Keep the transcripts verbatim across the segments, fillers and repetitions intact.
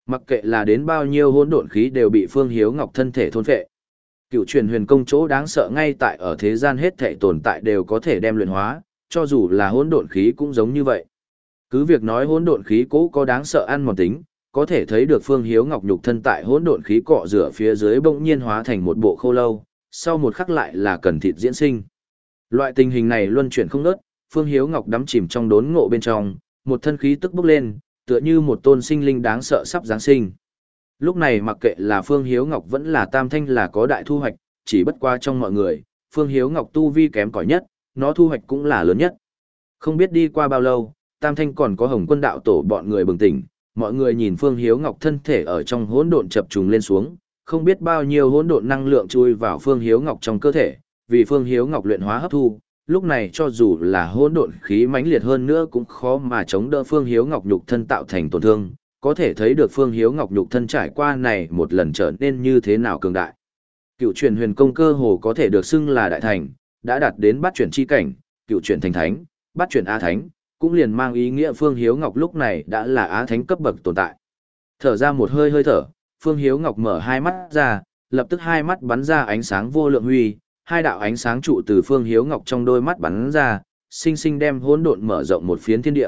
Mặc kệ là đến bao nhiêu hỗn độn khí đều bị Phương Hiếu Ngọc thân thể thôn phệ. Cựu truyền huyền công chỗ đáng sợ ngay tại ở thế gian hết thảy tồn tại đều có thể đem luyện hóa, cho dù là hỗn độn khí cũng giống như vậy. Cứ việc nói hỗn độn khí cố có đáng sợ ăn mòn tính, có thể thấy được Phương Hiếu Ngọc nhục thân tại hỗn độn khí cọ rửa phía dưới bỗng nhiên hóa thành một bộ khô lâu, sau một khắc lại là cần thịt diễn sinh. Loại tình hình này luân chuyển không ngớt, Phương Hiếu Ngọc đắm chìm trong đốn ngộ bên trong, một thân khí tức bốc lên, tựa như một tôn sinh linh đáng sợ sắp giáng sinh. Lúc này mặc kệ là Phương Hiếu Ngọc vẫn là Tam Thanh là có đại thu hoạch, chỉ bất qua trong mọi người, Phương Hiếu Ngọc tu vi kém cỏi nhất, nó thu hoạch cũng là lớn nhất. Không biết đi qua bao lâu, Tam Thanh còn có Hồng Quân đạo tổ bọn người bừng tỉnh, mọi người nhìn Phương Hiếu Ngọc thân thể ở trong hỗn độn chập trùng lên xuống, không biết bao nhiêu hỗn độn năng lượng chui vào Phương Hiếu Ngọc trong cơ thể, vì Phương Hiếu Ngọc luyện hóa hấp thu, lúc này cho dù là hỗn độn khí mãnh liệt hơn nữa cũng khó mà chống đỡ Phương Hiếu Ngọc nhục thân tạo thành tổn thương, có thể thấy được Phương Hiếu Ngọc nhục thân trải qua này một lần trở nên như thế nào cường đại. Cựu truyền huyền công cơ hồ có thể được xưng là đại thành, đã đạt đến bát chuyển chi cảnh, cựu chuyển thành thánh, bát chuyển a thánh, cũng liền mang ý nghĩa Phương Hiếu Ngọc lúc này đã là á thánh cấp bậc tồn tại. Thở ra một hơi hơi thở, Phương Hiếu Ngọc mở hai mắt ra, lập tức hai mắt bắn ra ánh sáng vô lượng huy, hai đạo ánh sáng trụ từ Phương Hiếu Ngọc trong đôi mắt bắn ra, sinh sinh đem hỗn độn mở rộng một phiến thiên địa.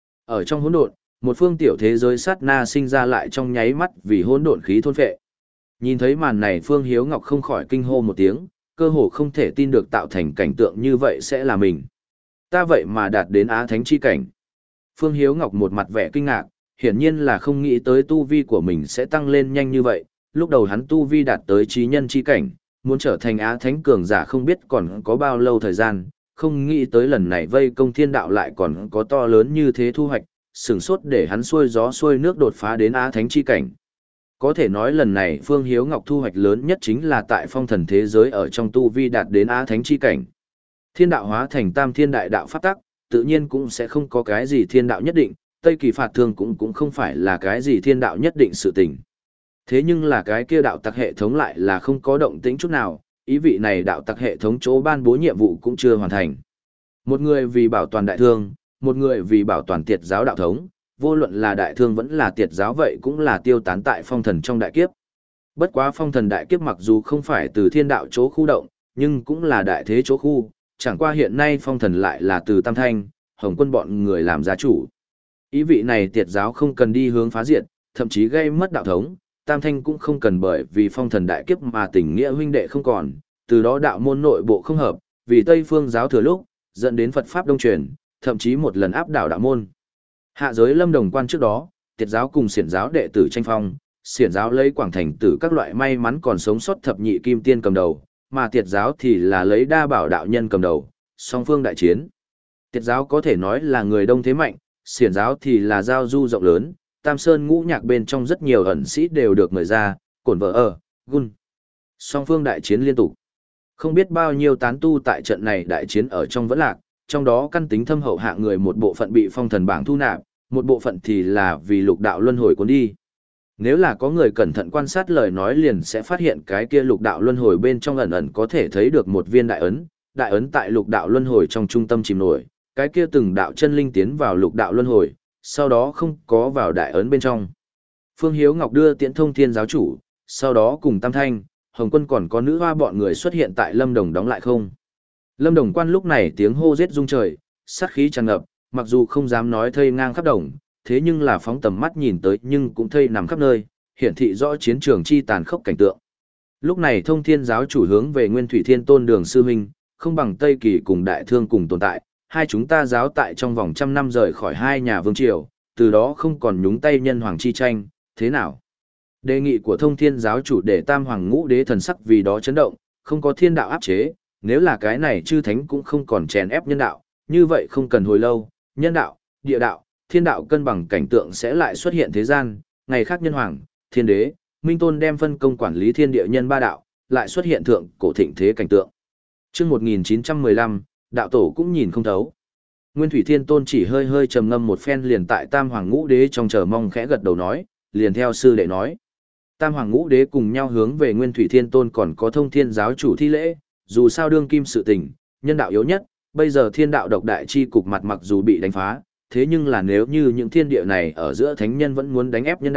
Ở trong hỗn độn, một phương tiểu thế giới sát na sinh ra lại trong nháy mắt vì hỗn độn khí thôn phệ. Nhìn thấy màn này Phương Hiếu Ngọc không khỏi kinh hô một tiếng, cơ hồ không thể tin được tạo thành cảnh tượng như vậy sẽ là mình. Ta vậy mà đạt đến á thánh chi cảnh. Phương Hiếu Ngọc một mặt vẻ kinh ngạc, hiển nhiên là không nghĩ tới tu vi của mình sẽ tăng lên nhanh như vậy, lúc đầu hắn tu vi đạt tới trí nhân chi cảnh, muốn trở thành á thánh cường giả không biết còn có bao lâu thời gian, không nghĩ tới lần này vây công thiên đạo lại còn có to lớn như thế thu hoạch, sửng sốt để hắn xuôi gió xuôi nước đột phá đến á thánh chi cảnh. Có thể nói lần này Phương Hiếu Ngọc thu hoạch lớn nhất chính là tại phong thần thế giới ở trong tu vi đạt đến á thánh chi cảnh. Thiên đạo hóa thành tam thiên đại đạo pháp tắc, tự nhiên cũng sẽ không có cái gì thiên đạo nhất định, Tây Kỳ phạt thương cũng cũng không phải là cái gì thiên đạo nhất định sự tình. Thế nhưng là cái kia đạo tặc hệ thống lại là không có động tĩnh chút nào, ý vị này đạo tặc hệ thống chỗ ban bố nhiệm vụ cũng chưa hoàn thành. Một người vì bảo toàn đại thương, một người vì bảo toàn tiệt giáo đạo thống, vô luận là đại thương vẫn là tiệt giáo vậy cũng là tiêu tán tại phong thần trong đại kiếp. Bất quá phong thần đại kiếp mặc dù không phải từ thiên đạo chỗ khu động, nhưng cũng là đại thế chỗ khu, chẳng qua hiện nay phong thần lại là từ Tam Thanh, Hồng Quân bọn người làm gia chủ. Ý vị này tiệt giáo không cần đi hướng phá diệt, thậm chí gây mất đạo thống, Tam Thanh cũng không cần bởi vì phong thần đại kiếp mà tình nghĩa huynh đệ không còn, từ đó đạo môn nội bộ không hợp, vì Tây phương giáo thừa lúc, dẫn đến Phật Pháp đông truyền, thậm chí một lần áp đảo đạo môn. Hạ giới Lâm Đồng Quan trước đó, tiệt giáo cùng xiển giáo đệ tử tranh phong, xiển giáo lấy Quảng Thành tử các loại may mắn còn sống sót thập nhị kim tiên cầm đầu, mà tiệt giáo thì là lấy đa bảo đạo nhân cầm đầu, song phương đại chiến. Tiệt giáo có thể nói là người đông thế mạnh, xiển giáo thì là giao du rộng lớn, Tam Sơn ngũ nhạc bên trong rất nhiều ẩn sĩ đều được mời ra, cổn vợ ở, gun. Song phương đại chiến liên tục. Không biết bao nhiêu tán tu tại trận này đại chiến ở trong vẫn lạc, trong đó căn tính thâm hậu hạ người một bộ phận bị phong thần bảng thu nạp, một bộ phận thì là vì lục đạo luân hồi cuốn đi. Nếu là có người cẩn thận quan sát lời nói liền sẽ phát hiện cái kia lục đạo luân hồi bên trong ẩn ẩn có thể thấy được một viên đại ấn, đại ấn tại lục đạo luân hồi trong trung tâm chìm nổi, cái kia từng đạo chân linh tiến vào lục đạo luân hồi, sau đó không có vào đại ấn bên trong. Phương Hiếu Ngọc đưa tiễn thông thiên giáo chủ, sau đó cùng Tam Thanh, Hồng Quân còn có nữ hoa bọn người xuất hiện tại Lâm Đồng đóng lại không. Lâm Đồng Quan lúc này tiếng hô giết rung trời, sát khí tràn ngập, mặc dù không dám nói thây ngang khắp đồng, thế nhưng là phóng tầm mắt nhìn tới nhưng cũng thây nằm khắp nơi, hiển thị rõ chiến trường chi tàn khốc cảnh tượng. Lúc này thông thiên giáo chủ hướng về Nguyên Thủy Thiên Tôn Đường Sư Huynh, không bằng Tây Kỳ cùng Đại Thương cùng tồn tại, hai chúng ta giáo tại trong vòng trăm năm rời khỏi hai nhà vương triều, từ đó không còn nhúng tay nhân hoàng chi tranh, thế nào? Đề nghị của thông thiên giáo chủ để tam hoàng ngũ đế thần sắc vì đó chấn động, không có thiên đạo áp chế, nếu là cái này chư thánh cũng không còn chèn ép nhân đạo, như vậy không cần hồi lâu, nhân đạo, địa đạo, thiên đạo cân bằng cảnh tượng sẽ lại xuất hiện thế gian, ngày khác nhân hoàng, thiên đế, minh tôn đem phân công quản lý thiên địa nhân ba đạo, lại xuất hiện thượng cổ thịnh thế cảnh tượng. Trước một nghìn chín trăm mười lăm, đạo tổ cũng nhìn không thấu. Nguyên Thủy Thiên Tôn chỉ hơi hơi trầm ngâm một phen liền tại tam hoàng ngũ đế trong chờ mong khẽ gật đầu nói, liền theo sư đệ nói. Tam hoàng ngũ đế cùng nhau hướng về Nguyên Thủy Thiên Tôn còn có thông thiên giáo chủ thi lễ, dù sao đương kim sự tình, nhân đạo yếu nhất, bây giờ thiên đạo độc đại chi cục mặt mặc dù bị đánh phá, thế nhưng là nếu như những thiên địa này ở giữa thánh nhân vẫn muốn đánh ép nhân đạo,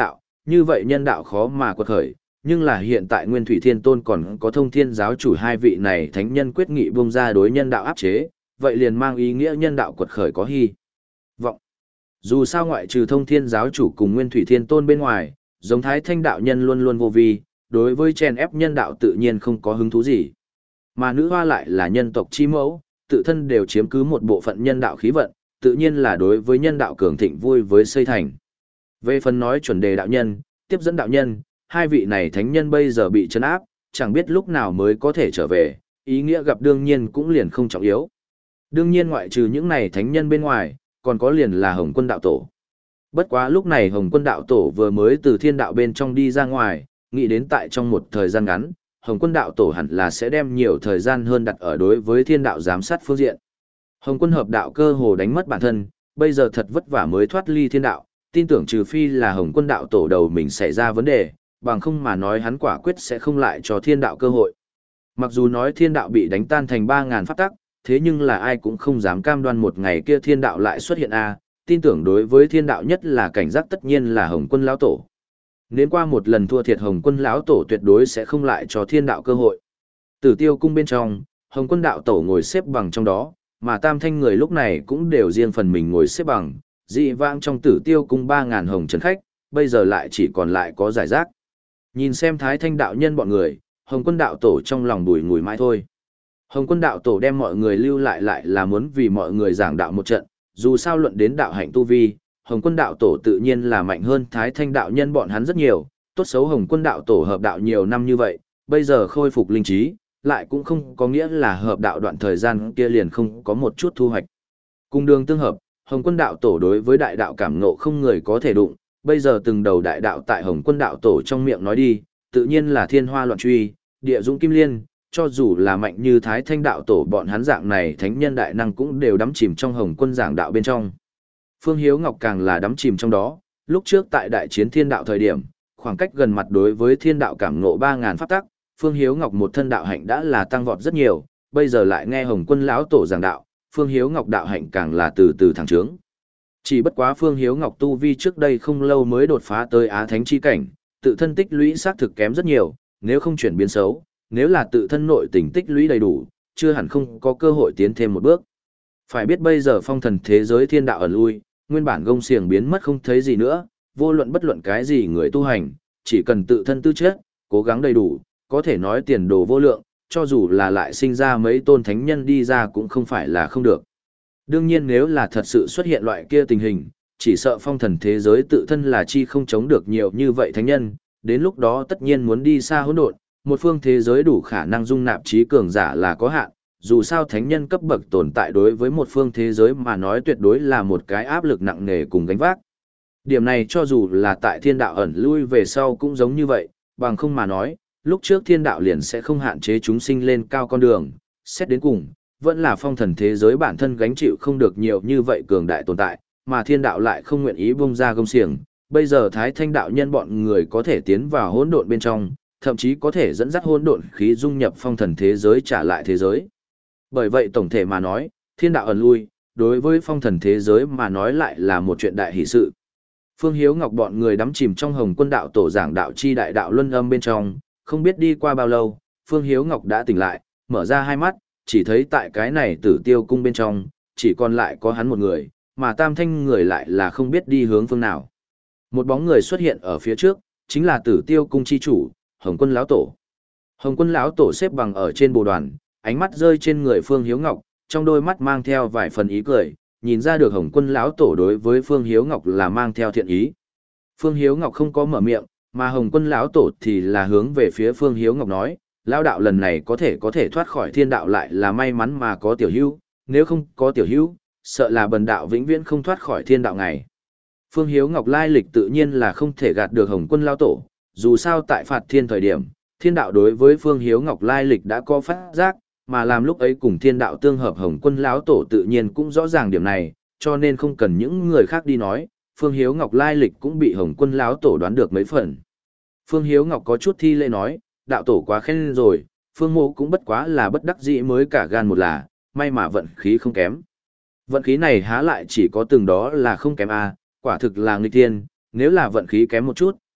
như vậy nhân đạo khó mà quật khởi, nhưng là hiện tại Nguyên Thủy Thiên Tôn còn có Thông Thiên giáo chủ hai vị này thánh nhân quyết nghị buông ra đối nhân đạo áp chế, vậy liền mang ý nghĩa nhân đạo quật khởi có hy vọng. Dù sao ngoại trừ Thông Thiên giáo chủ cùng Nguyên Thủy Thiên Tôn bên ngoài, giống Thái Thanh đạo nhân luôn luôn vô vi, đối với chen ép nhân đạo tự nhiên không có hứng thú gì. Mà nữ hoa lại là nhân tộc chi mẫu, tự thân đều chiếm cứ một bộ phận nhân đạo khí vận, tự nhiên là đối với nhân đạo cường thịnh vui với xây thành. Về phần nói chuẩn đề đạo nhân, tiếp dẫn đạo nhân, hai vị này thánh nhân bây giờ bị trấn áp, chẳng biết lúc nào mới có thể trở về, ý nghĩa gặp đương nhiên cũng liền không trọng yếu. Đương nhiên ngoại trừ những này thánh nhân bên ngoài, còn có liền là Hồng Quân đạo tổ. Bất quá lúc này Hồng Quân đạo tổ vừa mới từ thiên đạo bên trong đi ra ngoài, nghĩ đến tại trong một thời gian ngắn, Hồng Quân đạo tổ hẳn là sẽ đem nhiều thời gian hơn đặt ở đối với thiên đạo giám sát phương diện. Hồng Quân hợp đạo cơ hồ đánh mất bản thân, bây giờ thật vất vả mới thoát ly thiên đạo, tin tưởng trừ phi là Hồng Quân đạo tổ đầu mình xảy ra vấn đề, bằng không mà nói hắn quả quyết sẽ không lại cho thiên đạo cơ hội. Mặc dù nói thiên đạo bị đánh tan thành ba ngàn pháp tắc, thế nhưng là ai cũng không dám cam đoan một ngày kia thiên đạo lại xuất hiện a, tin tưởng đối với thiên đạo nhất là cảnh giác tất nhiên là Hồng Quân lão tổ. Nếu qua một lần thua thiệt Hồng Quân lão tổ tuyệt đối sẽ không lại cho thiên đạo cơ hội. Tử Tiêu cung bên trong, Hồng Quân đạo tổ ngồi xếp bằng trong đó, mà tam thanh người lúc này cũng đều riêng phần mình ngồi xếp bằng, dị vãng trong Tử Tiêu cung ba ngàn hồng trần khách, bây giờ lại chỉ còn lại có giải rác. Nhìn xem Thái Thanh đạo nhân bọn người, Hồng Quân đạo tổ trong lòng bùi ngùi mãi thôi. Hồng Quân đạo tổ đem mọi người lưu lại lại là muốn vì mọi người giảng đạo một trận, dù sao luận đến đạo hạnh tu vi, Hồng Quân đạo tổ tự nhiên là mạnh hơn Thái Thanh đạo nhân bọn hắn rất nhiều, tốt xấu Hồng Quân đạo tổ hợp đạo nhiều năm như vậy, bây giờ khôi phục linh trí, lại cũng không có nghĩa là hợp đạo đoạn thời gian kia liền không có một chút thu hoạch. Cùng đường tương hợp, Hồng Quân đạo tổ đối với đại đạo cảm ngộ không người có thể đụng, bây giờ từng đầu đại đạo tại Hồng Quân đạo tổ trong miệng nói đi, tự nhiên là thiên hoa loạn truy, địa dũng kim liên, cho dù là mạnh như Thái Thanh đạo tổ bọn hắn dạng này thánh nhân đại năng cũng đều đắm chìm trong Hồng Quân giảng đạo bên trong. Phương Hiếu Ngọc càng là đắm chìm trong đó, lúc trước tại đại chiến thiên đạo thời điểm, khoảng cách gần mặt đối với thiên đạo cảm ngộ ba ngàn pháp tắc, Phương Hiếu Ngọc một thân đạo hạnh đã là tăng vọt rất nhiều, bây giờ lại nghe Hồng Quân lão tổ giảng đạo, Phương Hiếu Ngọc đạo hạnh càng là từ từ thăng trướng. Chỉ bất quá Phương Hiếu Ngọc tu vi trước đây không lâu mới đột phá tới Á Thánh chi cảnh, tự thân tích lũy xác thực kém rất nhiều, nếu không chuyển biến xấu, nếu là tự thân nội tình tích lũy đầy đủ, chưa hẳn không có cơ hội tiến thêm một bước. Phải biết bây giờ phong thần thế giới thiên đạo ẩn lui, nguyên bản gông xiềng biến mất không thấy gì nữa, vô luận bất luận cái gì người tu hành, chỉ cần tự thân tư chất, cố gắng đầy đủ, có thể nói tiền đồ vô lượng, cho dù là lại sinh ra mấy tôn thánh nhân đi ra cũng không phải là không được. Đương nhiên nếu là thật sự xuất hiện loại kia tình hình, chỉ sợ phong thần thế giới tự thân là chi không chống được nhiều như vậy thánh nhân, đến lúc đó tất nhiên muốn đi xa hỗn độn, một phương thế giới đủ khả năng dung nạp trí cường giả là có hạn, dù sao thánh nhân cấp bậc tồn tại đối với một phương thế giới mà nói tuyệt đối là một cái áp lực nặng nề cùng gánh vác. Điểm này cho dù là tại thiên đạo ẩn lui về sau cũng giống như vậy, bằng không mà nói, lúc trước thiên đạo liền sẽ không hạn chế chúng sinh lên cao con đường, xét đến cùng, vẫn là phong thần thế giới bản thân gánh chịu không được nhiều như vậy cường đại tồn tại, mà thiên đạo lại không nguyện ý bung ra gông xiềng. Bây giờ Thái Thanh đạo nhân bọn người có thể tiến vào hỗn độn bên trong, thậm chí có thể dẫn dắt hỗn độn khí dung nhập phong thần thế giới trả lại thế giới. Bởi vậy tổng thể mà nói, thiên đạo ẩn lui, đối với phong thần thế giới mà nói lại là một chuyện đại hỷ sự. Phương Hiếu Ngọc bọn người đắm chìm trong Hồng Quân đạo tổ giảng đạo chi đại đạo luân âm bên trong, không biết đi qua bao lâu, Phương Hiếu Ngọc đã tỉnh lại, mở ra hai mắt, chỉ thấy tại cái này Tử Tiêu cung bên trong, chỉ còn lại có hắn một người, mà tam thanh người lại là không biết đi hướng phương nào. Một bóng người xuất hiện ở phía trước, chính là Tử Tiêu cung chi chủ, Hồng Quân lão tổ. Hồng Quân lão tổ xếp bằng ở trên bồ đoàn, ánh mắt rơi trên người Phương Hiếu Ngọc, trong đôi mắt mang theo vài phần ý cười, nhìn ra được Hồng Quân lão tổ đối với Phương Hiếu Ngọc là mang theo thiện ý. Phương Hiếu Ngọc không có mở miệng, mà Hồng Quân lão tổ thì là hướng về phía Phương Hiếu Ngọc nói, lão đạo lần này có thể có thể thoát khỏi thiên đạo lại là may mắn mà có tiểu hữu, nếu không có tiểu hữu, sợ là bần đạo vĩnh viễn không thoát khỏi thiên đạo ngày. Phương Hiếu Ngọc lai lịch tự nhiên là không thể gạt được Hồng Quân lão tổ, dù sao tại phạt thiên thời điểm, thiên đạo đối với Phương Hiếu Ngọc lai lịch đã có phát giác, mà làm lúc ấy cùng thiên đạo tương hợp Hồng Quân lão tổ tự nhiên cũng rõ ràng điểm này, cho nên không cần những người khác đi nói, Phương Hiếu Ngọc lai lịch cũng bị Hồng Quân lão tổ đoán được mấy phần. Phương Hiếu Ngọc có chút thi lễ nói, đạo tổ quá khen rồi, Phương mộ cũng bất quá là bất đắc dĩ mới cả gan một là, may mà vận khí không kém. Vận khí này há lại chỉ có từng đó là không kém a, quả thực là nghịch thiên, nếu là vận khí kém một chút,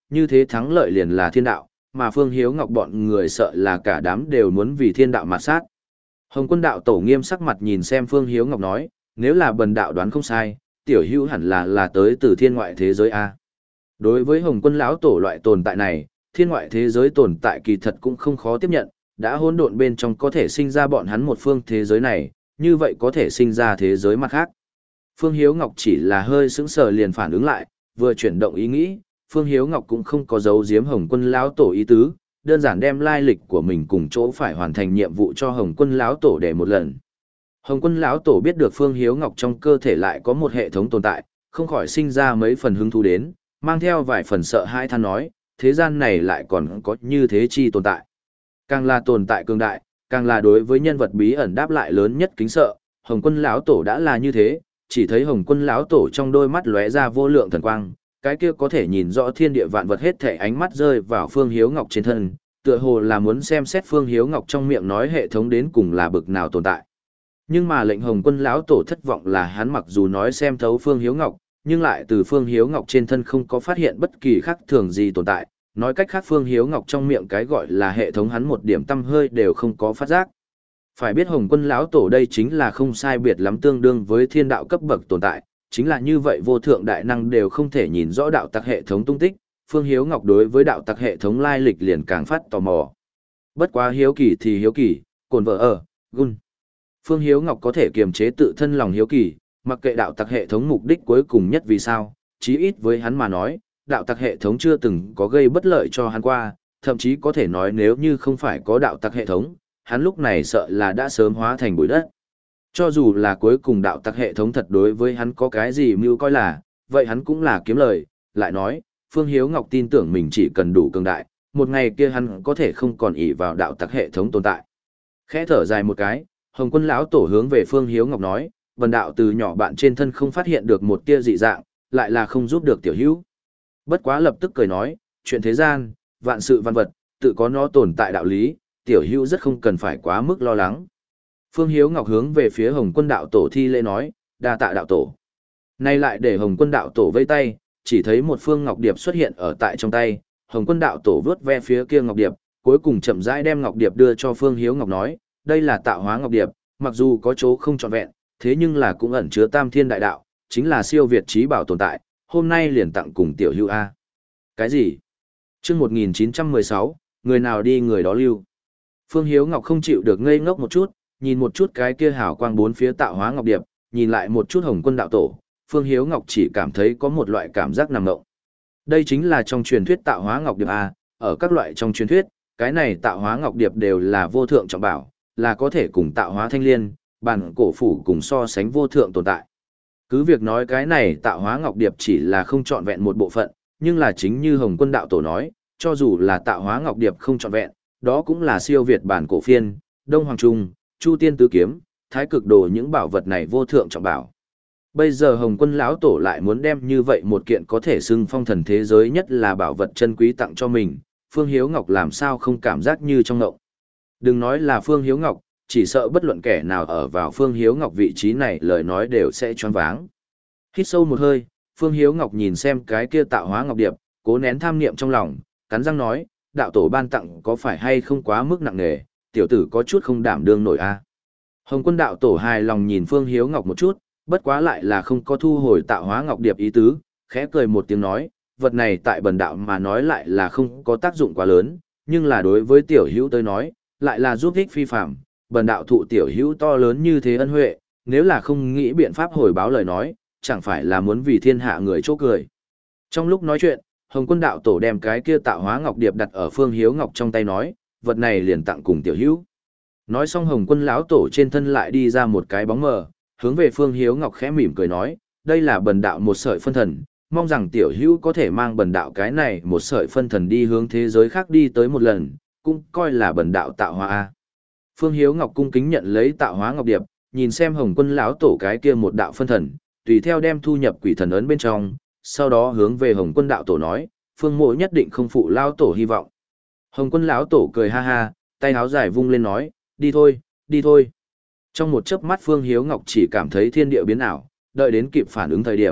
như thế thắng lợi liền là thiên đạo, mà Phương Hiếu Ngọc bọn người sợ là cả đám đều muốn vì thiên đạo mà sát. Hồng Quân đạo tổ nghiêm sắc mặt nhìn xem Phương Hiếu Ngọc nói, nếu là bần đạo đoán không sai, tiểu hữu hẳn là là tới từ thiên ngoại thế giới a. Đối với Hồng Quân lão tổ loại tồn tại này, thiên ngoại thế giới tồn tại kỳ thật cũng không khó tiếp nhận, đã hỗn độn bên trong có thể sinh ra bọn hắn một phương thế giới này, như vậy có thể sinh ra thế giới mặt khác. Phương Hiếu Ngọc chỉ là hơi sững sờ liền phản ứng lại, vừa chuyển động ý nghĩ, Phương Hiếu Ngọc cũng không có giấu giếm Hồng Quân lão tổ ý tứ, đơn giản đem lai lịch của mình cùng chỗ phải hoàn thành nhiệm vụ cho Hồng Quân lão tổ để một lần. Hồng Quân lão tổ biết được Phương Hiếu Ngọc trong cơ thể lại có một hệ thống tồn tại, không khỏi sinh ra mấy phần hứng thú đến, mang theo vài phần sợ hãi than nói, thế gian này lại còn có như thế chi tồn tại. Càng là tồn tại cường đại, càng là đối với nhân vật bí ẩn đáp lại lớn nhất kính sợ, Hồng Quân lão tổ đã là như thế, chỉ thấy Hồng Quân lão tổ trong đôi mắt lóe ra vô lượng thần quang, cái kia có thể nhìn rõ thiên địa vạn vật hết thể ánh mắt rơi vào Phương Hiếu Ngọc trên thân, tựa hồ là muốn xem xét Phương Hiếu Ngọc trong miệng nói hệ thống đến cùng là bực nào tồn tại. Nhưng mà lệnh Hồng Quân lão tổ thất vọng là hắn mặc dù nói xem thấu Phương Hiếu Ngọc, nhưng lại từ Phương Hiếu Ngọc trên thân không có phát hiện bất kỳ khác thường gì tồn tại, nói cách khác Phương Hiếu Ngọc trong miệng cái gọi là hệ thống hắn một điểm tâm hơi đều không có phát giác. Phải biết Hồng Quân lão tổ đây chính là không sai biệt lắm tương đương với thiên đạo cấp bậc tồn tại, chính là như vậy vô thượng đại năng đều không thể nhìn rõ đạo tặc hệ thống tung tích, Phương Hiếu Ngọc đối với đạo tặc hệ thống lai lịch liền càng phát tò mò. Bất quá hiếu kỳ thì hiếu kỳ, cồn vợ ở, gun. Phương Hiếu Ngọc có thể kiềm chế tự thân lòng hiếu kỳ, mặc kệ đạo tặc hệ thống mục đích cuối cùng nhất vì sao, chí ít với hắn mà nói, đạo tặc hệ thống chưa từng có gây bất lợi cho hắn qua, thậm chí có thể nói nếu như không phải có đạo tặc hệ thống, hắn lúc này sợ là đã sớm hóa thành bụi đất. Cho dù là cuối cùng đạo tặc hệ thống thật đối với hắn có cái gì mưu coi là, vậy hắn cũng là kiếm lời, lại nói, Phương Hiếu Ngọc tin tưởng mình chỉ cần đủ cường đại, một ngày kia hắn có thể không còn ỷ vào đạo tặc hệ thống tồn tại. Khẽ thở dài một cái, Hồng Quân lão tổ hướng về Phương Hiếu Ngọc nói, vần đạo từ nhỏ bạn trên thân không phát hiện được một tia dị dạng, lại là không giúp được tiểu hữu. Bất quá lập tức cười nói, chuyện thế gian, vạn sự văn vật, tự có nó tồn tại đạo lý, tiểu hữu rất không cần phải quá mức lo lắng. Phương Hiếu Ngọc hướng về phía Hồng Quân đạo tổ thi lễ nói, đa tạ đạo tổ. Nay lại để Hồng Quân đạo tổ vây tay, chỉ thấy một phương ngọc điệp xuất hiện ở tại trong tay, Hồng Quân đạo tổ vớt ve phía kia ngọc điệp, cuối cùng chậm rãi đem ngọc điệp đưa cho Phương Hiếu Ngọc nói, đây là tạo hóa ngọc điệp, mặc dù có chỗ không trọn vẹn, thế nhưng là cũng ẩn chứa tam thiên đại đạo, chính là siêu việt trí bảo tồn tại, hôm nay liền tặng cùng tiểu hữu A. Cái gì? Chương một nghìn chín trăm mười sáu, người nào đi người đó lưu. Phương Hiếu Ngọc không chịu được ngây ngốc một chút, nhìn một chút cái kia hào quang bốn phía tạo hóa ngọc điệp, nhìn lại một chút Hồng Quân đạo tổ, Phương Hiếu Ngọc chỉ cảm thấy có một loại cảm giác nằm ngộng. Đây chính là trong truyền thuyết tạo hóa ngọc điệp A, ở các loại trong truyền thuyết, cái này tạo hóa ngọc điệp đều là vô thượng trọng bảo, là có thể cùng tạo hóa thanh liên, bản cổ phủ cùng so sánh vô thượng tồn tại. Cứ việc nói cái này tạo hóa ngọc điệp chỉ là không trọn vẹn một bộ phận, nhưng là chính như Hồng Quân đạo tổ nói, cho dù là tạo hóa ngọc điệp không trọn vẹn, đó cũng là siêu việt bản cổ phiên, Đông Hoàng Trung, Chu Tiên Tứ Kiếm, Thái Cực Đồ những bảo vật này vô thượng trọng bảo. Bây giờ Hồng Quân lão tổ lại muốn đem như vậy một kiện có thể xưng phong thần thế giới nhất là bảo vật chân quý tặng cho mình, Phương Hiếu Ngọc làm sao không cảm giác như trong ngộng. Đừng nói là Phương Hiếu Ngọc, chỉ sợ bất luận kẻ nào ở vào Phương Hiếu Ngọc vị trí này lời nói đều sẽ choáng váng. Hít sâu một hơi, Phương Hiếu Ngọc nhìn xem cái kia tạo hóa ngọc điệp, cố nén tham niệm trong lòng, cắn răng nói, đạo tổ ban tặng có phải hay không quá mức nặng nề, tiểu tử có chút không đảm đương nổi a. Hồng Quân đạo tổ hài lòng nhìn Phương Hiếu Ngọc một chút, bất quá lại là không có thu hồi tạo hóa ngọc điệp ý tứ, khẽ cười một tiếng nói, vật này tại bần đạo mà nói lại là không có tác dụng quá lớn, nhưng là đối với tiểu hữu tới nói, lại là giúp ích phi phạm, bần đạo thụ tiểu hữu to lớn như thế ân huệ, nếu là không nghĩ biện pháp hồi báo lời nói, chẳng phải là muốn vì thiên hạ người chỗ cười. Trong lúc nói chuyện, Hồng Quân đạo tổ đem cái kia tạo hóa ngọc điệp đặt ở Phương Hiếu Ngọc trong tay nói, vật này liền tặng cùng tiểu hữu. Nói xong Hồng Quân lão tổ trên thân lại đi ra một cái bóng mờ, hướng về Phương Hiếu Ngọc khẽ mỉm cười nói, đây là bần đạo một sợi phân thần, mong rằng tiểu hữu có thể mang bần đạo cái này một sợi phân thần đi hướng thế giới khác đi tới một lần, cũng coi là bần đạo tạo hóa. Phương Hiếu Ngọc cung kính nhận lấy tạo hóa ngọc điệp, nhìn xem Hồng Quân lão tổ cái kia một đạo phân thần, tùy theo đem thu nhập quỷ thần ấn bên trong, sau đó hướng về Hồng Quân đạo tổ nói, Phương mộ nhất định không phụ lão tổ hy vọng. Hồng Quân lão tổ cười ha ha, tay áo dài vung lên nói, đi thôi, đi thôi. Trong một chớp mắt Phương Hiếu Ngọc chỉ cảm thấy thiên địa biến ảo, đợi đến kịp phản ứng thời điểm,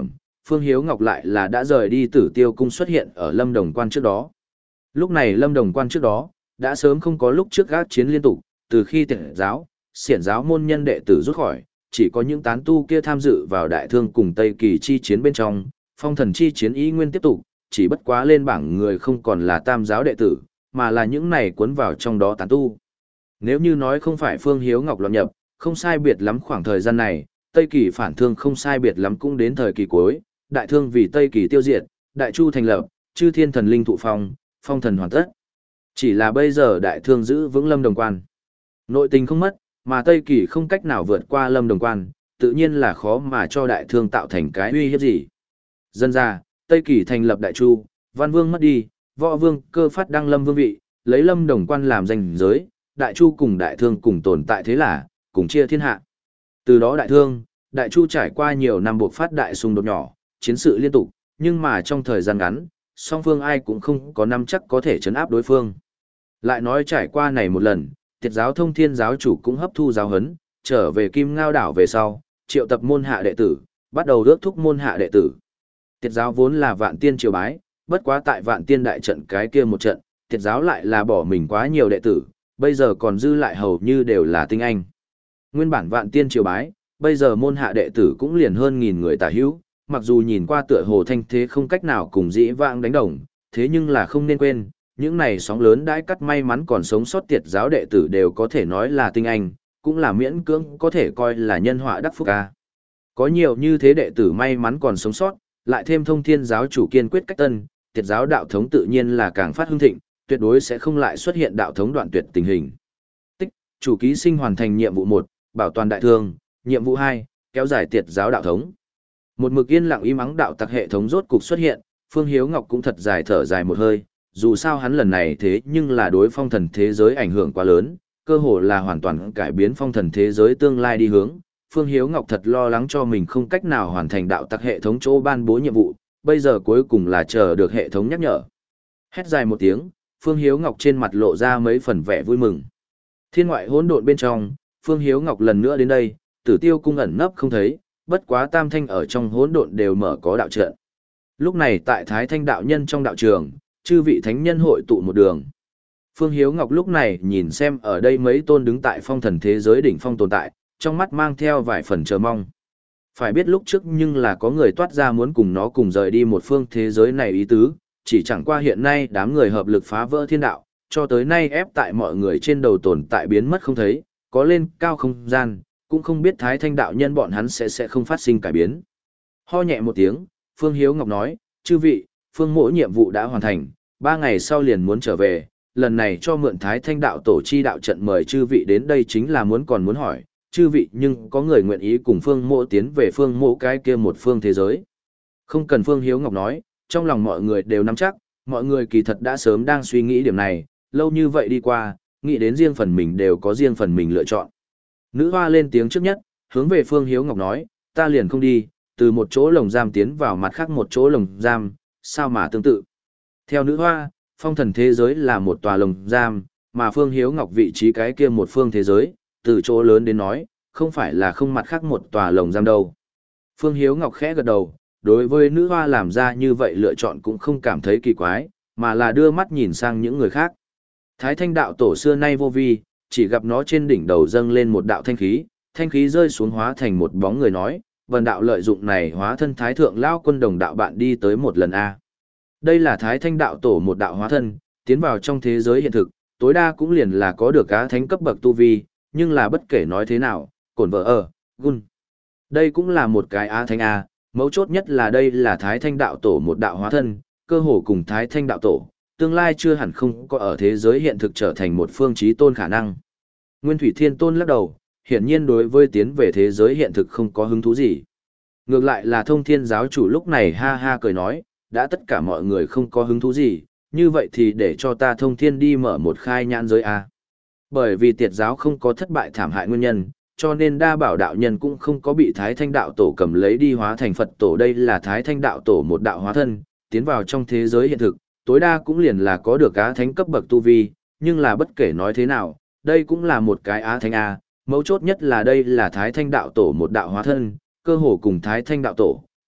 Phương Hiếu Ngọc lại là đã rời đi Tử Tiêu cung xuất hiện ở Lâm Đồng Quan trước đó. Lúc này Lâm Đồng Quan trước đó, đã sớm không có lúc trước gác chiến liên tục, từ khi tiệt giáo, xiển giáo môn nhân đệ tử rút khỏi, chỉ có những tán tu kia tham dự vào đại thương cùng Tây Kỳ chi chiến bên trong, phong thần chi chiến ý nguyên tiếp tục, chỉ bất quá lên bảng người không còn là tam giáo đệ tử, mà là những này cuốn vào trong đó tán tu. Nếu như nói không phải Phương Hiếu Ngọc loạn nhập, không sai biệt lắm khoảng thời gian này, Tây Kỳ phản thương không sai biệt lắm cũng đến thời kỳ cuối, đại thương vì Tây Kỳ tiêu diệt, đại chu thành lập, chư thiên thần linh thụ phong, phong thần hoàn tất. Chỉ là bây giờ đại thương giữ vững Lâm Đồng Quan. Nội tình không mất, mà Tây Kỳ không cách nào vượt qua Lâm Đồng Quan, tự nhiên là khó mà cho đại thương tạo thành cái uy hiếp gì. Dân ra, Tây Kỳ thành lập đại chu, văn vương mất đi, võ vương cơ phát đăng lâm vương vị, lấy Lâm Đồng Quan làm danh giới, đại chu cùng đại thương cùng tồn tại thế là, cùng chia thiên hạ. Từ đó đại thương, đại chu trải qua nhiều năm buộc phát đại xung đột nhỏ, chiến sự liên tục, nhưng mà trong thời gian ngắn, song phương ai cũng không có nắm chắc có thể chấn áp đối phương. Lại nói trải qua này một lần, tiệt giáo Thông Thiên giáo chủ cũng hấp thu giáo huấn, trở về Kim Ngao đảo về sau, triệu tập môn hạ đệ tử, bắt đầu rước thúc môn hạ đệ tử. Tiệt giáo vốn là vạn tiên triều bái, bất quá tại vạn tiên đại trận cái kia một trận, tiệt giáo lại là bỏ mình quá nhiều đệ tử, bây giờ còn dư lại hầu như đều là tinh anh. Nguyên bản vạn tiên triều bái, bây giờ môn hạ đệ tử cũng liền hơn nghìn người tả hữu, mặc dù nhìn qua tựa hồ thanh thế không cách nào cùng dĩ vãng đánh đồng, thế nhưng là không nên quên, những này sóng lớn đãi cắt may mắn còn sống sót tiệt giáo đệ tử đều có thể nói là tinh anh, cũng là miễn cưỡng có thể coi là nhân họa đắc phúc ca. Có nhiều như thế đệ tử may mắn còn sống sót, lại thêm Thông Thiên giáo chủ kiên quyết cách tân, tiệt giáo đạo thống tự nhiên là càng phát hưng thịnh, tuyệt đối sẽ không lại xuất hiện đạo thống đoạn tuyệt tình hình. Tích, chủ ký sinh hoàn thành nhiệm vụ một, bảo toàn đại thương, nhiệm vụ hai, kéo dài tiệt giáo đạo thống. Một mực yên lặng im ắng đạo tặc hệ thống rốt cục xuất hiện, Phương Hiếu Ngọc cũng thật dài thở dài một hơi, dù sao hắn lần này thế nhưng là đối phong thần thế giới ảnh hưởng quá lớn, cơ hồ là hoàn toàn cải biến phong thần thế giới tương lai đi hướng. Phương Hiếu Ngọc thật lo lắng cho mình không cách nào hoàn thành đạo tặc hệ thống chỗ ban bố nhiệm vụ, bây giờ cuối cùng là chờ được hệ thống nhắc nhở. Hét dài một tiếng, Phương Hiếu Ngọc trên mặt lộ ra mấy phần vẻ vui mừng. Thiên ngoại hỗn độn bên trong, Phương Hiếu Ngọc lần nữa đến đây, Tử Tiêu cung ẩn nấp không thấy, bất quá tam thanh ở trong hỗn độn đều mở có đạo trận. Lúc này tại Thái Thanh đạo nhân trong đạo trường, chư vị thánh nhân hội tụ một đường. Phương Hiếu Ngọc lúc này nhìn xem ở đây mấy tôn đứng tại phong thần thế giới đỉnh phong tồn tại, trong mắt mang theo vài phần chờ mong. Phải biết lúc trước nhưng là có người toát ra muốn cùng nó cùng rời đi một phương thế giới này ý tứ, chỉ chẳng qua hiện nay đám người hợp lực phá vỡ thiên đạo, cho tới nay ép tại mọi người trên đầu tồn tại biến mất không thấy, có lên cao không gian, cũng không biết Thái Thanh đạo nhân bọn hắn sẽ sẽ không phát sinh cải biến. Ho nhẹ một tiếng, Phương Hiếu Ngọc nói, chư vị, Phương mỗ nhiệm vụ đã hoàn thành, ba ngày sau liền muốn trở về, lần này cho mượn Thái Thanh đạo tổ chi đạo trận mời chư vị đến đây chính là muốn còn muốn hỏi, chư vị nhưng có người nguyện ý cùng Phương mỗ tiến về Phương mỗ cái kia một phương thế giới. Không cần Phương Hiếu Ngọc nói, trong lòng mọi người đều nắm chắc, mọi người kỳ thật đã sớm đang suy nghĩ điểm này, lâu như vậy đi qua, nghĩ đến riêng phần mình đều có riêng phần mình lựa chọn. Nữ hoa lên tiếng trước nhất, hướng về Phương Hiếu Ngọc nói, ta liền không đi, từ một chỗ lồng giam tiến vào mặt khác một chỗ lồng giam, sao mà tương tự. Theo nữ hoa, phong thần thế giới là một tòa lồng giam, mà Phương Hiếu Ngọc vị trí cái kia một phương thế giới, từ chỗ lớn đến nói, không phải là không mặt khác một tòa lồng giam đâu. Phương Hiếu Ngọc khẽ gật đầu, đối với nữ hoa làm ra như vậy lựa chọn cũng không cảm thấy kỳ quái, mà là đưa mắt nhìn sang những người khác. Thái Thanh đạo tổ xưa nay vô vi, chỉ gặp nó trên đỉnh đầu dâng lên một đạo thanh khí, thanh khí rơi xuống hóa thành một bóng người nói, vần đạo lợi dụng này hóa thân Thái Thượng Lao Quân đồng đạo bạn đi tới một lần A. Đây là Thái Thanh đạo tổ một đạo hóa thân, tiến vào trong thế giới hiện thực, tối đa cũng liền là có được cá thánh cấp bậc tu vi, nhưng là bất kể nói thế nào, cổn vợ ở, gun. Đây cũng là một cái á thánh A, mấu chốt nhất là đây là Thái Thanh đạo tổ một đạo hóa thân, cơ hồ cùng Thái Thanh đạo tổ, tương lai chưa hẳn không có ở thế giới hiện thực trở thành một phương chí tôn khả năng. Nguyên Thủy Thiên Tôn lắc đầu, hiển nhiên đối với tiến về thế giới hiện thực không có hứng thú gì. Ngược lại là Thông Thiên giáo chủ lúc này ha ha cười nói, đã tất cả mọi người không có hứng thú gì, như vậy thì để cho ta Thông Thiên đi mở một khai nhãn giới A. Bởi vì tiệt giáo không có thất bại thảm hại nguyên nhân, cho nên đa bảo đạo nhân cũng không có bị Thái Thanh đạo tổ cầm lấy đi hóa thành Phật tổ. Đây là Thái Thanh đạo tổ một đạo hóa thân, tiến vào trong thế giới hiện thực, tối đa cũng liền là có được á thánh cấp bậc tu vi, nhưng là bất kể nói thế nào, đây cũng là một cái á thánh A, mấu chốt nhất là đây là Thái Thanh đạo tổ một đạo hóa thân, cơ hồ cùng Thái Thanh đạo tổ,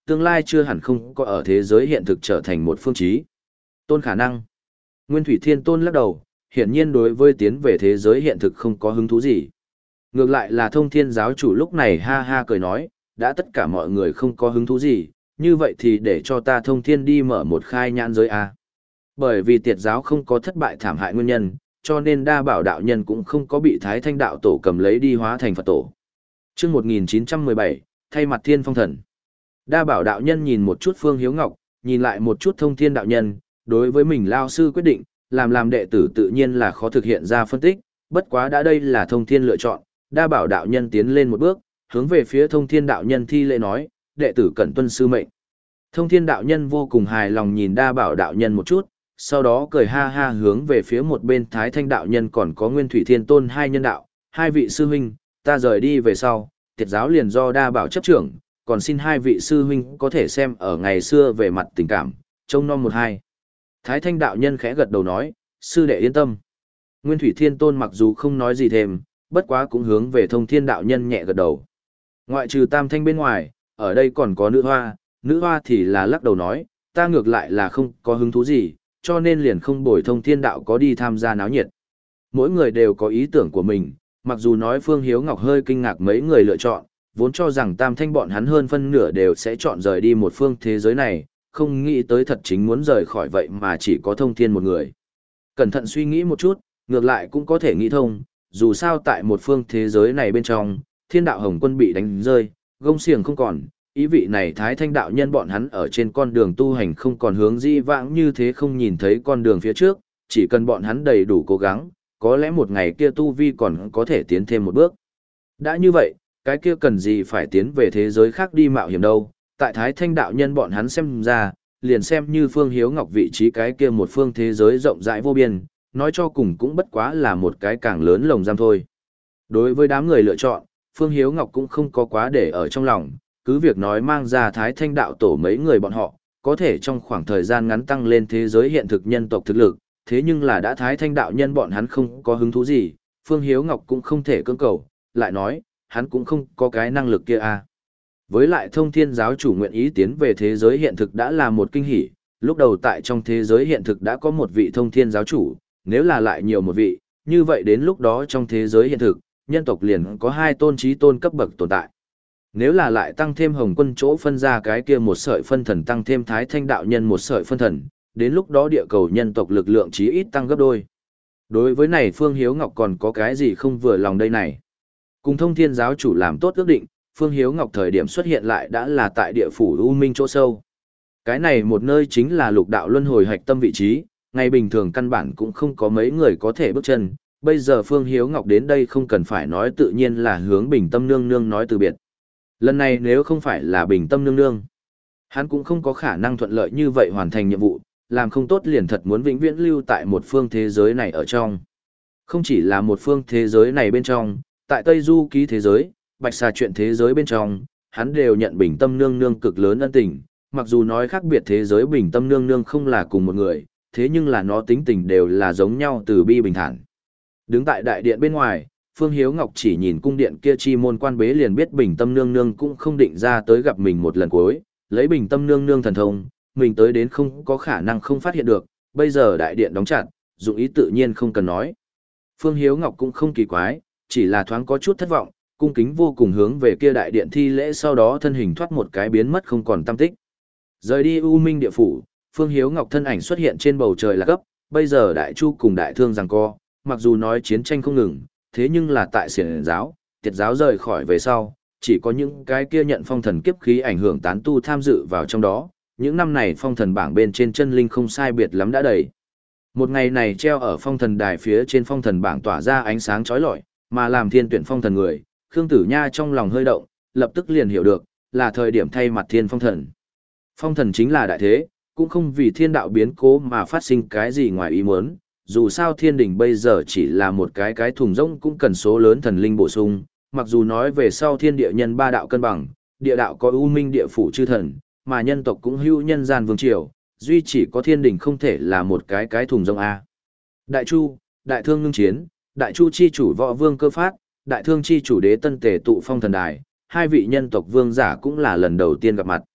tương lai chưa hẳn không có ở thế giới hiện thực trở thành một phương chí tôn khả năng. Nguyên Thủy Thiên Tôn lắc đầu, hiển nhiên đối với tiến về thế giới hiện thực không có hứng thú gì. Ngược lại là Thông Thiên giáo chủ lúc này ha ha cười nói, đã tất cả mọi người không có hứng thú gì, như vậy thì để cho ta Thông Thiên đi mở một khai nhãn giới a. Bởi vì tiệt giáo không có thất bại thảm hại nguyên nhân, cho nên đa bảo đạo nhân cũng không có bị Thái Thanh đạo tổ cầm lấy đi hóa thành Phật tổ. Chương một nghìn chín trăm mười bảy, thay mặt Thiên Phong Thần. Đa bảo đạo nhân nhìn một chút Phương Hiếu Ngọc, nhìn lại một chút Thông Thiên đạo nhân, đối với mình lao sư quyết định, làm làm đệ tử tự nhiên là khó thực hiện ra phân tích, bất quá đã đây là Thông Thiên lựa chọn, đa bảo đạo nhân tiến lên một bước, hướng về phía Thông Thiên đạo nhân thi lễ nói, đệ tử cẩn tuân sư mệnh. Thông Thiên đạo nhân vô cùng hài lòng nhìn đa bảo đạo nhân một chút, sau đó cười ha ha hướng về phía một bên Thái Thanh đạo nhân còn có Nguyên Thủy Thiên Tôn hai nhân đạo, hai vị sư huynh, ta rời đi về sau, tiệt giáo liền do đa bảo chấp trưởng, còn xin hai vị sư huynh có thể xem ở ngày xưa về mặt tình cảm, trông nom một hai. Thái Thanh đạo nhân khẽ gật đầu nói, sư đệ yên tâm. Nguyên Thủy Thiên Tôn mặc dù không nói gì thêm, bất quá cũng hướng về Thông Thiên đạo nhân nhẹ gật đầu. Ngoại trừ Tam Thanh bên ngoài, ở đây còn có nữ hoa, nữ hoa thì là lắc đầu nói, ta ngược lại là không có hứng thú gì, cho nên liền không bồi Thông Thiên đạo có đi tham gia náo nhiệt. Mỗi người đều có ý tưởng của mình, mặc dù nói Phương Hiếu Ngọc hơi kinh ngạc mấy người lựa chọn, vốn cho rằng Tam Thanh bọn hắn hơn phân nửa đều sẽ chọn rời đi một phương thế giới này, không nghĩ tới thật chính muốn rời khỏi vậy mà chỉ có Thông Thiên một người. Cẩn thận suy nghĩ một chút, ngược lại cũng có thể nghĩ thông, dù sao tại một phương thế giới này bên trong, Thiên đạo Hồng Quân bị đánh rơi, gông xiềng không còn, ý vị này Thái Thanh đạo nhân bọn hắn ở trên con đường tu hành không còn hướng di vãng như thế, không nhìn thấy con đường phía trước, chỉ cần bọn hắn đầy đủ cố gắng, có lẽ một ngày kia tu vi còn có thể tiến thêm một bước. Đã như vậy, cái kia cần gì phải tiến về thế giới khác đi mạo hiểm đâu, tại Thái Thanh đạo nhân bọn hắn xem ra, liền xem như Phương Hiếu Ngọc vị trí cái kia một phương thế giới rộng rãi vô biên, nói cho cùng cũng bất quá là một cái càng lớn lồng giam thôi. Đối với đám người lựa chọn, Phương Hiếu Ngọc cũng không có quá để ở trong lòng, cứ việc nói mang ra Thái Thanh đạo tổ mấy người bọn họ, có thể trong khoảng thời gian ngắn tăng lên thế giới hiện thực nhân tộc thực lực, thế nhưng là đã Thái Thanh đạo nhân bọn hắn không có hứng thú gì, Phương Hiếu Ngọc cũng không thể cưỡng cầu, lại nói, hắn cũng không có cái năng lực kia à. Với lại Thông Thiên giáo chủ nguyện ý tiến về thế giới hiện thực đã là một kinh hỉ, lúc đầu tại trong thế giới hiện thực đã có một vị Thông Thiên giáo chủ, nếu là lại nhiều một vị, như vậy đến lúc đó trong thế giới hiện thực, nhân tộc liền có hai tôn chí tôn cấp bậc tồn tại. Nếu là lại tăng thêm Hồng Quân chỗ phân ra cái kia một sợi phân thần, tăng thêm Thái Thanh đạo nhân một sợi phân thần, đến lúc đó địa cầu nhân tộc lực lượng chí ít tăng gấp đôi. Đối với này Phương Hiếu Ngọc còn có cái gì không vừa lòng đây này? Cùng Thông Thiên giáo chủ làm tốt ước định, Phương Hiếu Ngọc thời điểm xuất hiện lại đã là tại địa phủ U Minh chỗ sâu. Cái này một nơi chính là lục đạo luân hồi hạch tâm vị trí, ngày bình thường căn bản cũng không có mấy người có thể bước chân, bây giờ Phương Hiếu Ngọc đến đây không cần phải nói tự nhiên là hướng Bình Tâm Nương Nương nói từ biệt. Lần này nếu không phải là Bình Tâm Nương Nương, hắn cũng không có khả năng thuận lợi như vậy hoàn thành nhiệm vụ, làm không tốt liền thật muốn vĩnh viễn lưu tại một phương thế giới này ở trong. Không chỉ là một phương thế giới này bên trong, tại Tây Du ký thế giới, Bạch Xà chuyện thế giới bên trong, hắn đều nhận Bình Tâm Nương Nương cực lớn ân tình, mặc dù nói khác biệt thế giới Bình Tâm Nương Nương không là cùng một người, thế nhưng là nó tính tình đều là giống nhau, từ bi bình thản. Đứng tại đại điện bên ngoài, Phương Hiếu Ngọc chỉ nhìn cung điện kia chi môn quan bế liền biết Bình Tâm Nương Nương cũng không định ra tới gặp mình một lần cuối, lấy Bình Tâm Nương Nương thần thông, mình tới đến không có khả năng không phát hiện được, bây giờ đại điện đóng chặt, dụng ý tự nhiên không cần nói. Phương Hiếu Ngọc cũng không kỳ quái, chỉ là thoáng có chút thất vọng, cung kính vô cùng hướng về kia đại điện thi lễ, sau đó thân hình thoát một cái biến mất không còn tăm tích. Rời đi U Minh địa phủ, Phương Hiếu Ngọc thân ảnh xuất hiện trên bầu trời là cấp, bây giờ Đại Chu cùng Đại Thương giằng co, mặc dù nói chiến tranh không ngừng, thế nhưng là tại xiển giáo, tiệt giáo rời khỏi về sau, chỉ có những cái kia nhận phong thần kiếp khí ảnh hưởng tán tu tham dự vào trong đó, những năm này phong thần bảng bên trên chân linh không sai biệt lắm đã đầy. Một ngày này treo ở phong thần đài phía trên phong thần bảng tỏa ra ánh sáng chói lọi, mà làm thiên tuyển phong thần người, Khương Tử Nha trong lòng hơi động, lập tức liền hiểu được, là thời điểm thay mặt thiên phong thần. Phong thần chính là đại thế, cũng không vì thiên đạo biến cố mà phát sinh cái gì ngoài ý muốn, dù sao thiên đình bây giờ chỉ là một cái cái thùng rỗng cũng cần số lớn thần linh bổ sung, mặc dù nói về sau thiên địa nhân ba đạo cân bằng, địa đạo có U Minh địa phủ chư thần, mà nhân tộc cũng hữu nhân gian vương triều, duy chỉ có thiên đình không thể là một cái cái thùng rỗng a. Đại Chu, Đại Thương ngưng chiến, Đại Chu chi chủ Võ Vương Cơ Phát, Đại Thương chi chủ Đế Tân Tề tụ phong thần đài, hai vị nhân tộc vương giả cũng là lần đầu tiên gặp mặt.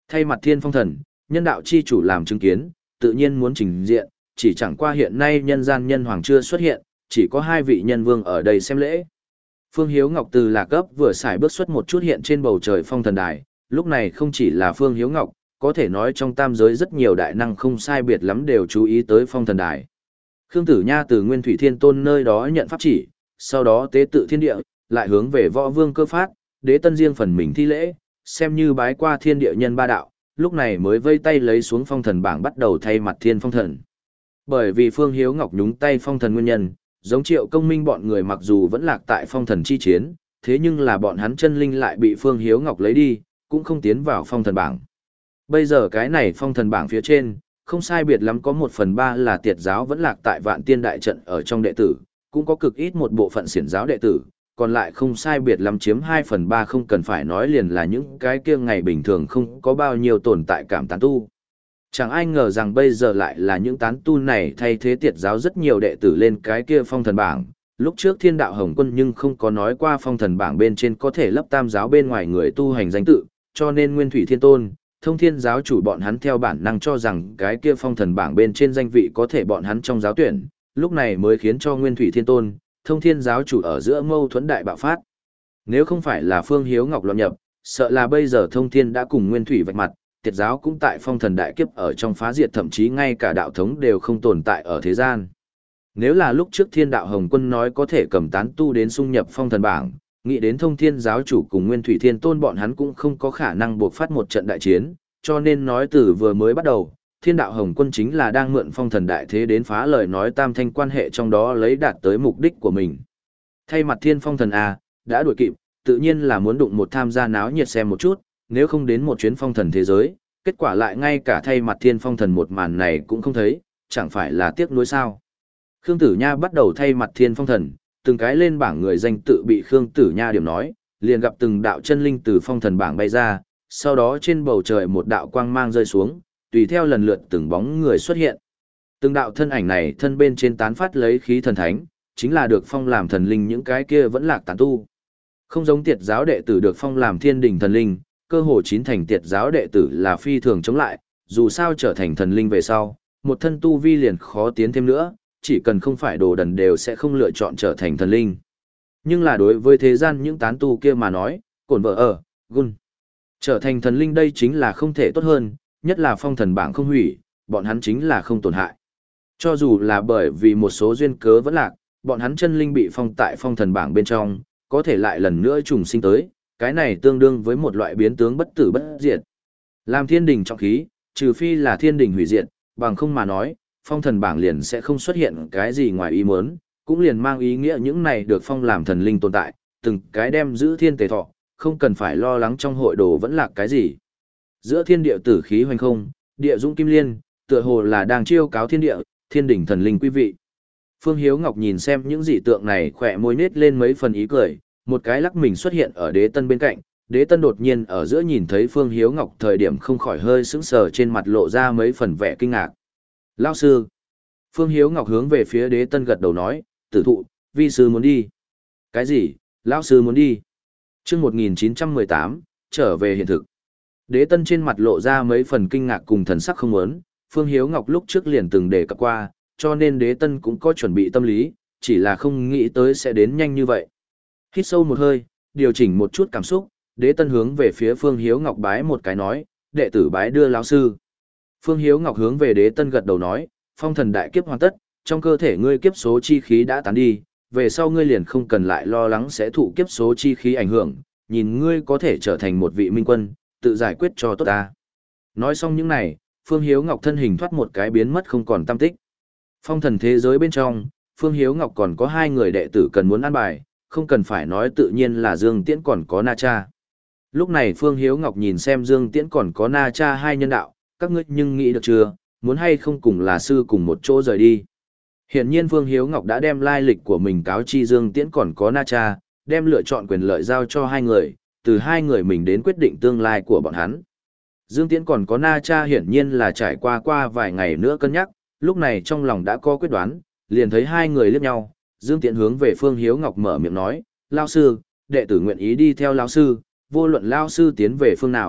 Thay mặt Thiên Phong Thần, nhân đạo chi chủ làm chứng kiến, tự nhiên muốn trình diện, chỉ chẳng qua hiện nay nhân gian nhân hoàng chưa xuất hiện, chỉ có hai vị nhân vương ở đây xem lễ. Phương Hiếu Ngọc từ Lạc Cấp vừa xài bước xuất một chút hiện trên bầu trời phong thần đài, lúc này không chỉ là Phương Hiếu Ngọc, có thể nói trong tam giới rất nhiều đại năng không sai biệt lắm đều chú ý tới phong thần đài. Khương Tử Nha từ Nguyên Thủy Thiên Tôn nơi đó nhận pháp chỉ, sau đó tế tự thiên địa, lại hướng về Võ Vương Cơ Phát, Đế Tân riêng phần mình thi lễ, xem như bái qua thiên địa nhân ba đạo, lúc này mới vây tay lấy xuống phong thần bảng bắt đầu thay mặt Thiên Phong Thần. Bởi vì Phương Hiếu Ngọc nhúng tay phong thần nguyên nhân, giống Triệu Công Minh bọn người mặc dù vẫn lạc tại phong thần chi chiến, thế nhưng là bọn hắn chân linh lại bị Phương Hiếu Ngọc lấy đi, cũng không tiến vào phong thần bảng. Bây giờ cái này phong thần bảng phía trên, không sai biệt lắm có một phần ba là tiệt giáo vẫn lạc tại vạn tiên đại trận ở trong đệ tử, cũng có cực ít một bộ phận xiển giáo đệ tử, còn lại không sai biệt lắm chiếm hai phần ba không cần phải nói liền là những cái kia ngày bình thường không có bao nhiêu tồn tại cảm tán tu. Chẳng ai ngờ rằng bây giờ lại là những tán tu này thay thế tiệt giáo rất nhiều đệ tử lên cái kia phong thần bảng. Lúc trước thiên đạo Hồng Quân nhưng không có nói qua phong thần bảng bên trên có thể lấp tam giáo bên ngoài người tu hành danh tự, cho nên Nguyên Thủy Thiên Tôn, Thông Thiên giáo chủ bọn hắn theo bản năng cho rằng cái kia phong thần bảng bên trên danh vị có thể bọn hắn trong giáo tuyển, lúc này mới khiến cho Nguyên Thủy Thiên Tôn, Thông Thiên giáo chủ ở giữa mâu thuẫn đại bạo phát. Nếu không phải là Phương Hiếu Ngọc loạn nhập, sợ là bây giờ Thông Thiên đã cùng Nguyên Thủy vạch mặt, tiệt giáo cũng tại phong thần đại kiếp ở trong phá diệt, thậm chí ngay cả đạo thống đều không tồn tại ở thế gian. Nếu là lúc trước thiên đạo Hồng Quân nói có thể cầm tán tu đến xung nhập phong thần bảng, nghĩ đến Thông Thiên giáo chủ cùng Nguyên Thủy Thiên Tôn bọn hắn cũng không có khả năng buộc phát một trận đại chiến, cho nên nói từ vừa mới bắt đầu, thiên đạo Hồng Quân chính là đang mượn phong thần đại thế đến phá lời nói tam thanh quan hệ trong đó lấy đạt tới mục đích của mình. Thay mặt thiên phong thần A, đã đuổi kịp, tự nhiên là muốn đụng một tham gia náo nhiệt xem một chút, nếu không đến một chuyến phong thần thế giới, kết quả lại ngay cả thay mặt thiên phong thần một màn này cũng không thấy, chẳng phải là tiếc nuối sao. Khương Tử Nha bắt đầu thay mặt thiên phong thần, từng cái lên bảng người danh tự bị Khương Tử Nha điểm nói, liền gặp từng đạo chân linh từ phong thần bảng bay ra, sau đó trên bầu trời một đạo quang mang rơi xuống, tùy theo lần lượt từng bóng người xuất hiện. Từng đạo thân ảnh này thân bên trên tán phát lấy khí thần thánh, chính là được phong làm thần linh những cái kia vẫn lạc tán tu. Không giống tiệt giáo đệ tử được phong làm thiên đình thần linh, cơ hồ chín thành tiệt giáo đệ tử là phi thường chống lại, dù sao trở thành thần linh về sau, một thân tu vi liền khó tiến thêm nữa, chỉ cần không phải đồ đần đều sẽ không lựa chọn trở thành thần linh. Nhưng là đối với thế gian những tán tu kia mà nói, cổn vợ ở, gun. Trở thành thần linh đây chính là không thể tốt hơn, nhất là phong thần bảng không hủy, bọn hắn chính là không tổn hại. Cho dù là bởi vì một số duyên cớ vẫn lạc, bọn hắn chân linh bị phong tại phong thần bảng bên trong, có thể lại lần nữa trùng sinh tới, cái này tương đương với một loại biến tướng bất tử bất diệt. Làm thiên đình trọng khí, trừ phi là thiên đình hủy diệt, bằng không mà nói, phong thần bảng liền sẽ không xuất hiện cái gì ngoài ý muốn, cũng liền mang ý nghĩa những này được phong làm thần linh tồn tại, từng cái đem giữ thiên tề thọ, không cần phải lo lắng trong hội đồ vẫn lạc cái gì. Giữa thiên địa tử khí hoành không, địa dũng kim liên, tựa hồ là đang chiêu cáo thiên địa, thiên đỉnh thần linh quý vị. Phương Hiếu Ngọc nhìn xem những dị tượng này khỏe môi nết lên mấy phần ý cười, một cái lắc mình xuất hiện ở Đế Tân bên cạnh, Đế Tân đột nhiên ở giữa nhìn thấy Phương Hiếu Ngọc thời điểm không khỏi hơi sững sờ, trên mặt lộ ra mấy phần vẻ kinh ngạc. Lão sư. Phương Hiếu Ngọc hướng về phía Đế Tân gật đầu nói, tử thụ, vi sư muốn đi. Cái gì, lão sư muốn đi? Chương một nghìn chín trăm mười tám, trở về hiện thực. Đế Tân trên mặt lộ ra mấy phần kinh ngạc cùng thần sắc không muốn, Phương Hiếu Ngọc lúc trước liền từng đề cập qua, cho nên Đế Tân cũng có chuẩn bị tâm lý, chỉ là không nghĩ tới sẽ đến nhanh như vậy. Hít sâu một hơi, điều chỉnh một chút cảm xúc, Đế Tân hướng về phía Phương Hiếu Ngọc bái một cái nói, đệ tử bái đưa lão sư. Phương Hiếu Ngọc hướng về Đế Tân gật đầu nói, phong thần đại kiếp hoàn tất, trong cơ thể ngươi kiếp số chi khí đã tán đi, về sau ngươi liền không cần lại lo lắng sẽ thụ kiếp số chi khí ảnh hưởng, nhìn ngươi có thể trở thành một vị minh quân, tự giải quyết cho tốt ta. Nói xong những này, Phương Hiếu Ngọc thân hình thoát một cái biến mất không còn tăm tích. Phong thần thế giới bên trong, Phương Hiếu Ngọc còn có hai người đệ tử cần muốn ăn bài, không cần phải nói tự nhiên là Dương Tiễn còn có Na Cha. Lúc này Phương Hiếu Ngọc nhìn xem Dương Tiễn còn có Na Cha hai nhân đạo, các ngươi nhưng nghĩ được chưa, muốn hay không cùng là sư cùng một chỗ rời đi. Hiển nhiên Phương Hiếu Ngọc đã đem lai lịch của mình cáo chi Dương Tiễn còn có Na Cha, đem lựa chọn quyền lợi giao cho hai người, từ hai người mình đến quyết định tương lai của bọn hắn. Dương Tiễn còn có Na Cha hiển nhiên là trải qua qua vài ngày nữa cân nhắc, lúc này trong lòng đã có quyết đoán, liền thấy hai người liếc nhau, Dương Tiễn hướng về Phương Hiếu Ngọc mở miệng nói, Lao sư, đệ tử nguyện ý đi theo Lao sư, vô luận Lao sư tiến về phương nào,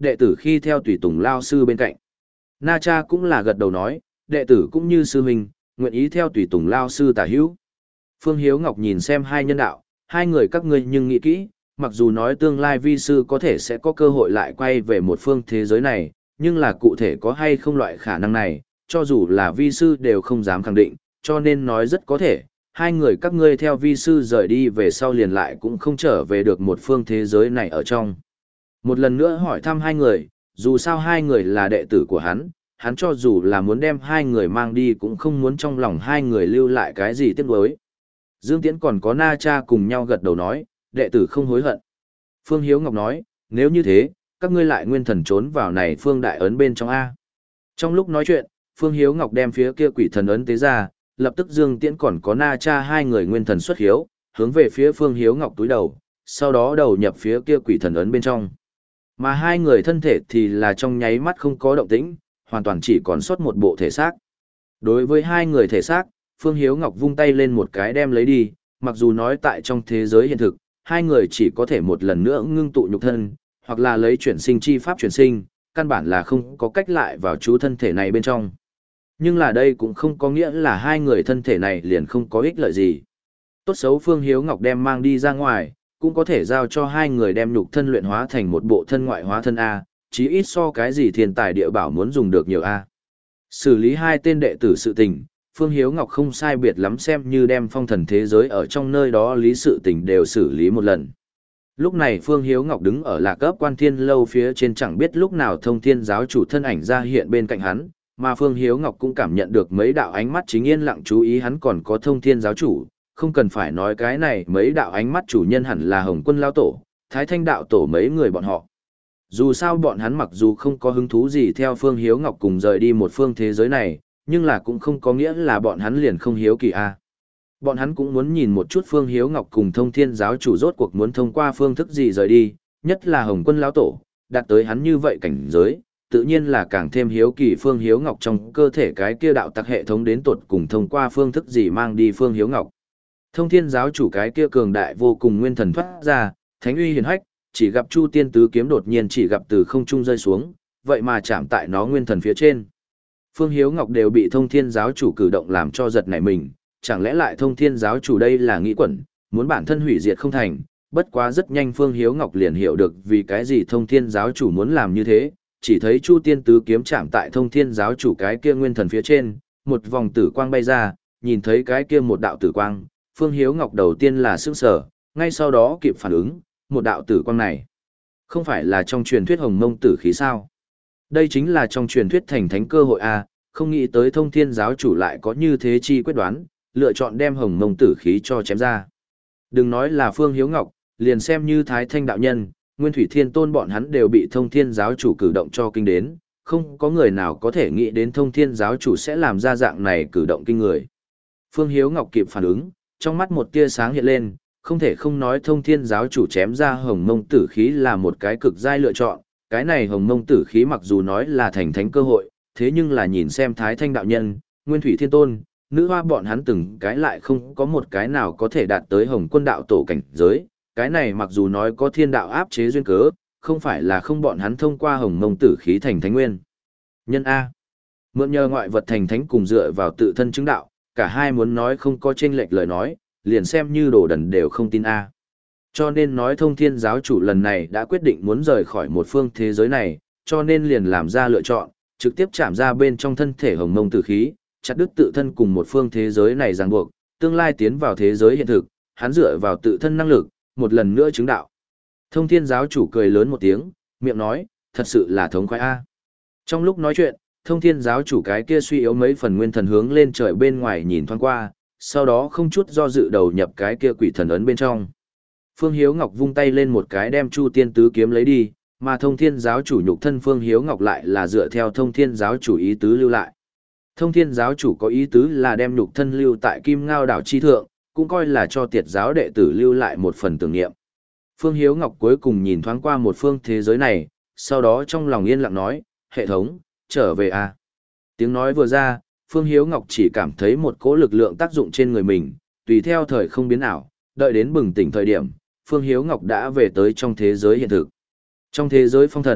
đệ tử khi theo tùy tùng lao sư bên cạnh. Na Cha cũng là gật đầu nói, đệ tử cũng như sư huynh, nguyện ý theo tùy tùng lao sư tả hữu. Phương Hiếu Ngọc nhìn xem hai nhân đạo, hai người các ngươi nhưng nghĩ kỹ, mặc dù nói tương lai vi sư có thể sẽ có cơ hội lại quay về một phương thế giới này, nhưng là cụ thể có hay không loại khả năng này, cho dù là vi sư đều không dám khẳng định, cho nên nói rất có thể, hai người các ngươi theo vi sư rời đi về sau liền lại cũng không trở về được một phương thế giới này ở trong. Một lần nữa hỏi thăm hai người, dù sao hai người là đệ tử của hắn, hắn cho dù là muốn đem hai người mang đi cũng không muốn trong lòng hai người lưu lại cái gì tiếc nuối. Dương Tiễn còn có Na Cha cùng nhau gật đầu nói, đệ tử không hối hận. Phương Hiếu Ngọc nói, nếu như thế, các ngươi lại nguyên thần trốn vào này phương đại ấn bên trong A. Trong lúc nói chuyện, Phương Hiếu Ngọc đem phía kia quỷ thần ấn tế ra, lập tức Dương Tiễn còn có Na Cha hai người nguyên thần xuất hiếu, hướng về phía Phương Hiếu Ngọc túi đầu, sau đó đầu nhập phía kia quỷ thần ấn bên trong. Mà hai người thân thể thì là trong nháy mắt không có động tĩnh, hoàn toàn chỉ còn sót một bộ thể xác. Đối với hai người thể xác, Phương Hiếu Ngọc vung tay lên một cái đem lấy đi, mặc dù nói tại trong thế giới hiện thực, hai người chỉ có thể một lần nữa ngưng tụ nhục thân, hoặc là lấy chuyển sinh chi pháp chuyển sinh, căn bản là không có cách lại vào chú thân thể này bên trong. Nhưng là đây cũng không có nghĩa là hai người thân thể này liền không có ích lợi gì. Tốt xấu Phương Hiếu Ngọc đem mang đi ra ngoài, cũng có thể giao cho hai người đem nhục thân luyện hóa thành một bộ thân ngoại hóa thân A, chí ít so cái gì thiên tài địa bảo muốn dùng được nhiều A. Xử lý hai tên đệ tử sự tình, Phương Hiếu Ngọc không sai biệt lắm xem như đem phong thần thế giới ở trong nơi đó lý sự tình đều xử lý một lần. Lúc này Phương Hiếu Ngọc đứng ở lạc ấp quan thiên lâu phía trên chẳng biết lúc nào thông thiên giáo chủ thân ảnh ra hiện bên cạnh hắn, mà Phương Hiếu Ngọc cũng cảm nhận được mấy đạo ánh mắt chính yên lặng chú ý hắn còn có thông thiên giáo chủ, không cần phải nói cái này mấy đạo ánh mắt chủ nhân hẳn là Hồng Quân Lao Tổ, Thái Thanh Đạo Tổ mấy người bọn họ. Dù sao bọn hắn mặc dù không có hứng thú gì theo Phương Hiếu Ngọc cùng rời đi một phương thế giới này, nhưng là cũng không có nghĩa là bọn hắn liền không hiếu kỳ a. Bọn hắn cũng muốn nhìn một chút Phương Hiếu Ngọc cùng thông thiên giáo chủ rốt cuộc muốn thông qua phương thức gì rời đi, nhất là Hồng Quân Lão Tổ, đạt tới hắn như vậy cảnh giới, tự nhiên là càng thêm hiếu kỳ Phương Hiếu Ngọc trong cơ thể cái kia đạo tặc hệ thống đến tột cùng thông qua phương thức gì mang đi Phương Hiếu Ngọc. Thông thiên giáo chủ cái kia cường đại vô cùng nguyên thần thoát ra, thánh uy hiển hách, chỉ gặp Chu Tiên Tứ kiếm đột nhiên chỉ gặp từ không trung rơi xuống, vậy mà chạm tại nó nguyên thần phía trên. Phương Hiếu Ngọc đều bị thông thiên giáo chủ cử động làm cho giật nảy mình, chẳng lẽ lại thông thiên giáo chủ đây là nghĩ quẩn, muốn bản thân hủy diệt không thành, bất quá rất nhanh Phương Hiếu Ngọc liền hiểu được vì cái gì thông thiên giáo chủ muốn làm như thế, chỉ thấy Chu Tiên Tứ kiếm chạm tại thông thiên giáo chủ cái kia nguyên thần phía trên, một vòng tử quang bay ra, nhìn thấy cái kia một đạo tử quang, Phương Hiếu Ngọc đầu tiên là sững sờ, ngay sau đó kịp phản ứng, một đạo tử quang này, không phải là trong truyền thuyết Hồng Mông tử khí sao? Đây chính là trong truyền thuyết thành thánh cơ hội a, không nghĩ tới thông thiên giáo chủ lại có như thế chi quyết đoán, lựa chọn đem Hồng Mông tử khí cho chém ra. Đừng nói là Phương Hiếu Ngọc, liền xem như Thái Thanh đạo nhân, Nguyên Thủy Thiên Tôn bọn hắn đều bị thông thiên giáo chủ cử động cho kinh đến, không có người nào có thể nghĩ đến thông thiên giáo chủ sẽ làm ra dạng này cử động kinh người. Phương Hiếu Ngọc kịp phản ứng, trong mắt một tia sáng hiện lên, không thể không nói thông thiên giáo chủ chém ra Hồng Mông tử khí là một cái cực giai lựa chọn. Cái này Hồng Mông tử khí mặc dù nói là thành thánh cơ hội, thế nhưng là nhìn xem Thái Thanh đạo nhân, Nguyên Thủy Thiên Tôn, nữ hoa bọn hắn từng cái lại không có một cái nào có thể đạt tới Hồng Quân đạo tổ cảnh giới. Cái này mặc dù nói có thiên đạo áp chế duyên cớ, không phải là không bọn hắn thông qua Hồng Mông tử khí thành thánh nguyên. Nhân A. Mượn nhờ ngoại vật thành thánh cùng dựa vào tự thân chứng đạo, cả hai muốn nói không có chênh lệch lời nói, liền xem như đồ đần đều không tin A. Cho nên nói thông thiên giáo chủ lần này đã quyết định muốn rời khỏi một phương thế giới này, cho nên liền làm ra lựa chọn, trực tiếp chạm ra bên trong thân thể Hồng Mông tử khí, chặt đứt tự thân cùng một phương thế giới này ràng buộc, tương lai tiến vào thế giới hiện thực, hắn dựa vào tự thân năng lực, một lần nữa chứng đạo. Thông thiên giáo chủ cười lớn một tiếng, miệng nói, thật sự là thống khoái A. Trong lúc nói chuyện, thông thiên giáo chủ cái kia suy yếu mấy phần nguyên thần hướng lên trời bên ngoài nhìn thoáng qua, sau đó không chút do dự đầu nhập cái kia quỷ thần ấn bên trong. Phương Hiếu Ngọc vung tay lên một cái đem Chu Tiên Tứ kiếm lấy đi, mà thông thiên giáo chủ nhục thân Phương Hiếu Ngọc lại là dựa theo thông thiên giáo chủ ý tứ lưu lại. Thông thiên giáo chủ có ý tứ là đem nhục thân lưu tại Kim Ngao đảo chi thượng, cũng coi là cho tiệt giáo đệ tử lưu lại một phần tưởng niệm. Phương Hiếu Ngọc cuối cùng nhìn thoáng qua một phương thế giới này, sau đó trong lòng yên lặng nói, hệ thống, trở về à. Tiếng nói vừa ra, Phương Hiếu Ngọc chỉ cảm thấy một cỗ lực lượng tác dụng trên người mình, tùy theo thời không biến ảo, đợi đến bừng tỉnh thời điểm, Phương Hiếu Ngọc đã về tới trong thế giới hiện thực. Trong thế giới phong thần,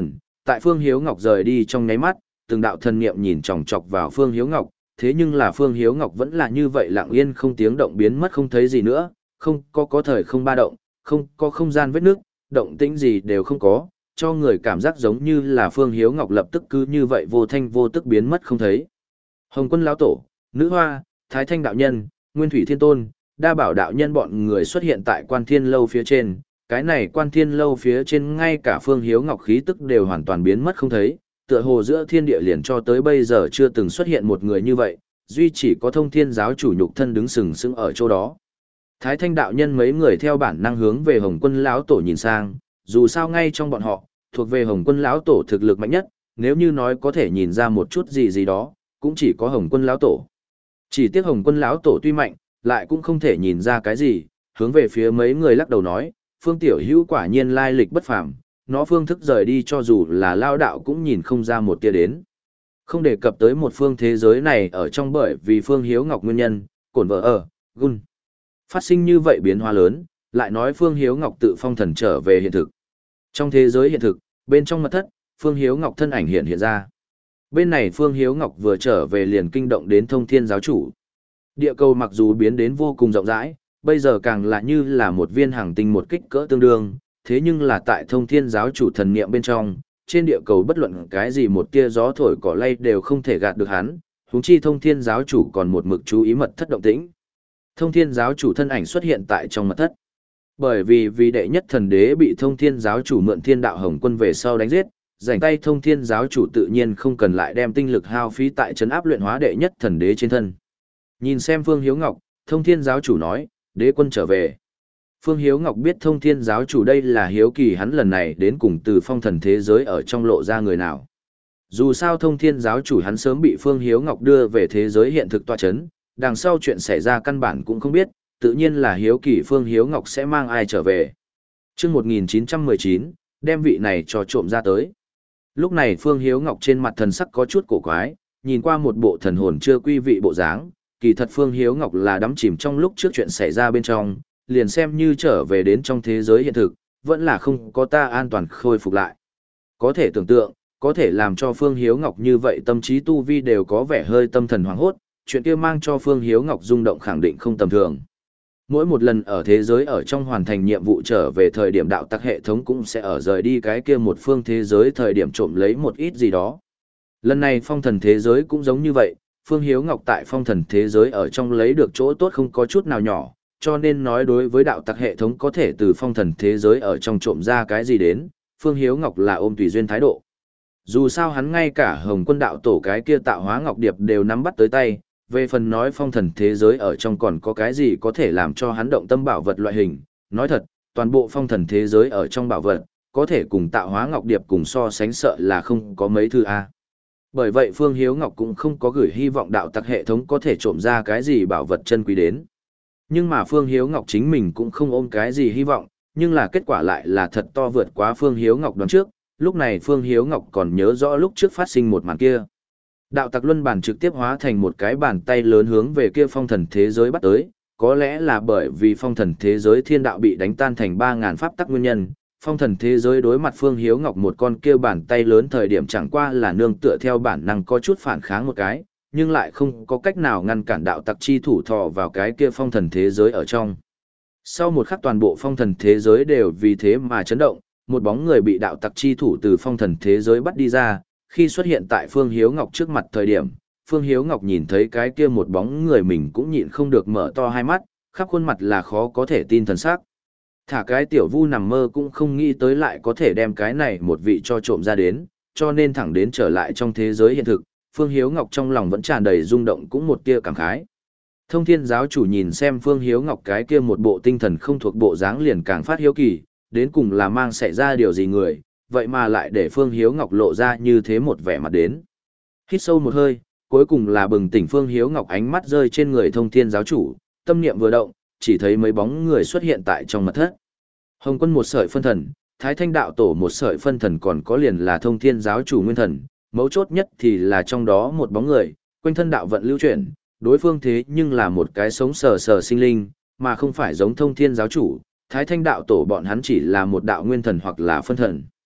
Tại Phương Hiếu Ngọc rời đi trong nháy mắt, từng đạo thần niệm nhìn chòng chọc vào Phương Hiếu Ngọc, thế nhưng là Phương Hiếu Ngọc vẫn là như vậy lặng yên không tiếng động biến mất không thấy gì nữa, không có có thời không ba động, không có không gian vết nước, động tĩnh gì đều không có, cho người cảm giác giống như là Phương Hiếu Ngọc lập tức cứ như vậy vô thanh vô tức biến mất không thấy. Hồng Quân lão tổ, Nữ Hoa, Thái Thanh đạo nhân, Nguyên Thủy Thiên Tôn, Đa Bảo đạo nhân bọn người xuất hiện tại Quan Thiên lâu phía trên, cái này Quan Thiên lâu phía trên ngay cả Phương Hiếu Ngọc khí tức đều hoàn toàn biến mất không thấy, tựa hồ giữa thiên địa liền cho tới bây giờ chưa từng xuất hiện một người như vậy, duy chỉ có Thông Thiên giáo chủ nhục thân đứng sừng sững ở chỗ đó. Thái Thanh đạo nhân mấy người theo bản năng hướng về Hồng Quân lão tổ nhìn sang, dù sao ngay trong bọn họ, thuộc về Hồng Quân lão tổ thực lực mạnh nhất, nếu như nói có thể nhìn ra một chút gì gì đó, cũng chỉ có Hồng Quân lão tổ. Chỉ tiếc Hồng Quân lão tổ tuy mạnh, lại cũng không thể nhìn ra cái gì, hướng về phía mấy người lắc đầu nói, Phương Tiểu Hữu quả nhiên lai lịch bất phàm, nó phương thức rời đi cho dù là lao đạo cũng nhìn không ra một tia đến. Không đề cập tới một phương thế giới này ở trong bởi vì Phương Hiếu Ngọc nguyên nhân, cổn vợ ở, gun. Phát sinh như vậy biến hóa lớn, lại nói Phương Hiếu Ngọc tự phong thần trở về hiện thực. Trong thế giới hiện thực, bên trong mật thất, Phương Hiếu Ngọc thân ảnh hiện hiện ra. Bên này Phương Hiếu Ngọc vừa trở về liền kinh động đến Thông Thiên giáo chủ. Địa cầu mặc dù biến đến vô cùng rộng rãi, bây giờ càng là như là một viên hành tinh một kích cỡ tương đương, thế nhưng là tại Thông Thiên giáo chủ thần niệm bên trong, trên địa cầu bất luận cái gì một tia gió thổi cỏ lay đều không thể gạt được hắn, huống chi Thông Thiên giáo chủ còn một mực chú ý mật thất động tĩnh. Thông Thiên giáo chủ thân ảnh xuất hiện tại trong mật thất. Bởi vì vì đệ nhất thần đế bị Thông Thiên giáo chủ mượn Thiên đạo Hồng Quân về sau đánh giết, rảnh tay Thông Thiên giáo chủ tự nhiên không cần lại đem tinh lực hao phí tại trấn áp luyện hóa đệ nhất thần đế trên thân. Nhìn xem Phương Hiếu Ngọc, Thông Thiên giáo chủ nói, đế quân trở về. Phương Hiếu Ngọc biết Thông Thiên giáo chủ đây là hiếu kỳ hắn lần này đến cùng từ phong thần thế giới ở trong lộ ra người nào. Dù sao Thông Thiên giáo chủ hắn sớm bị Phương Hiếu Ngọc đưa về thế giới hiện thực tọa chấn, đằng sau chuyện xảy ra căn bản cũng không biết, tự nhiên là hiếu kỳ Phương Hiếu Ngọc sẽ mang ai trở về. Trước một nghìn chín trăm mười chín, đem vị này cho trộm ra tới. Lúc này Phương Hiếu Ngọc trên mặt thần sắc có chút cổ quái, nhìn qua một bộ thần hồn chưa quy vị bộ dáng, kỳ thật Phương Hiếu Ngọc là đắm chìm trong lúc trước chuyện xảy ra bên trong, liền xem như trở về đến trong thế giới hiện thực, vẫn là không có ta an toàn khôi phục lại. Có thể tưởng tượng, có thể làm cho Phương Hiếu Ngọc như vậy tâm trí tu vi đều có vẻ hơi tâm thần hoảng hốt, chuyện kia mang cho Phương Hiếu Ngọc rung động khẳng định không tầm thường. Mỗi một lần ở thế giới ở trong hoàn thành nhiệm vụ trở về thời điểm đạo tắc hệ thống cũng sẽ ở rời đi cái kia một phương thế giới thời điểm trộm lấy một ít gì đó. Lần này phong thần thế giới cũng giống như vậy, Phương Hiếu Ngọc tại phong thần thế giới ở trong lấy được chỗ tốt không có chút nào nhỏ, cho nên nói đối với đạo tắc hệ thống có thể từ phong thần thế giới ở trong trộm ra cái gì đến, Phương Hiếu Ngọc là ôm tùy duyên thái độ. Dù sao hắn ngay cả Hồng Quân đạo tổ cái kia tạo hóa ngọc điệp đều nắm bắt tới tay, về phần nói phong thần thế giới ở trong còn có cái gì có thể làm cho hắn động tâm bảo vật loại hình, nói thật, toàn bộ phong thần thế giới ở trong bảo vật, có thể cùng tạo hóa ngọc điệp cùng so sánh sợ là không có mấy thứ A. Bởi vậy Phương Hiếu Ngọc cũng không có gửi hy vọng đạo tặc hệ thống có thể trộm ra cái gì bảo vật chân quý đến. Nhưng mà Phương Hiếu Ngọc chính mình cũng không ôm cái gì hy vọng, nhưng là kết quả lại là thật to vượt quá Phương Hiếu Ngọc đoán trước, lúc này Phương Hiếu Ngọc còn nhớ rõ lúc trước phát sinh một màn kia. Đạo tặc luân bàn trực tiếp hóa thành một cái bàn tay lớn hướng về kia phong thần thế giới bắt tới, có lẽ là bởi vì phong thần thế giới thiên đạo bị đánh tan thành ba ngàn pháp tắc nguyên nhân, phong thần thế giới đối mặt Phương Hiếu Ngọc một con kia bàn tay lớn thời điểm chẳng qua là nương tựa theo bản năng có chút phản kháng một cái, nhưng lại không có cách nào ngăn cản đạo tặc chi thủ thọ vào cái kia phong thần thế giới ở trong. Sau một khắc toàn bộ phong thần thế giới đều vì thế mà chấn động, một bóng người bị đạo tặc chi thủ từ phong thần thế giới bắt đi ra, khi xuất hiện tại Phương Hiếu Ngọc trước mặt thời điểm, Phương Hiếu Ngọc nhìn thấy cái kia một bóng người mình cũng nhịn không được mở to hai mắt, khắp khuôn mặt là khó có thể tin thần sắc. Thả cái tiểu vu nằm mơ cũng không nghĩ tới lại có thể đem cái này một vị cho trộm ra đến, cho nên thẳng đến trở lại trong thế giới hiện thực, Phương Hiếu Ngọc trong lòng vẫn tràn đầy rung động cũng một tia cảm khái. Thông Thiên giáo chủ nhìn xem Phương Hiếu Ngọc cái kia một bộ tinh thần không thuộc bộ dáng liền càng phát hiếu kỳ, đến cùng là mang xảy ra điều gì người, vậy mà lại để Phương Hiếu Ngọc lộ ra như thế một vẻ mặt đến. Hít sâu một hơi, cuối cùng là bừng tỉnh Phương Hiếu Ngọc ánh mắt rơi trên người Thông Thiên giáo chủ, tâm niệm vừa động, chỉ thấy mấy bóng người xuất hiện tại trong mật thất. Hồng Quân một sợi phân thần, Thái Thanh đạo tổ một sợi phân thần còn có liền là Thông Thiên giáo chủ nguyên thần, mấu chốt nhất thì là trong đó một bóng người, quanh thân đạo vận lưu chuyển, đối phương thế nhưng là một cái sống sờ sờ sinh linh, mà không phải giống Thông Thiên giáo chủ, Thái Thanh đạo tổ bọn hắn chỉ là một đạo nguyên thần hoặc là phân thần.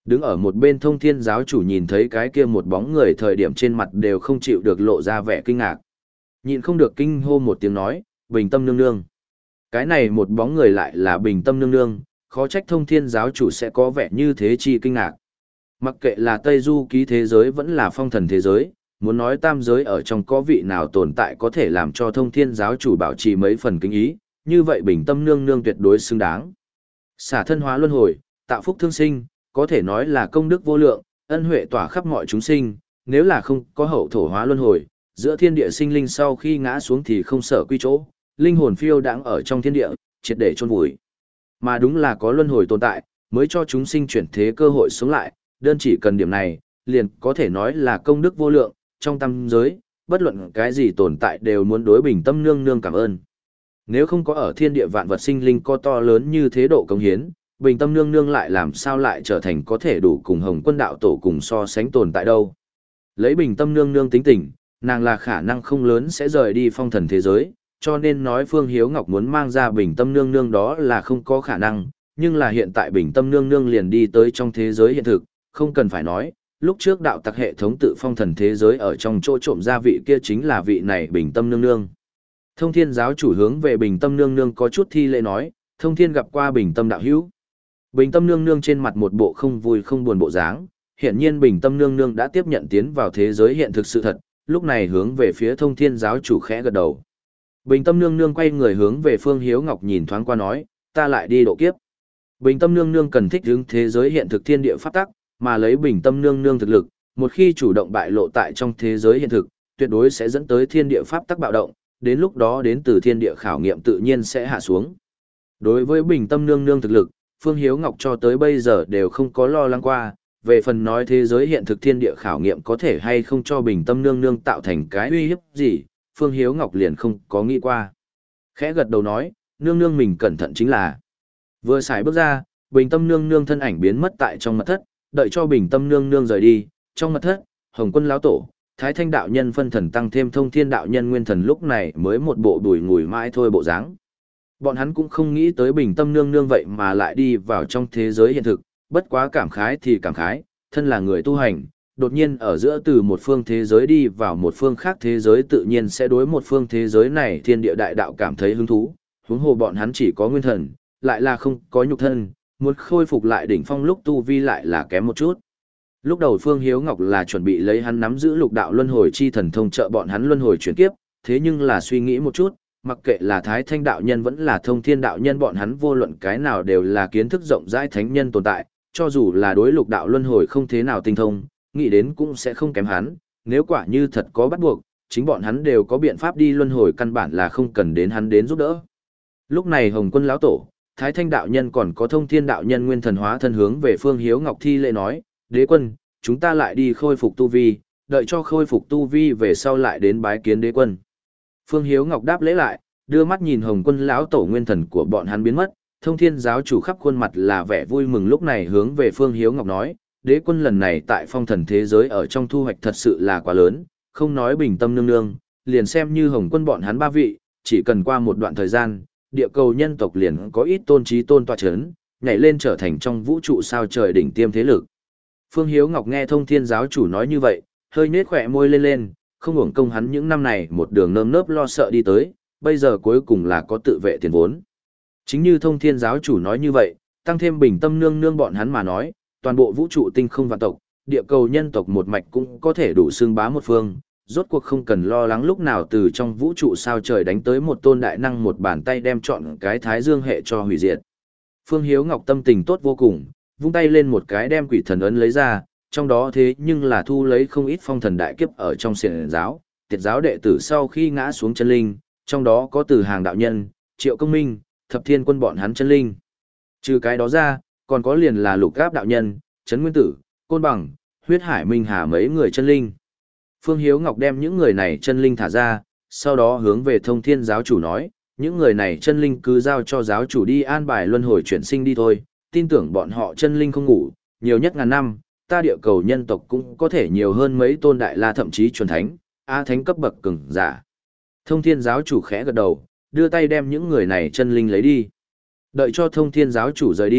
Đứng ở một bên thông thiên giáo chủ nhìn thấy cái kia một bóng người thời điểm trên mặt đều không chịu được lộ ra vẻ kinh ngạc. Nhịn không được kinh hô một tiếng nói, bình tâm nương nương. Cái này một bóng người lại là bình tâm nương nương, khó trách thông thiên giáo chủ sẽ có vẻ như thế chi kinh ngạc. Mặc kệ là Tây Du ký thế giới vẫn là phong thần thế giới, muốn nói tam giới ở trong có vị nào tồn tại có thể làm cho thông thiên giáo chủ bảo trì mấy phần kính ý, như vậy bình tâm nương nương tuyệt đối xứng đáng. Xả thân hóa luân hồi, tạo phúc thương sinh, có thể nói là công đức vô lượng, ân huệ tỏa khắp mọi chúng sinh, nếu là không có hậu thổ hóa luân hồi, giữa thiên địa sinh linh sau khi ngã xuống thì không sợ quy chỗ, linh hồn phiêu đãng ở trong thiên địa, triệt để chôn vùi. Mà đúng là có luân hồi tồn tại, mới cho chúng sinh chuyển thế cơ hội sống lại, đơn chỉ cần điểm này, liền có thể nói là công đức vô lượng, trong tam giới, bất luận cái gì tồn tại đều muốn đối bình tâm nương nương cảm ơn. Nếu không có ở thiên địa vạn vật sinh linh có to lớn như thế độ công hiến, bình tâm nương nương lại làm sao lại trở thành có thể đủ cùng hồng quân đạo tổ cùng so sánh tồn tại đâu. Lấy bình tâm nương nương tính tình, nàng là khả năng không lớn sẽ rời đi phong thần thế giới, cho nên nói Phương Hiếu Ngọc muốn mang ra bình tâm nương nương đó là không có khả năng, nhưng là hiện tại bình tâm nương nương liền đi tới trong thế giới hiện thực, không cần phải nói, lúc trước đạo tặc hệ thống tự phong thần thế giới ở trong chỗ trộm gia vị kia chính là vị này bình tâm nương nương. Thông thiên giáo chủ hướng về bình tâm nương nương có chút thi lễ nói, thông thiên gặp qua bình tâm đạo hữu. Bình tâm nương nương trên mặt một bộ không vui không buồn bộ dáng, hiện nhiên bình tâm nương nương đã tiếp nhận tiến vào thế giới hiện thực sự thật, lúc này hướng về phía thông thiên giáo chủ khẽ gật đầu. Bình tâm nương nương quay người hướng về Phương Hiếu Ngọc nhìn thoáng qua nói, ta lại đi độ kiếp. Bình tâm nương nương cần thích hướng thế giới hiện thực thiên địa pháp tắc, mà lấy bình tâm nương nương thực lực, một khi chủ động bại lộ tại trong thế giới hiện thực, tuyệt đối sẽ dẫn tới thiên địa pháp tắc bạo động, đến lúc đó đến từ thiên địa khảo nghiệm tự nhiên sẽ hạ xuống. Đối với bình tâm nương nương thực lực, Phương Hiếu Ngọc cho tới bây giờ đều không có lo lắng qua, về phần nói thế giới hiện thực thiên địa khảo nghiệm có thể hay không cho bình tâm nương nương tạo thành cái uy hiếp gì, Phương Hiếu Ngọc liền không có nghĩ qua. Khẽ gật đầu nói, nương nương mình cẩn thận chính là. Vừa xài bước ra, bình tâm nương nương thân ảnh biến mất tại trong mật thất, đợi cho bình tâm nương nương rời đi, trong mật thất, Hồng Quân lão tổ, Thái Thanh đạo nhân phân thần tăng thêm Thông Thiên đạo nhân nguyên thần lúc này mới một bộ đùi ngùi mãi thôi bộ dáng. Bọn hắn cũng không nghĩ tới bình tâm nương nương vậy mà lại đi vào trong thế giới hiện thực, bất quá cảm khái thì cảm khái, thân là người tu hành, đột nhiên ở giữa từ một phương thế giới đi vào một phương khác thế giới tự nhiên sẽ đối một phương thế giới này thiên địa đại đạo cảm thấy hứng thú, huống hồ bọn hắn chỉ có nguyên thần, lại là không có nhục thân, muốn khôi phục lại đỉnh phong lúc tu vi lại là kém một chút. Lúc đầu Phương Hiếu Ngọc là chuẩn bị lấy hắn nắm giữ lục đạo luân hồi chi thần thông trợ bọn hắn luân hồi chuyển kiếp, thế nhưng là suy nghĩ một chút, mặc kệ là Thái Thanh đạo nhân vẫn là Thông Thiên đạo nhân bọn hắn vô luận cái nào đều là kiến thức rộng rãi thánh nhân tồn tại, cho dù là đối lục đạo luân hồi không thế nào tinh thông, nghĩ đến cũng sẽ không kém hắn, nếu quả như thật có bắt buộc, chính bọn hắn đều có biện pháp đi luân hồi căn bản là không cần đến hắn đến giúp đỡ. Lúc này Hồng Quân lão tổ, Thái Thanh đạo nhân còn có Thông Thiên đạo nhân nguyên thần hóa thân hướng về Phương Hiếu Ngọc thi lễ nói, đế quân, chúng ta lại đi khôi phục tu vi, đợi cho khôi phục tu vi về sau lại đến bái kiến đế quân. Phương Hiếu Ngọc đáp lễ lại, đưa mắt nhìn Hồng Quân lão tổ nguyên thần của bọn hắn biến mất, Thông Thiên giáo chủ khắp khuôn mặt là vẻ vui mừng lúc này hướng về Phương Hiếu Ngọc nói, đế quân lần này tại phong thần thế giới ở trong thu hoạch thật sự là quá lớn, không nói bình tâm nương nương, liền xem như Hồng Quân bọn hắn ba vị, chỉ cần qua một đoạn thời gian, địa cầu nhân tộc liền có ít tôn trí tôn tọa chấn, nhảy lên trở thành trong vũ trụ sao trời đỉnh tiêm thế lực. Phương Hiếu Ngọc nghe Thông Thiên giáo chủ nói như vậy, hơi nhếch khỏe môi lên lên, không hưởng công hắn những năm này một đường nơm nớp lo sợ đi tới, bây giờ cuối cùng là có tự vệ tiền vốn. Chính như Thông Thiên giáo chủ nói như vậy, tăng thêm bình tâm nương nương bọn hắn mà nói, toàn bộ vũ trụ tinh không vạn tộc, địa cầu nhân tộc một mạch cũng có thể đủ xương bá một phương, rốt cuộc không cần lo lắng lúc nào từ trong vũ trụ sao trời đánh tới một tôn đại năng một bàn tay đem chọn cái thái dương hệ cho hủy diệt. Phương Hiếu Ngọc tâm tình tốt vô cùng, vung tay lên một cái đem quỷ thần ấn lấy ra, trong đó thế nhưng là thu lấy không ít phong thần đại kiếp ở trong xiển giáo, tiệt giáo đệ tử sau khi ngã xuống chân linh, trong đó có từ hàng đạo nhân, triệu công minh, thập thiên quân bọn hắn chân linh. Trừ cái đó ra, còn có liền là lục gáp đạo nhân, trấn nguyên tử, côn bằng, huyết hải minh hà mấy người chân linh. Phương Hiếu Ngọc đem những người này chân linh thả ra, sau đó hướng về Thông Thiên giáo chủ nói, những người này chân linh cứ giao cho giáo chủ đi an bài luân hồi chuyển sinh đi thôi, tin tưởng bọn họ chân linh không ngủ, nhiều nhất ngàn năm, ta địa cầu nhân tộc cũng có thể nhiều hơn mấy tôn đại la thậm chí chuẩn thánh, a thánh cấp bậc cường giả. Thông Thiên giáo chủ khẽ gật đầu, đưa tay đem những người này chân linh lấy đi. Đợi cho Thông Thiên giáo chủ rời đi,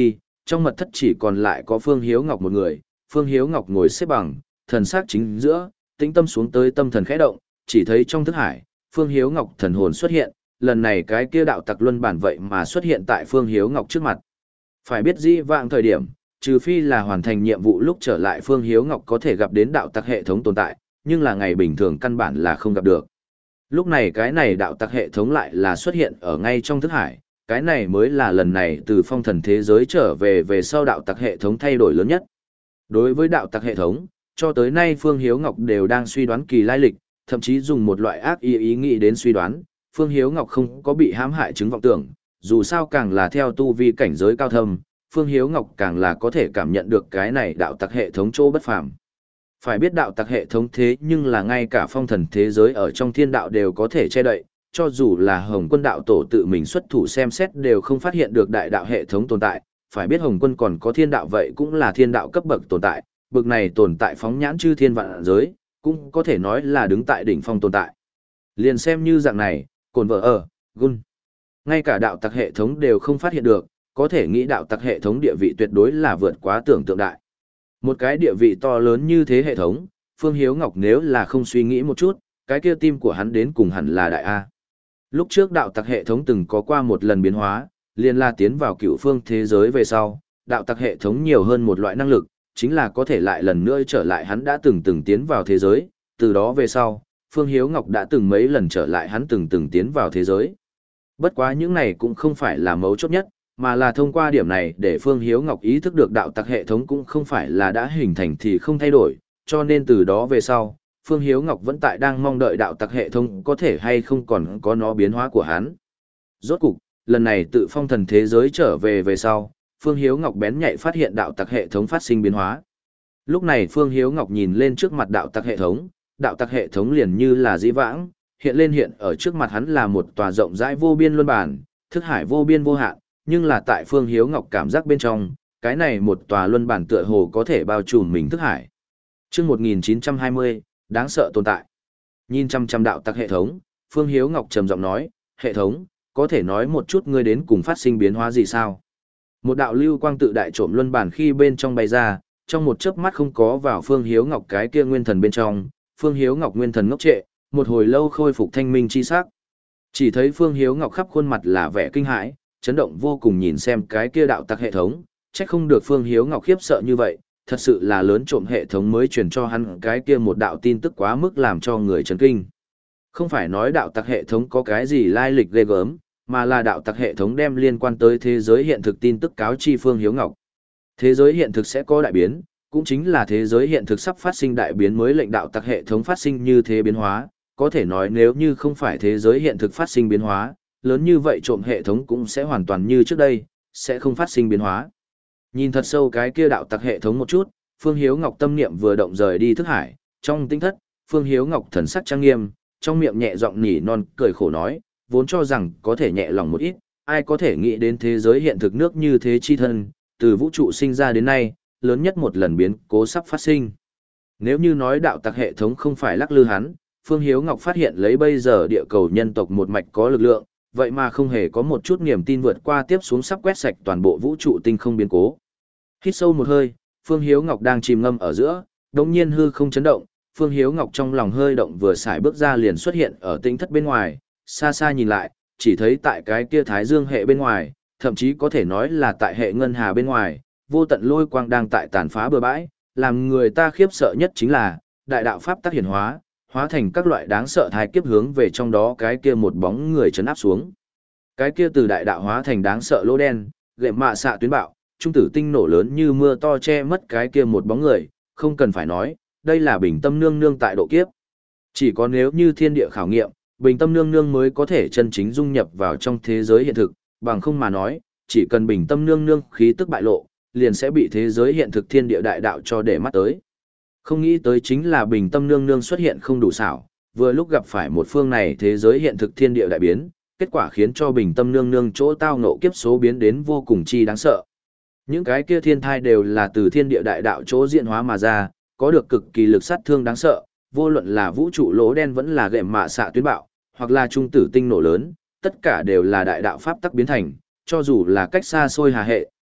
trong mật thất chỉ còn lại có Phương Hiếu Ngọc một người, Phương Hiếu Ngọc ngồi xếp bằng, thần sắc chính giữa, tĩnh tâm xuống tới tâm thần khẽ động, chỉ thấy trong thức hải, Phương Hiếu Ngọc thần hồn xuất hiện, lần này cái kia đạo tặc luân bản vậy mà xuất hiện tại Phương Hiếu Ngọc trước mặt. Phải biết dĩ vãng thời điểm, trừ phi là hoàn thành nhiệm vụ lúc trở lại Phương Hiếu Ngọc có thể gặp đến đạo tặc hệ thống tồn tại, nhưng là ngày bình thường căn bản là không gặp được. Lúc này cái này đạo tặc hệ thống lại là xuất hiện ở ngay trong thức hải, cái này mới là lần này từ phong thần thế giới trở về về sau đạo tặc hệ thống thay đổi lớn nhất. Đối với đạo tặc hệ thống, cho tới nay Phương Hiếu Ngọc đều đang suy đoán kỳ lai lịch, thậm chí dùng một loại ác ý ý nghĩ đến suy đoán, Phương Hiếu Ngọc không có bị hãm hại chứng vọng tưởng, dù sao càng là theo tu vi cảnh giới cao thâm, Phương Hiếu Ngọc càng là có thể cảm nhận được cái này đạo tặc hệ thống chỗ bất phàm. Phải biết đạo tặc hệ thống thế nhưng là ngay cả phong thần thế giới ở trong thiên đạo đều có thể che đậy, cho dù là Hồng Quân đạo tổ tự mình xuất thủ xem xét đều không phát hiện được đại đạo hệ thống tồn tại, phải biết Hồng Quân còn có thiên đạo vậy cũng là thiên đạo cấp bậc tồn tại, bậc này tồn tại phóng nhãn chư thiên vạn giới, cũng có thể nói là đứng tại đỉnh phong tồn tại. Liền xem như dạng này, cồn vợ ở, gun. Ngay cả đạo tặc hệ thống đều không phát hiện được, có thể nghĩ đạo tặc hệ thống địa vị tuyệt đối là vượt quá tưởng tượng đại. Một cái địa vị to lớn như thế hệ thống, Phương Hiếu Ngọc nếu là không suy nghĩ một chút, cái kia tim của hắn đến cùng hẳn là đại A. Lúc trước đạo tặc hệ thống từng có qua một lần biến hóa, liền là tiến vào cựu phương thế giới về sau, đạo tặc hệ thống nhiều hơn một loại năng lực, chính là có thể lại lần nữa trở lại hắn đã từng từng tiến vào thế giới, từ đó về sau, Phương Hiếu Ngọc đã từng mấy lần trở lại hắn từng từng tiến vào thế giới. Bất quá những này cũng không phải là mấu chốt nhất, mà là thông qua điểm này để Phương Hiếu Ngọc ý thức được đạo tặc hệ thống cũng không phải là đã hình thành thì không thay đổi, cho nên từ đó về sau, Phương Hiếu Ngọc vẫn tại đang mong đợi đạo tặc hệ thống có thể hay không còn có nó biến hóa của hắn. Rốt cục, lần này tự phong thần thế giới trở về về sau, Phương Hiếu Ngọc bén nhạy phát hiện đạo tặc hệ thống phát sinh biến hóa. Lúc này Phương Hiếu Ngọc nhìn lên trước mặt đạo tặc hệ thống, đạo tặc hệ thống liền như là dĩ vãng, hiện lên hiện ở trước mặt hắn là một tòa rộng rãi vô biên luân bản, thức hải vô biên vô hạn, nhưng là tại Phương Hiếu Ngọc cảm giác bên trong, cái này một tòa luân bản tựa hồ có thể bao trùm mình thức hải. Chương một nghìn chín trăm hai mươi, đáng sợ tồn tại. Nhìn chăm chăm đạo tặc hệ thống, Phương Hiếu Ngọc trầm giọng nói, hệ thống, có thể nói một chút ngươi đến cùng phát sinh biến hóa gì sao? Một đạo lưu quang tự đại trộm luân bản khi bên trong bay ra, trong một chớp mắt không có vào Phương Hiếu Ngọc cái kia nguyên thần bên trong, Phương Hiếu Ngọc nguyên thần ngốc trệ, một hồi lâu khôi phục thanh minh chi sắc. Chỉ thấy Phương Hiếu Ngọc khắp khuôn mặt là vẻ kinh hãi, chấn động vô cùng nhìn xem cái kia đạo tặc hệ thống, chắc không được Phương Hiếu Ngọc khiếp sợ như vậy, thật sự là lớn trộm hệ thống mới truyền cho hắn cái kia một đạo tin tức quá mức làm cho người chấn kinh. Không phải nói đạo tặc hệ thống có cái gì lai lịch ghê gớm, mà là đạo tặc hệ thống đem liên quan tới thế giới hiện thực tin tức cáo chi Phương Hiếu Ngọc. Thế giới hiện thực sẽ có đại biến, cũng chính là thế giới hiện thực sắp phát sinh đại biến mới lệnh đạo tặc hệ thống phát sinh như thế biến hóa, có thể nói nếu như không phải thế giới hiện thực phát sinh biến hóa, lớn như vậy trộm hệ thống cũng sẽ hoàn toàn như trước đây, sẽ không phát sinh biến hóa. Nhìn thật sâu cái kia đạo tặc hệ thống một chút, Phương Hiếu Ngọc tâm niệm vừa động rời đi thức hải, trong tinh thất, Phương Hiếu Ngọc thần sắc trang nghiêm, trong miệng nhẹ giọng nỉ non cười khổ nói, vốn cho rằng có thể nhẹ lòng một ít, ai có thể nghĩ đến thế giới hiện thực nước như thế chi thân, từ vũ trụ sinh ra đến nay, lớn nhất một lần biến cố sắp phát sinh. Nếu như nói đạo tặc hệ thống không phải lắc lư hắn, Phương Hiếu Ngọc phát hiện lấy bây giờ địa cầu nhân tộc một mạch có lực lượng, vậy mà không hề có một chút niềm tin vượt qua tiếp xuống sắp quét sạch toàn bộ vũ trụ tinh không biến cố. Hít sâu một hơi, Phương Hiếu Ngọc đang chìm ngâm ở giữa, đột nhiên hư không chấn động, Phương Hiếu Ngọc trong lòng hơi động vừa xài bước ra liền xuất hiện ở tinh thất bên ngoài, xa xa nhìn lại, chỉ thấy tại cái kia Thái Dương hệ bên ngoài, thậm chí có thể nói là tại hệ ngân hà bên ngoài, vô tận lôi quang đang tại tàn phá bờ bãi, làm người ta khiếp sợ nhất chính là, đại đạo pháp tác hiển hóa, hóa thành các loại đáng sợ thai kiếp hướng về trong đó cái kia một bóng người chấn áp xuống. Cái kia từ đại đạo hóa thành đáng sợ lỗ đen, gệm mạ xạ tuyến bạo, trung tử tinh nổ lớn như mưa to che mất cái kia một bóng người, không cần phải nói, đây là bình tâm nương nương tại độ kiếp. Chỉ có nếu như thiên địa khảo nghiệm, bình tâm nương nương mới có thể chân chính dung nhập vào trong thế giới hiện thực, bằng không mà nói, chỉ cần bình tâm nương nương khí tức bại lộ, liền sẽ bị thế giới hiện thực thiên địa đại đạo cho để mắt tới. Không nghĩ tới chính là bình tâm nương nương xuất hiện không đủ xảo, vừa lúc gặp phải một phương này thế giới hiện thực thiên địa đại biến, kết quả khiến cho bình tâm nương nương chỗ tao ngộ kiếp số biến đến vô cùng chi đáng sợ. Những cái kia thiên thai đều là từ thiên địa đại đạo chỗ diễn hóa mà ra, có được cực kỳ lực sát thương đáng sợ, vô luận là vũ trụ lỗ đen vẫn là gệm mạ xạ tuyến bạo, hoặc là trung tử tinh nổ lớn, tất cả đều là đại đạo pháp tắc biến thành, cho dù là cách xa xôi hà hệ,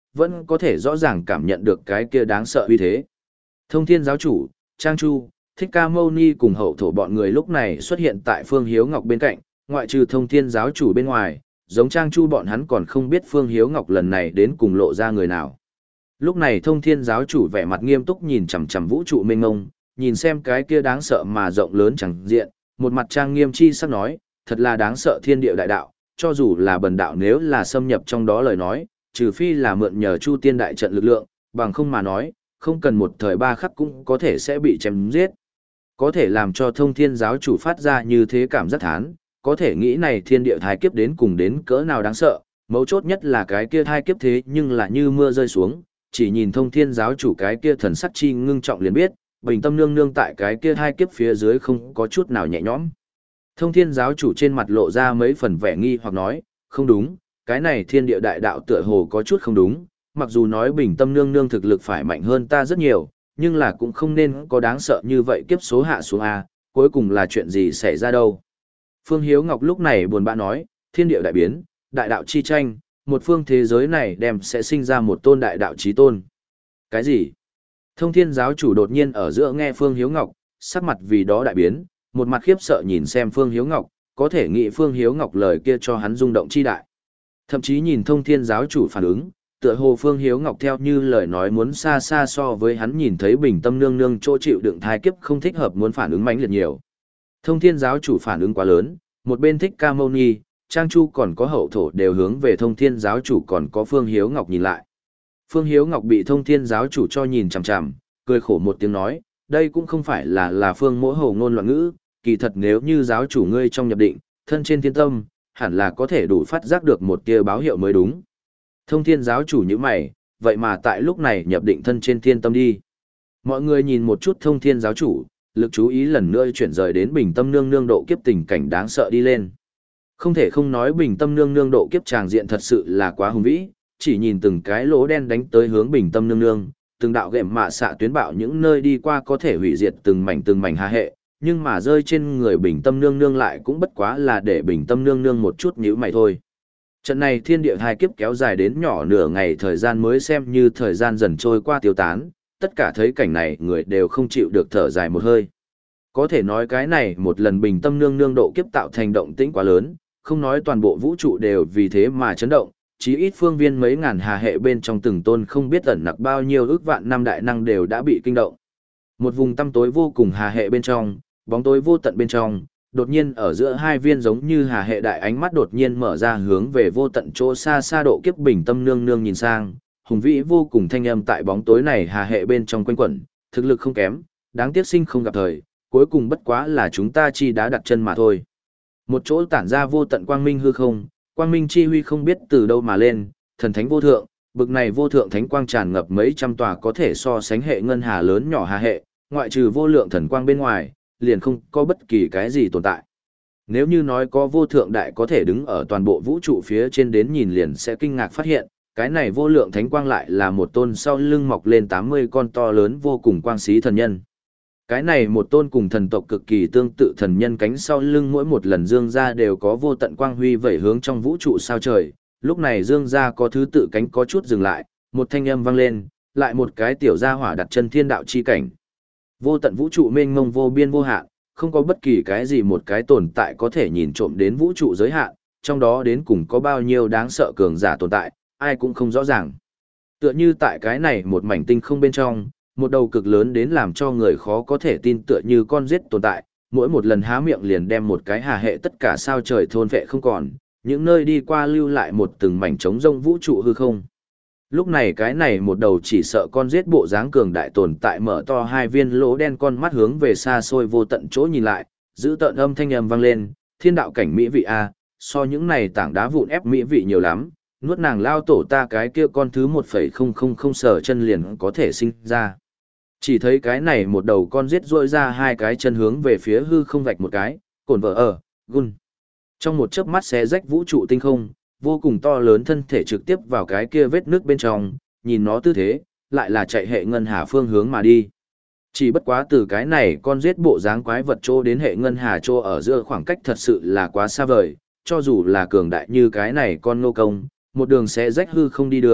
vẫn có thể rõ ràng cảm nhận được cái kia đáng sợ uy thế. Thông Thiên giáo chủ, Trang Chu, Thích Ca Mâu Ni cùng hậu thổ bọn người lúc này xuất hiện tại Phương Hiếu Ngọc bên cạnh, ngoại trừ Thông Thiên giáo chủ bên ngoài, giống Trang Chu bọn hắn còn không biết Phương Hiếu Ngọc lần này đến cùng lộ ra người nào. Lúc này Thông Thiên giáo chủ vẻ mặt nghiêm túc nhìn chằm chằm vũ trụ mênh mông, nhìn xem cái kia đáng sợ mà rộng lớn chẳng diện, một mặt trang nghiêm chi sắc nói, thật là đáng sợ thiên địa đại đạo, cho dù là bần đạo nếu là xâm nhập trong đó lời nói, trừ phi là mượn nhờ Chu Tiên đại trận lực lượng, bằng không mà nói, không cần một thời ba khắc cũng có thể sẽ bị chém giết. Có thể làm cho Thông Thiên giáo chủ phát ra như thế cảm giác thán, có thể nghĩ này thiên địa thai kiếp đến cùng đến cỡ nào đáng sợ, mấu chốt nhất là cái kia thai kiếp thế nhưng là như mưa rơi xuống, chỉ nhìn Thông Thiên giáo chủ cái kia thần sắc chi ngưng trọng liền biết, bình tâm nương nương tại cái kia thai kiếp phía dưới không có chút nào nhẹ nhõm. Thông Thiên giáo chủ trên mặt lộ ra mấy phần vẻ nghi hoặc nói, không đúng, cái này thiên địa đại đạo tựa hồ có chút không đúng, mặc dù nói bình tâm nương nương thực lực phải mạnh hơn ta rất nhiều, nhưng là cũng không nên có đáng sợ như vậy kiếp số hạ xuống A, cuối cùng là chuyện gì xảy ra đâu. Phương Hiếu Ngọc lúc này buồn bã nói, thiên địa đại biến, đại đạo chi tranh, một phương thế giới này đem sẽ sinh ra một tôn đại đạo chí tôn. Cái gì? Thông Thiên giáo chủ đột nhiên ở giữa nghe Phương Hiếu Ngọc, sắc mặt vì đó đại biến, một mặt khiếp sợ nhìn xem Phương Hiếu Ngọc, có thể nghĩ Phương Hiếu Ngọc lời kia cho hắn rung động chi đại. Thậm chí nhìn Thông Thiên giáo chủ phản ứng, tựa hồ Phương Hiếu Ngọc theo như lời nói muốn xa xa so với hắn nhìn thấy bình tâm nương nương chỗ chịu đựng thai kiếp không thích hợp muốn phản ứng mãnh liệt nhiều. Thông Thiên giáo chủ phản ứng quá lớn, một bên Thích Ca Mâu Ni, Trang Chu còn có hậu thổ đều hướng về Thông Thiên giáo chủ còn có Phương Hiếu Ngọc nhìn lại. Phương Hiếu Ngọc bị Thông Thiên giáo chủ cho nhìn chằm chằm, cười khổ một tiếng nói, đây cũng không phải là là Phương Mỗ hồ ngôn loạn ngữ, kỳ thật nếu như giáo chủ ngươi trong nhập định, thân trên thiên tâm, hẳn là có thể đủ phát giác được một tia báo hiệu mới đúng. Thông Thiên giáo chủ như mày, vậy mà tại lúc này nhập định thân trên thiên tâm đi. Mọi người nhìn một chút Thông Thiên giáo chủ, lực chú ý lần nữa chuyển rời đến bình tâm nương nương độ kiếp tình cảnh đáng sợ đi lên. Không thể không nói bình tâm nương nương độ kiếp tràng diện thật sự là quá hùng vĩ, chỉ nhìn từng cái lỗ đen đánh tới hướng bình tâm nương nương, từng đạo gệm mạ xạ tuyến bạo những nơi đi qua có thể hủy diệt từng mảnh từng mảnh hà hệ, nhưng mà rơi trên người bình tâm nương nương lại cũng bất quá là để bình tâm nương nương một chút nhíu mày thôi. Trận này thiên địa hai kiếp kéo dài đến nhỏ nửa ngày thời gian mới xem như thời gian dần trôi qua tiêu tán, tất cả thấy cảnh này người đều không chịu được thở dài một hơi. Có thể nói cái này một lần bình tâm nương nương độ kiếp tạo thành động tĩnh quá lớn, không nói toàn bộ vũ trụ đều vì thế mà chấn động, chí ít phương viên mấy ngàn hà hệ bên trong từng tôn không biết ẩn nặc bao nhiêu ước vạn năm đại năng đều đã bị kinh động. Một vùng tăm tối vô cùng hà hệ bên trong, bóng tối vô tận bên trong, đột nhiên ở giữa hai viên giống như hà hệ đại ánh mắt đột nhiên mở ra hướng về vô tận chỗ xa xa độ kiếp bình tâm nương nương nhìn sang, hùng vĩ vô cùng thanh âm tại bóng tối này hà hệ bên trong quanh quẩn, thực lực không kém, đáng tiếc sinh không gặp thời, cuối cùng bất quá là chúng ta chi đã đặt chân mà thôi. Một chỗ tản ra vô tận quang minh hư không, quang minh chi huy không biết từ đâu mà lên, thần thánh vô thượng, bực này vô thượng thánh quang tràn ngập mấy trăm tòa có thể so sánh hệ ngân hà lớn nhỏ hà hệ, ngoại trừ vô lượng thần quang bên ngoài, liền không có bất kỳ cái gì tồn tại. Nếu như nói có vô thượng đại có thể đứng ở toàn bộ vũ trụ phía trên đến nhìn liền sẽ kinh ngạc phát hiện, cái này vô lượng thánh quang lại là một tôn sau lưng mọc lên tám mươi con to lớn vô cùng quang xí thần nhân. Cái này một tôn cùng thần tộc cực kỳ tương tự thần nhân cánh sau lưng mỗi một lần dương ra đều có vô tận quang huy vẩy hướng trong vũ trụ sao trời. Lúc này dương ra có thứ tự cánh có chút dừng lại, một thanh âm vang lên, lại một cái tiểu gia hỏa đặt chân thiên đạo chi cảnh. Vô tận vũ trụ mênh mông vô biên vô hạn, không có bất kỳ cái gì một cái tồn tại có thể nhìn trộm đến vũ trụ giới hạn, trong đó đến cùng có bao nhiêu đáng sợ cường giả tồn tại, ai cũng không rõ ràng. Tựa như tại cái này một mảnh tinh không bên trong, một đầu cực lớn đến làm cho người khó có thể tin tựa như con giết tồn tại, mỗi một lần há miệng liền đem một cái hà hệ tất cả sao trời thôn vệ không còn, những nơi đi qua lưu lại một từng mảnh trống rông vũ trụ hư không. Lúc này cái này một đầu chỉ sợ con giết bộ dáng cường đại tồn tại mở to hai viên lỗ đen con mắt hướng về xa xôi vô tận chỗ nhìn lại, giữ tợn âm thanh âm vang lên, thiên đạo cảnh mỹ vị a, so những này tảng đá vụn ép mỹ vị nhiều lắm, nuốt nàng lao tổ ta cái kia con thứ một phẩy không không không sở chân liền có thể sinh ra. Chỉ thấy cái này một đầu con giết rôi ra hai cái chân hướng về phía hư không vạch một cái, cồn vợ ở, gun. Trong một chớp mắt xé rách vũ trụ tinh không, vô cùng to lớn thân thể trực tiếp vào cái kia vết nước bên trong, nhìn nó tư thế, lại là chạy hệ ngân hà phương hướng mà đi. Chỉ bất quá từ cái này con giết bộ dáng quái vật trô đến hệ ngân hà trô ở giữa khoảng cách thật sự là quá xa vời, cho dù là cường đại như cái này con nô công, một đường xé rách hư không đi đường,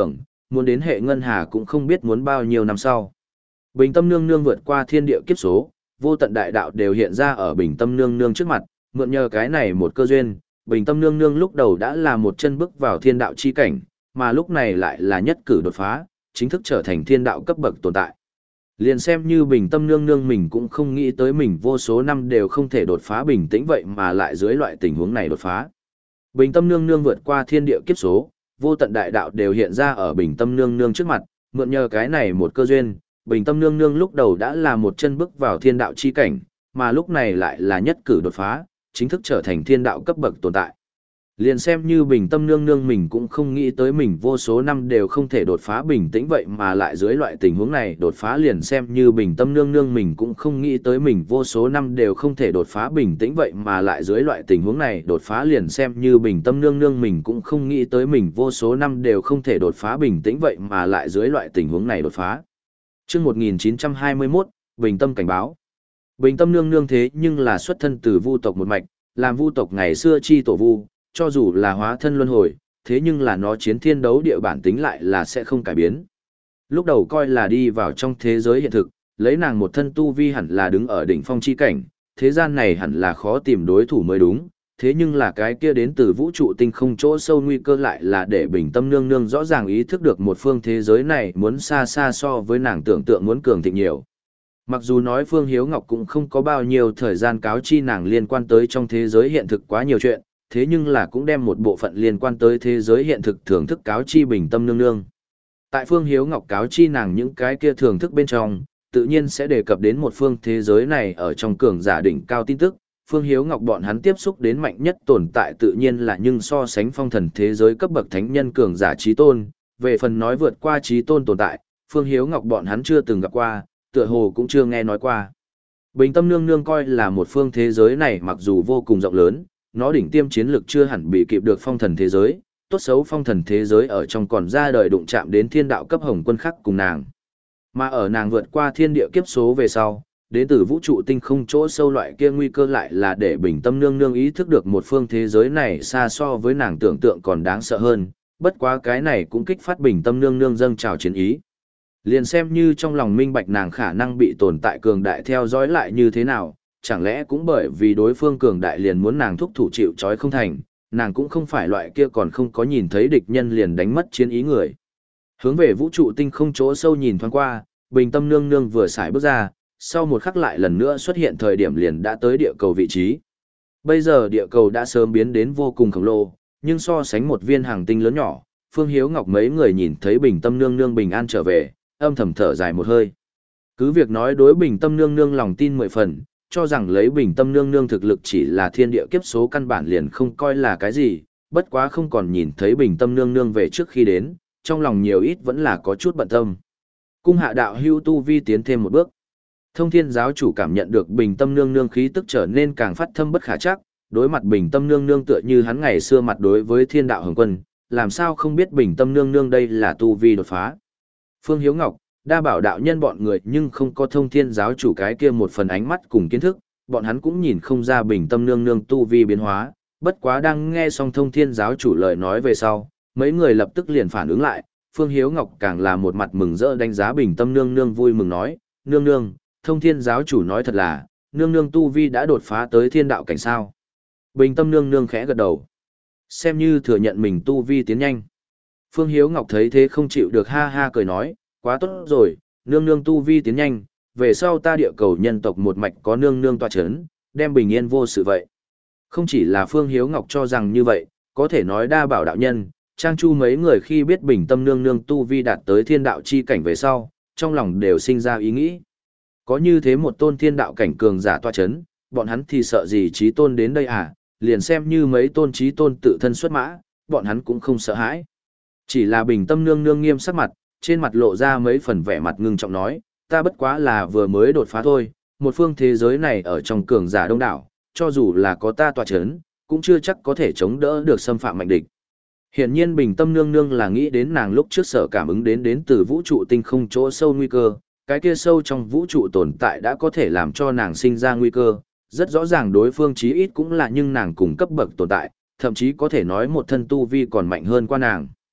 muốn đến hệ ngân hà cũng không biết muốn bao nhiêu năm sau. Bình tâm nương nương vượt qua thiên địa kiếp số, vô tận đại đạo đều hiện ra ở bình tâm nương nương trước mặt, mượn nhờ cái này một cơ duyên, bình tâm nương nương lúc đầu đã là một chân bước vào thiên đạo chi cảnh, mà lúc này lại là nhất cử đột phá, chính thức trở thành thiên đạo cấp bậc tồn tại. Liền xem như bình tâm nương nương mình cũng không nghĩ tới mình vô số năm đều không thể đột phá bình tĩnh vậy mà lại dưới loại tình huống này đột phá. Bình tâm nương nương vượt qua thiên địa kiếp số, vô tận đại đạo đều hiện ra ở bình tâm nương nương trước mặt, mượn nhờ cái này một cơ duyên, bình tâm nương nương lúc đầu đã là một chân bước vào thiên đạo chi cảnh, mà lúc này lại là nhất cử đột phá, chính thức trở thành thiên đạo cấp bậc tồn tại. Liền xem như bình tâm nương nương mình cũng không nghĩ tới mình vô số năm đều không thể đột phá bình tĩnh vậy mà lại dưới loại tình huống này đột phá liền xem như bình tâm nương nương mình cũng không nghĩ tới mình vô số năm đều không thể đột phá bình tĩnh vậy mà lại dưới loại tình huống này đột phá liền xem như bình tâm nương nương mình cũng không nghĩ tới mình vô số năm đều không thể đột phá bình tĩnh vậy mà lại dưới loại tình huống này đột phá. Trước một nghìn chín trăm hai mươi mốt, Bình Tâm cảnh báo. Bình Tâm nương nương thế nhưng là xuất thân từ Vu tộc một mạch, làm Vu tộc ngày xưa chi tổ Vu, cho dù là hóa thân luân hồi, thế nhưng là nó chiến thiên đấu địa bản tính lại là sẽ không cải biến. Lúc đầu coi là đi vào trong thế giới hiện thực, lấy nàng một thân tu vi hẳn là đứng ở đỉnh phong chi cảnh, thế gian này hẳn là khó tìm đối thủ mới đúng, thế nhưng là cái kia đến từ vũ trụ tinh không chỗ sâu nguy cơ lại là để bình tâm nương nương rõ ràng ý thức được một phương thế giới này muốn xa xa so với nàng tưởng tượng muốn cường thịnh nhiều. Mặc dù nói Phương Hiếu Ngọc cũng không có bao nhiêu thời gian cáo chi nàng liên quan tới trong thế giới hiện thực quá nhiều chuyện, thế nhưng là cũng đem một bộ phận liên quan tới thế giới hiện thực thưởng thức cáo chi bình tâm nương nương. Tại Phương Hiếu Ngọc cáo chi nàng những cái kia thưởng thức bên trong, tự nhiên sẽ đề cập đến một phương thế giới này ở trong cường giả đỉnh cao tin tức. Phương Hiếu Ngọc bọn hắn tiếp xúc đến mạnh nhất tồn tại tự nhiên là nhưng so sánh phong thần thế giới cấp bậc thánh nhân cường giả trí tôn, về phần nói vượt qua trí tôn tồn tại, Phương Hiếu Ngọc bọn hắn chưa từng gặp qua, tựa hồ cũng chưa nghe nói qua. Bình tâm nương nương coi là một phương thế giới này mặc dù vô cùng rộng lớn, nó đỉnh tiêm chiến lực chưa hẳn bị kịp được phong thần thế giới, tốt xấu phong thần thế giới ở trong còn ra đời đụng chạm đến thiên đạo cấp hồng quân khắc cùng nàng. Mà ở nàng vượt qua thiên địa kiếp số về sau, đến từ vũ trụ tinh không chỗ sâu loại kia nguy cơ lại là để bình tâm nương nương ý thức được một phương thế giới này xa so với nàng tưởng tượng còn đáng sợ hơn, bất quá cái này cũng kích phát bình tâm nương nương dâng trào chiến ý. Liền xem như trong lòng minh bạch nàng khả năng bị tồn tại cường đại theo dõi lại như thế nào, chẳng lẽ cũng bởi vì đối phương cường đại liền muốn nàng thúc thủ chịu trói không thành, nàng cũng không phải loại kia còn không có nhìn thấy địch nhân liền đánh mất chiến ý người. Hướng về vũ trụ tinh không chỗ sâu nhìn thoáng qua, bình tâm nương nương vừa xài bước ra, sau một khắc lại lần nữa xuất hiện thời điểm liền đã tới địa cầu vị trí. Bây giờ địa cầu đã sớm biến đến vô cùng khổng lồ, nhưng so sánh một viên hành tinh lớn nhỏ, Phương Hiếu Ngọc mấy người nhìn thấy bình tâm nương nương bình an trở về, âm thầm thở dài một hơi. Cứ việc nói đối bình tâm nương nương lòng tin mười phần, cho rằng lấy bình tâm nương nương thực lực chỉ là thiên địa kiếp số căn bản liền không coi là cái gì, bất quá không còn nhìn thấy bình tâm nương nương về trước khi đến, trong lòng nhiều ít vẫn là có chút bận tâm. Cung hạ đạo hưu tu vi tiến thêm một bước. Thông thiên giáo chủ cảm nhận được bình tâm nương nương khí tức trở nên càng phát thâm bất khả chắc, đối mặt bình tâm nương nương tựa như hắn ngày xưa mặt đối với thiên đạo hồng quân, làm sao không biết bình tâm nương nương đây là tu vi đột phá. Phương Hiếu Ngọc, đa bảo đạo nhân bọn người nhưng không có thông thiên giáo chủ cái kia một phần ánh mắt cùng kiến thức, bọn hắn cũng nhìn không ra bình tâm nương nương tu vi biến hóa, bất quá đang nghe xong thông thiên giáo chủ lời nói về sau, mấy người lập tức liền phản ứng lại, Phương Hiếu Ngọc càng là một mặt mừng rỡ đánh giá bình tâm nương nương vui mừng nói, nương nương, thông thiên giáo chủ nói thật là, nương nương tu vi đã đột phá tới thiên đạo cảnh sao. Bình tâm nương nương khẽ gật đầu, xem như thừa nhận mình tu vi tiến nhanh. Phương Hiếu Ngọc thấy thế không chịu được ha ha cười nói, quá tốt rồi, nương nương tu vi tiến nhanh, về sau ta địa cầu nhân tộc một mạch có nương nương tọa chấn, đem bình yên vô sự vậy. Không chỉ là Phương Hiếu Ngọc cho rằng như vậy, có thể nói đa bảo đạo nhân, Trang Chu mấy người khi biết bình tâm nương nương tu vi đạt tới thiên đạo chi cảnh về sau, trong lòng đều sinh ra ý nghĩ. Có như thế một tôn thiên đạo cảnh cường giả tọa chấn, bọn hắn thì sợ gì chí tôn đến đây à, liền xem như mấy tôn chí tôn tự thân xuất mã, bọn hắn cũng không sợ hãi. Chỉ là bình tâm nương nương nghiêm sắc mặt, trên mặt lộ ra mấy phần vẻ mặt ngưng trọng nói, ta bất quá là vừa mới đột phá thôi, một phương thế giới này ở trong cường giả đông đảo, cho dù là có ta tọa chấn, cũng chưa chắc có thể chống đỡ được xâm phạm mạnh địch. Hiển nhiên bình tâm nương nương là nghĩ đến nàng lúc trước sở cảm ứng đến đến từ vũ trụ tinh không chỗ sâu nguy cơ, cái kia sâu trong vũ trụ tồn tại đã có thể làm cho nàng sinh ra nguy cơ, rất rõ ràng đối phương chí ít cũng là nhưng nàng cùng cấp bậc tồn tại, thậm chí có thể nói một thân tu vi còn mạnh hơn qua nàng.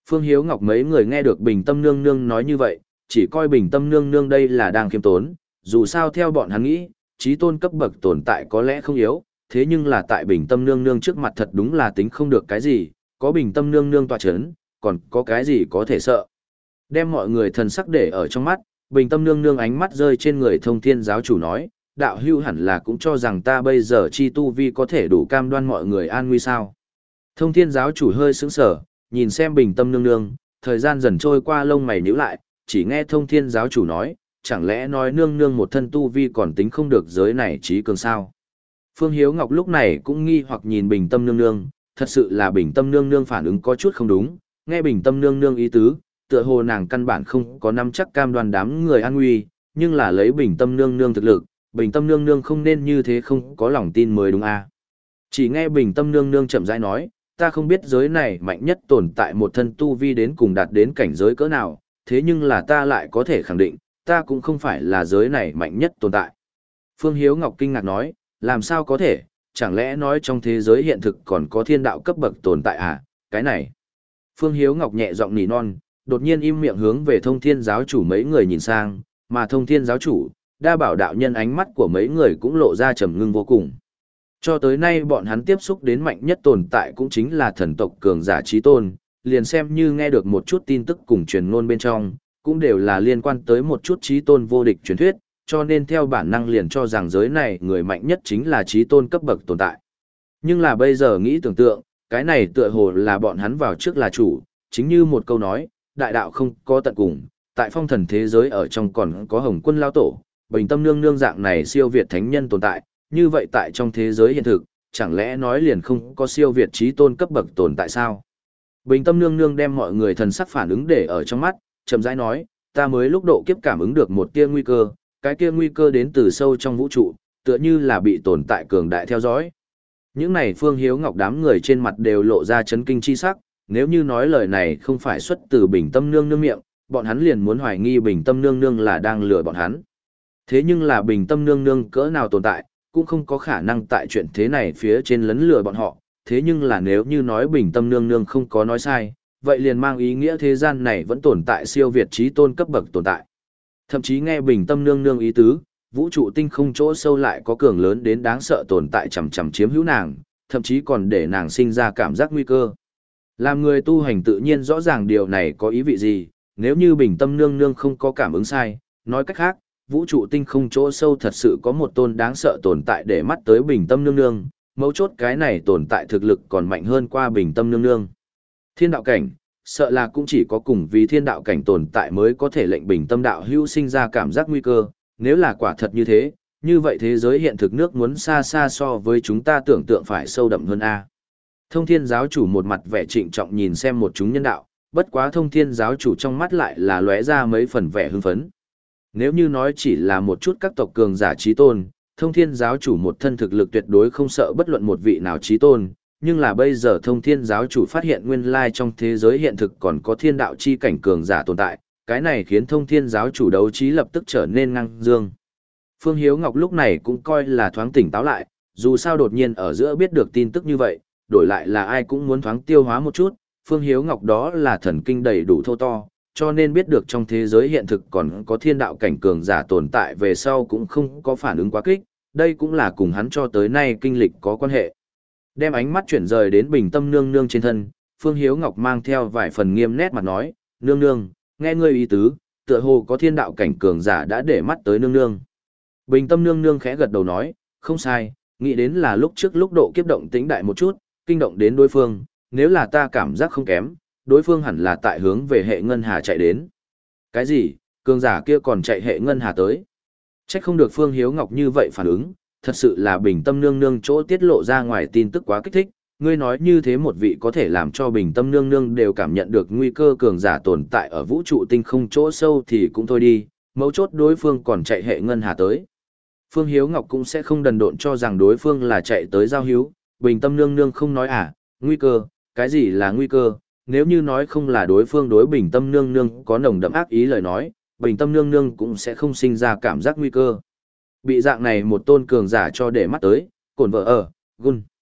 Phương Hiếu Ngọc mấy người nghe được Bình Tâm Nương Nương nói như vậy, chỉ coi Bình Tâm Nương Nương đây là đang khiêm tốn, dù sao theo bọn hắn nghĩ, trí tôn cấp bậc tồn tại có lẽ không yếu, thế nhưng là tại Bình Tâm Nương Nương trước mặt thật đúng là tính không được cái gì, có Bình Tâm Nương Nương tọa chấn, còn có cái gì có thể sợ. Đem mọi người thần sắc để ở trong mắt, Bình Tâm Nương Nương ánh mắt rơi trên người Thông Thiên giáo chủ nói, đạo hưu hẳn là cũng cho rằng ta bây giờ chi tu vi có thể đủ cam đoan mọi người an nguy sao. Thông Thiên giáo chủ hơi sững sờ, nhìn xem Bình Tâm Nương Nương, thời gian dần trôi qua lông mày nhíu lại, chỉ nghe Thông Thiên giáo chủ nói, chẳng lẽ nói Nương Nương một thân tu vi còn tính không được giới này trí cường sao. Phương Hiếu Ngọc lúc này cũng nghi hoặc nhìn Bình Tâm Nương Nương, thật sự là Bình Tâm Nương Nương phản ứng có chút không đúng, nghe Bình Tâm Nương Nương ý tứ, tựa hồ nàng căn bản không có nắm chắc cam đoan đám người an nguy, nhưng là lấy Bình Tâm Nương Nương thực lực, Bình Tâm Nương Nương không nên như thế không có lòng tin mới đúng à. Chỉ nghe Bình Tâm Nương Nương chậm rãi nói, ta không biết giới này mạnh nhất tồn tại một thân tu vi đến cùng đạt đến cảnh giới cỡ nào, thế nhưng là ta lại có thể khẳng định, ta cũng không phải là giới này mạnh nhất tồn tại. Phương Hiếu Ngọc kinh ngạc nói, làm sao có thể, chẳng lẽ nói trong thế giới hiện thực còn có thiên đạo cấp bậc tồn tại à, cái này. Phương Hiếu Ngọc nhẹ giọng nỉ non, đột nhiên im miệng hướng về Thông Thiên giáo chủ mấy người nhìn sang, mà Thông Thiên giáo chủ, đa bảo đạo nhân ánh mắt của mấy người cũng lộ ra trầm ngưng vô cùng. Cho tới nay bọn hắn tiếp xúc đến mạnh nhất tồn tại cũng chính là thần tộc cường giả trí tôn, liền xem như nghe được một chút tin tức cùng truyền ngôn bên trong, cũng đều là liên quan tới một chút trí tôn vô địch truyền thuyết, cho nên theo bản năng liền cho rằng giới này người mạnh nhất chính là trí tôn cấp bậc tồn tại. Nhưng là bây giờ nghĩ tưởng tượng, cái này tựa hồ là bọn hắn vào trước là chủ, chính như một câu nói, đại đạo không có tận cùng, tại phong thần thế giới ở trong còn có Hồng Quân lao tổ, Bình Tâm Nương Nương dạng này siêu việt thánh nhân tồn tại, như vậy tại trong thế giới hiện thực, chẳng lẽ nói liền không có siêu việt trí tôn cấp bậc tồn tại sao? Bình Tâm Nương Nương đem mọi người thần sắc phản ứng để ở trong mắt, chậm rãi nói, ta mới lúc độ kiếp cảm ứng được một tia nguy cơ, cái kia nguy cơ đến từ sâu trong vũ trụ, tựa như là bị tồn tại cường đại theo dõi. Những này Phương Hiếu Ngọc đám người trên mặt đều lộ ra chấn kinh chi sắc, nếu như nói lời này không phải xuất từ Bình Tâm Nương Nương miệng, bọn hắn liền muốn hoài nghi Bình Tâm Nương Nương là đang lừa bọn hắn. Thế nhưng là Bình Tâm Nương Nương cỡ nào tồn tại, cũng không có khả năng tại chuyện thế này phía trên lấn lừa bọn họ, thế nhưng là nếu như nói Bình Tâm Nương Nương không có nói sai, vậy liền mang ý nghĩa thế gian này vẫn tồn tại siêu việt trí tôn cấp bậc tồn tại. Thậm chí nghe Bình Tâm Nương Nương ý tứ, vũ trụ tinh không chỗ sâu lại có cường lớn đến đáng sợ tồn tại chằm chằm chiếm hữu nàng, thậm chí còn để nàng sinh ra cảm giác nguy cơ. Làm người tu hành tự nhiên rõ ràng điều này có ý vị gì, nếu như Bình Tâm Nương Nương không có cảm ứng sai, nói cách khác, vũ trụ tinh không chỗ sâu thật sự có một tôn đáng sợ tồn tại để mắt tới Bình Tâm Nương Nương, mấu chốt cái này tồn tại thực lực còn mạnh hơn qua Bình Tâm Nương Nương. Thiên đạo cảnh, sợ là cũng chỉ có cùng vì thiên đạo cảnh tồn tại mới có thể lệnh Bình Tâm đạo hữu sinh ra cảm giác nguy cơ, nếu là quả thật như thế, như vậy thế giới hiện thực nước muốn xa xa so với chúng ta tưởng tượng phải sâu đậm hơn a. Thông Thiên giáo chủ một mặt vẻ trịnh trọng nhìn xem một chúng nhân đạo, bất quá Thông Thiên giáo chủ trong mắt lại là lóe ra mấy phần vẻ hưng phấn. Nếu như nói chỉ là một chút các tộc cường giả trí tôn, Thông Thiên giáo chủ một thân thực lực tuyệt đối không sợ bất luận một vị nào trí tôn, nhưng là bây giờ Thông Thiên giáo chủ phát hiện nguyên lai trong thế giới hiện thực còn có thiên đạo chi cảnh cường giả tồn tại, cái này khiến Thông Thiên giáo chủ đấu trí lập tức trở nên ngang dương. Phương Hiếu Ngọc lúc này cũng coi là thoáng tỉnh táo lại, dù sao đột nhiên ở giữa biết được tin tức như vậy, đổi lại là ai cũng muốn thoáng tiêu hóa một chút, Phương Hiếu Ngọc đó là thần kinh đầy đủ thô to, cho nên biết được trong thế giới hiện thực còn có thiên đạo cảnh cường giả tồn tại về sau cũng không có phản ứng quá kích, đây cũng là cùng hắn cho tới nay kinh lịch có quan hệ. Đem ánh mắt chuyển rời đến Bình Tâm Nương Nương trên thân, Phương Hiếu Ngọc mang theo vài phần nghiêm nét mặt nói, Nương Nương, nghe ngươi ý tứ, tựa hồ có thiên đạo cảnh cường giả đã để mắt tới Nương Nương. Bình Tâm Nương Nương khẽ gật đầu nói, không sai, nghĩ đến là lúc trước lúc độ kiếp động tĩnh đại một chút, kinh động đến đối phương, nếu là ta cảm giác không kém, đối phương hẳn là tại hướng về hệ ngân hà chạy đến. Cái gì, cường giả kia còn chạy hệ ngân hà tới? Trách không được Phương Hiếu Ngọc như vậy phản ứng, thật sự là Bình Tâm Nương Nương chỗ tiết lộ ra ngoài tin tức quá kích thích, ngươi nói như thế một vị có thể làm cho Bình Tâm Nương Nương đều cảm nhận được nguy cơ cường giả tồn tại ở vũ trụ tinh không chỗ sâu thì cũng thôi đi, mấu chốt đối phương còn chạy hệ ngân hà tới. Phương Hiếu Ngọc cũng sẽ không đần độn cho rằng đối phương là chạy tới giao hữu, Bình Tâm Nương Nương không nói à, nguy cơ, cái gì là nguy cơ, nếu như nói không là đối phương đối Bình Tâm Nương Nương có nồng đậm ác ý lời nói, Bình Tâm Nương Nương cũng sẽ không sinh ra cảm giác nguy cơ. Bị dạng này một tôn cường giả cho để mắt tới, cổn vợ ở, gun.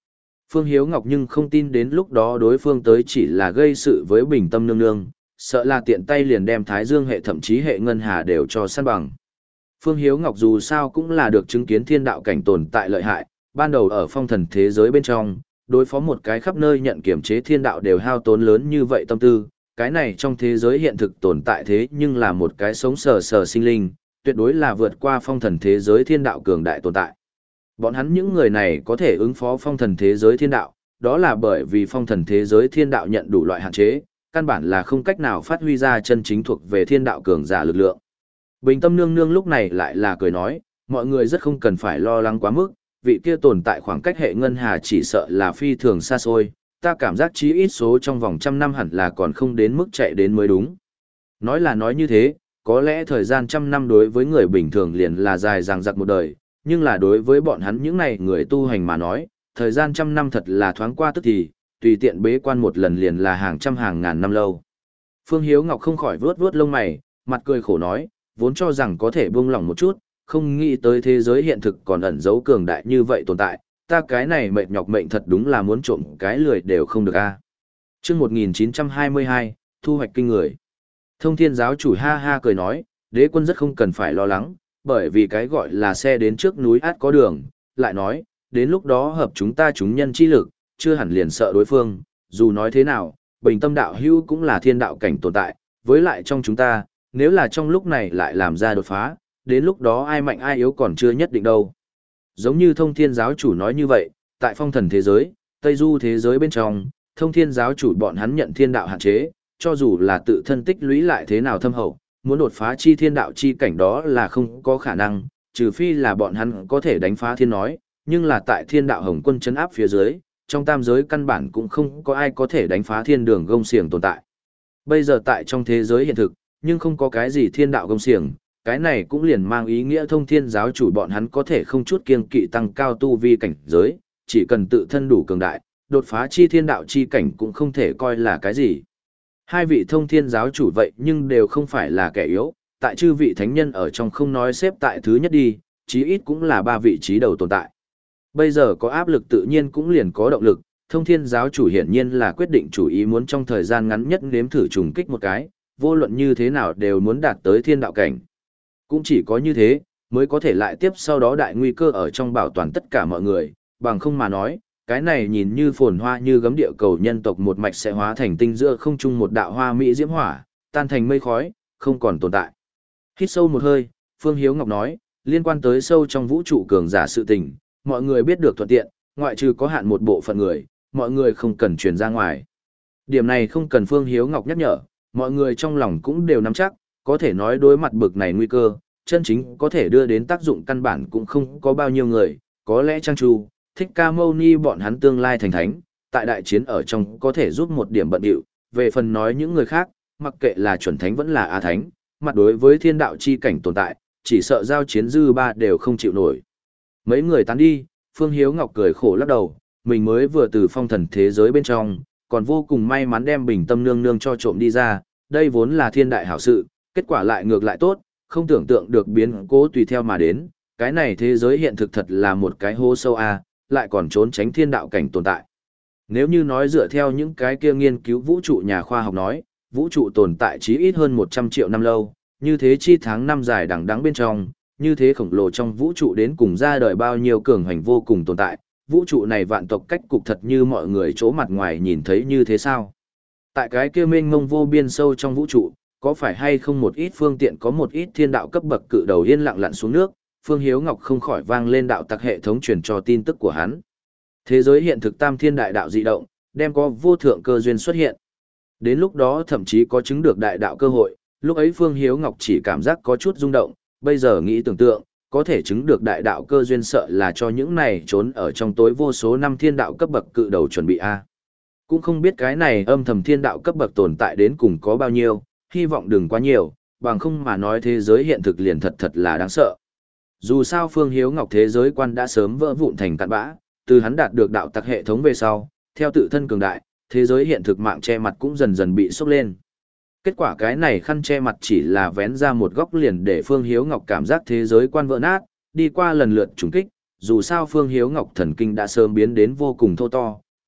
Phương Hiếu Ngọc nhưng không tin đến lúc đó đối phương tới chỉ là gây sự với Bình Tâm Nương Nương, sợ là tiện tay liền đem Thái Dương hệ thậm chí hệ ngân hà đều cho săn bằng. Phương Hiếu Ngọc dù sao cũng là được chứng kiến thiên đạo cảnh tồn tại lợi hại, ban đầu ở phong thần thế giới bên trong, đối phó một cái khắp nơi nhận kiểm chế thiên đạo đều hao tốn lớn như vậy tâm tư, cái này trong thế giới hiện thực tồn tại thế nhưng là một cái sống sờ sờ sinh linh, tuyệt đối là vượt qua phong thần thế giới thiên đạo cường đại tồn tại. Bọn hắn những người này có thể ứng phó phong thần thế giới thiên đạo, đó là bởi vì phong thần thế giới thiên đạo nhận đủ loại hạn chế, căn bản là không cách nào phát huy ra chân chính thuộc về thiên đạo cường giả lực lượng. Bình Tâm Nương Nương lúc này lại là cười nói, mọi người rất không cần phải lo lắng quá mức, vị kia tồn tại khoảng cách hệ ngân hà chỉ sợ là phi thường xa xôi, ta cảm giác chí ít số trong vòng trăm năm hẳn là còn không đến mức chạy đến mới đúng. Nói là nói như thế, có lẽ thời gian trăm năm đối với người bình thường liền là dài dằng dặc một đời, nhưng là đối với bọn hắn những này người tu hành mà nói, thời gian trăm năm thật là thoáng qua tức thì, tùy tiện bế quan một lần liền là hàng trăm hàng ngàn năm lâu. Phương Hiếu Ngọc không khỏi vuốt vuốt lông mày, mặt cười khổ nói, vốn cho rằng có thể buông lỏng một chút, không nghĩ tới thế giới hiện thực còn ẩn giấu cường đại như vậy tồn tại, ta cái này mệt nhọc mệnh thật đúng là muốn trộm cái lười đều không được a. Chương một nghìn chín trăm hai mươi hai, thu hoạch kinh người. Thông Thiên giáo chủ ha ha cười nói, đế quân rất không cần phải lo lắng, bởi vì cái gọi là xe đến trước núi át có đường, lại nói, đến lúc đó hợp chúng ta chúng nhân chi lực, chưa hẳn liền sợ đối phương, dù nói thế nào, Bình Tâm đạo hữu cũng là thiên đạo cảnh tồn tại, với lại trong chúng ta, nếu là trong lúc này lại làm ra đột phá, đến lúc đó ai mạnh ai yếu còn chưa nhất định đâu. Giống như Thông Thiên giáo chủ nói như vậy, tại phong thần thế giới, Tây Du thế giới bên trong, Thông Thiên giáo chủ bọn hắn nhận thiên đạo hạn chế, cho dù là tự thân tích lũy lại thế nào thâm hậu, muốn đột phá chi thiên đạo chi cảnh đó là không có khả năng, trừ phi là bọn hắn có thể đánh phá thiên nói, nhưng là tại thiên đạo hồng quân chấn áp phía dưới, trong tam giới căn bản cũng không có ai có thể đánh phá thiên đường gông xiềng tồn tại. Bây giờ tại trong thế giới hiện thực, nhưng không có cái gì thiên đạo gông xiềng, cái này cũng liền mang ý nghĩa Thông Thiên giáo chủ bọn hắn có thể không chút kiêng kỵ tăng cao tu vi cảnh giới, chỉ cần tự thân đủ cường đại, đột phá chi thiên đạo chi cảnh cũng không thể coi là cái gì. Hai vị Thông Thiên giáo chủ vậy nhưng đều không phải là kẻ yếu, tại chư vị thánh nhân ở trong không nói xếp tại thứ nhất đi, chí ít cũng là ba vị trí đầu tồn tại. Bây giờ có áp lực tự nhiên cũng liền có động lực, Thông Thiên giáo chủ hiển nhiên là quyết định chủ ý muốn trong thời gian ngắn nhất nếm thử trùng kích một cái, vô luận như thế nào đều muốn đạt tới thiên đạo cảnh. Cũng chỉ có như thế, mới có thể lại tiếp sau đó đại nguy cơ ở trong bảo toàn tất cả mọi người, bằng không mà nói, cái này nhìn như phồn hoa như gấm địa cầu nhân tộc một mạch sẽ hóa thành tinh giữa không trung một đạo hoa mỹ diễm hỏa, tan thành mây khói, không còn tồn tại. Hít sâu một hơi, Phương Hiếu Ngọc nói, liên quan tới sâu trong vũ trụ cường giả sự tình, mọi người biết được thuận tiện, ngoại trừ có hạn một bộ phận người, mọi người không cần truyền ra ngoài. Điểm này không cần Phương Hiếu Ngọc nhắc nhở, mọi người trong lòng cũng đều nắm chắc, có thể nói đối mặt bực này nguy cơ, chân chính có thể đưa đến tác dụng căn bản cũng không có bao nhiêu người, có lẽ Trang Chu, Thích Ca Mâu Ni bọn hắn tương lai thành thánh, tại đại chiến ở trong có thể giúp một điểm bận điệu, về phần nói những người khác, mặc kệ là chuẩn thánh vẫn là á thánh, mặt đối với thiên đạo chi cảnh tồn tại, chỉ sợ giao chiến dư ba đều không chịu nổi. Mấy người tán đi, Phương Hiếu Ngọc cười khổ lắc đầu, mình mới vừa từ phong thần thế giới bên trong, còn vô cùng may mắn đem Bình Tâm Nương Nương cho trộm đi ra, đây vốn là thiên đại hảo sự, kết quả lại ngược lại tốt, không tưởng tượng được biến cố tùy theo mà đến, cái này thế giới hiện thực thật là một cái hố sâu a, lại còn trốn tránh thiên đạo cảnh tồn tại. Nếu như nói dựa theo những cái kia nghiên cứu vũ trụ nhà khoa học nói, vũ trụ tồn tại chí ít hơn một trăm triệu năm lâu, như thế chi tháng năm dài đằng đẵng bên trong, như thế khổng lồ trong vũ trụ đến cùng ra đời bao nhiêu cường hành vô cùng tồn tại, vũ trụ này vạn tộc cách cục thật như mọi người chỗ mặt ngoài nhìn thấy như thế sao? Tại cái kia mênh mông vô biên sâu trong vũ trụ, có phải hay không một ít phương tiện có một ít thiên đạo cấp bậc cự đầu yên lặng lặn xuống nước, Phương Hiếu Ngọc không khỏi vang lên đạo tặc hệ thống truyền cho tin tức của hắn. Thế giới hiện thực tam thiên đại đạo dị động, đem có vô thượng cơ duyên xuất hiện. Đến lúc đó thậm chí có chứng được đại đạo cơ hội, lúc ấy Phương Hiếu Ngọc chỉ cảm giác có chút rung động, bây giờ nghĩ tưởng tượng, có thể chứng được đại đạo cơ duyên sợ là cho những này trốn ở trong tối vô số năm thiên đạo cấp bậc cự đầu chuẩn bị a. Cũng không biết cái này âm thầm thiên đạo cấp bậc tồn tại đến cùng có bao nhiêu, hy vọng đừng quá nhiều, bằng không mà nói thế giới hiện thực liền thật thật là đáng sợ. Dù sao Phương Hiếu Ngọc thế giới quan đã sớm vỡ vụn thành cặn bã, từ hắn đạt được đạo tặc hệ thống về sau, theo tự thân cường đại, thế giới hiện thực mạng che mặt cũng dần dần bị sốc lên. Kết quả cái này khăn che mặt chỉ là vén ra một góc liền để Phương Hiếu Ngọc cảm giác thế giới quan vỡ nát, đi qua lần lượt trùng kích, dù sao Phương Hiếu Ngọc thần kinh đã sớm biến đến vô cùng thô to,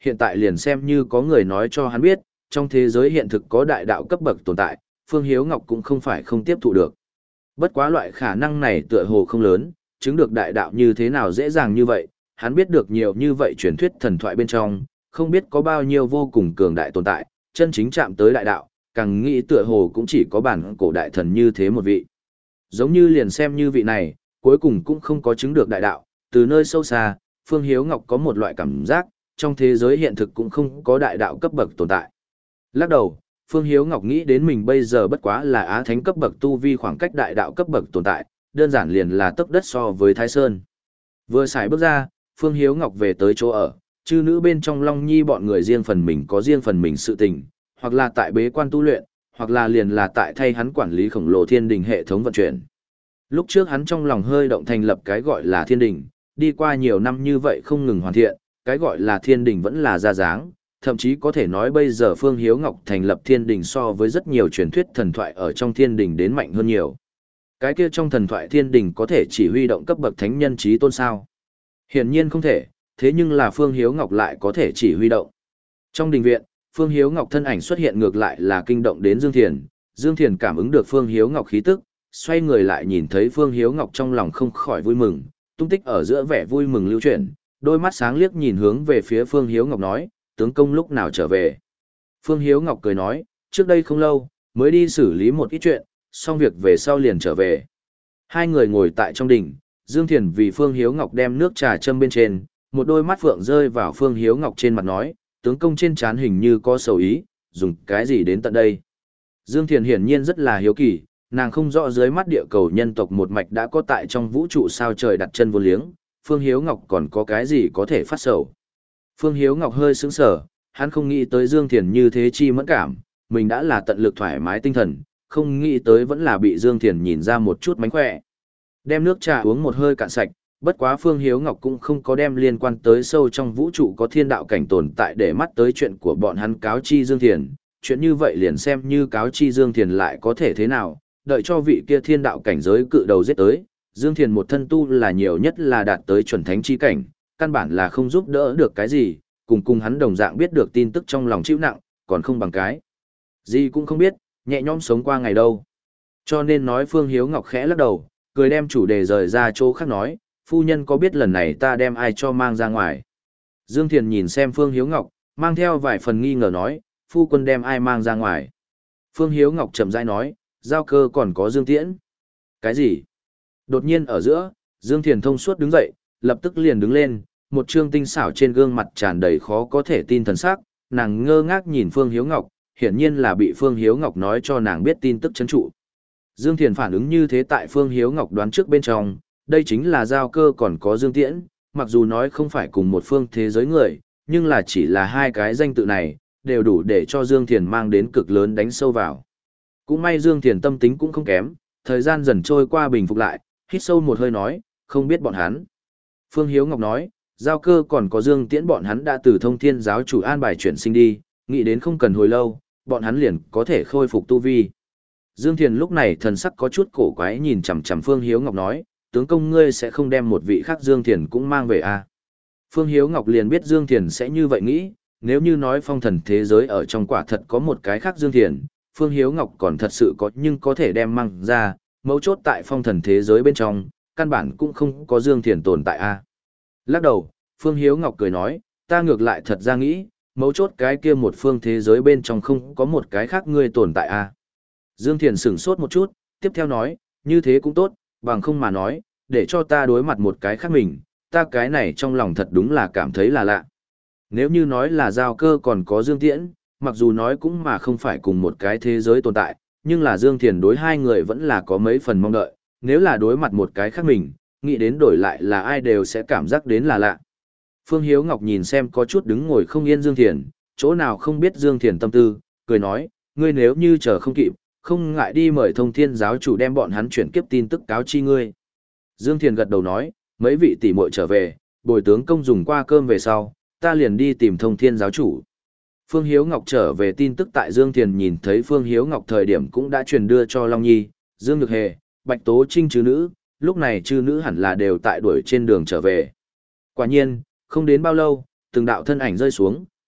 hiện tại liền xem như có người nói cho hắn biết, trong thế giới hiện thực có đại đạo cấp bậc tồn tại, Phương Hiếu Ngọc cũng không phải không tiếp thụ được. Bất quá loại khả năng này tựa hồ không lớn, chứng được đại đạo như thế nào dễ dàng như vậy, hắn biết được nhiều như vậy truyền thuyết thần thoại bên trong, không biết có bao nhiêu vô cùng cường đại tồn tại, chân chính chạm tới đại đạo, càng nghĩ tựa hồ cũng chỉ có bản cổ đại thần như thế một vị. Giống như liền xem như vị này, cuối cùng cũng không có chứng được đại đạo, từ nơi sâu xa, Phương Hiếu Ngọc có một loại cảm giác, trong thế giới hiện thực cũng không có đại đạo cấp bậc tồn tại. Lắc đầu, Phương Hiếu Ngọc nghĩ đến mình bây giờ bất quá là á thánh cấp bậc tu vi khoảng cách đại đạo cấp bậc tồn tại, đơn giản liền là tấc đất so với Thái Sơn. Vừa xài bước ra, Phương Hiếu Ngọc về tới chỗ ở, chư nữ bên trong Long Nhi bọn người riêng phần mình có riêng phần mình sự tình, hoặc là tại bế quan tu luyện, hoặc là liền là tại thay hắn quản lý khổng lồ thiên đình hệ thống vận chuyển. Lúc trước hắn trong lòng hơi động thành lập cái gọi là thiên đình, đi qua nhiều năm như vậy không ngừng hoàn thiện, cái gọi là thiên đình vẫn là ra dáng, thậm chí có thể nói bây giờ Phương Hiếu Ngọc thành lập thiên đình so với rất nhiều truyền thuyết thần thoại ở trong thiên đình đến mạnh hơn nhiều. Cái kia trong thần thoại thiên đình có thể chỉ huy động cấp bậc thánh nhân trí tôn sao? Hiển nhiên không thể, thế nhưng là Phương Hiếu Ngọc lại có thể chỉ huy động. Trong đình viện, Phương Hiếu Ngọc thân ảnh xuất hiện ngược lại là kinh động đến Dương Thiền, Dương Thiền cảm ứng được Phương Hiếu Ngọc khí tức, xoay người lại nhìn thấy Phương Hiếu Ngọc trong lòng không khỏi vui mừng, tung tích ở giữa vẻ vui mừng lưu chuyển, đôi mắt sáng liếc nhìn hướng về phía Phương Hiếu Ngọc nói, tướng công lúc nào trở về. Phương Hiếu Ngọc cười nói, trước đây không lâu, mới đi xử lý một ít chuyện, xong việc về sau liền trở về. Hai người ngồi tại trong đình, Dương Thiền vì Phương Hiếu Ngọc đem nước trà châm bên trên, một đôi mắt phượng rơi vào Phương Hiếu Ngọc trên mặt nói, tướng công trên trán hình như có sầu ý, dùng cái gì đến tận đây. Dương Thiền hiển nhiên rất là hiếu kỳ, nàng không rõ dưới mắt địa cầu nhân tộc một mạch đã có tại trong vũ trụ sao trời đặt chân vô liếng, Phương Hiếu Ngọc còn có cái gì có thể phát sầu. Phương Hiếu Ngọc hơi sững sờ, hắn không nghĩ tới Dương Thiền như thế chi mẫn cảm, mình đã là tận lực thoải mái tinh thần, không nghĩ tới vẫn là bị Dương Thiền nhìn ra một chút mánh khỏe. Đem nước trà uống một hơi cạn sạch, bất quá Phương Hiếu Ngọc cũng không có đem liên quan tới sâu trong vũ trụ có thiên đạo cảnh tồn tại để mắt tới chuyện của bọn hắn cáo chi Dương Thiền, chuyện như vậy liền xem như cáo chi Dương Thiền lại có thể thế nào, đợi cho vị kia thiên đạo cảnh giới cự đầu giết tới, Dương Thiền một thân tu là nhiều nhất là đạt tới chuẩn thánh chi cảnh, căn bản là không giúp đỡ được cái gì, cùng cùng hắn đồng dạng biết được tin tức trong lòng chịu nặng, còn không bằng cái. Gì cũng không biết, nhẹ nhõm sống qua ngày đâu. Cho nên nói Phương Hiếu Ngọc khẽ lắc đầu, cười đem chủ đề rời ra chỗ khác nói, phu nhân có biết lần này ta đem ai cho mang ra ngoài. Dương Thiền nhìn xem Phương Hiếu Ngọc, mang theo vài phần nghi ngờ nói, phu quân đem ai mang ra ngoài. Phương Hiếu Ngọc chậm rãi nói, giao cơ còn có Dương Tiễn. Cái gì? Đột nhiên ở giữa, Dương Thiền thông suốt đứng dậy, lập tức liền đứng lên, một trương tinh xảo trên gương mặt tràn đầy khó có thể tin thần sắc, nàng ngơ ngác nhìn Phương Hiếu Ngọc, hiển nhiên là bị Phương Hiếu Ngọc nói cho nàng biết tin tức chấn trụ. Dương Thiền phản ứng như thế tại Phương Hiếu Ngọc đoán trước bên trong, đây chính là giao cơ còn có Dương Tiễn, mặc dù nói không phải cùng một phương thế giới người, nhưng là chỉ là hai cái danh tự này, đều đủ để cho Dương Thiền mang đến cực lớn đánh sâu vào. Cũng may Dương Thiền tâm tính cũng không kém, thời gian dần trôi qua bình phục lại, hít sâu một hơi nói, không biết bọn hắn. Phương Hiếu Ngọc nói, giao cơ còn có Dương Tiễn bọn hắn đã từ Thông Thiên giáo chủ an bài chuyển sinh đi, nghĩ đến không cần hồi lâu, bọn hắn liền có thể khôi phục tu vi. Dương Thiền lúc này thần sắc có chút cổ quái nhìn chằm chằm Phương Hiếu Ngọc nói, tướng công ngươi sẽ không đem một vị khác Dương Thiền cũng mang về à. Phương Hiếu Ngọc liền biết Dương Thiền sẽ như vậy nghĩ, nếu như nói phong thần thế giới ở trong quả thật có một cái khác Dương Thiền, Phương Hiếu Ngọc còn thật sự có nhưng có thể đem mang ra, mấu chốt tại phong thần thế giới bên trong, căn bản cũng không có Dương Thiền tồn tại a. À. Lắc đầu, Phương Hiếu Ngọc cười nói, ta ngược lại thật ra nghĩ, mấu chốt cái kia một phương thế giới bên trong không có một cái khác ngươi tồn tại a. À. Dương Thiền sửng sốt một chút, tiếp theo nói, như thế cũng tốt, bằng không mà nói, để cho ta đối mặt một cái khác mình, ta cái này trong lòng thật đúng là cảm thấy là lạ. Nếu như nói là giao cơ còn có Dương Tiễn, mặc dù nói cũng mà không phải cùng một cái thế giới tồn tại, nhưng là Dương Thiền đối hai người vẫn là có mấy phần mong đợi, nếu là đối mặt một cái khác mình, nghĩ đến đổi lại là ai đều sẽ cảm giác đến là lạ. Phương Hiếu Ngọc nhìn xem có chút đứng ngồi không yên Dương Thiền, chỗ nào không biết Dương Thiền tâm tư, cười nói, ngươi nếu như chờ không kịp, không ngại đi mời Thông Thiên giáo chủ đem bọn hắn chuyển kiếp tin tức cáo chi ngươi. Dương Thiền gật đầu nói, mấy vị tỷ muội trở về, bồi tướng công dùng qua cơm về sau, ta liền đi tìm Thông Thiên giáo chủ. Phương Hiếu Ngọc trở về tin tức tại Dương Thiền nhìn thấy Phương Hiếu Ngọc thời điểm cũng đã truyền đưa cho Long Nhi, Dương Nhược Hề, Bạch Tố Trinh chư nữ, lúc này chư nữ hẳn là đều tại đuổi trên đường trở về. Quả nhiên, không đến bao lâu, từng đạo thân ảnh rơi xuống,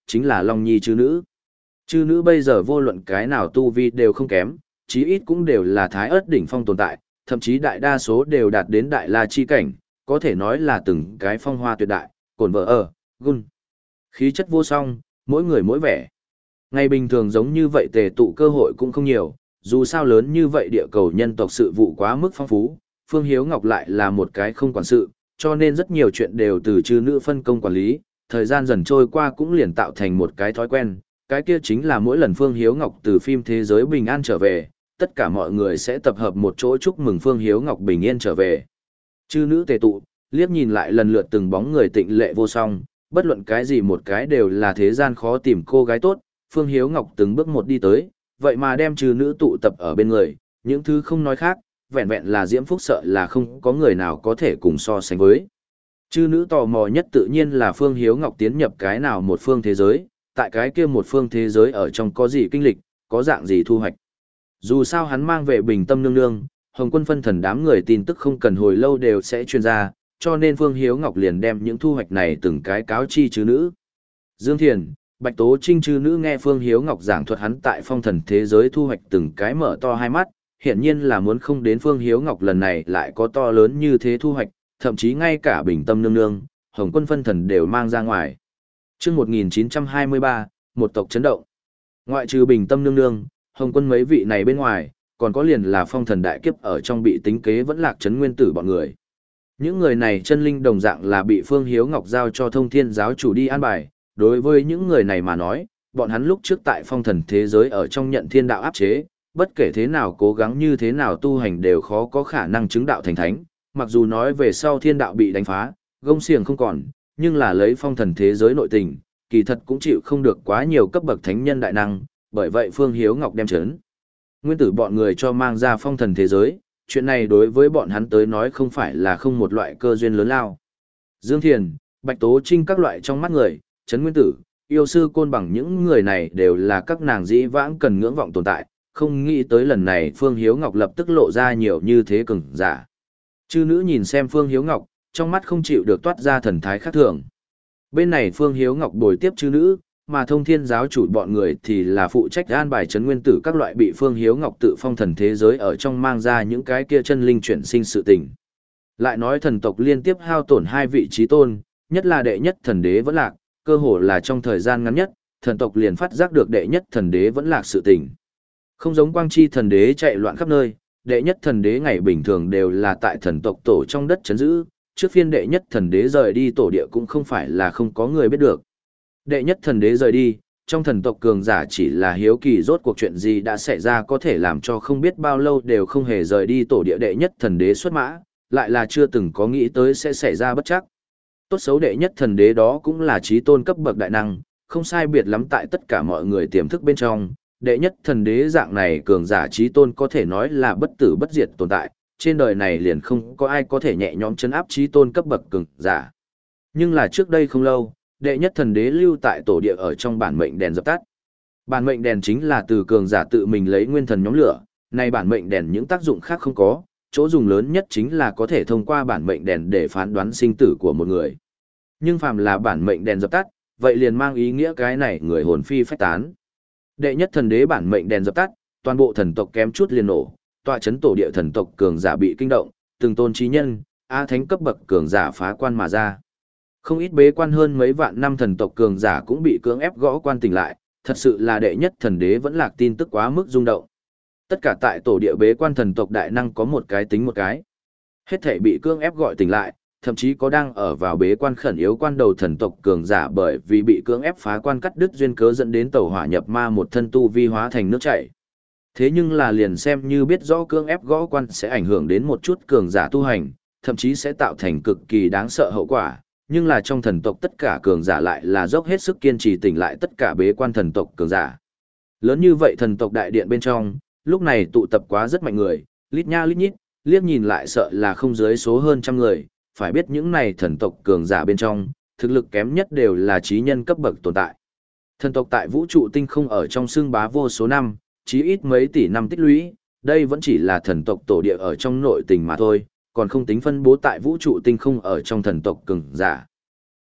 chính là Long Nhi chư nữ. Chư nữ bây giờ vô luận cái nào tu vi đều không kém, chí ít cũng đều là thái ớt đỉnh phong tồn tại, thậm chí đại đa số đều đạt đến đại la chi cảnh, có thể nói là từng cái phong hoa tuyệt đại, cổn vợ ở, gun. Khí chất vô song, mỗi người mỗi vẻ. Ngày bình thường giống như vậy tề tụ cơ hội cũng không nhiều, dù sao lớn như vậy địa cầu nhân tộc sự vụ quá mức phong phú, Phương Hiếu Ngọc lại là một cái không quản sự, cho nên rất nhiều chuyện đều từ chư nữ phân công quản lý, thời gian dần trôi qua cũng liền tạo thành một cái thói quen, cái kia chính là mỗi lần Phương Hiếu Ngọc từ phim Thế giới bình an trở về, tất cả mọi người sẽ tập hợp một chỗ chúc mừng Phương Hiếu Ngọc bình yên trở về. Chư nữ tề tụ, liếc nhìn lại lần lượt từng bóng người tịnh lệ vô song, bất luận cái gì một cái đều là thế gian khó tìm cô gái tốt, Phương Hiếu Ngọc từng bước một đi tới, vậy mà đem chư nữ tụ tập ở bên người, những thứ không nói khác, vẹn vẹn là diễm phúc sợ là không có người nào có thể cùng so sánh với. Chư nữ tò mò nhất tự nhiên là Phương Hiếu Ngọc tiến nhập cái nào một phương thế giới, tại cái kia một phương thế giới ở trong có gì kinh lịch, có dạng gì thu hoạch. Dù sao hắn mang về bình tâm nương nương, Hồng Quân phân thần đám người tin tức không cần hồi lâu đều sẽ truyền ra, cho nên Phương Hiếu Ngọc liền đem những thu hoạch này từng cái cáo chi chư nữ. Dương Thiền, Bạch Tố Trinh chư nữ nghe Phương Hiếu Ngọc giảng thuật hắn tại phong thần thế giới thu hoạch từng cái mở to hai mắt, hiển nhiên là muốn không đến Phương Hiếu Ngọc lần này lại có to lớn như thế thu hoạch, thậm chí ngay cả bình tâm nương nương, Hồng Quân phân thần đều mang ra ngoài. Chương một nghìn chín trăm hai mươi ba, một tộc chấn động. Ngoại trừ bình tâm nương nương, Hồng Quân mấy vị này bên ngoài, còn có liền là phong thần đại kiếp ở trong bị tính kế vẫn lạc chấn nguyên tử bọn người. Những người này chân linh đồng dạng là bị Phương Hiếu Ngọc giao cho Thông Thiên giáo chủ đi an bài, đối với những người này mà nói, bọn hắn lúc trước tại phong thần thế giới ở trong nhận thiên đạo áp chế, bất kể thế nào cố gắng như thế nào tu hành đều khó có khả năng chứng đạo thành thánh, mặc dù nói về sau thiên đạo bị đánh phá, gông xiềng không còn, nhưng là lấy phong thần thế giới nội tình, kỳ thật cũng chịu không được quá nhiều cấp bậc thánh nhân đại năng, bởi vậy Phương Hiếu Ngọc đem chấn nguyên tử bọn người cho mang ra phong thần thế giới, chuyện này đối với bọn hắn tới nói không phải là không một loại cơ duyên lớn lao. Dương Thiền, Bạch Tố Trinh các loại trong mắt người, chấn nguyên tử, yêu sư côn bằng những người này đều là các nàng dĩ vãng cần ngưỡng vọng tồn tại, không nghĩ tới lần này Phương Hiếu Ngọc lập tức lộ ra nhiều như thế cường giả. Chư nữ nhìn xem Phương Hiếu Ngọc, trong mắt không chịu được toát ra thần thái khác thường. Bên này Phương Hiếu Ngọc bồi tiếp chư nữ, mà Thông Thiên giáo chủ bọn người thì là phụ trách an bài chấn nguyên tử các loại bị Phương Hiếu Ngọc tự phong thần thế giới ở trong mang ra những cái kia chân linh chuyển sinh sự tình. Lại nói thần tộc liên tiếp hao tổn hai vị trí tôn, nhất là đệ nhất thần đế vẫn lạc, cơ hồ là trong thời gian ngắn nhất, thần tộc liền phát giác được đệ nhất thần đế vẫn lạc sự tình. Không giống quang chi thần đế chạy loạn khắp nơi, đệ nhất thần đế ngày bình thường đều là tại thần tộc tổ trong đất chấn giữ, trước phiên đệ nhất thần đế rời đi tổ địa cũng không phải là không có người biết được. Đệ nhất thần đế rời đi, trong thần tộc cường giả chỉ là hiếu kỳ rốt cuộc chuyện gì đã xảy ra có thể làm cho không biết bao lâu đều không hề rời đi tổ địa đệ nhất thần đế xuất mã, lại là chưa từng có nghĩ tới sẽ xảy ra bất chắc. Tốt xấu đệ nhất thần đế đó cũng là trí tôn cấp bậc đại năng, không sai biệt lắm tại tất cả mọi người tiềm thức bên trong, đệ nhất thần đế dạng này cường giả trí tôn có thể nói là bất tử bất diệt tồn tại, trên đời này liền không có ai có thể nhẹ nhõm chấn áp trí tôn cấp bậc cường giả. Nhưng là trước đây không lâu, đệ nhất thần đế lưu tại tổ địa ở trong bản mệnh đèn dập tắt. Bản mệnh đèn chính là từ cường giả tự mình lấy nguyên thần nhóm lửa, này bản mệnh đèn những tác dụng khác không có, chỗ dùng lớn nhất chính là có thể thông qua bản mệnh đèn để phán đoán sinh tử của một người. Nhưng phàm là bản mệnh đèn dập tắt, vậy liền mang ý nghĩa cái này người hồn phi phách tán. Đệ nhất thần đế bản mệnh đèn dập tắt, toàn bộ thần tộc kém chút liền nổ, tọa chấn tổ địa thần tộc cường giả bị kinh động, từng tôn trí nhân, a thánh cấp bậc cường giả phá quan mà ra. Không ít bế quan hơn mấy vạn năm thần tộc cường giả cũng bị cưỡng ép gõ quan tỉnh lại, thật sự là đệ nhất thần đế vẫn lạc tin tức quá mức rung động. Tất cả tại tổ địa bế quan thần tộc đại năng có một cái tính một cái. Hết thể bị cưỡng ép gọi tỉnh lại, thậm chí có đang ở vào bế quan khẩn yếu quan đầu thần tộc cường giả bởi vì bị cưỡng ép phá quan cắt đứt duyên cớ dẫn đến tẩu hỏa nhập ma một thân tu vi hóa thành nước chảy. Thế nhưng là liền xem như biết rõ cưỡng ép gõ quan sẽ ảnh hưởng đến một chút cường giả tu hành, thậm chí sẽ tạo thành cực kỳ đáng sợ hậu quả, nhưng là trong thần tộc tất cả cường giả lại là dốc hết sức kiên trì tỉnh lại tất cả bế quan thần tộc cường giả. Lớn như vậy thần tộc đại điện bên trong, lúc này tụ tập quá rất mạnh người, lít nha lít nhít, liếc nhìn lại sợ là không dưới số hơn trăm người, phải biết những này thần tộc cường giả bên trong, thực lực kém nhất đều là trí nhân cấp bậc tồn tại. Thần tộc tại vũ trụ tinh không ở trong xương bá vô số năm, chí ít mấy tỷ năm tích lũy, đây vẫn chỉ là thần tộc tổ địa ở trong nội tình mà thôi, còn không tính phân bố tại vũ trụ tinh không ở trong thần tộc cường giả.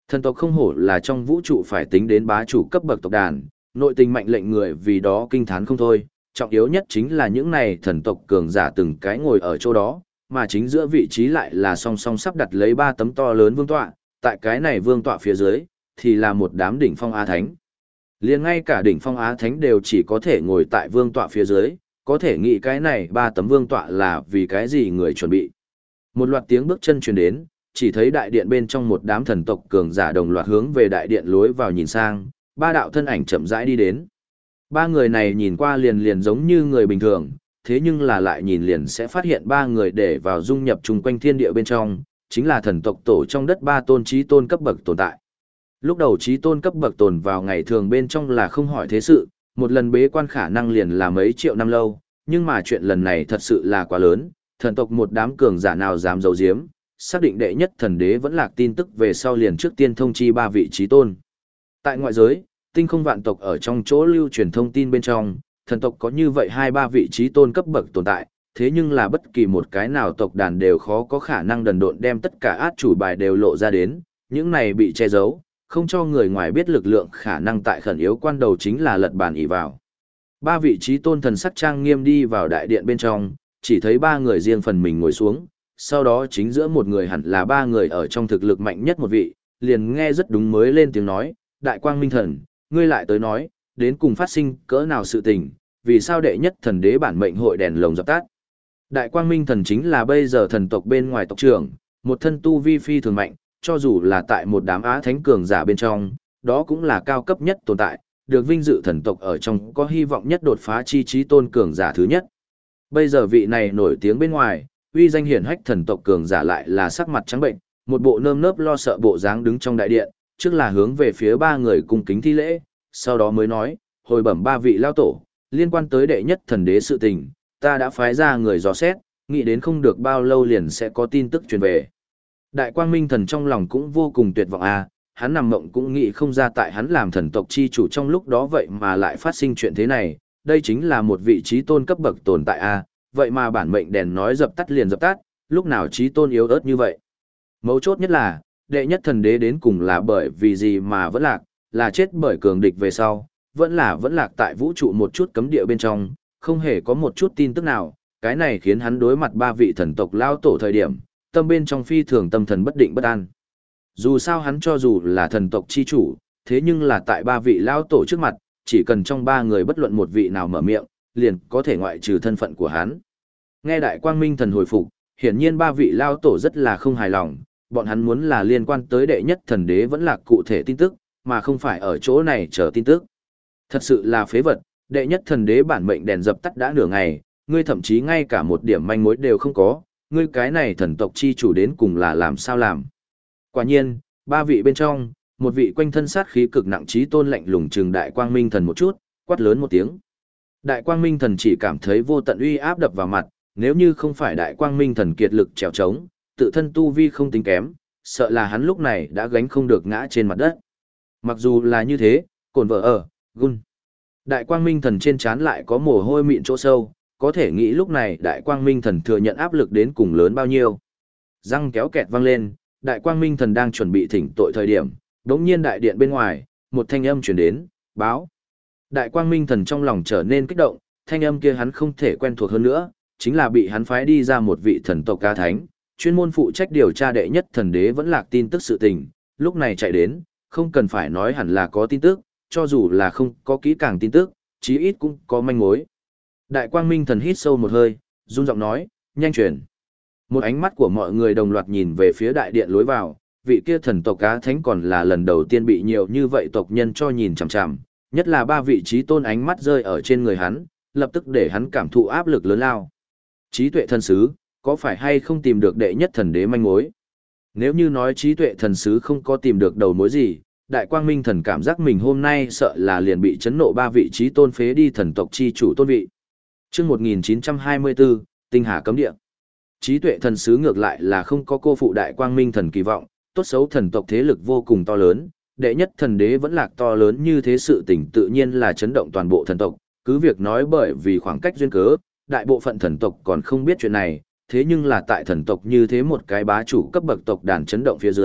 Thần tộc không hổ là trong vũ trụ phải tính đến bá chủ cấp bậc tộc đàn, nội tình mạnh lệnh người vì đó kinh thán không thôi, trọng yếu nhất chính là những này thần tộc cường giả từng cái ngồi ở chỗ đó, mà chính giữa vị trí lại là song song sắp đặt lấy ba tấm to lớn vương tọa, tại cái này vương tọa phía dưới thì là một đám đỉnh phong á thánh. Liền ngay cả đỉnh phong á thánh đều chỉ có thể ngồi tại vương tọa phía dưới, có thể nghĩ cái này ba tấm vương tọa là vì cái gì người chuẩn bị. Một loạt tiếng bước chân truyền đến, chỉ thấy đại điện bên trong một đám thần tộc cường giả đồng loạt hướng về đại điện lối vào nhìn sang, ba đạo thân ảnh chậm rãi đi đến. Ba người này nhìn qua liền liền giống như người bình thường, thế nhưng là lại nhìn liền sẽ phát hiện ba người để vào dung nhập chung quanh thiên địa bên trong, chính là thần tộc tổ trong đất ba tôn chí tôn cấp bậc tồn tại. Lúc đầu chí tôn cấp bậc tồn vào ngày thường bên trong là không hỏi thế sự, một lần bế quan khả năng liền là mấy triệu năm lâu, nhưng mà chuyện lần này thật sự là quá lớn, thần tộc một đám cường giả nào dám giấu giếm, xác định đệ nhất thần đế vẫn lạc tin tức về sau liền trước tiên thông chi ba vị chí tôn. Tại ngoại giới, tinh không vạn tộc ở trong chỗ lưu truyền thông tin bên trong, thần tộc có như vậy hai ba vị chí tôn cấp bậc tồn tại, thế nhưng là bất kỳ một cái nào tộc đàn đều khó có khả năng đần độn đem tất cả át chủ bài đều lộ ra đến, những này bị che giấu, không cho người ngoài biết lực lượng khả năng tại khẩn yếu quan đầu chính là lật bàn ỷ vào. Ba vị chí tôn thần sắc trang nghiêm đi vào đại điện bên trong, chỉ thấy ba người riêng phần mình ngồi xuống, sau đó chính giữa một người hẳn là ba người ở trong thực lực mạnh nhất một vị, liền nghe rất đúng mới lên tiếng nói, Đại Quang Minh Thần, ngươi lại tới nói, đến cùng phát sinh cỡ nào sự tình, vì sao đệ nhất thần đế bản mệnh hội đèn lồng dập tắt. Đại Quang Minh Thần chính là bây giờ thần tộc bên ngoài tộc trưởng, một thân tu vi phi thường mạnh, cho dù là tại một đám á thánh cường giả bên trong, đó cũng là cao cấp nhất tồn tại, được vinh dự thần tộc ở trong có hy vọng nhất đột phá chi trí tôn cường giả thứ nhất. Bây giờ vị này nổi tiếng bên ngoài, uy danh hiển hách thần tộc cường giả lại là sắc mặt trắng bệnh, một bộ nơm nớp lo sợ bộ dáng đứng trong đại điện, trước là hướng về phía ba người cung kính thi lễ, sau đó mới nói, hồi bẩm ba vị lao tổ, liên quan tới đệ nhất thần đế sự tình, ta đã phái ra người dò xét, nghĩ đến không được bao lâu liền sẽ có tin tức truyền về. Đại Quang Minh Thần trong lòng cũng vô cùng tuyệt vọng à, hắn nằm mộng cũng nghĩ không ra tại hắn làm thần tộc chi chủ trong lúc đó vậy mà lại phát sinh chuyện thế này, đây chính là một vị trí tôn cấp bậc tồn tại à, vậy mà bản mệnh đèn nói dập tắt liền dập tắt, lúc nào trí tôn yếu ớt như vậy. Mấu chốt nhất là, đệ nhất thần đế đến cùng là bởi vì gì mà vẫn lạc, là chết bởi cường địch về sau, vẫn là vẫn lạc tại vũ trụ một chút cấm địa bên trong, không hề có một chút tin tức nào, cái này khiến hắn đối mặt ba vị thần tộc lao tổ thời điểm, tâm bên trong phi thường tâm thần bất định bất an. Dù sao hắn cho dù là thần tộc chi chủ, thế nhưng là tại ba vị lao tổ trước mặt, chỉ cần trong ba người bất luận một vị nào mở miệng, liền có thể ngoại trừ thân phận của hắn. Nghe Đại Quang Minh Thần hồi phục, hiển nhiên ba vị lao tổ rất là không hài lòng, bọn hắn muốn là liên quan tới đệ nhất thần đế vẫn là cụ thể tin tức, mà không phải ở chỗ này chờ tin tức. Thật sự là phế vật, đệ nhất thần đế bản mệnh đèn dập tắt đã nửa ngày, ngươi thậm chí ngay cả một điểm manh mối đều không có, ngươi cái này thần tộc chi chủ đến cùng là làm sao làm. Quả nhiên, ba vị bên trong, một vị quanh thân sát khí cực nặng chí tôn lạnh lùng trừng Đại Quang Minh Thần một chút, quát lớn một tiếng. Đại Quang Minh Thần chỉ cảm thấy vô tận uy áp đập vào mặt, nếu như không phải Đại Quang Minh Thần kiệt lực trèo trống, tự thân tu vi không tính kém, sợ là hắn lúc này đã gánh không được ngã trên mặt đất. Mặc dù là như thế, cồn vợ ở, gun. Đại Quang Minh Thần trên trán lại có mồ hôi mịn chỗ sâu, có thể nghĩ lúc này Đại Quang Minh Thần thừa nhận áp lực đến cùng lớn bao nhiêu. Răng kéo kẹt vang lên, Đại Quang Minh Thần đang chuẩn bị thỉnh tội thời điểm, đống nhiên đại điện bên ngoài, một thanh âm truyền đến, báo. Đại Quang Minh Thần trong lòng trở nên kích động, thanh âm kia hắn không thể quen thuộc hơn nữa, chính là bị hắn phái đi ra một vị thần tộc ca thánh, chuyên môn phụ trách điều tra đệ nhất thần đế vẫn lạc tin tức sự tình, lúc này chạy đến, không cần phải nói hẳn là có tin tức, cho dù là không có kỹ càng tin tức, chí ít cũng có manh mối. Đại Quang Minh Thần hít sâu một hơi, run giọng nói, nhanh truyền. Một ánh mắt của mọi người đồng loạt nhìn về phía đại điện lối vào, vị kia thần tộc cá thánh còn là lần đầu tiên bị nhiều như vậy tộc nhân cho nhìn chằm chằm, nhất là ba vị trí tôn ánh mắt rơi ở trên người hắn, lập tức để hắn cảm thụ áp lực lớn lao. Trí tuệ thần sứ, có phải hay không tìm được đệ nhất thần đế manh mối? Nếu như nói trí tuệ thần sứ không có tìm được đầu mối gì, Đại Quang Minh Thần cảm giác mình hôm nay sợ là liền bị chấn nộ ba vị trí tôn phế đi thần tộc chi chủ tôn vị. Chương một nghìn chín trăm hai mươi bốn, Tinh Hà cấm địa. Trí tuệ thần sứ ngược lại là không có cô phụ Đại Quang Minh Thần kỳ vọng, tốt xấu thần tộc thế lực vô cùng to lớn, đệ nhất thần đế vẫn lạc to lớn như thế sự tình tự nhiên là chấn động toàn bộ thần tộc, cứ việc nói bởi vì khoảng cách duyên cớ, đại bộ phận thần tộc còn không biết chuyện này, thế nhưng là tại thần tộc như thế một cái bá chủ cấp bậc tộc đàn chấn động phía dưới,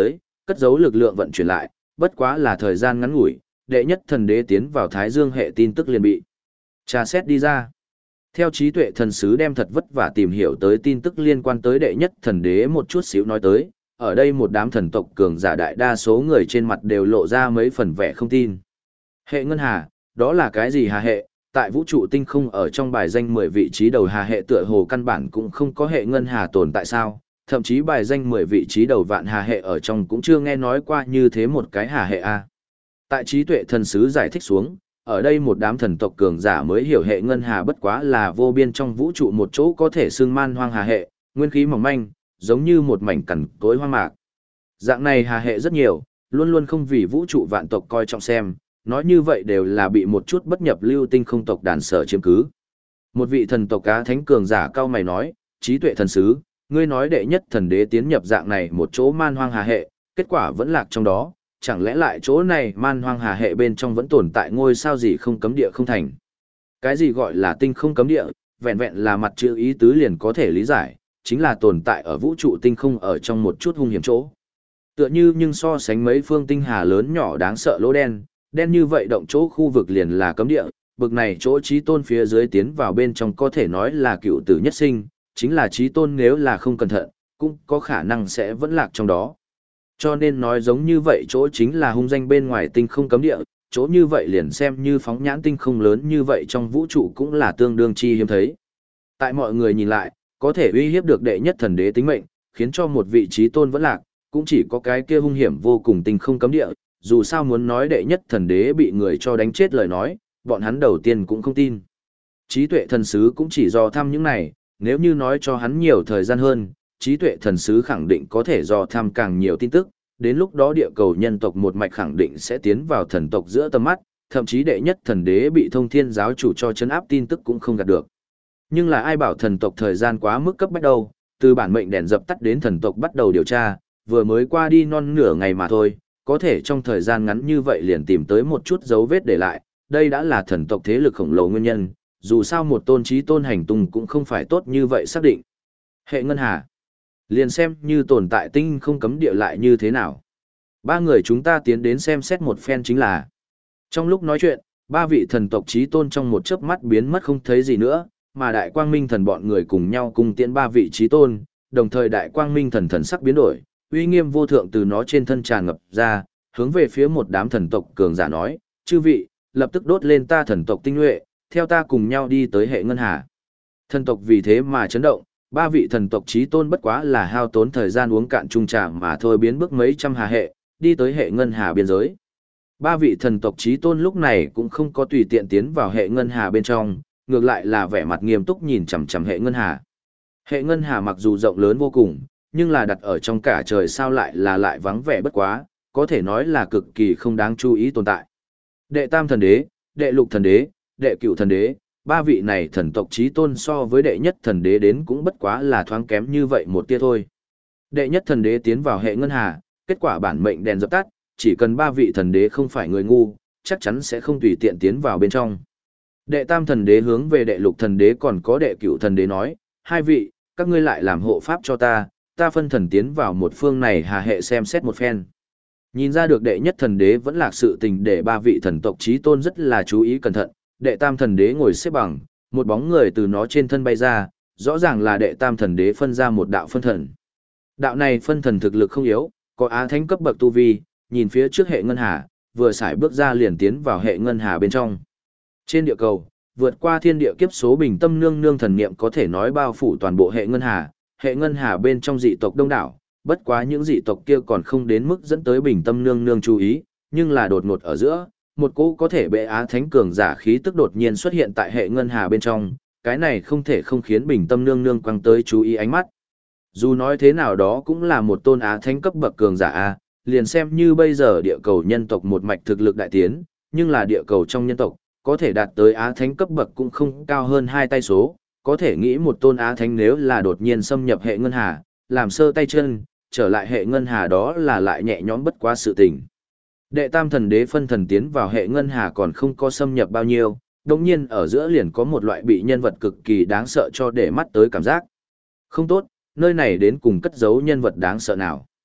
cất giấu lực lượng vận chuyển lại, bất quá là thời gian ngắn ngủi, đệ nhất thần đế tiến vào Thái Dương hệ tin tức liền bị tra xét đi ra. Theo trí tuệ thần sứ đem thật vất vả tìm hiểu tới tin tức liên quan tới đệ nhất thần đế một chút xíu nói tới, ở đây một đám thần tộc cường giả đại đa số người trên mặt đều lộ ra mấy phần vẻ không tin. Hệ ngân hà, đó là cái gì hà hệ? Tại vũ trụ tinh không ở trong bài danh mười vị trí đầu hà hệ tựa hồ căn bản cũng không có hệ ngân hà tồn tại sao, thậm chí bài danh mười vị trí đầu vạn hà hệ ở trong cũng chưa nghe nói qua như thế một cái hà hệ a. Tại trí tuệ thần sứ giải thích xuống, ở đây một đám thần tộc cường giả mới hiểu hệ ngân hà bất quá là vô biên trong vũ trụ một chỗ có thể xương man hoang hà hệ, nguyên khí mỏng manh, giống như một mảnh cằn cỗi hoang mạc. Dạng này hà hệ rất nhiều, luôn luôn không vì vũ trụ vạn tộc coi trọng xem, nói như vậy đều là bị một chút bất nhập lưu tinh không tộc đàn sở chiếm cứ. Một vị thần tộc cá thánh cường giả cao mày nói, trí tuệ thần sứ, ngươi nói đệ nhất thần đế tiến nhập dạng này một chỗ man hoang hà hệ, kết quả vẫn lạc trong đó, chẳng lẽ lại chỗ này man hoang hà hệ bên trong vẫn tồn tại ngôi sao gì không cấm địa không thành. Cái gì gọi là tinh không cấm địa, vẹn vẹn là mặt chữ ý tứ liền có thể lý giải, chính là tồn tại ở vũ trụ tinh không ở trong một chút hung hiểm chỗ. Tựa như nhưng so sánh mấy phương tinh hà lớn nhỏ đáng sợ lỗ đen, đen như vậy động chỗ khu vực liền là cấm địa, bực này chỗ trí tôn phía dưới tiến vào bên trong có thể nói là cựu tử nhất sinh, chính là trí tôn nếu là không cẩn thận, cũng có khả năng sẽ vẫn lạc trong đó. Cho nên nói giống như vậy chỗ chính là hung danh bên ngoài tinh không cấm địa, chỗ như vậy liền xem như phóng nhãn tinh không lớn như vậy trong vũ trụ cũng là tương đương chi hiếm thấy. Tại mọi người nhìn lại, có thể uy hiếp được đệ nhất thần đế tính mệnh, khiến cho một vị trí tôn vẫn lạc, cũng chỉ có cái kia hung hiểm vô cùng tinh không cấm địa, dù sao muốn nói đệ nhất thần đế bị người cho đánh chết lời nói, bọn hắn đầu tiên cũng không tin. Trí tuệ thần sứ cũng chỉ do thăm những này, nếu như nói cho hắn nhiều thời gian hơn, trí tuệ thần sứ khẳng định có thể dò thăm càng nhiều tin tức, đến lúc đó địa cầu nhân tộc một mạch khẳng định sẽ tiến vào thần tộc giữa tầm mắt, thậm chí đệ nhất thần đế bị thông thiên giáo chủ cho chấn áp tin tức cũng không gạt được. Nhưng là ai bảo thần tộc thời gian quá mức cấp bách đâu, từ bản mệnh đèn dập tắt đến thần tộc bắt đầu điều tra, vừa mới qua đi non nửa ngày mà thôi, có thể trong thời gian ngắn như vậy liền tìm tới một chút dấu vết để lại, đây đã là thần tộc thế lực khổng lồ nguyên nhân, dù sao một tôn trí tôn hành tung cũng không phải tốt như vậy xác định. Hệ ngân hà, liền xem như tồn tại tinh không cấm địa lại như thế nào. Ba người chúng ta tiến đến xem xét một phen chính là. Trong lúc nói chuyện, ba vị thần tộc trí tôn trong một chớp mắt biến mất không thấy gì nữa, mà đại quang minh thần bọn người cùng nhau cùng tiễn ba vị trí tôn, đồng thời đại quang minh thần thần sắc biến đổi, uy nghiêm vô thượng từ nó trên thân tràn ngập ra, hướng về phía một đám thần tộc cường giả nói, chư vị, lập tức đốt lên ta thần tộc tinh nhuệ, theo ta cùng nhau đi tới hệ ngân hà. Thần tộc vì thế mà chấn động, ba vị thần tộc chí tôn bất quá là hao tốn thời gian uống cạn chung trà mà thôi biến bước mấy trăm hà hệ, đi tới hệ ngân hà biên giới. Ba vị thần tộc chí tôn lúc này cũng không có tùy tiện tiến vào hệ ngân hà bên trong, ngược lại là vẻ mặt nghiêm túc nhìn chằm chằm hệ ngân hà. Hệ ngân hà mặc dù rộng lớn vô cùng, nhưng là đặt ở trong cả trời sao lại là lại vắng vẻ bất quá, có thể nói là cực kỳ không đáng chú ý tồn tại. Đệ tam thần đế, đệ lục thần đế, đệ cửu thần đế, ba vị này thần tộc chí tôn so với đệ nhất thần đế đến cũng bất quá là thoáng kém như vậy một tia thôi. Đệ nhất thần đế tiến vào hệ ngân hà, kết quả bản mệnh đèn dập tắt, chỉ cần ba vị thần đế không phải người ngu, chắc chắn sẽ không tùy tiện tiến vào bên trong. Đệ tam thần đế hướng về đệ lục thần đế còn có đệ cửu thần đế nói, hai vị, các ngươi lại làm hộ pháp cho ta, ta phân thần tiến vào một phương này hà hệ xem xét một phen. Nhìn ra được đệ nhất thần đế vẫn là sự tình để ba vị thần tộc chí tôn rất là chú ý cẩn thận, đệ tam thần đế ngồi xếp bằng, một bóng người từ nó trên thân bay ra, rõ ràng là đệ tam thần đế phân ra một đạo phân thần. Đạo này phân thần thực lực không yếu, có á thánh cấp bậc tu vi, nhìn phía trước hệ ngân hà, vừa xài bước ra liền tiến vào hệ ngân hà bên trong. Trên địa cầu, vượt qua thiên địa kiếp số bình tâm nương nương thần niệm có thể nói bao phủ toàn bộ hệ ngân hà, hệ ngân hà bên trong dị tộc đông đảo, bất quá những dị tộc kia còn không đến mức dẫn tới bình tâm nương nương chú ý, nhưng là đột ngột ở giữa, một cỗ có thể bệ á thánh cường giả khí tức đột nhiên xuất hiện tại hệ ngân hà bên trong, cái này không thể không khiến bình tâm nương nương quăng tới chú ý ánh mắt. Dù nói thế nào đó cũng là một tôn á thánh cấp bậc cường giả a, liền xem như bây giờ địa cầu nhân tộc một mạch thực lực đại tiến, nhưng là địa cầu trong nhân tộc, có thể đạt tới á thánh cấp bậc cũng không cao hơn hai tay số, có thể nghĩ một tôn á thánh nếu là đột nhiên xâm nhập hệ ngân hà, làm sơ tay chân, trở lại hệ ngân hà đó là lại nhẹ nhõm bất quá sự tình. Đệ tam thần đế phân thần tiến vào hệ ngân hà còn không có xâm nhập bao nhiêu, đồng nhiên ở giữa liền có một loại bị nhân vật cực kỳ đáng sợ cho để mắt tới cảm giác. Không tốt, nơi này đến cùng cất giấu nhân vật đáng sợ nào.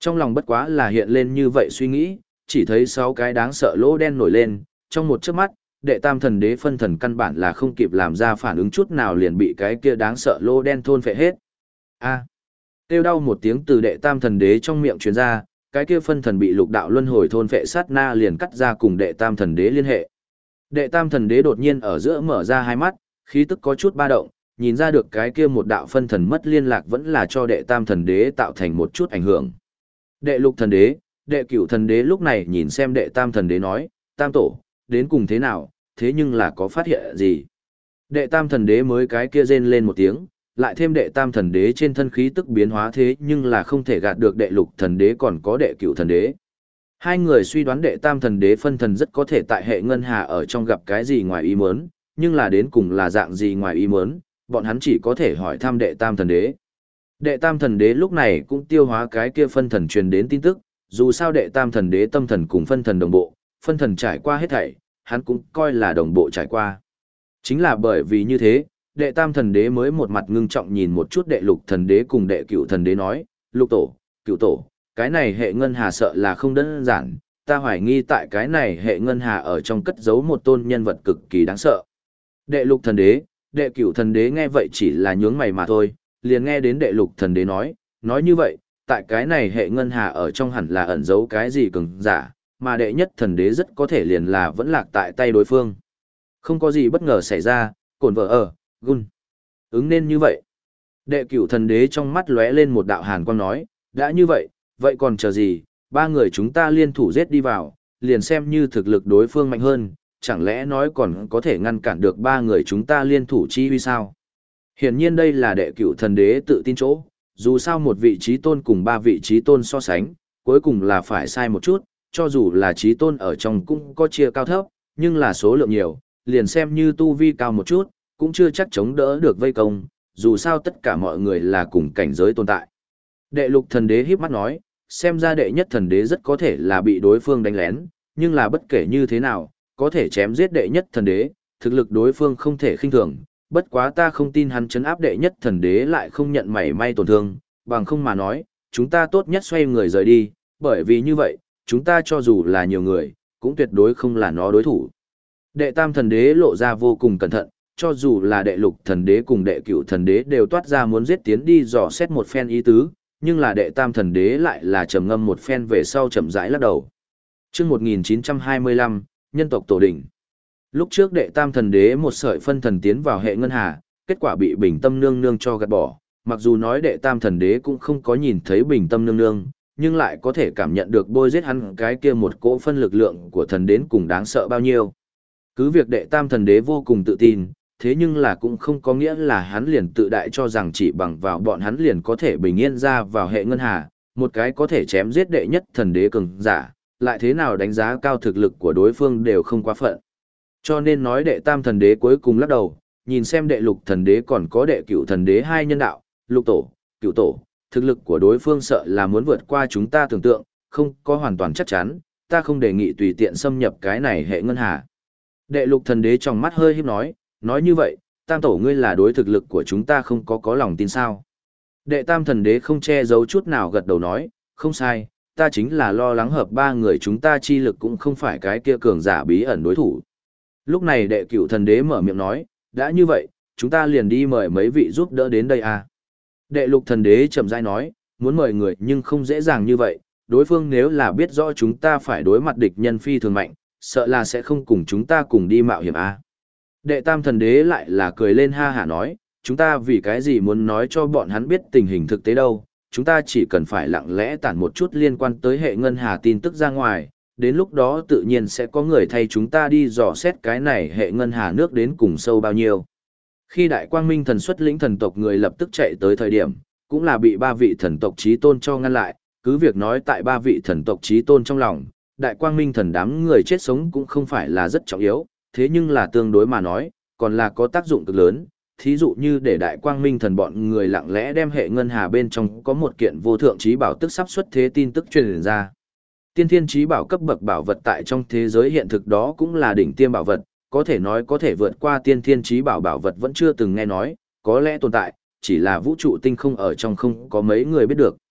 Trong lòng bất quá là hiện lên như vậy suy nghĩ, chỉ thấy sáu cái đáng sợ lỗ đen nổi lên, trong một chớp mắt, đệ tam thần đế phân thần căn bản là không kịp làm ra phản ứng chút nào liền bị cái kia đáng sợ lỗ đen thôn phệ hết. A. Kêu đau một tiếng từ đệ tam thần đế trong miệng truyền ra, cái kia phân thần bị lục đạo luân hồi thôn phệ sát na liền cắt ra cùng đệ tam thần đế liên hệ. Đệ tam thần đế đột nhiên ở giữa mở ra hai mắt, khí tức có chút ba động, nhìn ra được cái kia một đạo phân thần mất liên lạc vẫn là cho đệ tam thần đế tạo thành một chút ảnh hưởng. Đệ lục thần đế, đệ cửu thần đế lúc này nhìn xem đệ tam thần đế nói, tam tổ, đến cùng thế nào, thế nhưng là có phát hiện gì? Đệ tam thần đế mới cái kia rên lên một tiếng, lại thêm đệ tam thần đế trên thân khí tức biến hóa thế nhưng là không thể gạt được đệ lục thần đế còn có đệ cửu thần đế. Hai người suy đoán đệ tam thần đế phân thần rất có thể tại hệ ngân hà ở trong gặp cái gì ngoài ý muốn, nhưng là đến cùng là dạng gì ngoài ý muốn, bọn hắn chỉ có thể hỏi thăm đệ tam thần đế. Đệ tam thần đế lúc này cũng tiêu hóa cái kia phân thần truyền đến tin tức, dù sao đệ tam thần đế tâm thần cùng phân thần đồng bộ, phân thần trải qua hết thảy, hắn cũng coi là đồng bộ trải qua. Chính là bởi vì như thế, đệ tam thần đế mới một mặt ngưng trọng nhìn một chút đệ lục thần đế cùng đệ cửu thần đế nói, lục tổ, cửu tổ, cái này hệ ngân hà sợ là không đơn giản, ta hoài nghi tại cái này hệ ngân hà ở trong cất giấu một tôn nhân vật cực kỳ đáng sợ. Đệ lục thần đế, đệ cửu thần đế nghe vậy chỉ là nhướng mày mà thôi, liền nghe đến đệ lục thần đế nói, nói như vậy, tại cái này hệ ngân hà ở trong hẳn là ẩn giấu cái gì cường giả, mà đệ nhất thần đế rất có thể liền là vẫn lạc tại tay đối phương. Không có gì bất ngờ xảy ra, cổn vợ ở, gun. Ứng nên như vậy. Đệ cửu thần đế trong mắt lóe lên một đạo hàn quang nói, đã như vậy, vậy còn chờ gì, ba người chúng ta liên thủ giết đi vào, liền xem như thực lực đối phương mạnh hơn, chẳng lẽ nói còn có thể ngăn cản được ba người chúng ta liên thủ chi huy sao? Hiển nhiên đây là đệ cửu thần đế tự tin chỗ, dù sao một vị trí tôn cùng ba vị trí tôn so sánh, cuối cùng là phải sai một chút, cho dù là trí tôn ở trong cũng có chia cao thấp, nhưng là số lượng nhiều, liền xem như tu vi cao một chút, cũng chưa chắc chống đỡ được vây công, dù sao tất cả mọi người là cùng cảnh giới tồn tại. Đệ lục thần đế híp mắt nói, xem ra đệ nhất thần đế rất có thể là bị đối phương đánh lén, nhưng là bất kể như thế nào, có thể chém giết đệ nhất thần đế, thực lực đối phương không thể khinh thường, bất quá ta không tin hắn chấn áp đệ nhất thần đế lại không nhận mảy may tổn thương, bằng không mà nói, chúng ta tốt nhất xoay người rời đi, bởi vì như vậy, chúng ta cho dù là nhiều người, cũng tuyệt đối không là nó đối thủ. Đệ tam thần đế lộ ra vô cùng cẩn thận, cho dù là đệ lục thần đế cùng đệ cửu thần đế đều toát ra muốn giết tiến đi dò xét một phen ý tứ, nhưng là đệ tam thần đế lại là trầm ngâm một phen về sau chậm rãi lắc đầu. Trước một nghìn chín trăm hai mươi lăm, nhân tộc tổ đỉnh. Lúc trước đệ tam thần đế một sợi phân thần tiến vào hệ ngân hà, kết quả bị bình tâm nương nương cho gạt bỏ, mặc dù nói đệ tam thần đế cũng không có nhìn thấy bình tâm nương nương, nhưng lại có thể cảm nhận được bôi giết hắn cái kia một cỗ phân lực lượng của thần đến cùng đáng sợ bao nhiêu. Cứ việc đệ tam thần đế vô cùng tự tin, thế nhưng là cũng không có nghĩa là hắn liền tự đại cho rằng chỉ bằng vào bọn hắn liền có thể bình yên ra vào hệ ngân hà, một cái có thể chém giết đệ nhất thần đế cường giả, lại thế nào đánh giá cao thực lực của đối phương đều không quá phận. Cho nên nói đệ tam thần đế cuối cùng lắc đầu, nhìn xem đệ lục thần đế còn có đệ cửu thần đế hai nhân đạo, lục tổ, cửu tổ, thực lực của đối phương sợ là muốn vượt qua chúng ta tưởng tượng, không có hoàn toàn chắc chắn, ta không đề nghị tùy tiện xâm nhập cái này hệ ngân hà. Đệ lục thần đế trong mắt hơi híp nói, nói như vậy, tam tổ ngươi là đối thực lực của chúng ta không có có lòng tin sao. Đệ tam thần đế không che giấu chút nào gật đầu nói, không sai, ta chính là lo lắng hợp ba người chúng ta chi lực cũng không phải cái kia cường giả bí ẩn đối thủ. Lúc này đệ cửu thần đế mở miệng nói, đã như vậy, chúng ta liền đi mời mấy vị giúp đỡ đến đây à. Đệ lục thần đế chậm rãi nói, muốn mời người nhưng không dễ dàng như vậy, đối phương nếu là biết rõ chúng ta phải đối mặt địch nhân phi thường mạnh, sợ là sẽ không cùng chúng ta cùng đi mạo hiểm à. Đệ tam thần đế lại là cười lên ha hả nói, chúng ta vì cái gì muốn nói cho bọn hắn biết tình hình thực tế đâu, chúng ta chỉ cần phải lặng lẽ tản một chút liên quan tới hệ ngân hà tin tức ra ngoài, đến lúc đó tự nhiên sẽ có người thay chúng ta đi dò xét cái này hệ ngân hà nước đến cùng sâu bao nhiêu. Khi đại quang minh thần xuất lĩnh thần tộc người lập tức chạy tới thời điểm, cũng là bị ba vị thần tộc chí tôn cho ngăn lại, cứ việc nói tại ba vị thần tộc chí tôn trong lòng, đại quang minh thần đám người chết sống cũng không phải là rất trọng yếu, thế nhưng là tương đối mà nói, còn là có tác dụng cực lớn, thí dụ như để đại quang minh thần bọn người lặng lẽ đem hệ ngân hà bên trong có một kiện vô thượng chí bảo tức sắp xuất thế tin tức truyền ra. Tiên thiên chí bảo cấp bậc bảo vật tại trong thế giới hiện thực đó cũng là đỉnh tiêm bảo vật, có thể nói có thể vượt qua tiên thiên chí bảo bảo vật vẫn chưa từng nghe nói, có lẽ tồn tại, chỉ là vũ trụ tinh không ở trong không có mấy người biết được.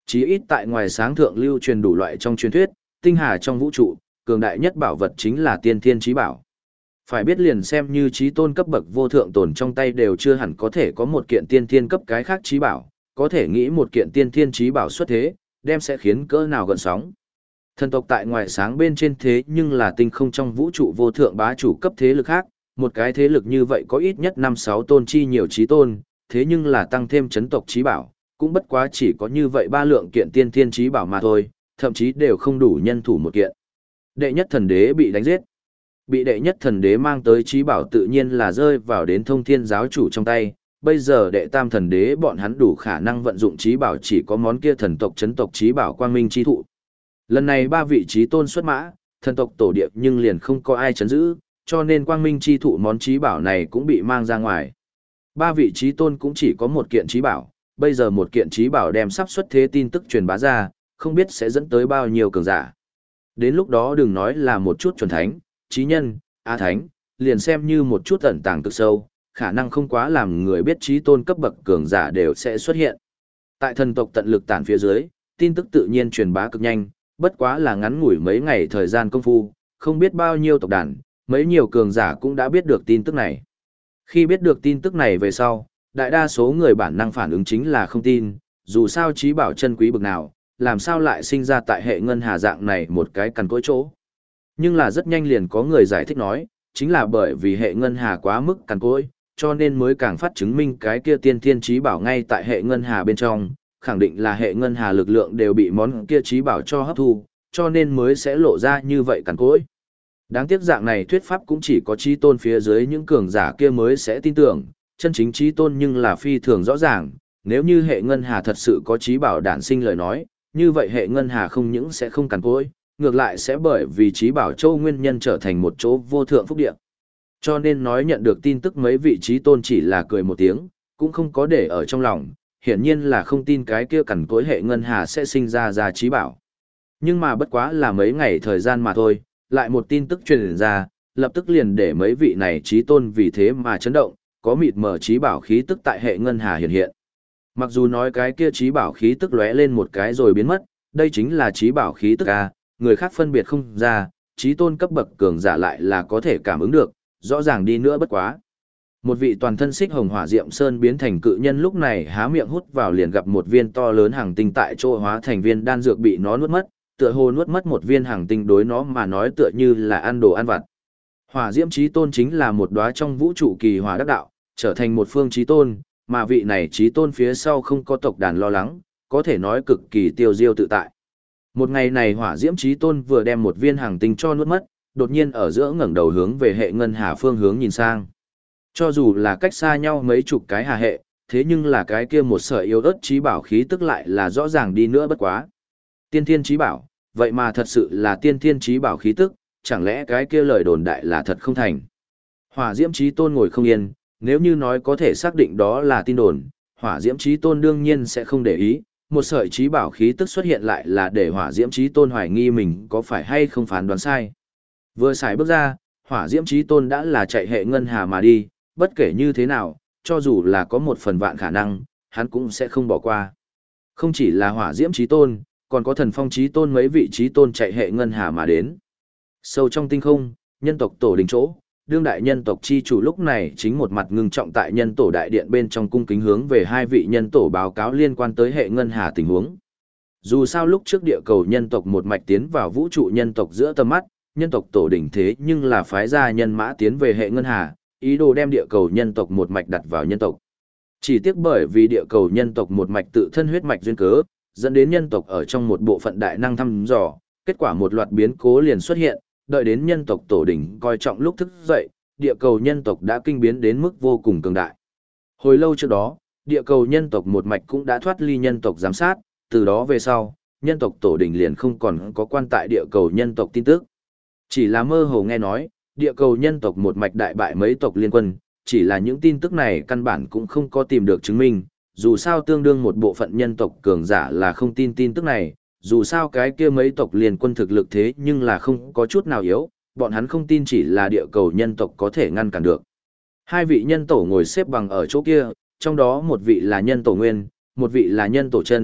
Chí ít tại ngoài sáng thượng lưu truyền đủ loại trong truyền thuyết, tinh hà trong vũ trụ, cường đại nhất bảo vật chính là tiên thiên chí bảo. Phải biết liền xem như chí tôn cấp bậc vô thượng tồn trong tay đều chưa hẳn có thể có một kiện tiên thiên cấp cái khác chí bảo, có thể nghĩ một kiện tiên thiên chí bảo xuất thế, đem sẽ khiến cỡ nào gợn sóng. Thần tộc tại ngoài sáng bên trên thế nhưng là tinh không trong vũ trụ vô thượng bá chủ cấp thế lực khác, một cái thế lực như vậy có ít nhất năm sáu tôn chi nhiều chí tôn, thế nhưng là tăng thêm chấn tộc chí bảo, cũng bất quá chỉ có như vậy ba lượng kiện tiên thiên chí bảo mà thôi, thậm chí đều không đủ nhân thủ một kiện. Đệ nhất thần đế bị đánh giết. Bị đệ nhất thần đế mang tới chí bảo tự nhiên là rơi vào đến thông thiên giáo chủ trong tay, bây giờ đệ tam thần đế bọn hắn đủ khả năng vận dụng chí bảo chỉ có món kia thần tộc chấn tộc chí bảo quang minh chi thụ. Lần này ba vị chí tôn xuất mã, thần tộc tổ điệp nhưng liền không có ai chấn giữ, cho nên quang minh chi thụ món chí bảo này cũng bị mang ra ngoài. Ba vị chí tôn cũng chỉ có một kiện chí bảo, bây giờ một kiện chí bảo đem sắp xuất thế tin tức truyền bá ra, không biết sẽ dẫn tới bao nhiêu cường giả. Đến lúc đó đừng nói là một chút chuẩn thánh, chí nhân, á thánh, liền xem như một chút ẩn tàng cực sâu, khả năng không quá làm người biết chí tôn cấp bậc cường giả đều sẽ xuất hiện. Tại thần tộc tận lực tản phía dưới, tin tức tự nhiên truyền bá cực nhanh, bất quá là ngắn ngủi mấy ngày thời gian công phu, không biết bao nhiêu tộc đàn, mấy nhiều cường giả cũng đã biết được tin tức này. Khi biết được tin tức này về sau, đại đa số người bản năng phản ứng chính là không tin, dù sao chí bảo chân quý bực nào, làm sao lại sinh ra tại hệ ngân hà dạng này một cái cằn cỗi chỗ. Nhưng là rất nhanh liền có người giải thích nói, chính là bởi vì hệ ngân hà quá mức cằn cỗi, cho nên mới càng phát chứng minh cái kia tiên thiên chí bảo ngay tại hệ ngân hà bên trong, khẳng định là hệ ngân hà lực lượng đều bị món kia chí bảo cho hấp thu, cho nên mới sẽ lộ ra như vậy cằn cỗi. Đáng tiếc dạng này thuyết pháp cũng chỉ có chí tôn phía dưới những cường giả kia mới sẽ tin tưởng, chân chính chí tôn nhưng là phi thường rõ ràng, nếu như hệ ngân hà thật sự có chí bảo đản sinh lời nói, như vậy hệ ngân hà không những sẽ không cằn cỗi, ngược lại sẽ bởi vì chí bảo châu nguyên nhân trở thành một chỗ vô thượng phúc địa. Cho nên nói nhận được tin tức mấy vị chí tôn chỉ là cười một tiếng, cũng không có để ở trong lòng, hiển nhiên là không tin cái kia cằn cỗi hệ ngân hà sẽ sinh ra ra chí bảo. Nhưng mà bất quá là mấy ngày thời gian mà thôi, lại một tin tức truyền ra, lập tức liền để mấy vị này chí tôn vì thế mà chấn động, có mịt mờ chí bảo khí tức tại hệ ngân hà hiện hiện. Mặc dù nói cái kia chí bảo khí tức lóe lên một cái rồi biến mất, đây chính là chí bảo khí tức a, người khác phân biệt không ra, chí tôn cấp bậc cường giả lại là có thể cảm ứng được, rõ ràng đi nữa bất quá. Một vị toàn thân xích hồng hỏa diệm sơn biến thành cự nhân lúc này há miệng hút vào liền gặp một viên to lớn hàng tinh tại chỗ hóa thành viên đan dược bị nó nuốt mất, tựa hồ nuốt mất một viên hàng tinh đối nó mà nói tựa như là ăn đồ ăn vặt. Hỏa diễm chí tôn chính là một đóa trong vũ trụ kỳ hỏa đắc đạo, trở thành một phương chí tôn, mà vị này chí tôn phía sau không có tộc đàn lo lắng, có thể nói cực kỳ tiêu diêu tự tại. Một ngày này hỏa diễm chí tôn vừa đem một viên hàng tinh cho nuốt mất, đột nhiên ở giữa ngẩng đầu hướng về hệ ngân hà phương hướng nhìn sang. Cho dù là cách xa nhau mấy chục cái hà hệ, thế nhưng là cái kia một sợi yếu ớt chí bảo khí tức lại là rõ ràng đi nữa bất quá. Tiên thiên chí bảo, vậy mà thật sự là tiên thiên chí bảo khí tức, chẳng lẽ cái kia lời đồn đại là thật không thành. Hỏa diễm chí tôn ngồi không yên, nếu như nói có thể xác định đó là tin đồn, hỏa diễm chí tôn đương nhiên sẽ không để ý, một sợi chí bảo khí tức xuất hiện lại là để hỏa diễm chí tôn hoài nghi mình có phải hay không phán đoán sai. Vừa xài bước ra, hỏa diễm chí tôn đã là chạy hệ ngân hà mà đi, bất kể như thế nào, cho dù là có một phần vạn khả năng, hắn cũng sẽ không bỏ qua. Không chỉ là hỏa diễm chí tôn, còn có thần phong chí tôn mấy vị chí tôn chạy hệ ngân hà mà đến. Sâu trong tinh không, nhân tộc tổ đình chỗ, đương đại nhân tộc chi chủ lúc này chính một mặt ngưng trọng tại nhân tổ đại điện bên trong cung kính hướng về hai vị nhân tổ báo cáo liên quan tới hệ ngân hà tình huống. Dù sao lúc trước địa cầu nhân tộc một mạch tiến vào vũ trụ nhân tộc giữa tầm mắt, nhân tộc tổ đỉnh thế nhưng là phái gia nhân mã tiến về hệ ngân hà, ý đồ đem địa cầu nhân tộc một mạch đặt vào nhân tộc. Chỉ tiếc bởi vì địa cầu nhân tộc một mạch tự thân huyết mạch duyên cớ, dẫn đến nhân tộc ở trong một bộ phận đại năng thăm dò, kết quả một loạt biến cố liền xuất hiện, đợi đến nhân tộc tổ đỉnh coi trọng lúc thức dậy, địa cầu nhân tộc đã kinh biến đến mức vô cùng cường đại. Hồi lâu trước đó, địa cầu nhân tộc một mạch cũng đã thoát ly nhân tộc giám sát, từ đó về sau, nhân tộc tổ đỉnh liền không còn có quan tại địa cầu nhân tộc tin tức. Chỉ là mơ hồ nghe nói, địa cầu nhân tộc một mạch đại bại mấy tộc liên quân, chỉ là những tin tức này căn bản cũng không có tìm được chứng minh, dù sao tương đương một bộ phận nhân tộc cường giả là không tin tin tức này, dù sao cái kia mấy tộc liên quân thực lực thế nhưng là không có chút nào yếu, bọn hắn không tin chỉ là địa cầu nhân tộc có thể ngăn cản được. Hai vị nhân tổ ngồi xếp bằng ở chỗ kia, trong đó một vị là nhân tổ nguyên, một vị là nhân tổ chân,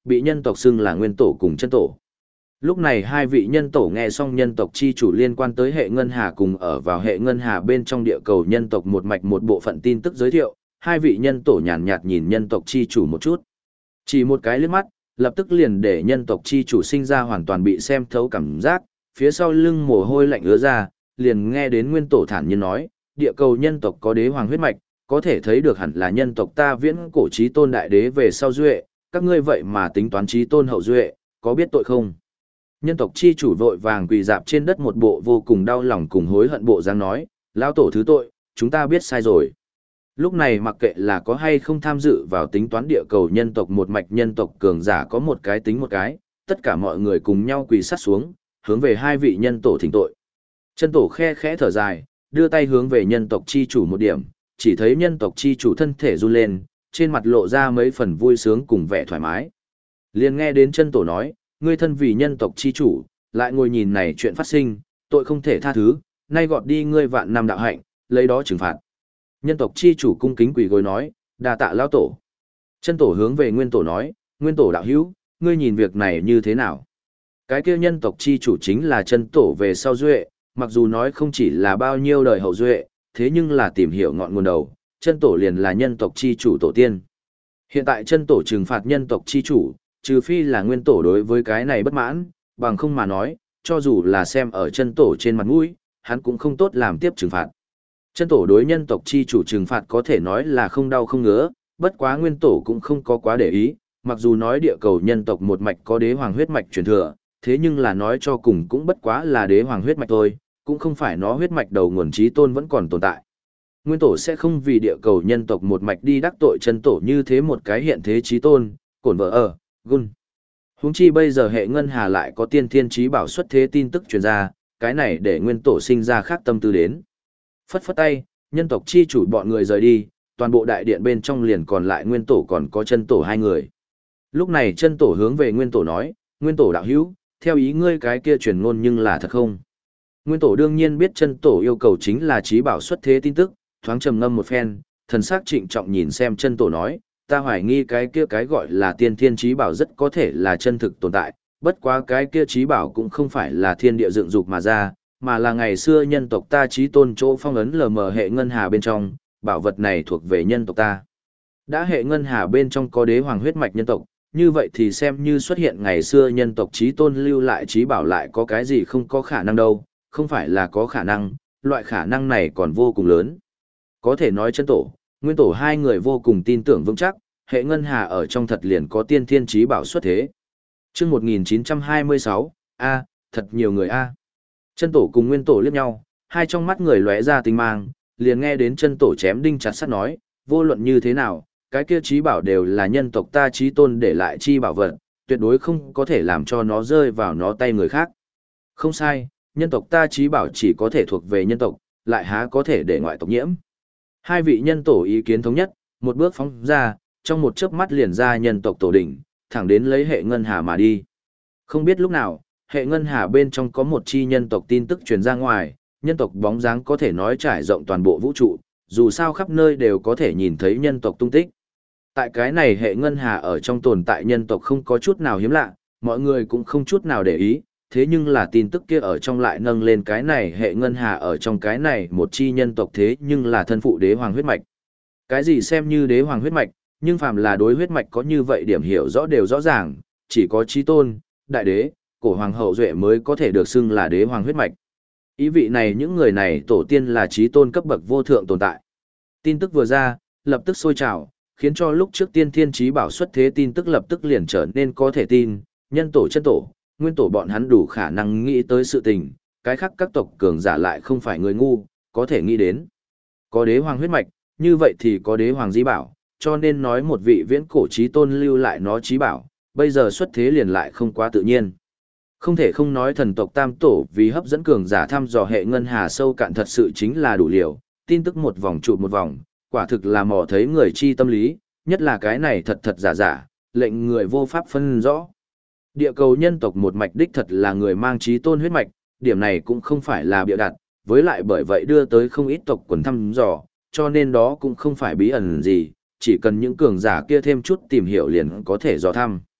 bị nhân tộc xưng là nguyên tổ cùng chân tổ. Lúc này hai vị nhân tổ nghe xong nhân tộc chi chủ liên quan tới hệ ngân hà cùng ở vào hệ ngân hà bên trong địa cầu nhân tộc một mạch một bộ phận tin tức giới thiệu, hai vị nhân tổ nhàn nhạt nhìn nhân tộc chi chủ một chút. Chỉ một cái liếc mắt, lập tức liền để nhân tộc chi chủ sinh ra hoàn toàn bị xem thấu cảm giác, phía sau lưng mồ hôi lạnh ứa ra, liền nghe đến nguyên tổ thản nhiên nói, địa cầu nhân tộc có đế hoàng huyết mạch, có thể thấy được hẳn là nhân tộc ta viễn cổ chí tôn đại đế về sau duệ, các ngươi vậy mà tính toán chí tôn hậu duệ, có biết tội không? Nhân tộc chi chủ vội vàng quỳ dạp trên đất một bộ vô cùng đau lòng cùng hối hận bộ dáng nói, lão tổ thứ tội, chúng ta biết sai rồi. Lúc này mặc kệ là có hay không tham dự vào tính toán địa cầu nhân tộc một mạch nhân tộc cường giả có một cái tính một cái, tất cả mọi người cùng nhau quỳ sát xuống, hướng về hai vị nhân tổ thỉnh tội. Chân tổ khe khẽ thở dài, đưa tay hướng về nhân tộc chi chủ một điểm, chỉ thấy nhân tộc chi chủ thân thể run lên, trên mặt lộ ra mấy phần vui sướng cùng vẻ thoải mái. Liền nghe đến chân tổ nói, ngươi thân vì nhân tộc chi chủ, lại ngồi nhìn này chuyện phát sinh, tội không thể tha thứ, nay gọt đi ngươi vạn năm đạo hạnh, lấy đó trừng phạt. Nhân tộc chi chủ cung kính quỳ gối nói, đa tạ lão tổ. Chân tổ hướng về nguyên tổ nói, nguyên tổ đạo hữu, ngươi nhìn việc này như thế nào? Cái kia nhân tộc chi chủ chính là chân tổ về sau duệ, mặc dù nói không chỉ là bao nhiêu đời hậu duệ, thế nhưng là tìm hiểu ngọn nguồn đầu, chân tổ liền là nhân tộc chi chủ tổ tiên. Hiện tại chân tổ trừng phạt nhân tộc chi chủ, trừ phi là nguyên tổ đối với cái này bất mãn, bằng không mà nói, cho dù là xem ở chân tổ trên mặt mũi, hắn cũng không tốt làm tiếp trừng phạt. Chân tổ đối nhân tộc chi chủ trừng phạt có thể nói là không đau không ngứa, bất quá nguyên tổ cũng không có quá để ý, mặc dù nói địa cầu nhân tộc một mạch có đế hoàng huyết mạch truyền thừa, thế nhưng là nói cho cùng cũng bất quá là đế hoàng huyết mạch thôi, cũng không phải nó huyết mạch đầu nguồn chí tôn vẫn còn tồn tại. Nguyên tổ sẽ không vì địa cầu nhân tộc một mạch đi đắc tội chân tổ như thế một cái hiện thế chí tôn, cổn vợ ở, gun. Huống chi bây giờ hệ ngân hà lại có tiên thiên chí bảo xuất thế tin tức truyền ra, cái này để nguyên tổ sinh ra khác tâm tư đến. Phất phất tay, nhân tộc chi chủ bọn người rời đi, toàn bộ đại điện bên trong liền còn lại nguyên tổ còn có chân tổ hai người. Lúc này chân tổ hướng về nguyên tổ nói, nguyên tổ đạo hữu, theo ý ngươi cái kia truyền ngôn nhưng là thật không? Nguyên tổ đương nhiên biết chân tổ yêu cầu chính là chí bảo xuất thế tin tức, thoáng trầm ngâm một phen, thần sắc trịnh trọng nhìn xem chân tổ nói, ta hoài nghi cái kia cái gọi là tiên thiên chí bảo rất có thể là chân thực tồn tại, bất quá cái kia chí bảo cũng không phải là thiên địa dựng dục mà ra, mà là ngày xưa nhân tộc ta chí tôn chỗ phong ấn lờ mờ hệ ngân hà bên trong, bảo vật này thuộc về nhân tộc ta. Đã hệ ngân hà bên trong có đế hoàng huyết mạch nhân tộc, như vậy thì xem như xuất hiện ngày xưa nhân tộc chí tôn lưu lại chí bảo lại có cái gì không có khả năng đâu, không phải là có khả năng, loại khả năng này còn vô cùng lớn. Có thể nói chân tổ, nguyên tổ hai người vô cùng tin tưởng vững chắc, hệ ngân hà ở trong thật liền có tiên thiên chí bảo xuất thế. Chương một nghìn chín trăm hai mươi sáu, a, thật nhiều người a. Chân tổ cùng nguyên tổ liếc nhau, hai trong mắt người lóe ra tinh mang, liền nghe đến chân tổ chém đinh chặt sắt nói, vô luận như thế nào, cái kia chí bảo đều là nhân tộc ta chí tôn để lại chi bảo vật, tuyệt đối không có thể làm cho nó rơi vào nó tay người khác. Không sai, nhân tộc ta chí bảo chỉ có thể thuộc về nhân tộc, lại há có thể để ngoại tộc nhiễm. Hai vị nhân tổ ý kiến thống nhất, một bước phóng ra, trong một chớp mắt liền ra nhân tộc tổ đỉnh, thẳng đến lấy hệ ngân hà mà đi. Không biết lúc nào, hệ ngân hà bên trong có một chi nhân tộc tin tức truyền ra ngoài, nhân tộc bóng dáng có thể nói trải rộng toàn bộ vũ trụ, dù sao khắp nơi đều có thể nhìn thấy nhân tộc tung tích. Tại cái này hệ ngân hà ở trong tồn tại nhân tộc không có chút nào hiếm lạ, mọi người cũng không chút nào để ý, thế nhưng là tin tức kia ở trong lại nâng lên cái này hệ ngân hà ở trong cái này một chi nhân tộc thế nhưng là thân phụ đế hoàng huyết mạch. Cái gì xem như đế hoàng huyết mạch, nhưng phàm là đối huyết mạch có như vậy điểm hiểu rõ đều rõ ràng, chỉ có chí tôn, đại đế, cổ hoàng hậu duệ mới có thể được xưng là đế hoàng huyết mạch. Ý vị này những người này tổ tiên là chí tôn cấp bậc vô thượng tồn tại. Tin tức vừa ra, lập tức sôi trào, khiến cho lúc trước tiên thiên chí bảo xuất thế tin tức lập tức liền trở nên có thể tin, nhân tổ chân tổ, nguyên tổ bọn hắn đủ khả năng nghĩ tới sự tình, cái khác các tộc cường giả lại không phải người ngu, có thể nghĩ đến. Có đế hoàng huyết mạch, như vậy thì có đế hoàng di bảo, cho nên nói một vị viễn cổ chí tôn lưu lại nó chí bảo, bây giờ xuất thế liền lại không quá tự nhiên. Không thể không nói thần tộc tam tổ vì hấp dẫn cường giả thăm dò hệ ngân hà sâu cạn thật sự chính là đủ liều, tin tức một vòng trụ một vòng, quả thực là mò thấy người chi tâm lý, nhất là cái này thật thật giả giả, lệnh người vô pháp phân rõ. Địa cầu nhân tộc một mạch đích thật là người mang chí tôn huyết mạch, điểm này cũng không phải là bịa đặt, với lại bởi vậy đưa tới không ít tộc quần thăm dò, cho nên đó cũng không phải bí ẩn gì, chỉ cần những cường giả kia thêm chút tìm hiểu liền có thể dò thăm.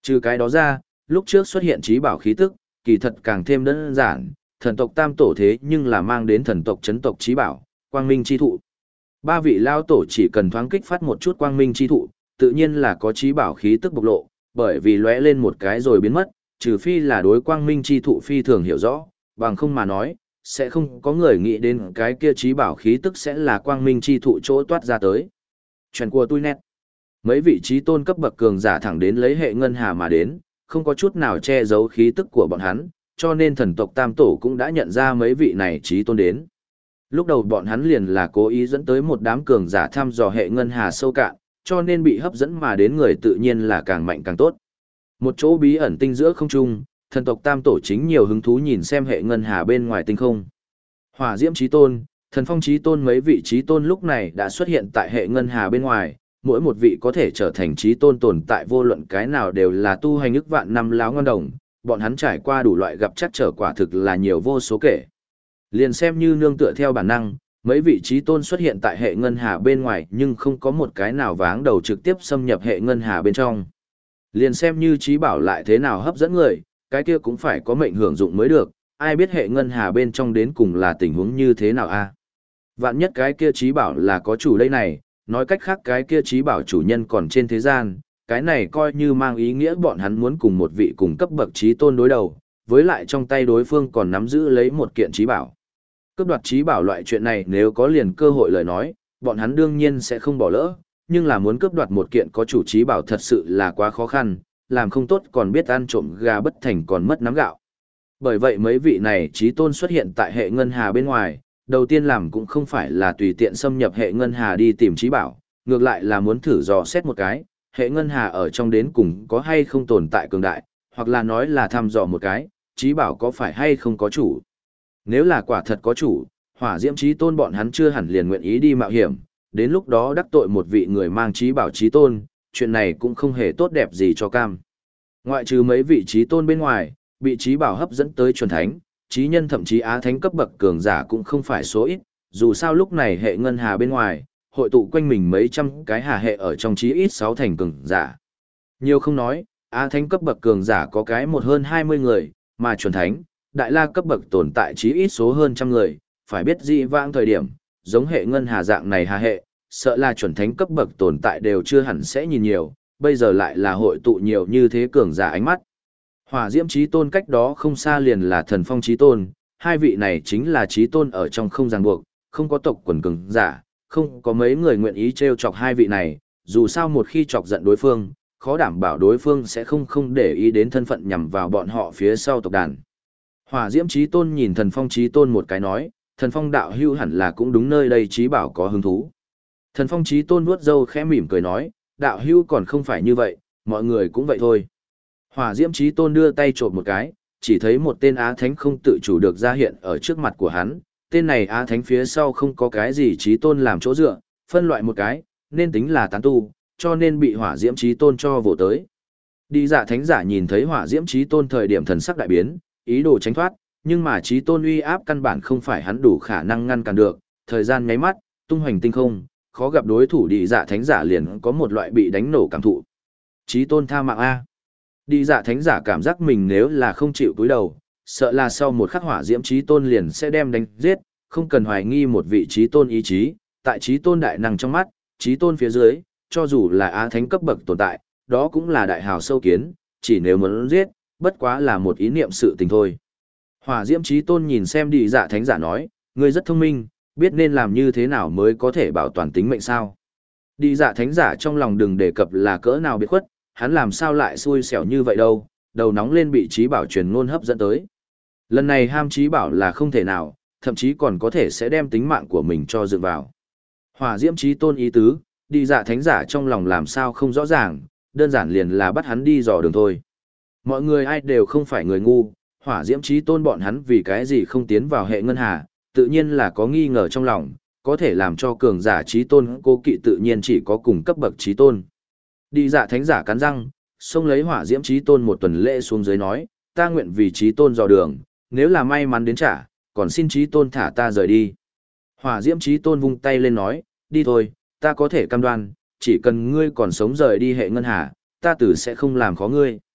Trừ cái đó ra, lúc trước xuất hiện trí bảo khí tức, kỳ thật càng thêm đơn giản, thần tộc tam tổ thế nhưng là mang đến thần tộc chấn tộc trí bảo, quang minh chi thụ. Ba vị lao tổ chỉ cần thoáng kích phát một chút quang minh chi thụ, tự nhiên là có trí bảo khí tức bộc lộ, bởi vì lóe lên một cái rồi biến mất, trừ phi là đối quang minh chi thụ phi thường hiểu rõ, bằng không mà nói, sẽ không có người nghĩ đến cái kia trí bảo khí tức sẽ là quang minh chi thụ chỗ toát ra tới. Chuyện của tôi nét. Mấy vị trí tôn cấp bậc cường giả thẳng đến lấy hệ ngân hà mà đến, không có chút nào che giấu khí tức của bọn hắn, cho nên thần tộc tam tổ cũng đã nhận ra mấy vị này trí tôn đến. Lúc đầu bọn hắn liền là cố ý dẫn tới một đám cường giả thăm dò hệ ngân hà sâu cạn, cho nên bị hấp dẫn mà đến người tự nhiên là càng mạnh càng tốt. Một chỗ bí ẩn tinh giữa không trung, thần tộc tam tổ chính nhiều hứng thú nhìn xem hệ ngân hà bên ngoài tinh không. Hỏa Diễm Chí Tôn, Thần Phong Chí Tôn mấy vị Chí Tôn lúc này đã xuất hiện tại hệ ngân hà bên ngoài, mỗi một vị có thể trở thành Chí Tôn tồn tại vô luận cái nào đều là tu hành ức vạn năm láo ngon đồng, bọn hắn trải qua đủ loại gặp chắc trở quả thực là nhiều vô số kể. Liền xem như nương tựa theo bản năng, mấy vị Chí Tôn xuất hiện tại hệ ngân hà bên ngoài nhưng không có một cái nào váng đầu trực tiếp xâm nhập hệ ngân hà bên trong. Liền xem như trí bảo lại thế nào hấp dẫn người, cái kia cũng phải có mệnh hưởng dụng mới được, ai biết hệ ngân hà bên trong đến cùng là tình huống như thế nào a? Vạn nhất cái kia trí bảo là có chủ đây này, nói cách khác cái kia trí bảo chủ nhân còn trên thế gian, cái này coi như mang ý nghĩa bọn hắn muốn cùng một vị cùng cấp bậc trí tôn đối đầu, với lại trong tay đối phương còn nắm giữ lấy một kiện trí bảo. Cướp đoạt trí bảo loại chuyện này nếu có liền cơ hội lời nói, bọn hắn đương nhiên sẽ không bỏ lỡ, nhưng là muốn cướp đoạt một kiện có chủ trí bảo thật sự là quá khó khăn, làm không tốt còn biết ăn trộm gà bất thành còn mất nắm gạo. Bởi vậy mấy vị này trí tôn xuất hiện tại hệ ngân hà bên ngoài, đầu tiên làm cũng không phải là tùy tiện xâm nhập hệ ngân hà đi tìm trí bảo, ngược lại là muốn thử dò xét một cái, hệ ngân hà ở trong đến cùng có hay không tồn tại cường đại, hoặc là nói là thăm dò một cái, trí bảo có phải hay không có chủ. Nếu là quả thật có chủ, Hỏa Diễm Chí Tôn bọn hắn chưa hẳn liền nguyện ý đi mạo hiểm, đến lúc đó đắc tội một vị người mang trí bảo chí tôn, chuyện này cũng không hề tốt đẹp gì cho cam. Ngoại trừ mấy vị chí tôn bên ngoài, bị trí bảo hấp dẫn tới chuẩn thánh, chí nhân thậm chí á thánh cấp bậc cường giả cũng không phải số ít, dù sao lúc này hệ ngân hà bên ngoài, hội tụ quanh mình mấy trăm cái hà hệ ở trong chí ít sáu thành cường giả. Nhiều không nói, á thánh cấp bậc cường giả có cái một hơn hai mươi người, mà chuẩn thánh, đại la cấp bậc tồn tại chí ít số hơn trăm người, phải biết dị vãng thời điểm, giống hệ ngân hà dạng này hà hệ, sợ là chuẩn thánh cấp bậc tồn tại đều chưa hẳn sẽ nhìn nhiều, bây giờ lại là hội tụ nhiều như thế cường giả ánh mắt. Hỏa Diễm Chí Tôn cách đó không xa liền là Thần Phong Chí Tôn, hai vị này chính là Chí Tôn ở trong không ràng buộc, không có tộc quần cường giả, không có mấy người nguyện ý trêu chọc hai vị này, dù sao một khi chọc giận đối phương, khó đảm bảo đối phương sẽ không không để ý đến thân phận nhằm vào bọn họ phía sau tộc đàn. Hỏa Diễm Chí Tôn nhìn Thần Phong Chí Tôn một cái nói, Thần Phong đạo hữu hẳn là cũng đúng nơi đây Chí bảo có hứng thú. Thần Phong Chí Tôn vuốt râu khẽ mỉm cười nói, đạo hữu còn không phải như vậy, mọi người cũng vậy thôi. Hỏa Diễm Chí Tôn đưa tay trộm một cái, chỉ thấy một tên Á Thánh không tự chủ được ra hiện ở trước mặt của hắn, tên này Á Thánh phía sau không có cái gì Chí Tôn làm chỗ dựa, phân loại một cái, nên tính là tán tu, cho nên bị Hỏa Diễm Chí Tôn cho vồ tới. Đi Dạ Thánh giả nhìn thấy Hỏa Diễm Chí Tôn thời điểm thần sắc đại biến, ý đồ tránh thoát, nhưng mà Chí Tôn uy áp căn bản không phải hắn đủ khả năng ngăn cản được, thời gian nháy mắt, tung hoành tinh không, khó gặp đối thủ Đi Dạ Thánh giả liền có một loại bị đánh nổ cảm thụ. Chí Tôn tha mạng a. Đi Dạ Thánh giả cảm giác mình nếu là không chịu cúi đầu, sợ là sau một khắc Hỏa Diễm Chí Tôn liền sẽ đem đánh giết, không cần hoài nghi một vị Chí Tôn ý chí, tại Chí Tôn đại năng trong mắt, Chí Tôn phía dưới, cho dù là Á Thánh cấp bậc tồn tại, đó cũng là đại hào sâu kiến, chỉ nếu muốn giết, bất quá là một ý niệm sự tình thôi. Hỏa Diễm Chí Tôn nhìn xem Đi Dạ Thánh giả nói, ngươi rất thông minh, biết nên làm như thế nào mới có thể bảo toàn tính mệnh sao. Đi Dạ Thánh giả trong lòng đừng đề cập là cỡ nào biệt khuất, hắn làm sao lại xui xẻo như vậy đâu, đầu nóng lên bị trí bảo truyền ngôn hấp dẫn tới. Lần này ham trí bảo là không thể nào, thậm chí còn có thể sẽ đem tính mạng của mình cho dựng vào. Hỏa Diễm Chí Tôn ý tứ, Đi Dạ Thánh giả trong lòng làm sao không rõ ràng, đơn giản liền là bắt hắn đi dò đường thôi. Mọi người ai đều không phải người ngu, Hỏa Diễm Chí Tôn bọn hắn vì cái gì không tiến vào hệ ngân hà, tự nhiên là có nghi ngờ trong lòng, có thể làm cho cường giả Chí Tôn cố kỵ tự nhiên chỉ có cùng cấp bậc Chí Tôn. Đi Dạ Thánh giả cắn răng, xông lấy Hỏa Diễm Chí Tôn một tuần lễ xuống dưới nói, ta nguyện vì Chí Tôn dò đường, nếu là may mắn đến trả, còn xin Chí Tôn thả ta rời đi. Hỏa Diễm Chí Tôn vung tay lên nói, đi thôi, ta có thể cam đoan, chỉ cần ngươi còn sống rời đi hệ ngân hà, ta tử sẽ không làm khó ngươi.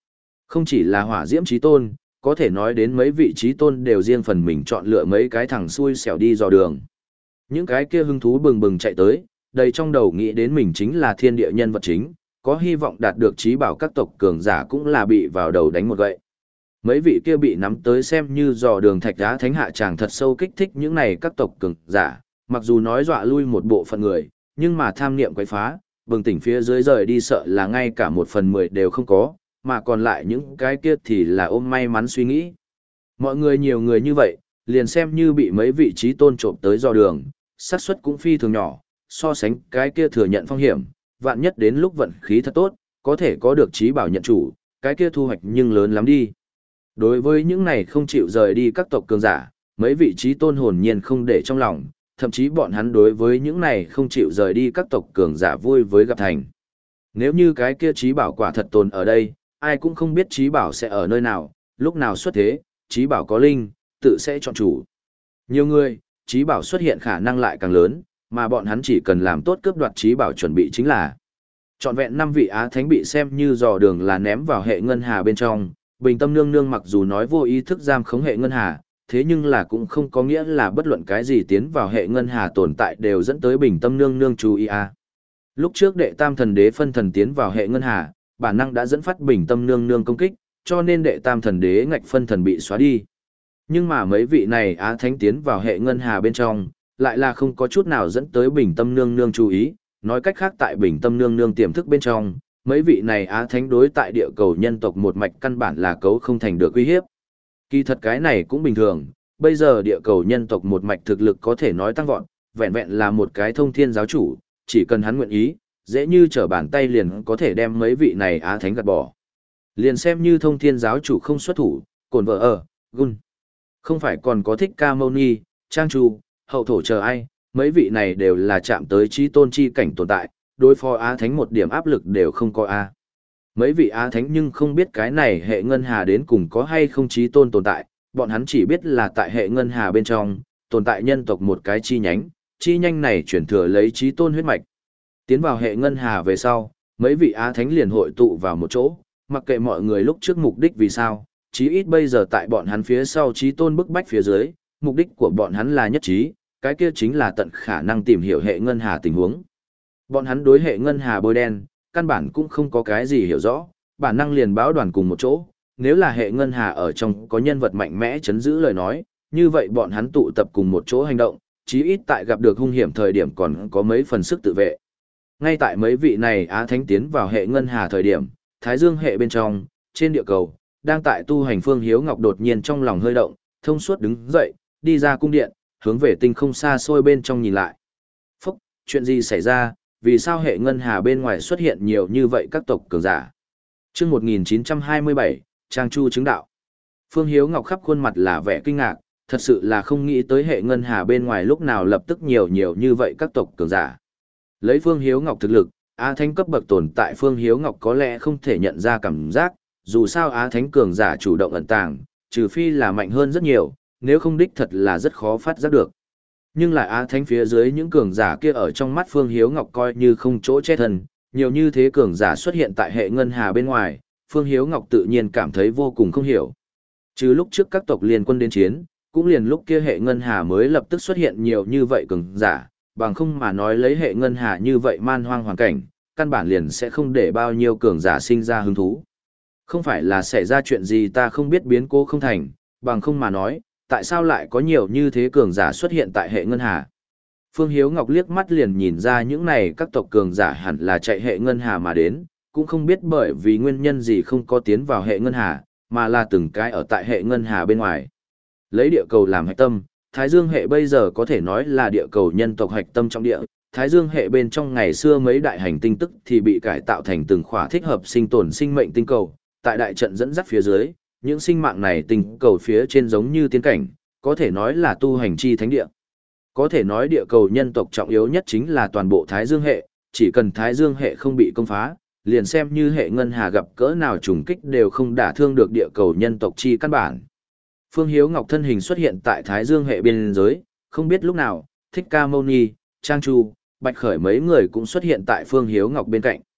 Không chỉ là hỏa diễm chí tôn, có thể nói đến mấy vị chí tôn đều riêng phần mình chọn lựa mấy cái thằng xui xẻo đi dò đường. Những cái kia hứng thú bừng bừng chạy tới, đầy trong đầu nghĩ đến mình chính là thiên địa nhân vật chính, có hy vọng đạt được trí bảo các tộc cường giả cũng là bị vào đầu đánh một gậy. Mấy vị kia bị nắm tới xem như dò đường thạch đá thánh hạ chàng thật sâu kích thích những này các tộc cường giả, mặc dù nói dọa lui một bộ phận người, nhưng mà tham niệm quấy phá, bừng tỉnh phía dưới rời đi sợ là ngay cả một phần mười đều không có, mà còn lại những cái kia thì là ôm may mắn suy nghĩ. Mọi người nhiều người như vậy, liền xem như bị mấy vị trí tôn trộm tới dò đường, xác suất cũng phi thường nhỏ, so sánh cái kia thừa nhận phong hiểm, vạn nhất đến lúc vận khí thật tốt, có thể có được trí bảo nhận chủ, cái kia thu hoạch nhưng lớn lắm đi. Đối với những này không chịu rời đi các tộc cường giả, mấy vị trí tôn hồn nhiên không để trong lòng, thậm chí bọn hắn đối với những này không chịu rời đi các tộc cường giả vui với gặp thành. Nếu như cái kia trí bảo quả thật tồn ở đây, ai cũng không biết trí bảo sẽ ở nơi nào, lúc nào xuất thế, trí bảo có linh, tự sẽ chọn chủ. Nhiều người, trí bảo xuất hiện khả năng lại càng lớn, mà bọn hắn chỉ cần làm tốt cướp đoạt trí bảo chuẩn bị chính là. Trọn vẹn năm vị Á Thánh bị xem như dò đường là ném vào hệ ngân hà bên trong, Bình Tâm Nương Nương mặc dù nói vô ý thức giam khống hệ ngân hà, thế nhưng là cũng không có nghĩa là bất luận cái gì tiến vào hệ ngân hà tồn tại đều dẫn tới Bình Tâm Nương Nương chú ý a. Lúc trước đệ tam thần đế phân thần tiến vào hệ ngân hà, bản năng đã dẫn phát Bình Tâm Nương Nương công kích, cho nên đệ tam thần đế ngạch phân thần bị xóa đi. Nhưng mà mấy vị này Á Thánh tiến vào hệ ngân hà bên trong, lại là không có chút nào dẫn tới Bình Tâm Nương Nương chú ý, nói cách khác tại Bình Tâm Nương Nương tiềm thức bên trong, mấy vị này Á Thánh đối tại địa cầu nhân tộc một mạch căn bản là cấu không thành được uy hiếp. Kỳ thật cái này cũng bình thường, bây giờ địa cầu nhân tộc một mạch thực lực có thể nói tăng vọt, vẹn vẹn là một cái thông thiên giáo chủ, chỉ cần hắn nguyện ý, dễ như trở bàn tay liền có thể đem mấy vị này Á Thánh gạt bỏ. Liền xem như thông thiên giáo chủ không xuất thủ, cồn vợ ở, gun. Không phải còn có Thích Ca Mâu Ni, Trang Chu, hậu thổ chờ ai, mấy vị này đều là chạm tới trí tôn chi cảnh tồn tại, đối phó Á Thánh một điểm áp lực đều không có A. Mấy vị Á Thánh nhưng không biết cái này hệ ngân hà đến cùng có hay không trí tôn tồn tại, bọn hắn chỉ biết là tại hệ ngân hà bên trong, tồn tại nhân tộc một cái chi nhánh, chi nhánh này chuyển thừa lấy trí tôn huyết mạch. Tiến vào hệ ngân hà về sau, mấy vị Á Thánh liền hội tụ vào một chỗ, mặc kệ mọi người lúc trước mục đích vì sao, chí ít bây giờ tại bọn hắn phía sau trí tôn bức bách phía dưới, mục đích của bọn hắn là nhất trí, cái kia chính là tận khả năng tìm hiểu hệ ngân hà tình huống. Bọn hắn đối hệ ngân hà bôi đen, căn bản cũng không có cái gì hiểu rõ, bản năng liền báo đoàn cùng một chỗ, nếu là hệ ngân hà ở trong có nhân vật mạnh mẽ chấn giữ lời nói, như vậy bọn hắn tụ tập cùng một chỗ hành động, chí ít tại gặp được hung hiểm thời điểm còn có mấy phần sức tự vệ. Ngay tại mấy vị này Á Thánh tiến vào hệ ngân hà thời điểm, Thái Dương hệ bên trong, trên địa cầu, đang tại tu hành Phương Hiếu Ngọc đột nhiên trong lòng hơi động, thông suốt đứng dậy, đi ra cung điện, hướng về tinh không xa xôi bên trong nhìn lại. Phúc, chuyện gì xảy ra, vì sao hệ ngân hà bên ngoài xuất hiện nhiều như vậy các tộc cường giả? Chương một nghìn chín trăm hai mươi bảy, Trang Chu chứng đạo. Phương Hiếu Ngọc khắp khuôn mặt là vẻ kinh ngạc, thật sự là không nghĩ tới hệ ngân hà bên ngoài lúc nào lập tức nhiều nhiều như vậy các tộc cường giả. Lấy Phương Hiếu Ngọc thực lực, Á Thánh cấp bậc tồn tại Phương Hiếu Ngọc có lẽ không thể nhận ra cảm giác, dù sao Á Thánh cường giả chủ động ẩn tàng, trừ phi là mạnh hơn rất nhiều, nếu không đích thật là rất khó phát giác được. Nhưng lại Á Thánh phía dưới những cường giả kia ở trong mắt Phương Hiếu Ngọc coi như không chỗ che thân, nhiều như thế cường giả xuất hiện tại hệ ngân hà bên ngoài, Phương Hiếu Ngọc tự nhiên cảm thấy vô cùng không hiểu. Trừ lúc trước các tộc liên quân đến chiến, cũng liền lúc kia hệ ngân hà mới lập tức xuất hiện nhiều như vậy cường giả, bằng không mà nói lấy hệ ngân hà như vậy man hoang hoàn cảnh, căn bản liền sẽ không để bao nhiêu cường giả sinh ra hứng thú. Không phải là xảy ra chuyện gì ta không biết biến cố không thành, bằng không mà nói, tại sao lại có nhiều như thế cường giả xuất hiện tại hệ ngân hà. Phương Hiếu Ngọc liếc mắt liền nhìn ra những này các tộc cường giả hẳn là chạy hệ ngân hà mà đến, cũng không biết bởi vì nguyên nhân gì không có tiến vào hệ ngân hà, mà là từng cái ở tại hệ ngân hà bên ngoài. Lấy địa cầu làm hạch tâm, Thái Dương hệ bây giờ có thể nói là địa cầu nhân tộc hạch tâm trong địa, Thái Dương hệ bên trong ngày xưa mấy đại hành tinh tức thì bị cải tạo thành từng khỏa thích hợp sinh tồn sinh mệnh tinh cầu, tại đại trận dẫn dắt phía dưới, những sinh mạng này tinh cầu phía trên giống như tiên cảnh, có thể nói là tu hành chi thánh địa. Có thể nói địa cầu nhân tộc trọng yếu nhất chính là toàn bộ Thái Dương hệ, chỉ cần Thái Dương hệ không bị công phá, liền xem như hệ ngân hà gặp cỡ nào trùng kích đều không đả thương được địa cầu nhân tộc chi căn bản. Phương Hiếu Ngọc thân hình xuất hiện tại Thái Dương hệ biên giới, không biết lúc nào, Thích Ca Mâu Ni, Trang Chu, Bạch Khởi mấy người cũng xuất hiện tại Phương Hiếu Ngọc bên cạnh.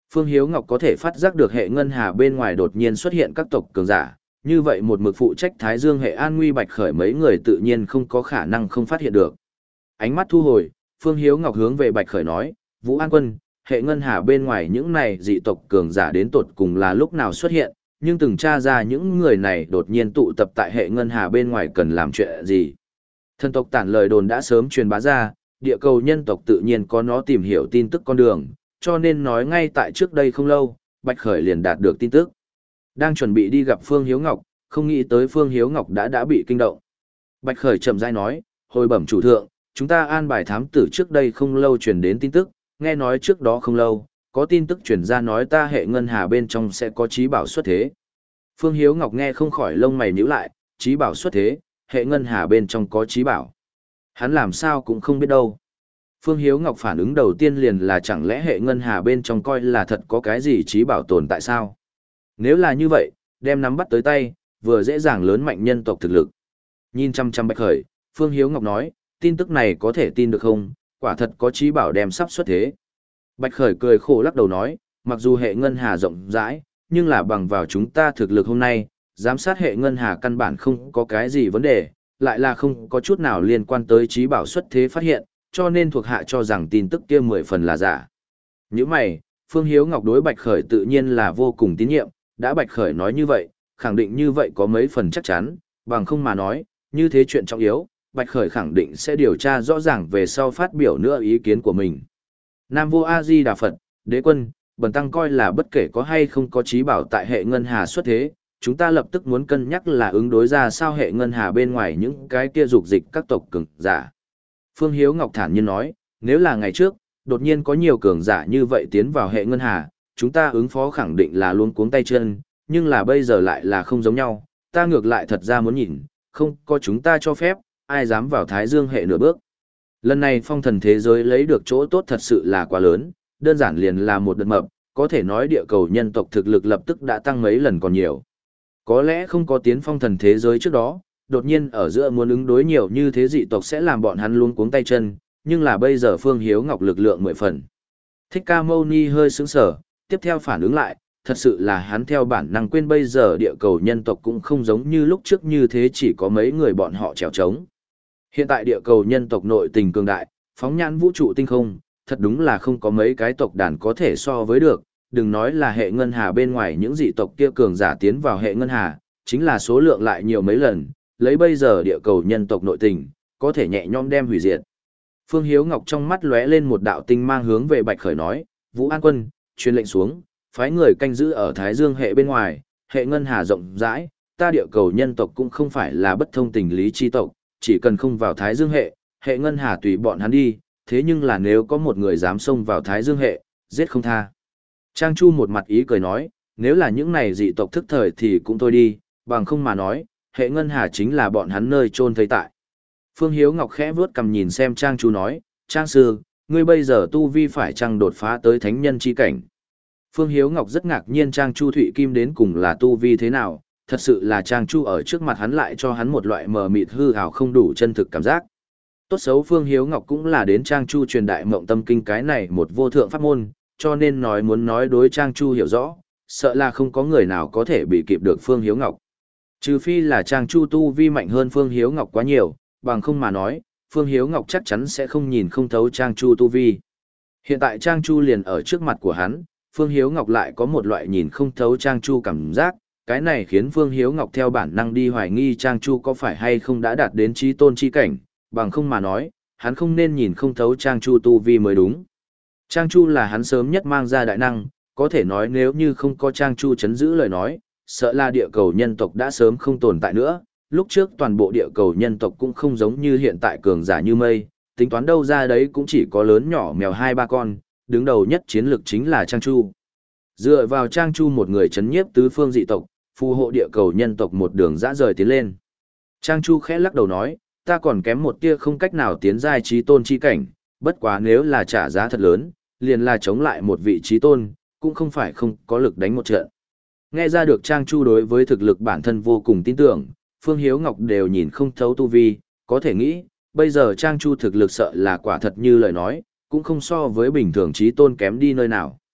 Phương Hiếu Ngọc có thể phát giác được hệ ngân hà bên ngoài đột nhiên xuất hiện các tộc cường giả, như vậy một mực phụ trách Thái Dương hệ an nguy Bạch Khởi mấy người tự nhiên không có khả năng không phát hiện được. Ánh mắt thu hồi, Phương Hiếu Ngọc hướng về Bạch Khởi nói, Vũ An Quân, hệ ngân hà bên ngoài những này dị tộc cường giả đến tột cùng là lúc nào xuất hiện, nhưng từng tra ra những người này đột nhiên tụ tập tại hệ ngân hà bên ngoài cần làm chuyện gì. Thần tộc tản lời đồn đã sớm truyền bá ra, địa cầu nhân tộc tự nhiên có nó tìm hiểu tin tức con đường, cho nên nói ngay tại trước đây không lâu, Bạch Khởi liền đạt được tin tức. Đang chuẩn bị đi gặp Phương Hiếu Ngọc, không nghĩ tới Phương Hiếu Ngọc đã đã bị kinh động. Bạch Khởi chậm rãi nói, hồi bẩm chủ thượng, chúng ta an bài thám tử trước đây không lâu truyền đến tin tức, nghe nói trước đó không lâu, có tin tức truyền ra nói ta hệ ngân hà bên trong sẽ có trí bảo xuất thế. Phương Hiếu Ngọc nghe không khỏi lông mày nhíu lại, trí bảo xuất thế, hệ ngân hà bên trong có trí bảo. Hắn làm sao cũng không biết đâu. Phương Hiếu Ngọc phản ứng đầu tiên liền là chẳng lẽ hệ ngân hà bên trong coi là thật có cái gì trí bảo tồn tại sao? Nếu là như vậy, đem nắm bắt tới tay, vừa dễ dàng lớn mạnh nhân tộc thực lực. Nhìn chăm chăm Bạch Khởi, Phương Hiếu Ngọc nói, tin tức này có thể tin được không? Quả thật có trí bảo đem sắp xuất thế. Bạch Khởi cười khổ lắc đầu nói, mặc dù hệ ngân hà rộng rãi, nhưng là bằng vào chúng ta thực lực hôm nay, giám sát hệ ngân hà căn bản không có cái gì vấn đề, lại là không có chút nào liên quan tới trí bảo xuất thế phát hiện, cho nên thuộc hạ cho rằng tin tức kia mười phần là giả. Những mày, Phương Hiếu Ngọc đối Bạch Khởi tự nhiên là vô cùng tín nhiệm, đã Bạch Khởi nói như vậy, khẳng định như vậy có mấy phần chắc chắn, bằng không mà nói, như thế chuyện trọng yếu, Bạch Khởi khẳng định sẽ điều tra rõ ràng về sau phát biểu nữa ý kiến của mình. Nam Vô A Di Đà Phật, Đế Quân, bần tăng coi là bất kể có hay không có trí bảo tại hệ ngân hà xuất thế, chúng ta lập tức muốn cân nhắc là ứng đối ra sao hệ ngân hà bên ngoài những cái kia dục dịch các tộc cường giả. Phương Hiếu Ngọc thản nhiên nói, nếu là ngày trước, đột nhiên có nhiều cường giả như vậy tiến vào hệ ngân hà, chúng ta ứng phó khẳng định là luôn cuống tay chân, nhưng là bây giờ lại là không giống nhau, ta ngược lại thật ra muốn nhìn, không có chúng ta cho phép, ai dám vào Thái Dương hệ nửa bước. Lần này phong thần thế giới lấy được chỗ tốt thật sự là quá lớn, đơn giản liền là một đợt mập, có thể nói địa cầu nhân tộc thực lực lập tức đã tăng mấy lần còn nhiều. Có lẽ không có tiến phong thần thế giới trước đó, đột nhiên ở giữa muốn ứng đối nhiều như thế dị tộc sẽ làm bọn hắn luôn cuống tay chân, nhưng là bây giờ Phương Hiếu Ngọc lực lượng mười phần. Thích Ca Mâu Ni hơi sững sờ, tiếp theo phản ứng lại, thật sự là hắn theo bản năng quên bây giờ địa cầu nhân tộc cũng không giống như lúc trước như thế chỉ có mấy người bọn họ trèo trống. Hiện tại địa cầu nhân tộc nội tình cường đại, phóng nhãn vũ trụ tinh không, thật đúng là không có mấy cái tộc đàn có thể so với được, đừng nói là hệ ngân hà bên ngoài những dị tộc kia cường giả tiến vào hệ ngân hà, chính là số lượng lại nhiều mấy lần, lấy bây giờ địa cầu nhân tộc nội tình, có thể nhẹ nhõm đem hủy diệt. Phương Hiếu Ngọc trong mắt lóe lên một đạo tinh mang hướng về Bạch Khởi nói, Vũ An Quân, truyền lệnh xuống, phái người canh giữ ở Thái Dương hệ bên ngoài, hệ ngân hà rộng rãi, ta địa cầu nhân tộc cũng không phải là bất thông tình lý chi tộc, chỉ cần không vào Thái Dương hệ, hệ ngân hà tùy bọn hắn đi, thế nhưng là nếu có một người dám xông vào Thái Dương hệ, giết không tha. Trang Chu một mặt ý cười nói, nếu là những này dị tộc thức thời thì cũng thôi đi, bằng không mà nói, hệ ngân hà chính là bọn hắn nơi chôn thấy tại. Phương Hiếu Ngọc khẽ vuốt cầm nhìn xem Trang Chu nói, Trang Sư, ngươi bây giờ tu vi phải chăng đột phá tới thánh nhân chi cảnh. Phương Hiếu Ngọc rất ngạc nhiên Trang Chu Thụy Kim đến cùng là tu vi thế nào, thật sự là Trang Chu ở trước mặt hắn lại cho hắn một loại mờ mịt hư ảo không đủ chân thực cảm giác. Tốt xấu Phương Hiếu Ngọc cũng là đến Trang Chu truyền đại mộng tâm kinh cái này một vô thượng pháp môn, cho nên nói muốn nói đối Trang Chu hiểu rõ, sợ là không có người nào có thể bị kịp được Phương Hiếu Ngọc. Trừ phi là Trang Chu tu vi mạnh hơn Phương Hiếu Ngọc quá nhiều, bằng không mà nói, Phương Hiếu Ngọc chắc chắn sẽ không nhìn không thấu Trang Chu tu vi. Hiện tại Trang Chu liền ở trước mặt của hắn, Phương Hiếu Ngọc lại có một loại nhìn không thấu Trang Chu cảm giác, cái này khiến Phương Hiếu Ngọc theo bản năng đi hoài nghi Trang Chu có phải hay không đã đạt đến trí tôn chi cảnh, bằng không mà nói, hắn không nên nhìn không thấu Trang Chu tu vi mới đúng. Trang Chu là hắn sớm nhất mang ra đại năng, có thể nói nếu như không có Trang Chu chấn giữ lời nói, sợ là địa cầu nhân tộc đã sớm không tồn tại nữa, lúc trước toàn bộ địa cầu nhân tộc cũng không giống như hiện tại cường giả như mây, tính toán đâu ra đấy cũng chỉ có lớn nhỏ mèo hai ba con, đứng đầu nhất chiến lược chính là Trang Chu. Dựa vào Trang Chu một người chấn nhiếp tứ phương dị tộc, phù hộ địa cầu nhân tộc một đường dã rời tiến lên. Trang Chu khẽ lắc đầu nói, ta còn kém một tia không cách nào tiến giai trí tôn chi cảnh, bất quá nếu là trả giá thật lớn, liền là chống lại một vị trí tôn, cũng không phải không có lực đánh một trận. Nghe ra được Trang Chu đối với thực lực bản thân vô cùng tin tưởng, Phương Hiếu Ngọc đều nhìn không thấu tu vi, có thể nghĩ, bây giờ Trang Chu thực lực sợ là quả thật như lời nói, cũng không so với bình thường trí tôn kém đi nơi nào.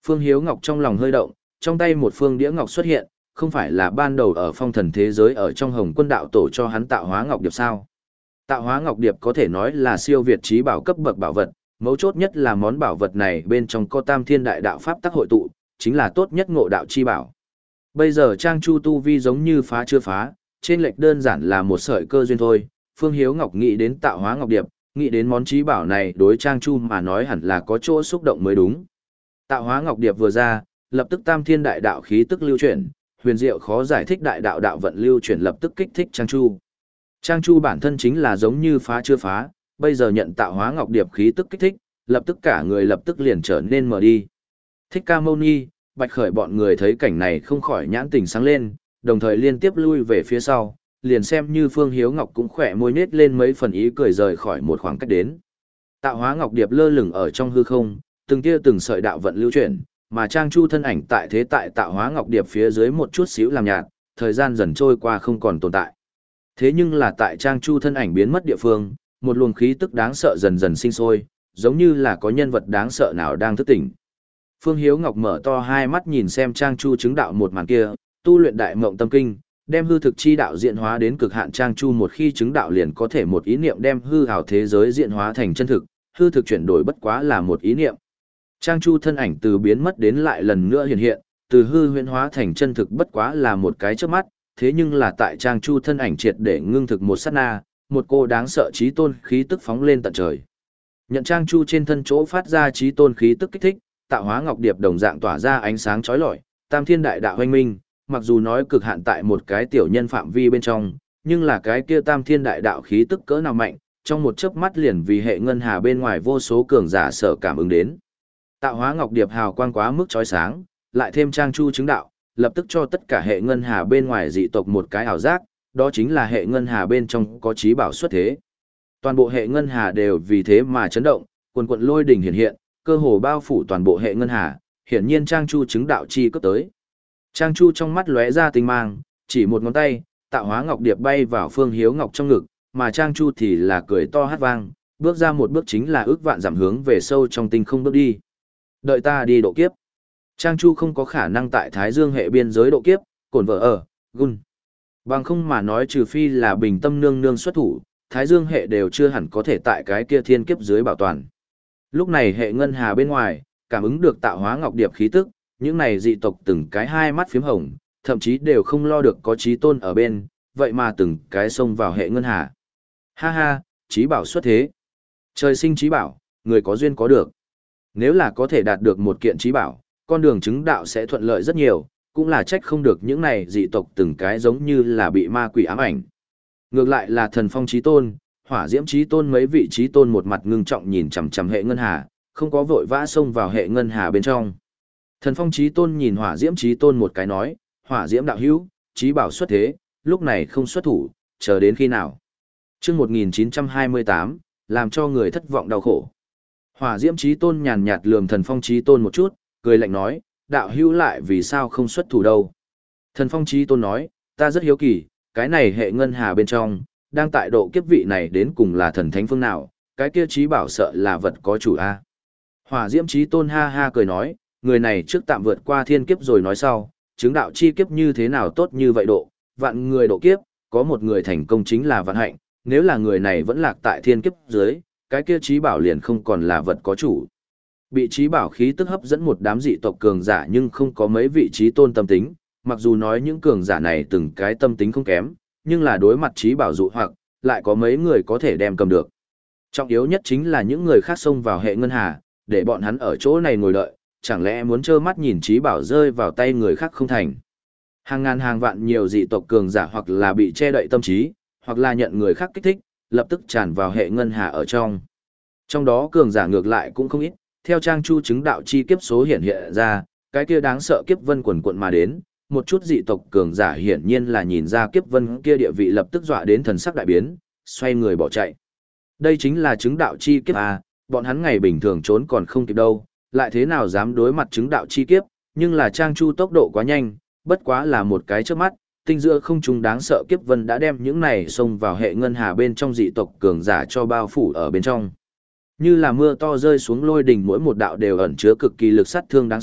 Phương Hiếu Ngọc trong lòng hơi động, trong tay một phương đĩa ngọc xuất hiện, không phải là ban đầu ở phong thần thế giới ở trong Hồng Quân đạo tổ cho hắn tạo hóa ngọc điệp sao? Tạo hóa ngọc điệp có thể nói là siêu việt trí bảo cấp bậc bảo vật, mấu chốt nhất là món bảo vật này bên trong có Tam Thiên Đại Đạo pháp tắc hội tụ, chính là tốt nhất ngộ đạo chi bảo. Bây giờ Trang Chu tu vi giống như phá chưa phá, trên lệch đơn giản là một sợi cơ duyên thôi. Phương Hiếu Ngọc nghĩ đến tạo hóa ngọc điệp, nghĩ đến món trí bảo này đối Trang Chu mà nói hẳn là có chỗ xúc động mới đúng. Tạo hóa ngọc điệp vừa ra, lập tức Tam Thiên Đại Đạo khí tức lưu chuyển, huyền diệu khó giải thích đại đạo đạo vận lưu chuyển lập tức kích thích Trang Chu. Trang Chu bản thân chính là giống như phá chưa phá, bây giờ nhận tạo hóa ngọc điệp khí tức kích thích, lập tức cả người lập tức liền trở nên mở đi. Thích Ca Mâu Ni, Bạch Khởi bọn người thấy cảnh này không khỏi nhãn tình sáng lên, đồng thời liên tiếp lui về phía sau, liền xem như Phương Hiếu Ngọc cũng khỏe môi nết lên mấy phần ý cười rời khỏi một khoảng cách đến. Tạo hóa ngọc điệp lơ lửng ở trong hư không, từng tia từng sợi đạo vận lưu chuyển, mà Trang Chu thân ảnh tại thế tại tạo hóa ngọc điệp phía dưới một chút xíu làm nhạt, thời gian dần trôi qua không còn tồn tại. Thế nhưng là tại Trang Chu thân ảnh biến mất địa phương, một luồng khí tức đáng sợ dần dần sinh sôi, giống như là có nhân vật đáng sợ nào đang thức tỉnh. Phương Hiếu Ngọc mở to hai mắt nhìn xem Trang Chu chứng đạo một màn kia, tu luyện đại mộng tâm kinh, đem hư thực chi đạo diễn hóa đến cực hạn. Trang Chu một khi chứng đạo liền có thể một ý niệm đem hư ảo thế giới diễn hóa thành chân thực, hư thực chuyển đổi bất quá là một ý niệm. Trang Chu thân ảnh từ biến mất đến lại lần nữa hiện hiện, từ hư huyễn hóa thành chân thực bất quá là một cái chớp mắt, thế nhưng là tại Trang Chu thân ảnh triệt để ngưng thực một sát na, một cô đáng sợ chí tôn khí tức phóng lên tận trời. Nhận Trang Chu trên thân chỗ phát ra chí tôn khí tức kích thích, tạo hóa ngọc điệp đồng dạng tỏa ra ánh sáng chói lọi, Tam Thiên Đại Đạo hoành minh, mặc dù nói cực hạn tại một cái tiểu nhân phạm vi bên trong, nhưng là cái kia Tam Thiên Đại Đạo khí tức cỡ nào mạnh, trong một chớp mắt liền vì hệ ngân hà bên ngoài vô số cường giả sở cảm ứng đến. Tạo hóa ngọc điệp hào quang quá mức chói sáng, lại thêm Trang Chu chứng đạo, lập tức cho tất cả hệ ngân hà bên ngoài dị tộc một cái ảo giác, đó chính là hệ ngân hà bên trong có chí bảo xuất thế. Toàn bộ hệ ngân hà đều vì thế mà chấn động, quần quần lôi đỉnh hiện hiện, cơ hồ bao phủ toàn bộ hệ ngân hà, hiển nhiên Trang Chu chứng đạo chi cấp tới. Trang Chu trong mắt lóe ra tinh mang, chỉ một ngón tay, tạo hóa ngọc điệp bay vào Phương Hiếu Ngọc trong ngực, mà Trang Chu thì là cười to hát vang, bước ra một bước chính là ước vạn giảm hướng về sâu trong tinh không bước đi. Đợi ta đi độ kiếp. Trang Chu không có khả năng tại Thái Dương hệ biên giới độ kiếp, cổn vợ ở, gun. Bằng không mà nói trừ phi là bình tâm nương nương xuất thủ, Thái Dương hệ đều chưa hẳn có thể tại cái kia thiên kiếp dưới bảo toàn. Lúc này hệ ngân hà bên ngoài, cảm ứng được tạo hóa ngọc điệp khí tức, những này dị tộc từng cái hai mắt phím hồng, thậm chí đều không lo được có chí tôn ở bên, vậy mà từng cái xông vào hệ ngân hà. Ha ha, chí bảo xuất thế. Trời sinh chí bảo, người có duyên có được. Nếu là có thể đạt được một kiện chí bảo, con đường chứng đạo sẽ thuận lợi rất nhiều, cũng là trách không được những này dị tộc từng cái giống như là bị ma quỷ ám ảnh. Ngược lại là thần phong chí tôn, hỏa diễm chí tôn mấy vị chí tôn một mặt ngưng trọng nhìn chằm chằm hệ ngân hà, không có vội vã xông vào hệ ngân hà bên trong. Thần phong chí tôn nhìn hỏa diễm chí tôn một cái nói, hỏa diễm đạo hữu, chí bảo xuất thế, lúc này không xuất thủ, chờ đến khi nào. Trước một nghìn chín trăm hai mươi tám, làm cho người thất vọng đau khổ. Hỏa diễm chí tôn nhàn nhạt lườm thần phong chí tôn một chút, cười lạnh nói, đạo hữu lại vì sao không xuất thủ đâu. Thần phong chí tôn nói, ta rất hiếu kỳ, cái này hệ ngân hà bên trong, đang tại độ kiếp vị này đến cùng là thần thánh phương nào, cái kia chí bảo sợ là vật có chủ a. Hỏa diễm chí tôn ha ha cười nói, người này trước tạm vượt qua thiên kiếp rồi nói sau, chứng đạo chi kiếp như thế nào tốt như vậy độ, vạn người độ kiếp, có một người thành công chính là vạn hạnh, nếu là người này vẫn lạc tại thiên kiếp dưới, cái kia chí bảo liền không còn là vật có chủ. Bị chí bảo khí tức hấp dẫn một đám dị tộc cường giả nhưng không có mấy vị chí tôn tâm tính, mặc dù nói những cường giả này từng cái tâm tính không kém, nhưng là đối mặt chí bảo dụ hoặc, lại có mấy người có thể đem cầm được. Trọng yếu nhất chính là những người khác xông vào hệ ngân hà, để bọn hắn ở chỗ này ngồi đợi, chẳng lẽ muốn trơ mắt nhìn chí bảo rơi vào tay người khác không thành. Hàng ngàn hàng vạn nhiều dị tộc cường giả hoặc là bị che đậy tâm trí, hoặc là nhận người khác kích thích, lập tức tràn vào hệ ngân hà ở trong. Trong đó cường giả ngược lại cũng không ít, theo Trang Chu chứng đạo chi kiếp số hiện hiện ra, cái kia đáng sợ kiếp vân quần quận mà đến, một chút dị tộc cường giả hiển nhiên là nhìn ra kiếp vân kia địa vị lập tức dọa đến thần sắc đại biến, xoay người bỏ chạy. Đây chính là chứng đạo chi kiếp à, bọn hắn ngày bình thường trốn còn không kịp đâu, lại thế nào dám đối mặt chứng đạo chi kiếp, nhưng là Trang Chu tốc độ quá nhanh, bất quá là một cái chớp mắt, tinh giữa không trung đáng sợ kiếp vân đã đem những này xông vào hệ ngân hà bên trong dị tộc cường giả cho bao phủ ở bên trong. Như là mưa to rơi xuống lôi đỉnh mỗi một đạo đều ẩn chứa cực kỳ lực sát thương đáng sợ,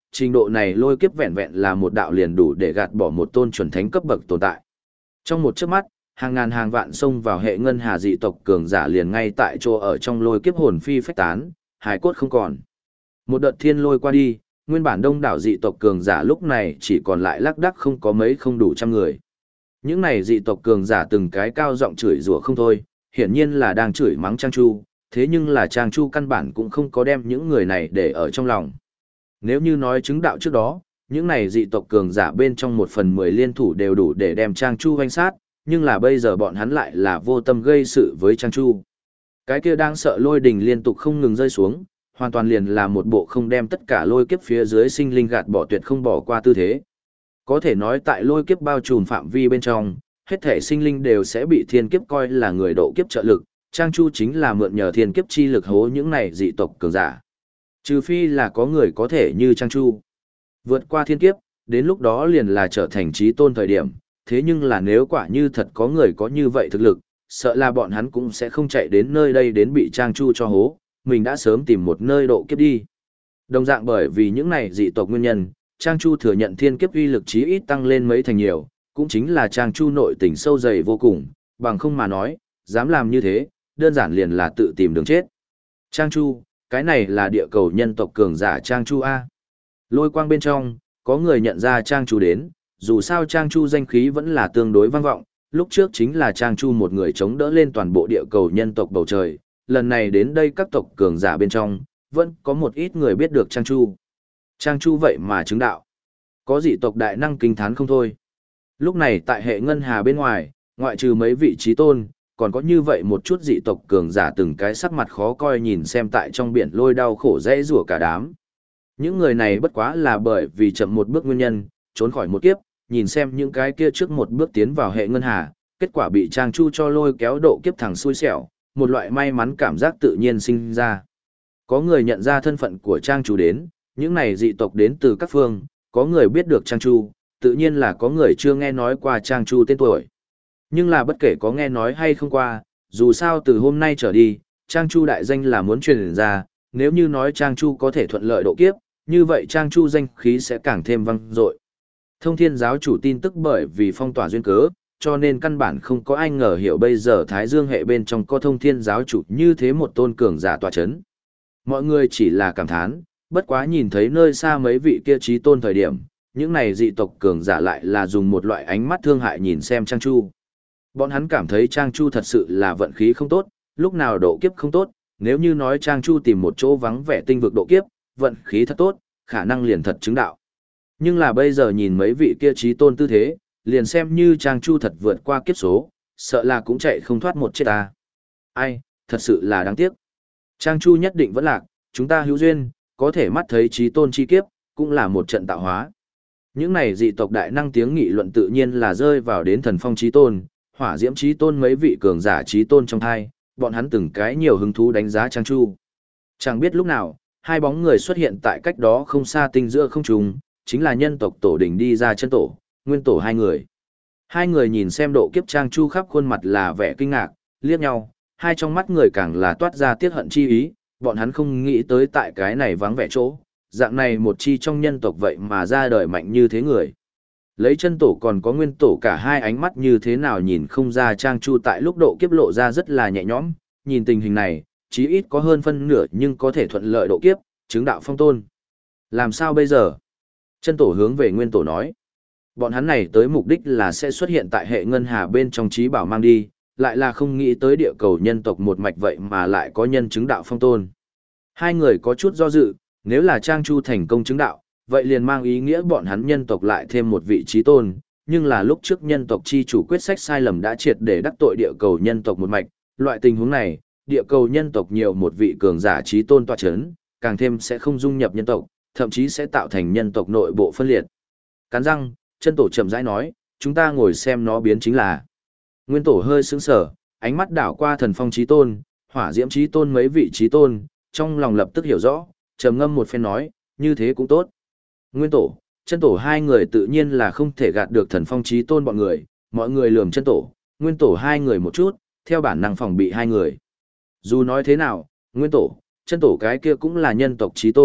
trình độ này lôi kiếp vẹn vẹn là một đạo liền đủ để gạt bỏ một tôn chuẩn thánh cấp bậc tồn tại. Trong một chớp mắt, hàng ngàn hàng vạn xông vào hệ ngân hà dị tộc cường giả liền ngay tại chỗ ở trong lôi kiếp hồn phi phách tán, hài cốt không còn. Một đợt thiên lôi qua đi, nguyên bản đông đảo dị tộc cường giả lúc này chỉ còn lại lác đác không có mấy không đủ trăm người. Những này dị tộc cường giả từng cái cao giọng chửi rủa không thôi, hiển nhiên là đang chửi mắng Trang Chu, thế nhưng là Trang Chu căn bản cũng không có đem những người này để ở trong lòng. Nếu như nói chứng đạo trước đó, những này dị tộc cường giả bên trong một phần mười liên thủ đều đủ để đem Trang Chu hoanh sát, nhưng là bây giờ bọn hắn lại là vô tâm gây sự với Trang Chu. Cái kia đang sợ lôi đình liên tục không ngừng rơi xuống, hoàn toàn liền là một bộ không đem tất cả lôi kiếp phía dưới sinh linh gạt bỏ tuyệt không bỏ qua tư thế. Có thể nói tại lôi kiếp bao trùm phạm vi bên trong, hết thể sinh linh đều sẽ bị thiên kiếp coi là người độ kiếp trợ lực, Trang Chu chính là mượn nhờ thiên kiếp chi lực hố những này dị tộc cường giả. Trừ phi là có người có thể như Trang Chu, vượt qua thiên kiếp, đến lúc đó liền là trở thành chí tôn thời điểm, thế nhưng là nếu quả như thật có người có như vậy thực lực, sợ là bọn hắn cũng sẽ không chạy đến nơi đây đến bị Trang Chu cho hố, mình đã sớm tìm một nơi độ kiếp đi. Đồng dạng bởi vì những này dị tộc nguyên nhân, Trang Chu thừa nhận thiên kiếp uy lực chí ít tăng lên mấy thành nhiều, cũng chính là Trang Chu nội tình sâu dày vô cùng, bằng không mà nói, dám làm như thế, đơn giản liền là tự tìm đường chết. Trang Chu, cái này là địa cầu nhân tộc cường giả Trang Chu A. Lôi quang bên trong, có người nhận ra Trang Chu đến, dù sao Trang Chu danh khí vẫn là tương đối vang vọng, lúc trước chính là Trang Chu một người chống đỡ lên toàn bộ địa cầu nhân tộc bầu trời, lần này đến đây các tộc cường giả bên trong, vẫn có một ít người biết được Trang Chu. Trang Chu vậy mà chứng đạo. Có dị tộc đại năng kinh thán không thôi. Lúc này tại hệ ngân hà bên ngoài, ngoại trừ mấy vị trí tôn, còn có như vậy một chút dị tộc cường giả từng cái sắc mặt khó coi nhìn xem tại trong biển lôi đau khổ dễ rủa cả đám. Những người này bất quá là bởi vì chậm một bước nguyên nhân, trốn khỏi một kiếp, nhìn xem những cái kia trước một bước tiến vào hệ ngân hà, kết quả bị Trang Chu cho lôi kéo độ kiếp thẳng xui xẻo, một loại may mắn cảm giác tự nhiên sinh ra. Có người nhận ra thân phận của Trang Chu đến, những này dị tộc đến từ các phương, có người biết được Trang Chu, tự nhiên là có người chưa nghe nói qua Trang Chu tên tuổi. Nhưng là bất kể có nghe nói hay không qua, dù sao từ hôm nay trở đi, Trang Chu đại danh là muốn truyền ra, nếu như nói Trang Chu có thể thuận lợi độ kiếp, như vậy Trang Chu danh khí sẽ càng thêm vang dội. Thông Thiên giáo chủ tin tức bởi vì phong tỏa duyên cớ, cho nên căn bản không có ai ngờ hiểu bây giờ Thái Dương hệ bên trong có Thông Thiên giáo chủ như thế một tôn cường giả tọa chấn. Mọi người chỉ là cảm thán, bất quá nhìn thấy nơi xa mấy vị kia chí tôn thời điểm, những này dị tộc cường giả lại là dùng một loại ánh mắt thương hại nhìn xem Trang Chu. Bọn hắn cảm thấy Trang Chu thật sự là vận khí không tốt, lúc nào độ kiếp không tốt, nếu như nói Trang Chu tìm một chỗ vắng vẻ tinh vực độ kiếp, vận khí thật tốt, khả năng liền thật chứng đạo. Nhưng là bây giờ nhìn mấy vị kia chí tôn tư thế, liền xem như Trang Chu thật vượt qua kiếp số, sợ là cũng chạy không thoát một chết ta. Ai, thật sự là đáng tiếc. Trang Chu nhất định vẫn lạc, chúng ta hữu duyên, có thể mắt thấy chí tôn chi kiếp, cũng là một trận tạo hóa. Những này dị tộc đại năng tiếng nghị luận tự nhiên là rơi vào đến thần phong chí tôn, hỏa diễm chí tôn mấy vị cường giả chí tôn trong thai, bọn hắn từng cái nhiều hứng thú đánh giá Trang Chu. Chẳng biết lúc nào, hai bóng người xuất hiện tại cách đó không xa tinh giữa không trung, chính là nhân tộc tổ đỉnh đi ra chân tổ, nguyên tổ hai người. Hai người nhìn xem độ kiếp Trang Chu khắp khuôn mặt là vẻ kinh ngạc, liếc nhau, hai trong mắt người càng là toát ra tiếc hận chi ý, bọn hắn không nghĩ tới tại cái này vắng vẻ chỗ, dạng này một chi trong nhân tộc vậy mà ra đời mạnh như thế người. Lấy chân tổ còn có nguyên tổ cả hai ánh mắt như thế nào nhìn không ra Trang Chu tại lúc độ kiếp lộ ra rất là nhẹ nhõm, nhìn tình hình này, chí ít có hơn phân nửa nhưng có thể thuận lợi độ kiếp, chứng đạo phong tôn. Làm sao bây giờ? Chân tổ hướng về nguyên tổ nói. Bọn hắn này tới mục đích là sẽ xuất hiện tại hệ ngân hà bên trong trí bảo mang đi, lại là không nghĩ tới địa cầu nhân tộc một mạch vậy mà lại có nhân chứng đạo phong tôn. Hai người có chút do dự, nếu là Trang Chu thành công chứng đạo, vậy liền mang ý nghĩa bọn hắn nhân tộc lại thêm một vị trí tôn, nhưng là lúc trước nhân tộc chi chủ quyết sách sai lầm đã triệt để đắc tội địa cầu nhân tộc một mạch, loại tình huống này, địa cầu nhân tộc nhiều một vị cường giả trí tôn tọa chấn, càng thêm sẽ không dung nhập nhân tộc, thậm chí sẽ tạo thành nhân tộc nội bộ phân liệt. Cắn răng, chân tổ chậm rãi nói, chúng ta ngồi xem nó biến chính là. Nguyên tổ hơi sững sờ, ánh mắt đảo qua thần phong trí tôn, hỏa diễm trí tôn mấy vị trí tôn, trong lòng lập tức hiểu rõ, trầm ngâm một phen nói, như thế cũng tốt. Nguyên tổ, chân tổ hai người tự nhiên là không thể gạt được thần phong trí tôn bọn người, mọi người lườm chân tổ, nguyên tổ hai người một chút, theo bản năng phòng bị hai người. Dù nói thế nào, nguyên tổ, chân tổ cái kia cũng là nhân tộc trí tôn,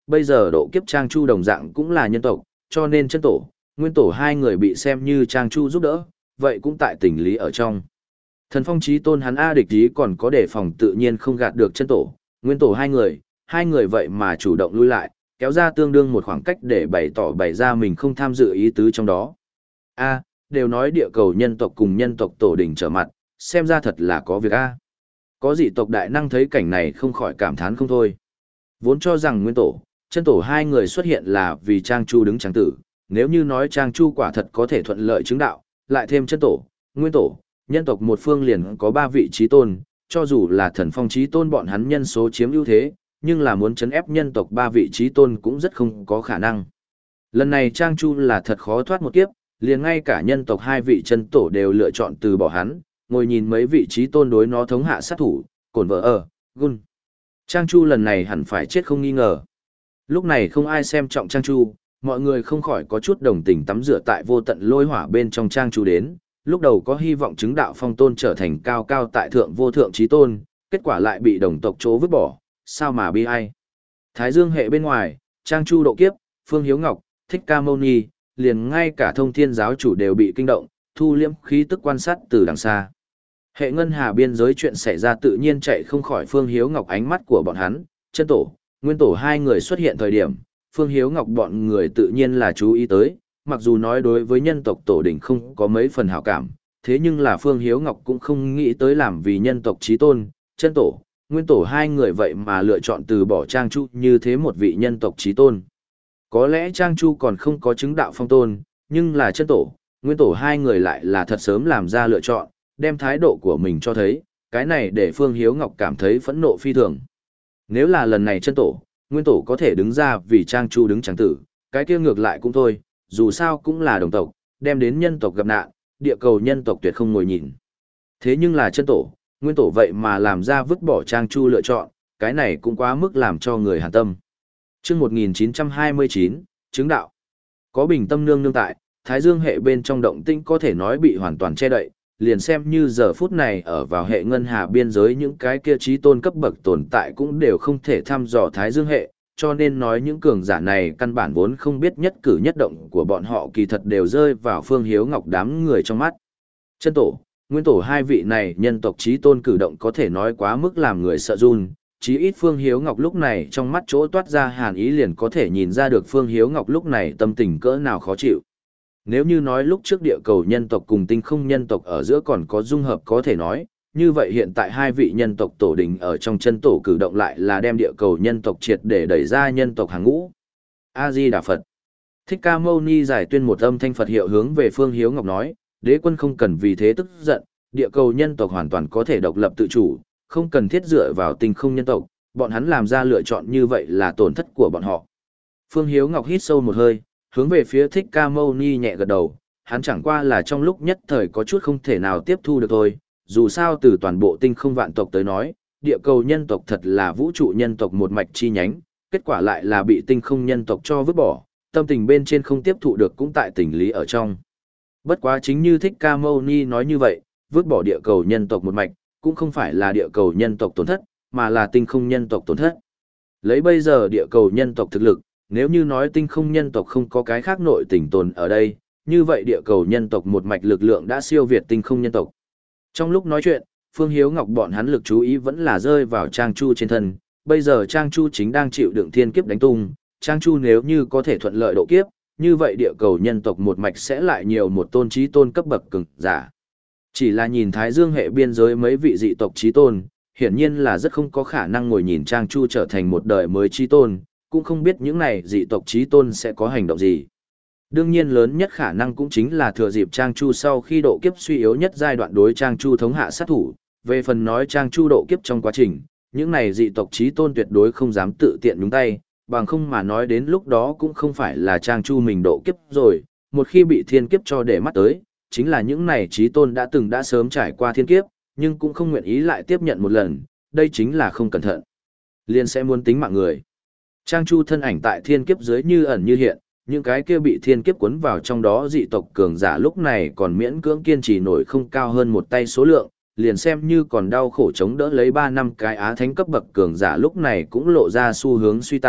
bây giờ độ kiếp Trang Chu đồng dạng cũng là nhân tộc, cho nên chân tổ, nguyên tổ hai người bị xem như Trang Chu giúp đỡ, vậy cũng tại tình lý ở trong. Thần Phong Chí Tôn hắn A địch ý còn có đề phòng tự nhiên không gạt được chân tổ, nguyên tổ hai người, hai người vậy mà chủ động lui lại, kéo ra tương đương một khoảng cách để bày tỏ bày ra mình không tham dự ý tứ trong đó. A, đều nói địa cầu nhân tộc cùng nhân tộc tổ đỉnh trở mặt, xem ra thật là có việc A. Có dị tộc đại năng thấy cảnh này không khỏi cảm thán không thôi. Vốn cho rằng nguyên tổ, chân tổ hai người xuất hiện là vì Trang Chu đứng trắng tử, nếu như nói Trang Chu quả thật có thể thuận lợi chứng đạo, lại thêm chân tổ, nguyên tổ, nhân tộc một phương liền có ba vị chí tôn, cho dù là thần phong chí tôn bọn hắn nhân số chiếm ưu thế, nhưng là muốn chấn ép nhân tộc ba vị chí tôn cũng rất không có khả năng. Lần này Trang Chu là thật khó thoát một kiếp, liền ngay cả nhân tộc hai vị chân tổ đều lựa chọn từ bỏ hắn, ngồi nhìn mấy vị chí tôn đối nó thống hạ sát thủ, cổn vợ ở, gun. Trang Chu lần này hẳn phải chết không nghi ngờ. Lúc này không ai xem trọng Trang Chu, mọi người không khỏi có chút đồng tình tắm rửa tại vô tận lôi hỏa bên trong Trang Chu đến, lúc đầu có hy vọng chứng đạo phong tôn trở thành cao cao tại thượng vô thượng chí tôn, kết quả lại bị đồng tộc chỗ vứt bỏ, sao mà bi ai. Thái Dương hệ bên ngoài, Trang Chu độ kiếp, Phương Hiếu Ngọc, Thích Ca Mâu Ni, liền ngay cả Thông Thiên giáo chủ đều bị kinh động, thu liễm khí tức quan sát từ đằng xa. Hệ ngân hà biên giới chuyện xảy ra tự nhiên chạy không khỏi Phương Hiếu Ngọc ánh mắt của bọn hắn, chân tổ, nguyên tổ hai người xuất hiện thời điểm, Phương Hiếu Ngọc bọn người tự nhiên là chú ý tới, mặc dù nói đối với nhân tộc tổ đỉnh không có mấy phần hảo cảm, thế nhưng là Phương Hiếu Ngọc cũng không nghĩ tới làm vì nhân tộc chí tôn, chân tổ, nguyên tổ hai người vậy mà lựa chọn từ bỏ Trang Chu như thế một vị nhân tộc chí tôn. Có lẽ Trang Chu còn không có chứng đạo phong tôn, nhưng là chân tổ, nguyên tổ hai người lại là thật sớm làm ra lựa chọn, đem thái độ của mình cho thấy, cái này để Phương Hiếu Ngọc cảm thấy phẫn nộ phi thường. Nếu là lần này chân tổ, nguyên tổ có thể đứng ra vì Trang Chu đứng trắng tử, cái kia ngược lại cũng thôi, dù sao cũng là đồng tộc, đem đến nhân tộc gặp nạn, địa cầu nhân tộc tuyệt không ngồi nhìn. Thế nhưng là chân tổ, nguyên tổ vậy mà làm ra vứt bỏ Trang Chu lựa chọn, cái này cũng quá mức làm cho người hàn tâm. Chương một nghìn chín trăm hai mươi chín, chứng đạo. Có bình tâm nương nương tại, Thái Dương hệ bên trong động tĩnh có thể nói bị hoàn toàn che đậy, liền xem như giờ phút này ở vào hệ ngân hà biên giới những cái kia chí tôn cấp bậc tồn tại cũng đều không thể thăm dò Thái Dương hệ, cho nên nói những cường giả này căn bản vốn không biết nhất cử nhất động của bọn họ kỳ thật đều rơi vào Phương Hiếu Ngọc đám người trong mắt. Chân tổ, nguyên tổ hai vị này nhân tộc chí tôn cử động có thể nói quá mức làm người sợ run, chí ít Phương Hiếu Ngọc lúc này trong mắt chỗ toát ra hàn ý liền có thể nhìn ra được Phương Hiếu Ngọc lúc này tâm tình cỡ nào khó chịu. Nếu như nói lúc trước địa cầu nhân tộc cùng tinh không nhân tộc ở giữa còn có dung hợp có thể nói, như vậy hiện tại hai vị nhân tộc tổ đình ở trong chân tổ cử động lại là đem địa cầu nhân tộc triệt để đẩy ra nhân tộc hàng ngũ. A-di-đà Phật. Thích Ca Mâu Ni giải tuyên một âm thanh Phật hiệu hướng về Phương Hiếu Ngọc nói, đế quân không cần vì thế tức giận, địa cầu nhân tộc hoàn toàn có thể độc lập tự chủ, không cần thiết dựa vào tinh không nhân tộc, bọn hắn làm ra lựa chọn như vậy là tổn thất của bọn họ. Phương Hiếu Ngọc hít sâu một hơi, hướng về phía Thích Ca Mâu Ni nhẹ gật đầu, hắn chẳng qua là trong lúc nhất thời có chút không thể nào tiếp thu được thôi, dù sao từ toàn bộ tinh không vạn tộc tới nói, địa cầu nhân tộc thật là vũ trụ nhân tộc một mạch chi nhánh, kết quả lại là bị tinh không nhân tộc cho vứt bỏ, tâm tình bên trên không tiếp thụ được cũng tại tình lý ở trong. Bất quá chính như Thích Ca Mâu Ni nói như vậy, vứt bỏ địa cầu nhân tộc một mạch, cũng không phải là địa cầu nhân tộc tổn thất, mà là tinh không nhân tộc tổn thất. Lấy bây giờ địa cầu nhân tộc thực lực, nếu như nói tinh không nhân tộc không có cái khác nội tình tồn ở đây, như vậy địa cầu nhân tộc một mạch lực lượng đã siêu việt tinh không nhân tộc. Trong lúc nói chuyện, Phương Hiếu Ngọc bọn hắn lực chú ý vẫn là rơi vào Trang Chu trên thân, bây giờ Trang Chu chính đang chịu đựng thiên kiếp đánh tung, Trang Chu nếu như có thể thuận lợi độ kiếp, như vậy địa cầu nhân tộc một mạch sẽ lại nhiều một tôn chí tôn cấp bậc cường giả. Chỉ là nhìn Thái Dương hệ biên giới mấy vị dị tộc chí tôn, hiển nhiên là rất không có khả năng ngồi nhìn Trang Chu trở thành một đời mới chí tôn, cũng không biết những này dị tộc chí tôn sẽ có hành động gì. Đương nhiên lớn nhất khả năng cũng chính là thừa dịp Trang Chu sau khi độ kiếp suy yếu nhất giai đoạn đối Trang Chu thống hạ sát thủ, về phần nói Trang Chu độ kiếp trong quá trình, những này dị tộc chí tôn tuyệt đối không dám tự tiện nhúng tay, bằng không mà nói đến lúc đó cũng không phải là Trang Chu mình độ kiếp rồi, một khi bị thiên kiếp cho để mắt tới, chính là những này chí tôn đã từng đã sớm trải qua thiên kiếp, nhưng cũng không nguyện ý lại tiếp nhận một lần, đây chính là không cẩn thận, liền sẽ muốn tính mạng người. Trang Chu thân ảnh tại thiên kiếp dưới như ẩn như hiện, những cái kia bị thiên kiếp cuốn vào trong đó dị tộc cường giả lúc này còn miễn cưỡng kiên trì nổi không cao hơn một tay số lượng, liền xem như còn đau khổ chống đỡ lấy ba năm cái á thánh cấp bậc cường giả lúc này cũng lộ ra xu hướng suy tàn,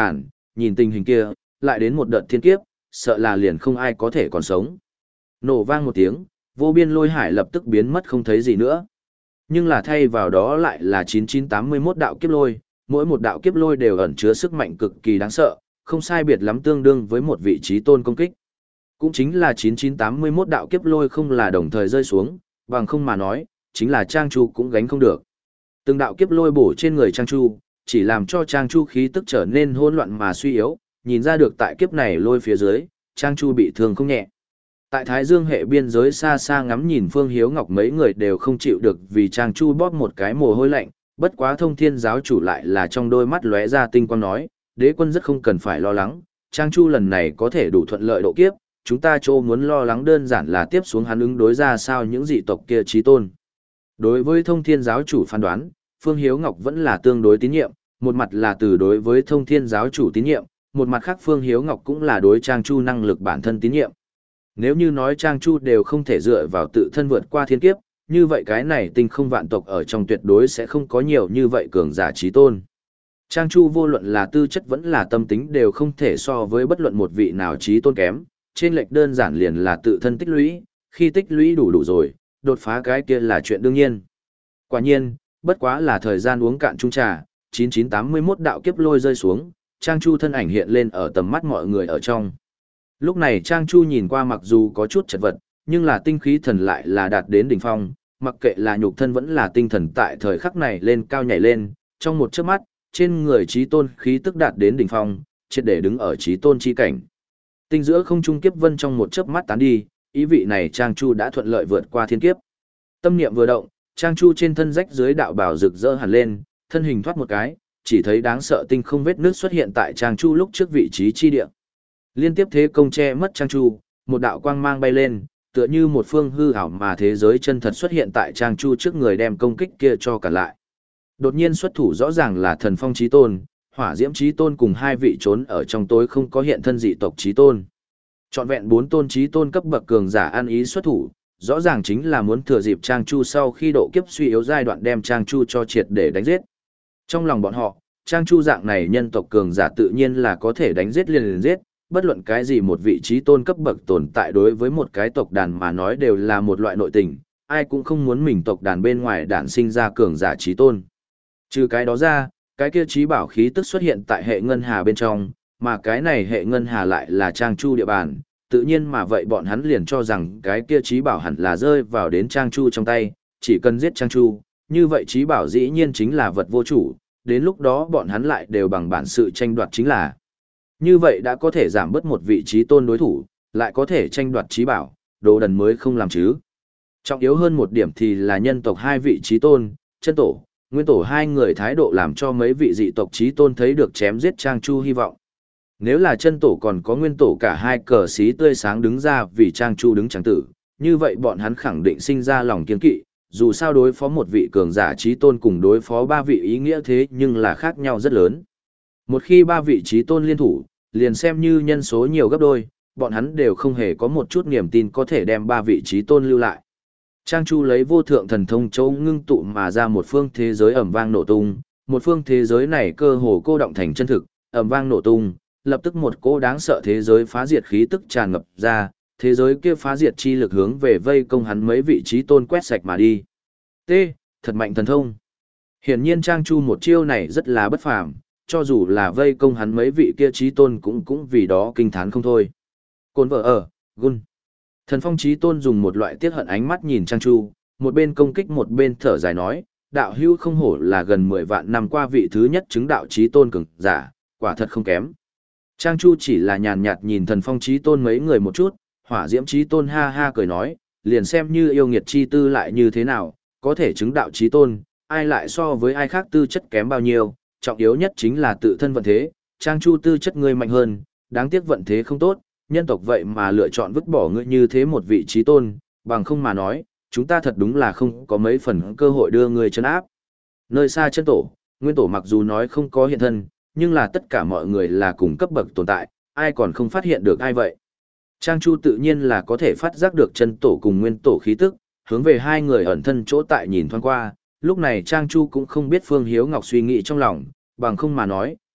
nhìn tình hình kia, lại đến một đợt thiên kiếp, sợ là liền không ai có thể còn sống. Nổ vang một tiếng, vô biên lôi hải lập tức biến mất không thấy gì nữa. Nhưng là thay vào đó lại là chín chín tám mươi mốt đạo kiếp lôi, mỗi một đạo kiếp lôi đều ẩn chứa sức mạnh cực kỳ đáng sợ, không sai biệt lắm tương đương với một vị trí tôn công kích. Cũng chính là chín chín tám mươi mốt đạo kiếp lôi không là đồng thời rơi xuống, bằng không mà nói, chính là Trang Chu cũng gánh không được. Từng đạo kiếp lôi bổ trên người Trang Chu, chỉ làm cho Trang Chu khí tức trở nên hỗn loạn mà suy yếu, nhìn ra được tại kiếp này lôi phía dưới, Trang Chu bị thương không nhẹ. Tại Thái Dương hệ biên giới xa xa ngắm nhìn Phương Hiếu Ngọc mấy người đều không chịu được vì Trang Chu bóp một cái mồ hôi lạnh, bất quá Thông Thiên giáo chủ lại là trong đôi mắt lóe ra tinh quang nói, đế quân rất không cần phải lo lắng, Trang Chu lần này có thể đủ thuận lợi độ kiếp, chúng ta chỗ muốn lo lắng đơn giản là tiếp xuống hắn ứng đối ra sao những dị tộc kia chí tôn. Đối với Thông Thiên giáo chủ phán đoán, Phương Hiếu Ngọc vẫn là tương đối tín nhiệm, một mặt là từ đối với Thông Thiên giáo chủ tín nhiệm, một mặt khác Phương Hiếu Ngọc cũng là đối Trang Chu năng lực bản thân tín nhiệm. Nếu như nói Trang Chu đều không thể dựa vào tự thân vượt qua thiên kiếp, như vậy cái này tinh không vạn tộc ở trong tuyệt đối sẽ không có nhiều như vậy cường giả chí tôn. Trang Chu vô luận là tư chất vẫn là tâm tính đều không thể so với bất luận một vị nào chí tôn kém, trên lệch đơn giản liền là tự thân tích lũy, khi tích lũy đủ đủ rồi, đột phá cái kia là chuyện đương nhiên. Quả nhiên, bất quá là thời gian uống cạn chung trà, chín chín tám mươi mốt đạo kiếp lôi rơi xuống, Trang Chu thân ảnh hiện lên ở tầm mắt mọi người ở trong. Lúc này Trang Chu nhìn qua mặc dù có chút chật vật, nhưng là tinh khí thần lại là đạt đến đỉnh phong, mặc kệ là nhục thân vẫn là tinh thần tại thời khắc này lên cao nhảy lên, trong một chớp mắt, trên người chí tôn khí tức đạt đến đỉnh phong, triệt để đứng ở chí tôn chi cảnh. Tinh giữa không trung kiếp vân trong một chớp mắt tán đi, ý vị này Trang Chu đã thuận lợi vượt qua thiên kiếp. Tâm niệm vừa động, Trang Chu trên thân rách dưới đạo bào rực rỡ hẳn lên, thân hình thoát một cái, chỉ thấy đáng sợ tinh không vết nước xuất hiện tại Trang Chu lúc trước vị trí chi địa. Liên tiếp thế công che mất Trang Chu, một đạo quang mang bay lên, tựa như một phương hư ảo mà thế giới chân thật xuất hiện tại Trang Chu trước người đem công kích kia cho cả lại. Đột nhiên xuất thủ rõ ràng là Thần Phong Chí Tôn, Hỏa Diễm Chí Tôn cùng hai vị trốn ở trong tối không có hiện thân dị tộc Chí Tôn. Trọn vẹn bốn tôn Chí Tôn cấp bậc cường giả ăn ý xuất thủ, rõ ràng chính là muốn thừa dịp Trang Chu sau khi độ kiếp suy yếu giai đoạn đem Trang Chu cho triệt để đánh giết. Trong lòng bọn họ, Trang Chu dạng này nhân tộc cường giả tự nhiên là có thể đánh giết liền liền giết, bất luận cái gì một vị trí tôn cấp bậc tồn tại đối với một cái tộc đàn mà nói đều là một loại nội tình, ai cũng không muốn mình tộc đàn bên ngoài đản sinh ra cường giả trí tôn. Trừ cái đó ra, cái kia trí bảo khí tức xuất hiện tại hệ ngân hà bên trong, mà cái này hệ ngân hà lại là Trang Chu địa bàn, tự nhiên mà vậy bọn hắn liền cho rằng cái kia trí bảo hẳn là rơi vào đến Trang Chu trong tay, chỉ cần giết Trang Chu, như vậy trí bảo dĩ nhiên chính là vật vô chủ, đến lúc đó bọn hắn lại đều bằng bản sự tranh đoạt chính là. Như vậy đã có thể giảm bớt một vị trí tôn đối thủ, lại có thể tranh đoạt trí bảo, đồ đần mới không làm chứ. Trọng yếu hơn một điểm thì là nhân tộc hai vị trí tôn, chân tổ, nguyên tổ hai người thái độ làm cho mấy vị dị tộc trí tôn thấy được chém giết Trang Chu hy vọng. Nếu là chân tổ còn có nguyên tổ cả hai cờ xí tươi sáng đứng ra vì Trang Chu đứng trắng tử, như vậy bọn hắn khẳng định sinh ra lòng kiên kỵ, dù sao đối phó một vị cường giả trí tôn cùng đối phó ba vị ý nghĩa thế nhưng là khác nhau rất lớn. Một khi ba vị trí tôn liên thủ, liền xem như nhân số nhiều gấp đôi, bọn hắn đều không hề có một chút niềm tin có thể đem ba vị trí tôn lưu lại. Trang Chu lấy vô thượng thần thông châu ngưng tụ mà ra một phương thế giới ầm vang nổ tung, một phương thế giới này cơ hồ cô động thành chân thực, ầm vang nổ tung, lập tức một cỗ đáng sợ thế giới phá diệt khí tức tràn ngập ra, thế giới kia phá diệt chi lực hướng về vây công hắn mấy vị trí tôn quét sạch mà đi. T, thật mạnh thần thông. Hiển nhiên Trang Chu một chiêu này rất là bất phàm, cho dù là vây công hắn mấy vị kia trí tôn cũng cũng vì đó kinh thán không thôi. Côn vợ ở, gun. Thần Phong trí tôn dùng một loại tiếc hận ánh mắt nhìn Trang Chu, một bên công kích một bên thở dài nói, đạo hưu không hổ là gần mười vạn năm qua vị thứ nhất chứng đạo trí tôn cường giả, quả thật không kém. Trang Chu chỉ là nhàn nhạt nhìn Thần Phong trí tôn mấy người một chút, Hỏa Diễm trí tôn ha ha cười nói, liền xem như yêu nghiệt chi tư lại như thế nào, có thể chứng đạo trí tôn, ai lại so với ai khác tư chất kém bao nhiêu, trọng yếu nhất chính là tự thân vận thế, Trang Chu tư chất ngươi mạnh hơn, đáng tiếc vận thế không tốt, nhân tộc vậy mà lựa chọn vứt bỏ ngươi như thế một vị trí tôn, bằng không mà nói, chúng ta thật đúng là không có mấy phần cơ hội đưa ngươi chân áp. Nơi xa chân tổ, nguyên tổ mặc dù nói không có hiện thân, nhưng là tất cả mọi người là cùng cấp bậc tồn tại, ai còn không phát hiện được ai vậy. Trang Chu tự nhiên là có thể phát giác được chân tổ cùng nguyên tổ khí tức, hướng về hai người ẩn thân chỗ tại nhìn thoáng qua, lúc này Trang Chu cũng không biết Phương Hiếu Ngọc suy nghĩ trong lòng, bằng không mà nói,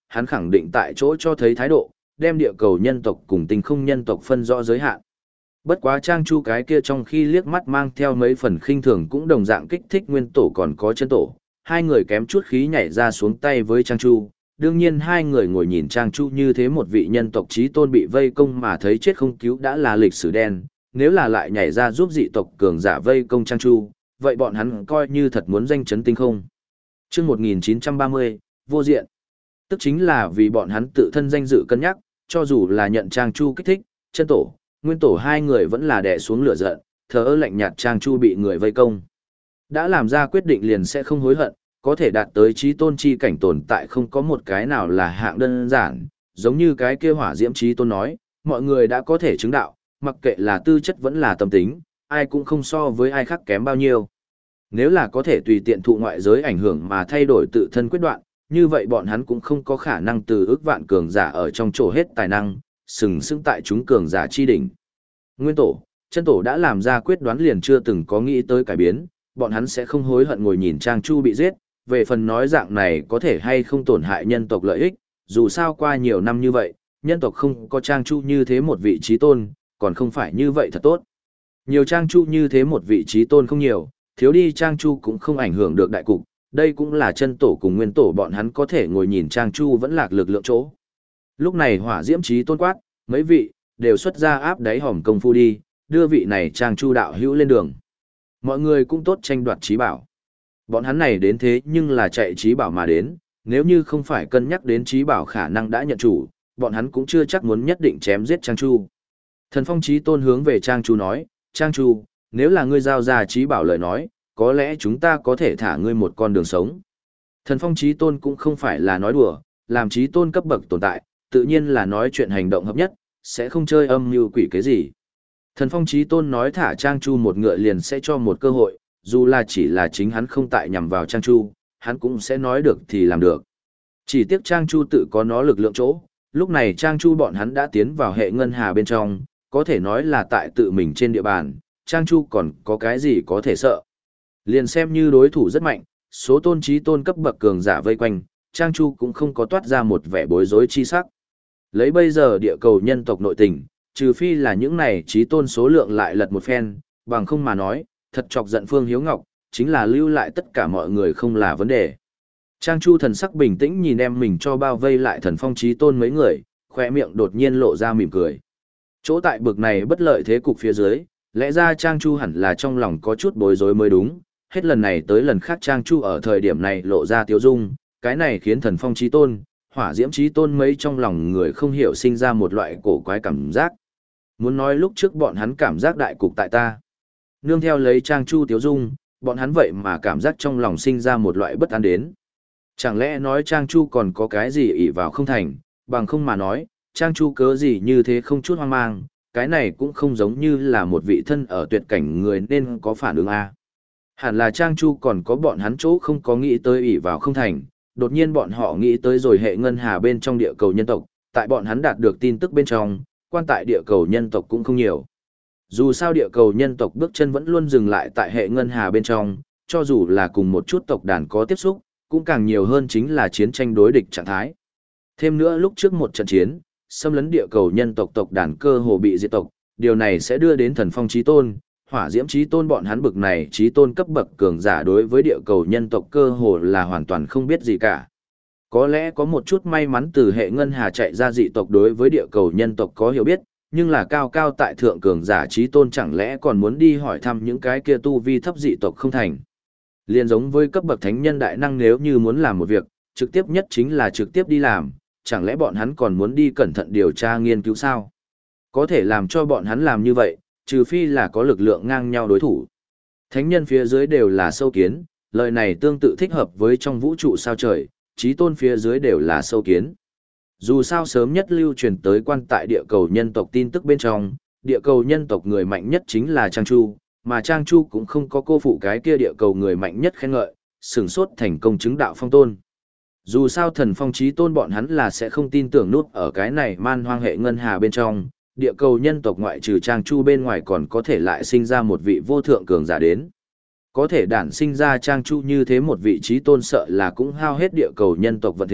hắn khẳng định tại chỗ cho thấy thái độ, đem địa cầu nhân tộc cùng tinh không nhân tộc phân rõ giới hạn. Bất quá Trang Chu cái kia trong khi liếc mắt mang theo mấy phần khinh thường cũng đồng dạng kích thích nguyên tổ còn có chân tổ, hai người kém chút khí nhảy ra xuống tay với Trang Chu. Đương nhiên hai người ngồi nhìn Trang Chu như thế một vị nhân tộc chí tôn bị vây công mà thấy chết không cứu đã là lịch sử đen, nếu là lại nhảy ra giúp dị tộc cường giả vây công Trang Chu, vậy bọn hắn coi như thật muốn danh chấn tinh không. Chương một nghìn chín trăm ba mươi, vô diện. Tức chính là vì bọn hắn tự thân danh dự cân nhắc, cho dù là nhận Trang Chu kích thích, chân tổ, nguyên tổ hai người vẫn là đè xuống lửa giận, thờ ơ lạnh nhạt Trang Chu bị người vây công. Đã làm ra quyết định liền sẽ không hối hận, có thể đạt tới chí tôn chi cảnh tồn tại không có một cái nào là hạng đơn giản, giống như cái kia hỏa diễm chí tôn nói, mọi người đã có thể chứng đạo, mặc kệ là tư chất vẫn là tâm tính, ai cũng không so với ai khác kém bao nhiêu. Nếu là có thể tùy tiện thụ ngoại giới ảnh hưởng mà thay đổi tự thân quyết đoạn, như vậy bọn hắn cũng không có khả năng từ ước vạn cường giả ở trong chỗ hết tài năng, sừng sững tại chúng cường giả chi đỉnh. Nguyên tổ, chân tổ đã làm ra quyết đoán liền chưa từng có nghĩ tới cải biến, bọn hắn sẽ không hối hận ngồi nhìn Trang Chu bị giết, về phần nói dạng này có thể hay không tổn hại nhân tộc lợi ích, dù sao qua nhiều năm như vậy, nhân tộc không có Trang Chu như thế một vị trí tôn, còn không phải như vậy thật tốt. Nhiều Trang Chu như thế một vị trí tôn không nhiều, thiếu đi Trang Chu cũng không ảnh hưởng được đại cục, đây cũng là chân tổ cùng nguyên tổ bọn hắn có thể ngồi nhìn Trang Chu vẫn lạc lực lượng chỗ. Lúc này hỏa diễm trí tôn quát, mấy vị, đều xuất ra áp đáy hòm công phu đi, đưa vị này Trang Chu đạo hữu lên đường. Mọi người cũng tốt tranh đoạt trí bảo. Bọn hắn này đến thế nhưng là chạy trí bảo mà đến, nếu như không phải cân nhắc đến trí bảo khả năng đã nhận chủ, bọn hắn cũng chưa chắc muốn nhất định chém giết Trang Chu. Thần Phong Chí Tôn hướng về Trang Chu nói, Trang Chu, nếu là ngươi giao ra trí bảo lời nói, có lẽ chúng ta có thể thả ngươi một con đường sống. Thần Phong Chí Tôn cũng không phải là nói đùa, làm Chí Tôn cấp bậc tồn tại, tự nhiên là nói chuyện hành động hợp nhất, sẽ không chơi âm mưu quỷ cái gì. Thần Phong Chí Tôn nói thả Trang Chu một ngựa liền sẽ cho một cơ hội, dù là chỉ là chính hắn không tại nhằm vào Trang Chu, hắn cũng sẽ nói được thì làm được. Chỉ tiếc Trang Chu tự có nó lực lượng chỗ, lúc này Trang Chu bọn hắn đã tiến vào hệ ngân hà bên trong, có thể nói là tại tự mình trên địa bàn, Trang Chu còn có cái gì có thể sợ. Liền xem như đối thủ rất mạnh, số tôn chí tôn cấp bậc cường giả vây quanh, Trang Chu cũng không có toát ra một vẻ bối rối chi sắc. Lấy bây giờ địa cầu nhân tộc nội tình, trừ phi là những này chí tôn số lượng lại lật một phen, bằng không mà nói, thật chọc giận Phương Hiếu Ngọc, chính là lưu lại tất cả mọi người không là vấn đề. Trang Chu thần sắc bình tĩnh nhìn em mình cho bao vây lại thần phong chí tôn mấy người, khoe miệng đột nhiên lộ ra mỉm cười. Chỗ tại bực này bất lợi thế cục phía dưới, lẽ ra Trang Chu hẳn là trong lòng có chút bối rối mới đúng, hết lần này tới lần khác Trang Chu ở thời điểm này lộ ra tiêu dung, cái này khiến thần phong chí tôn, hỏa diễm chí tôn mấy trong lòng người không hiểu sinh ra một loại cổ quái cảm giác. Muốn nói lúc trước bọn hắn cảm giác đại cục tại ta. Nương theo lấy Trang Chu tiêu dung, bọn hắn vậy mà cảm giác trong lòng sinh ra một loại bất an đến. Chẳng lẽ nói Trang Chu còn có cái gì ỷ vào không thành, bằng không mà nói, Trang Chu cớ gì như thế không chút hoang mang, cái này cũng không giống như là một vị thân ở tuyệt cảnh người nên có phản ứng A. Hẳn là Trang Chu còn có bọn hắn chỗ không có nghĩ tới ỷ vào không thành, đột nhiên bọn họ nghĩ tới rồi hệ ngân hà bên trong địa cầu nhân tộc, tại bọn hắn đạt được tin tức bên trong, quan tại địa cầu nhân tộc cũng không nhiều. Dù sao địa cầu nhân tộc bước chân vẫn luôn dừng lại tại hệ ngân hà bên trong, cho dù là cùng một chút tộc đàn có tiếp xúc, cũng càng nhiều hơn chính là chiến tranh đối địch trạng thái. Thêm nữa lúc trước một trận chiến, xâm lấn địa cầu nhân tộc tộc đàn cơ hồ bị diệt tộc, điều này sẽ đưa đến thần phong chí tôn, hỏa diễm chí tôn bọn hắn bực này chí tôn cấp bậc cường giả đối với địa cầu nhân tộc cơ hồ là hoàn toàn không biết gì cả. Có lẽ có một chút may mắn từ hệ ngân hà chạy ra dị tộc đối với địa cầu nhân tộc có hiểu biết, nhưng là cao cao tại thượng cường giả chí tôn chẳng lẽ còn muốn đi hỏi thăm những cái kia tu vi thấp dị tộc không thành. Liên giống với cấp bậc thánh nhân đại năng nếu như muốn làm một việc, trực tiếp nhất chính là trực tiếp đi làm, chẳng lẽ bọn hắn còn muốn đi cẩn thận điều tra nghiên cứu sao? Có thể làm cho bọn hắn làm như vậy, trừ phi là có lực lượng ngang nhau đối thủ. Thánh nhân phía dưới đều là sâu kiến, lời này tương tự thích hợp với trong vũ trụ sao trời, chí tôn phía dưới đều là sâu kiến. Dù sao sớm nhất lưu truyền tới quan tại địa cầu nhân tộc tin tức bên trong, địa cầu nhân tộc người mạnh nhất chính là Trang Chu, mà Trang Chu cũng không có cô phụ cái kia địa cầu người mạnh nhất khen ngợi, sừng sốt thành công chứng đạo phong tôn. Dù sao thần phong chí tôn bọn hắn là sẽ không tin tưởng nút ở cái này man hoang hệ ngân hà bên trong, địa cầu nhân tộc ngoại trừ Trang Chu bên ngoài còn có thể lại sinh ra một vị vô thượng cường giả đến. Có thể đản sinh ra Trang Chu như thế một vị chí tôn sợ là cũng hao hết địa cầu nhân tộc vận thế,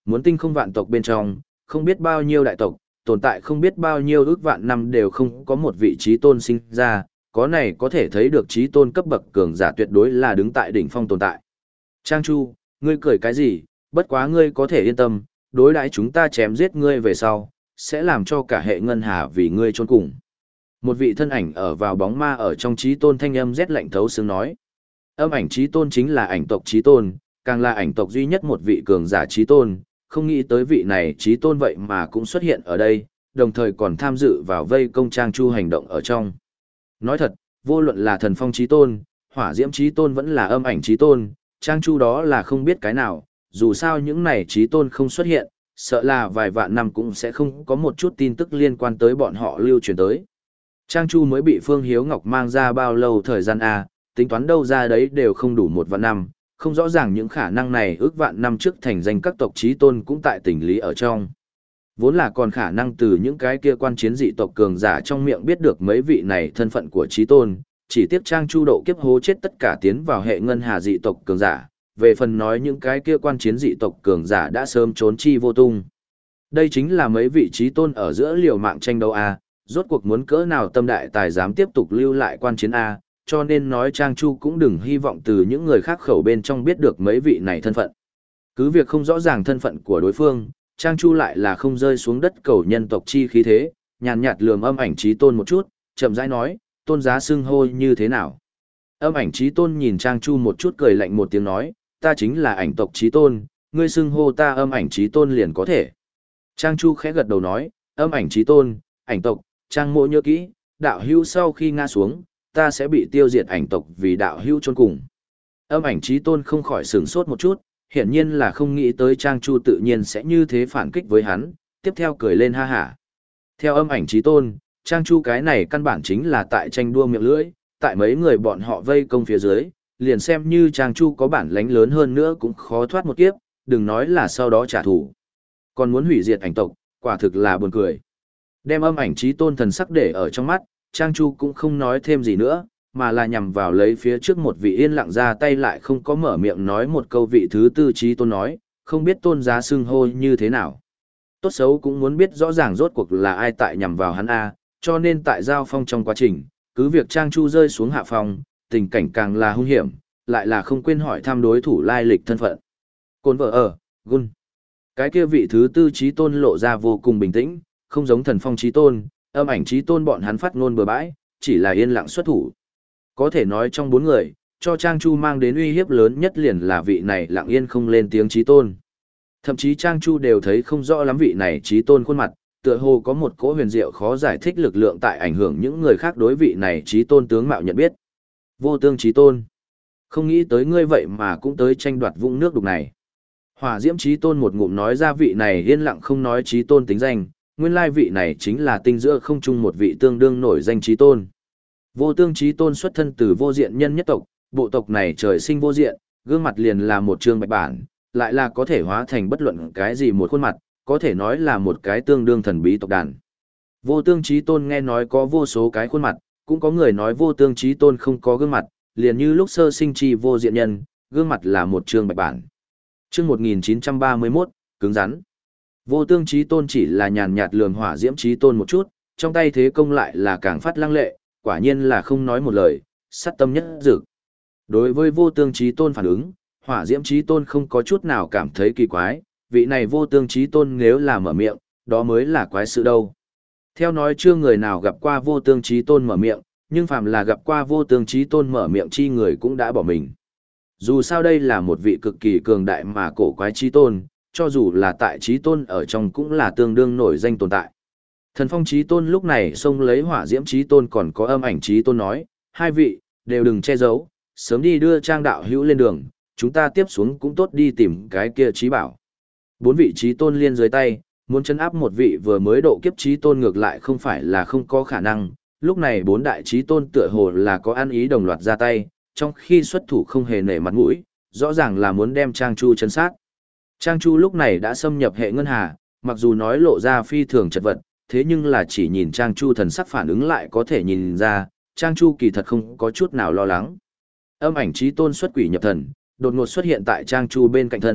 muốn tinh không vạn tộc bên trong, không biết bao nhiêu đại tộc, tồn tại không biết bao nhiêu ước vạn năm đều không có một vị trí tôn sinh ra, có này có thể thấy được trí tôn cấp bậc cường giả tuyệt đối là đứng tại đỉnh phong tồn tại. Trang Chu, ngươi cười cái gì, bất quá ngươi có thể yên tâm, đối đãi chúng ta chém giết ngươi về sau, sẽ làm cho cả hệ ngân hà vì ngươi chôn cùng. Một vị thân ảnh ở vào bóng ma ở trong trí tôn thanh âm rét lạnh thấu xương nói. Âm ảnh trí tôn chính là ảnh tộc trí tôn, càng là ảnh tộc duy nhất một vị cường giả trí tôn, không nghĩ tới vị này trí tôn vậy mà cũng xuất hiện ở đây, đồng thời còn tham dự vào vây công Trang Chu hành động ở trong. Nói thật, vô luận là thần phong trí tôn, hỏa diễm trí tôn vẫn là âm ảnh trí tôn, Trang Chu đó là không biết cái nào, dù sao những này trí tôn không xuất hiện, sợ là vài vạn năm cũng sẽ không có một chút tin tức liên quan tới bọn họ lưu truyền tới. Trang Chu mới bị Phương Hiếu Ngọc mang ra bao lâu thời gian a, tính toán đâu ra đấy đều không đủ một vạn năm, không rõ ràng những khả năng này ước vạn năm trước thành danh các tộc chí tôn cũng tại tình lý ở trong. Vốn là còn khả năng từ những cái kia quan chiến dị tộc cường giả trong miệng biết được mấy vị này thân phận của chí tôn, chỉ tiếc Trang Chu độ kiếp hố chết tất cả tiến vào hệ ngân hà dị tộc cường giả, về phần nói những cái kia quan chiến dị tộc cường giả đã sớm trốn chi vô tung. Đây chính là mấy vị chí tôn ở giữa liều mạng tranh đấu a, rốt cuộc muốn cỡ nào tâm đại tài dám tiếp tục lưu lại quan chiến a, cho nên nói Trang Chu cũng đừng hy vọng từ những người khác khẩu bên trong biết được mấy vị này thân phận. Cứ việc không rõ ràng thân phận của đối phương, Trang Chu lại là không rơi xuống đất cầu nhân tộc chi khí thế, nhàn nhạt lườm âm ảnh chí tôn một chút, chậm rãi nói, tôn giá xưng hô như thế nào. Âm ảnh chí tôn nhìn Trang Chu một chút cười lạnh một tiếng nói, ta chính là ảnh tộc chí tôn, ngươi xưng hô ta âm ảnh chí tôn liền có thể. Trang Chu khẽ gật đầu nói, âm ảnh chí tôn, ảnh tộc, Trang mộ nhớ kỹ, đạo hữu sau khi ngã xuống, ta sẽ bị tiêu diệt ảnh tộc vì đạo hữu chôn cùng. Âm ảnh chí tôn không khỏi sửng sốt một chút, hiển nhiên là không nghĩ tới Trang Chu tự nhiên sẽ như thế phản kích với hắn, tiếp theo cười lên ha hả. Theo âm ảnh chí tôn, Trang Chu cái này căn bản chính là tại tranh đua miệng lưỡi, tại mấy người bọn họ vây công phía dưới, liền xem như Trang Chu có bản lãnh lớn hơn nữa cũng khó thoát một kiếp, đừng nói là sau đó trả thù. Còn muốn hủy diệt ảnh tộc, quả thực là buồn cười. Đem âm ảnh chí tôn thần sắc để ở trong mắt, Trang Chu cũng không nói thêm gì nữa, mà là nhằm vào lấy phía trước một vị yên lặng ra tay lại không có mở miệng nói một câu vị thứ tư chí tôn nói, không biết tôn giá xưng hô như thế nào. Tốt xấu cũng muốn biết rõ ràng rốt cuộc là ai tại nhằm vào hắn A, cho nên tại giao phong trong quá trình, cứ việc Trang Chu rơi xuống hạ phong, tình cảnh càng là hung hiểm, lại là không quên hỏi thăm đối thủ lai lịch thân phận. Côn vợ ở, gun. Cái kia vị thứ tư chí tôn lộ ra vô cùng bình tĩnh, không giống thần phong chí tôn, âm ảnh chí tôn bọn hắn phát ngôn bừa bãi, chỉ là yên lặng xuất thủ. Có thể nói trong bốn người, cho Trang Chu mang đến uy hiếp lớn nhất liền là vị này lặng yên không lên tiếng chí tôn. Thậm chí Trang Chu đều thấy không rõ lắm vị này chí tôn khuôn mặt, tựa hồ có một cỗ huyền diệu khó giải thích lực lượng tại ảnh hưởng những người khác đối vị này chí tôn tướng mạo nhận biết. Vô tương chí tôn. Không nghĩ tới ngươi vậy mà cũng tới tranh đoạt vũng nước đục này. Hỏa diễm chí tôn một ngụm nói ra vị này yên lặng không nói chí tôn tính danh, nguyên lai vị này chính là tinh giữa không trung một vị tương đương nổi danh chí tôn. Vô tương chí tôn xuất thân từ vô diện nhân nhất tộc, bộ tộc này trời sinh vô diện, gương mặt liền là một trương bạch bản, lại là có thể hóa thành bất luận cái gì một khuôn mặt, có thể nói là một cái tương đương thần bí tộc đàn. Vô tương chí tôn nghe nói có vô số cái khuôn mặt, cũng có người nói vô tương chí tôn không có gương mặt, liền như lúc sơ sinh chi vô diện nhân, gương mặt là một trương bạch bản. Chương một nghìn chín trăm ba mươi mốt, cứng rắn. Vô tương chí tôn chỉ là nhàn nhạt lườm hỏa diễm chí tôn một chút, trong tay thế công lại là càng phát lăng lệ, quả nhiên là không nói một lời, sát tâm nhất dực. Đối với vô tương chí tôn phản ứng, hỏa diễm chí tôn không có chút nào cảm thấy kỳ quái, vị này vô tương chí tôn nếu là mở miệng, đó mới là quái sự đâu. Theo nói chưa người nào gặp qua vô tương chí tôn mở miệng, nhưng phàm là gặp qua vô tương chí tôn mở miệng chi người cũng đã bỏ mình. Dù sao đây là một vị cực kỳ cường đại mà cổ quái chí tôn, cho dù là tại chí tôn ở trong cũng là tương đương nổi danh tồn tại. Thần phong chí tôn lúc này xông lấy hỏa diễm chí tôn còn có âm ảnh chí tôn nói, hai vị, đều đừng che giấu, sớm đi đưa Trang đạo hữu lên đường, chúng ta tiếp xuống cũng tốt đi tìm cái kia chí bảo. Bốn vị chí tôn liên dưới tay, muốn chấn áp một vị vừa mới độ kiếp chí tôn ngược lại không phải là không có khả năng, lúc này bốn đại chí tôn tựa hồ là có ăn ý đồng loạt ra tay, trong khi xuất thủ không hề nể mặt mũi, rõ ràng là muốn đem Trang Chu chấn sát. Trang Chu lúc này đã xâm nhập hệ ngân hà, mặc dù nói lộ ra phi thường chật vật, thế nhưng là chỉ nhìn Trang Chu thần sắc phản ứng lại có thể nhìn ra, Trang Chu kỳ thật không có chút nào lo lắng. Âm ảnh chí tôn xuất quỷ nhập thần, đột ngột xuất hiện tại Trang Chu bên cạnh thân,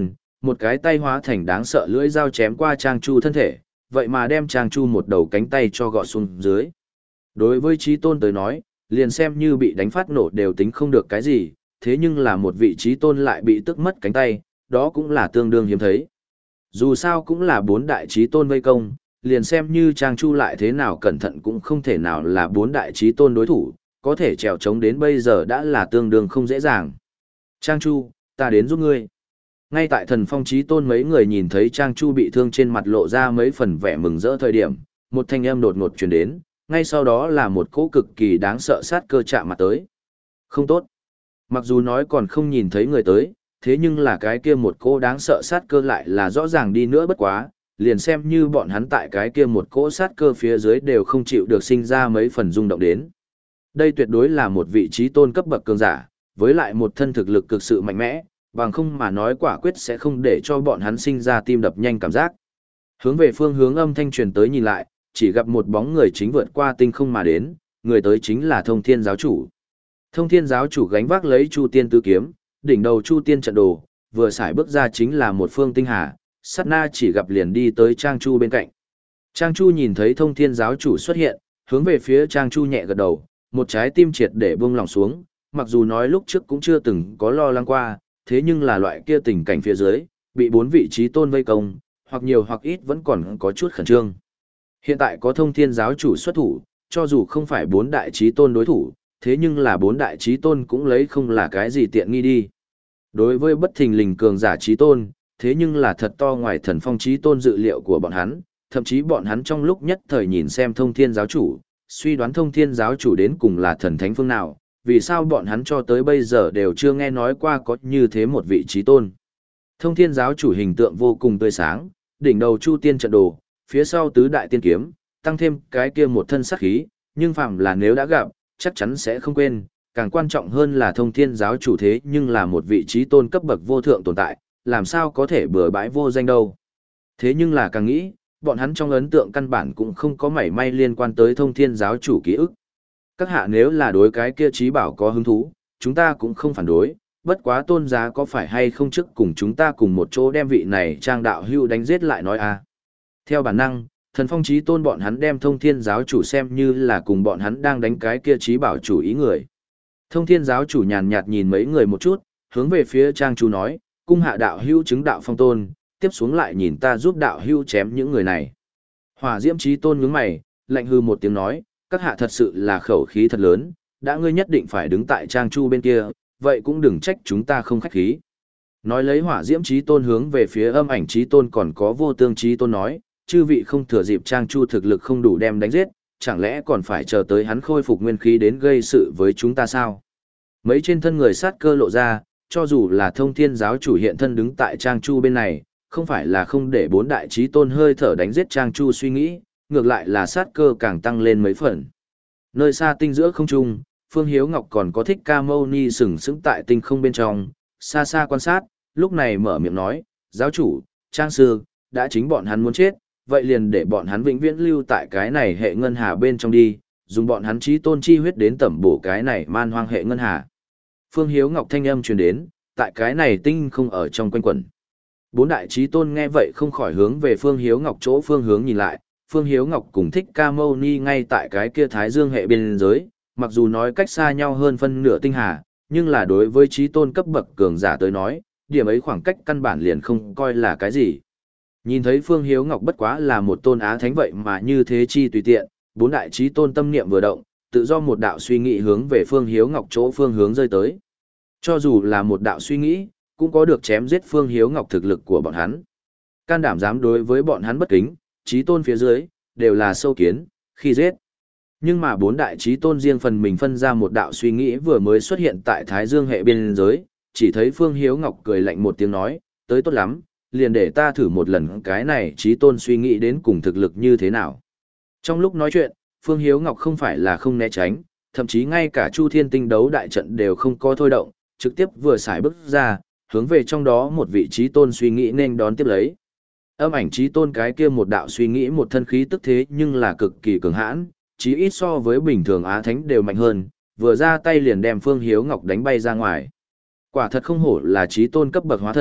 một cái tay hóa thành đáng sợ lưỡi dao chém qua Trang Chu thân thể, vậy mà đem Trang Chu một đầu cánh tay cho gọt xuống dưới. Đối với Chí Tôn tới nói, liền xem như bị đánh phát nổ đều tính không được cái gì, thế nhưng là một vị Chí Tôn lại bị tức mất cánh tay, đó cũng là tương đương hiếm thấy. Dù sao cũng là bốn đại Chí Tôn vây công, liền xem như Trang Chu lại thế nào cẩn thận cũng không thể nào là bốn đại Chí Tôn đối thủ, có thể trèo chống đến bây giờ đã là tương đương không dễ dàng. Trang Chu, ta đến giúp ngươi. Ngay tại Thần Phong Chí Tôn mấy người nhìn thấy Trang Chu bị thương trên mặt lộ ra mấy phần vẻ mừng rỡ thời điểm, một thanh âm đột ngột truyền đến, ngay sau đó là một cỗ cực kỳ đáng sợ sát cơ chạm mặt tới. Không tốt. Mặc dù nói còn không nhìn thấy người tới, thế nhưng là cái kia một cỗ đáng sợ sát cơ lại là rõ ràng đi nữa bất quá, liền xem như bọn hắn tại cái kia một cỗ sát cơ phía dưới đều không chịu được sinh ra mấy phần rung động đến. Đây tuyệt đối là một vị trí tôn cấp bậc cường giả, với lại một thân thực lực cực sự mạnh mẽ, bằng không mà nói quả quyết sẽ không để cho bọn hắn sinh ra tim đập nhanh cảm giác. Hướng về phương hướng âm thanh truyền tới nhìn lại, chỉ gặp một bóng người chính vượt qua tinh không mà đến, người tới chính là Thông Thiên giáo chủ. Thông Thiên giáo chủ gánh vác lấy Chu Tiên tứ kiếm, đỉnh đầu Chu Tiên trận đồ, vừa xài bước ra chính là một phương tinh hà, sát na chỉ gặp liền đi tới Trang Chu bên cạnh. Trang Chu nhìn thấy Thông Thiên giáo chủ xuất hiện, hướng về phía Trang Chu nhẹ gật đầu, một trái tim triệt để buông lòng xuống, mặc dù nói lúc trước cũng chưa từng có lo lắng qua, thế nhưng là loại kia tình cảnh phía dưới, bị bốn vị trí tôn vây công, hoặc nhiều hoặc ít vẫn còn có chút khẩn trương. Hiện tại có Thông Thiên giáo chủ xuất thủ, cho dù không phải bốn đại trí tôn đối thủ, thế nhưng là bốn đại trí tôn cũng lấy không là cái gì tiện nghi đi. Đối với bất thình lình cường giả trí tôn, thế nhưng là thật to ngoài Thần Phong trí tôn dự liệu của bọn hắn, thậm chí bọn hắn trong lúc nhất thời nhìn xem Thông Thiên giáo chủ, suy đoán Thông Thiên giáo chủ đến cùng là thần thánh phương nào, vì sao bọn hắn cho tới bây giờ đều chưa nghe nói qua có như thế một vị trí tôn. Thông Thiên giáo chủ hình tượng vô cùng tươi sáng, đỉnh đầu Chu Tiên trận đồ, phía sau tứ đại tiên kiếm, tăng thêm cái kia một thân sát khí, nhưng phàm là nếu đã gặp, chắc chắn sẽ không quên, càng quan trọng hơn là Thông Thiên giáo chủ thế nhưng là một vị trí tôn cấp bậc vô thượng tồn tại, làm sao có thể bừa bãi vô danh đâu. Thế nhưng là càng nghĩ, bọn hắn trong ấn tượng căn bản cũng không có mảy may liên quan tới Thông Thiên giáo chủ ký ức. Các hạ nếu là đối cái kia trí bảo có hứng thú, chúng ta cũng không phản đối, bất quá tôn giá có phải hay không trước cùng chúng ta cùng một chỗ đem vị này Trang đạo hưu đánh giết lại nói a. Theo bản năng, Thần Phong trí tôn bọn hắn đem Thông Thiên giáo chủ xem như là cùng bọn hắn đang đánh cái kia trí bảo chủ ý người. Thông Thiên giáo chủ nhàn nhạt nhìn mấy người một chút, hướng về phía Trang Chu nói, cung hạ đạo hưu chứng đạo phong tôn, tiếp xuống lại nhìn ta giúp đạo hưu chém những người này. Hỏa Diễm trí tôn nhướng mày, lạnh hư một tiếng nói, các hạ thật sự là khẩu khí thật lớn, đã ngươi nhất định phải đứng tại Trang Chu bên kia, vậy cũng đừng trách chúng ta không khách khí. Nói lấy Hỏa Diễm chí tôn hướng về phía Âm Ảnh chí tôn còn có Vô Tương chí tôn nói, chư vị không thừa dịp Trang Chu thực lực không đủ đem đánh giết, chẳng lẽ còn phải chờ tới hắn khôi phục nguyên khí đến gây sự với chúng ta sao? Mấy trên thân người sát cơ lộ ra, cho dù là Thông Thiên giáo chủ hiện thân đứng tại Trang Chu bên này, không phải là không để bốn đại chí tôn hơi thở đánh giết Trang Chu suy nghĩ, ngược lại là sát cơ càng tăng lên mấy phần. Nơi xa tinh giữa không trung, Phương Hiếu Ngọc còn có Thích Ca Mâu Ni sừng sững tại tinh không bên trong, xa xa quan sát, lúc này mở miệng nói, giáo chủ, Trang sư, đã chính bọn hắn muốn chết, vậy liền để bọn hắn vĩnh viễn lưu tại cái này hệ ngân hà bên trong đi, dùng bọn hắn chí tôn chi huyết đến tẩm bổ cái này man hoang hệ ngân hà. Phương Hiếu Ngọc thanh âm truyền đến, tại cái này tinh không ở trong quanh quẩn. Bốn đại chí tôn nghe vậy không khỏi hướng về Phương Hiếu Ngọc chỗ phương hướng nhìn lại, Phương Hiếu Ngọc cùng Thích Ca Mâu Ni ngay tại cái kia Thái Dương hệ biên giới, mặc dù nói cách xa nhau hơn phân nửa tinh hà, nhưng là đối với chí tôn cấp bậc cường giả tới nói, điểm ấy khoảng cách căn bản liền không coi là cái gì. Nhìn thấy Phương Hiếu Ngọc bất quá là một tôn á thánh vậy mà như thế chi tùy tiện, bốn đại chí tôn tâm niệm vừa động, tự do một đạo suy nghĩ hướng về Phương Hiếu Ngọc chỗ phương hướng rơi tới. Cho dù là một đạo suy nghĩ, cũng có được chém giết Phương Hiếu Ngọc thực lực của bọn hắn. Can đảm dám đối với bọn hắn bất kính, chí tôn phía dưới, đều là sâu kiến, khi giết. Nhưng mà bốn đại chí tôn riêng phần mình phân ra một đạo suy nghĩ vừa mới xuất hiện tại Thái Dương hệ biên giới, chỉ thấy Phương Hiếu Ngọc cười lạnh một tiếng nói, tới tốt lắm, liền để ta thử một lần cái này chí tôn suy nghĩ đến cùng thực lực như thế nào. Trong lúc nói chuyện, Phương Hiếu Ngọc không phải là không né tránh, thậm chí ngay cả Chu Thiên Tinh đấu đại trận đều không có thôi động, trực tiếp vừa xài bước ra, hướng về trong đó một vị chí tôn suy nghĩ nên đón tiếp lấy. Âm Ảnh chí tôn cái kia một đạo suy nghĩ một thân khí tức thế nhưng là cực kỳ cường hãn, chí ít so với bình thường á thánh đều mạnh hơn, vừa ra tay liền đem Phương Hiếu Ngọc đánh bay ra ngoài. Quả thật không hổ là chí tôn cấp bậc hóa thân,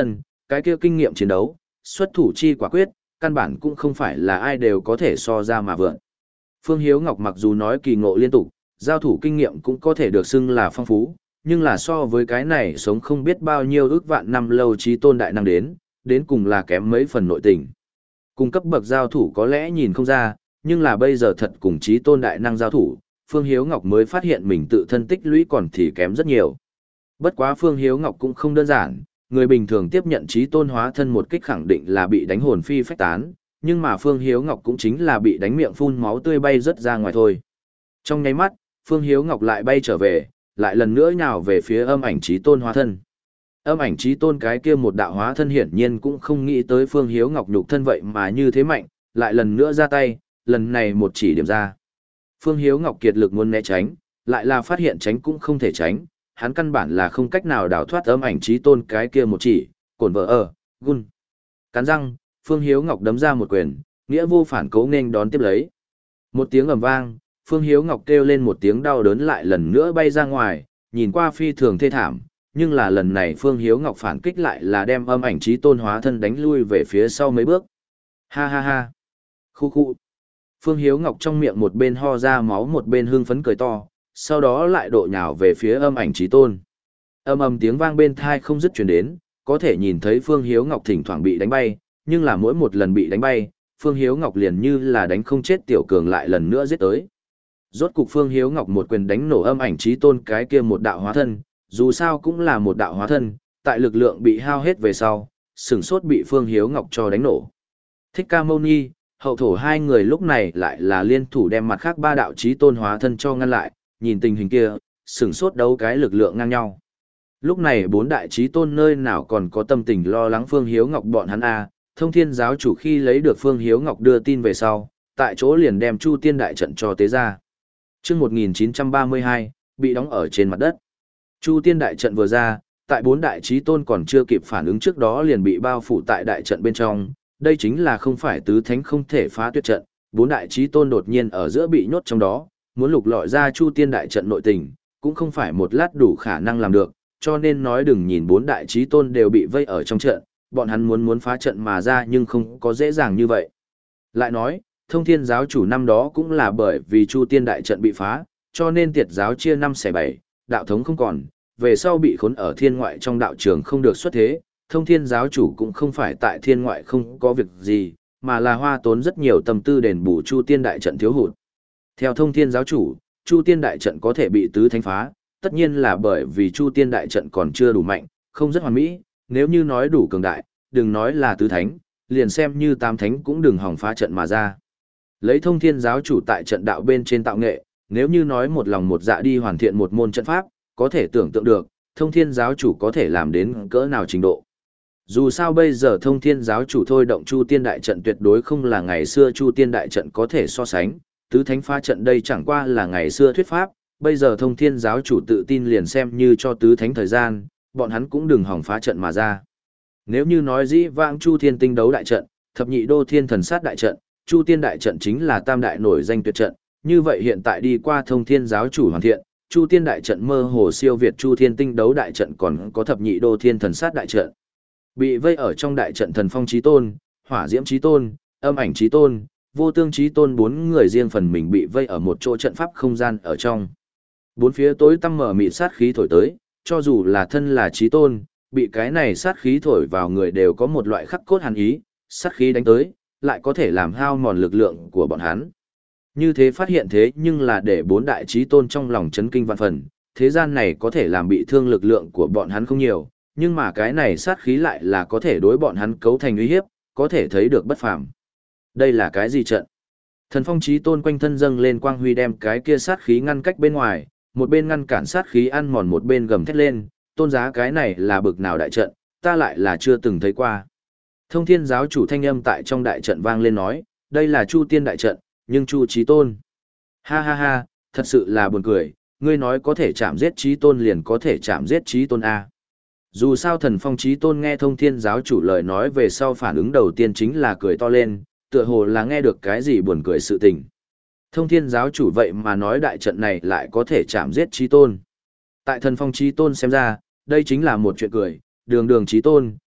cái kia kinh nghiệm chiến đấu, xuất thủ chi quả quyết, căn bản cũng không phải là ai đều có thể so ra mà vượn. Phương Hiếu Ngọc mặc dù nói kỳ ngộ liên tục, giao thủ kinh nghiệm cũng có thể được xưng là phong phú, nhưng là so với cái này sống không biết bao nhiêu ước vạn năm lâu trí tôn đại năng đến, đến cùng là kém mấy phần nội tình. Cùng cấp bậc giao thủ có lẽ nhìn không ra, nhưng là bây giờ thật cùng trí tôn đại năng giao thủ, Phương Hiếu Ngọc mới phát hiện mình tự thân tích lũy còn thì kém rất nhiều. Bất quá Phương Hiếu Ngọc cũng không đơn giản, người bình thường tiếp nhận trí tôn hóa thân một kích khẳng định là bị đánh hồn phi phách tán, nhưng mà Phương Hiếu Ngọc cũng chính là bị đánh miệng phun máu tươi bay rất ra ngoài thôi. Trong nháy mắt, Phương Hiếu Ngọc lại bay trở về, lại lần nữa nhào về phía âm ảnh trí tôn hóa thân. Âm ảnh trí tôn cái kia một đạo hóa thân hiển nhiên cũng không nghĩ tới Phương Hiếu Ngọc nhục thân vậy mà như thế mạnh, lại lần nữa ra tay, lần này một chỉ điểm ra. Phương Hiếu Ngọc kiệt lực muốn né tránh, lại là phát hiện tránh cũng không thể tránh, hắn căn bản là không cách nào đào thoát âm ảnh trí tôn cái kia một chỉ, cồn vợ ở, gun. Cắn răng, Phương Hiếu Ngọc đấm ra một quyền, nghĩa vô phản cố nên đón tiếp lấy. Một tiếng ầm vang, Phương Hiếu Ngọc kêu lên một tiếng đau đớn lại lần nữa bay ra ngoài, nhìn qua phi thường thê thảm, nhưng là lần này Phương Hiếu Ngọc phản kích lại là đem âm ảnh trí tôn hóa thân đánh lui về phía sau mấy bước. Ha ha ha. Khu khu. Phương Hiếu Ngọc trong miệng một bên ho ra máu một bên hưng phấn cười to, sau đó lại độ nhào về phía âm ảnh trí tôn. Âm ầm tiếng vang bên thai không dứt truyền đến, có thể nhìn thấy Phương Hiếu Ngọc thỉnh thoảng bị đánh bay, nhưng là mỗi một lần bị đánh bay, Phương Hiếu Ngọc liền như là đánh không chết tiểu cường lại lần nữa giết tới. Rốt cục Phương Hiếu Ngọc một quyền đánh nổ âm ảnh trí tôn cái kia một đạo hóa thân, dù sao cũng là một đạo hóa thân, tại lực lượng bị hao hết về sau, sửng sốt bị Phương Hiếu Ngọc cho đánh nổ. Thích Ca Mâu Ni, hậu thổ hai người lúc này lại là liên thủ đem mặt khác ba đạo trí tôn hóa thân cho ngăn lại, nhìn tình hình kia, sửng sốt đấu cái lực lượng ngang nhau. Lúc này bốn đại trí tôn nơi nào còn có tâm tình lo lắng Phương Hiếu Ngọc bọn hắn a, Thông Thiên giáo chủ khi lấy được Phương Hiếu Ngọc đưa tin về sau, tại chỗ liền đem Chu Tiên đại trận cho tế ra. Chương một nghìn chín trăm ba mươi hai, bị đóng ở trên mặt đất. Chu Tiên đại trận vừa ra, tại bốn đại trí tôn còn chưa kịp phản ứng trước đó liền bị bao phủ tại đại trận bên trong, đây chính là không phải tứ thánh không thể phá tuyệt trận, bốn đại trí tôn đột nhiên ở giữa bị nhốt trong đó, muốn lục lọi ra Chu Tiên đại trận nội tình, cũng không phải một lát đủ khả năng làm được, cho nên nói đừng nhìn bốn đại trí tôn đều bị vây ở trong trận, bọn hắn muốn muốn phá trận mà ra nhưng không có dễ dàng như vậy. Lại nói, Thông Thiên giáo chủ năm đó cũng là bởi vì Chu Tiên đại trận bị phá, cho nên tiệt giáo chia năm xẻ bảy, đạo thống không còn, về sau bị khốn ở thiên ngoại trong đạo trường không được xuất thế, Thông Thiên giáo chủ cũng không phải tại thiên ngoại không có việc gì, mà là hoa tốn rất nhiều tâm tư đền bù Chu Tiên đại trận thiếu hụt. Theo Thông Thiên giáo chủ, Chu Tiên đại trận có thể bị tứ thánh phá, tất nhiên là bởi vì Chu Tiên đại trận còn chưa đủ mạnh, không rất hoàn mỹ, nếu như nói đủ cường đại, đừng nói là tứ thánh, liền xem như tam thánh cũng đừng hỏng phá trận mà ra. Lấy Thông Thiên giáo chủ tại trận đạo bên trên tạo nghệ, nếu như nói một lòng một dạ đi hoàn thiện một môn trận pháp, có thể tưởng tượng được, Thông Thiên giáo chủ có thể làm đến cỡ nào trình độ. Dù sao bây giờ Thông Thiên giáo chủ thôi động Chu Tiên đại trận tuyệt đối không là ngày xưa Chu Tiên đại trận có thể so sánh, tứ thánh phá trận đây chẳng qua là ngày xưa thuyết pháp, bây giờ Thông Thiên giáo chủ tự tin liền xem như cho tứ thánh thời gian, bọn hắn cũng đừng hỏng phá trận mà ra. Nếu như nói dĩ vãng Chu Thiên tinh đấu đại trận, thập nhị đô thiên thần sát đại trận, Chu Tiên đại trận chính là tam đại nổi danh tuyệt trận, như vậy hiện tại đi qua Thông Thiên giáo chủ hoàn thiện, Chu Tiên đại trận mơ hồ siêu việt Chu Thiên tinh đấu đại trận còn có thập nhị đô thiên thần sát đại trận. Bị vây ở trong đại trận Thần Phong chí tôn, Hỏa Diễm chí tôn, Âm Ảnh chí tôn, Vô Tương chí tôn bốn người riêng phần mình bị vây ở một chỗ trận pháp không gian ở trong. Bốn phía tối tăm mở mịt sát khí thổi tới, cho dù là thân là chí tôn, bị cái này sát khí thổi vào người đều có một loại khắc cốt hàn ý, sát khí đánh tới, lại có thể làm hao mòn lực lượng của bọn hắn. Như thế phát hiện thế nhưng là để bốn đại chí tôn trong lòng chấn kinh vạn phần, thế gian này có thể làm bị thương lực lượng của bọn hắn không nhiều, nhưng mà cái này sát khí lại là có thể đối bọn hắn cấu thành uy hiếp, có thể thấy được bất phàm. Đây là cái gì trận? Thần Phong chí tôn quanh thân dâng lên quang huy đem cái kia sát khí ngăn cách bên ngoài, một bên ngăn cản sát khí ăn mòn một bên gầm thét lên, tôn giá cái này là bực nào đại trận, ta lại là chưa từng thấy qua. Thông Thiên giáo chủ thanh âm tại trong đại trận vang lên nói, đây là Chu Tiên đại trận, nhưng Chu chí tôn. Ha ha ha, thật sự là buồn cười, ngươi nói có thể chạm giết chí tôn liền có thể chạm giết chí tôn A. Dù sao Thần Phong chí tôn nghe Thông Thiên giáo chủ lời nói về sau phản ứng đầu tiên chính là cười to lên, tựa hồ là nghe được cái gì buồn cười sự tình. Thông Thiên giáo chủ vậy mà nói đại trận này lại có thể chạm giết chí tôn. Tại Thần Phong chí tôn xem ra, đây chính là một chuyện cười, đường đường chí tôn,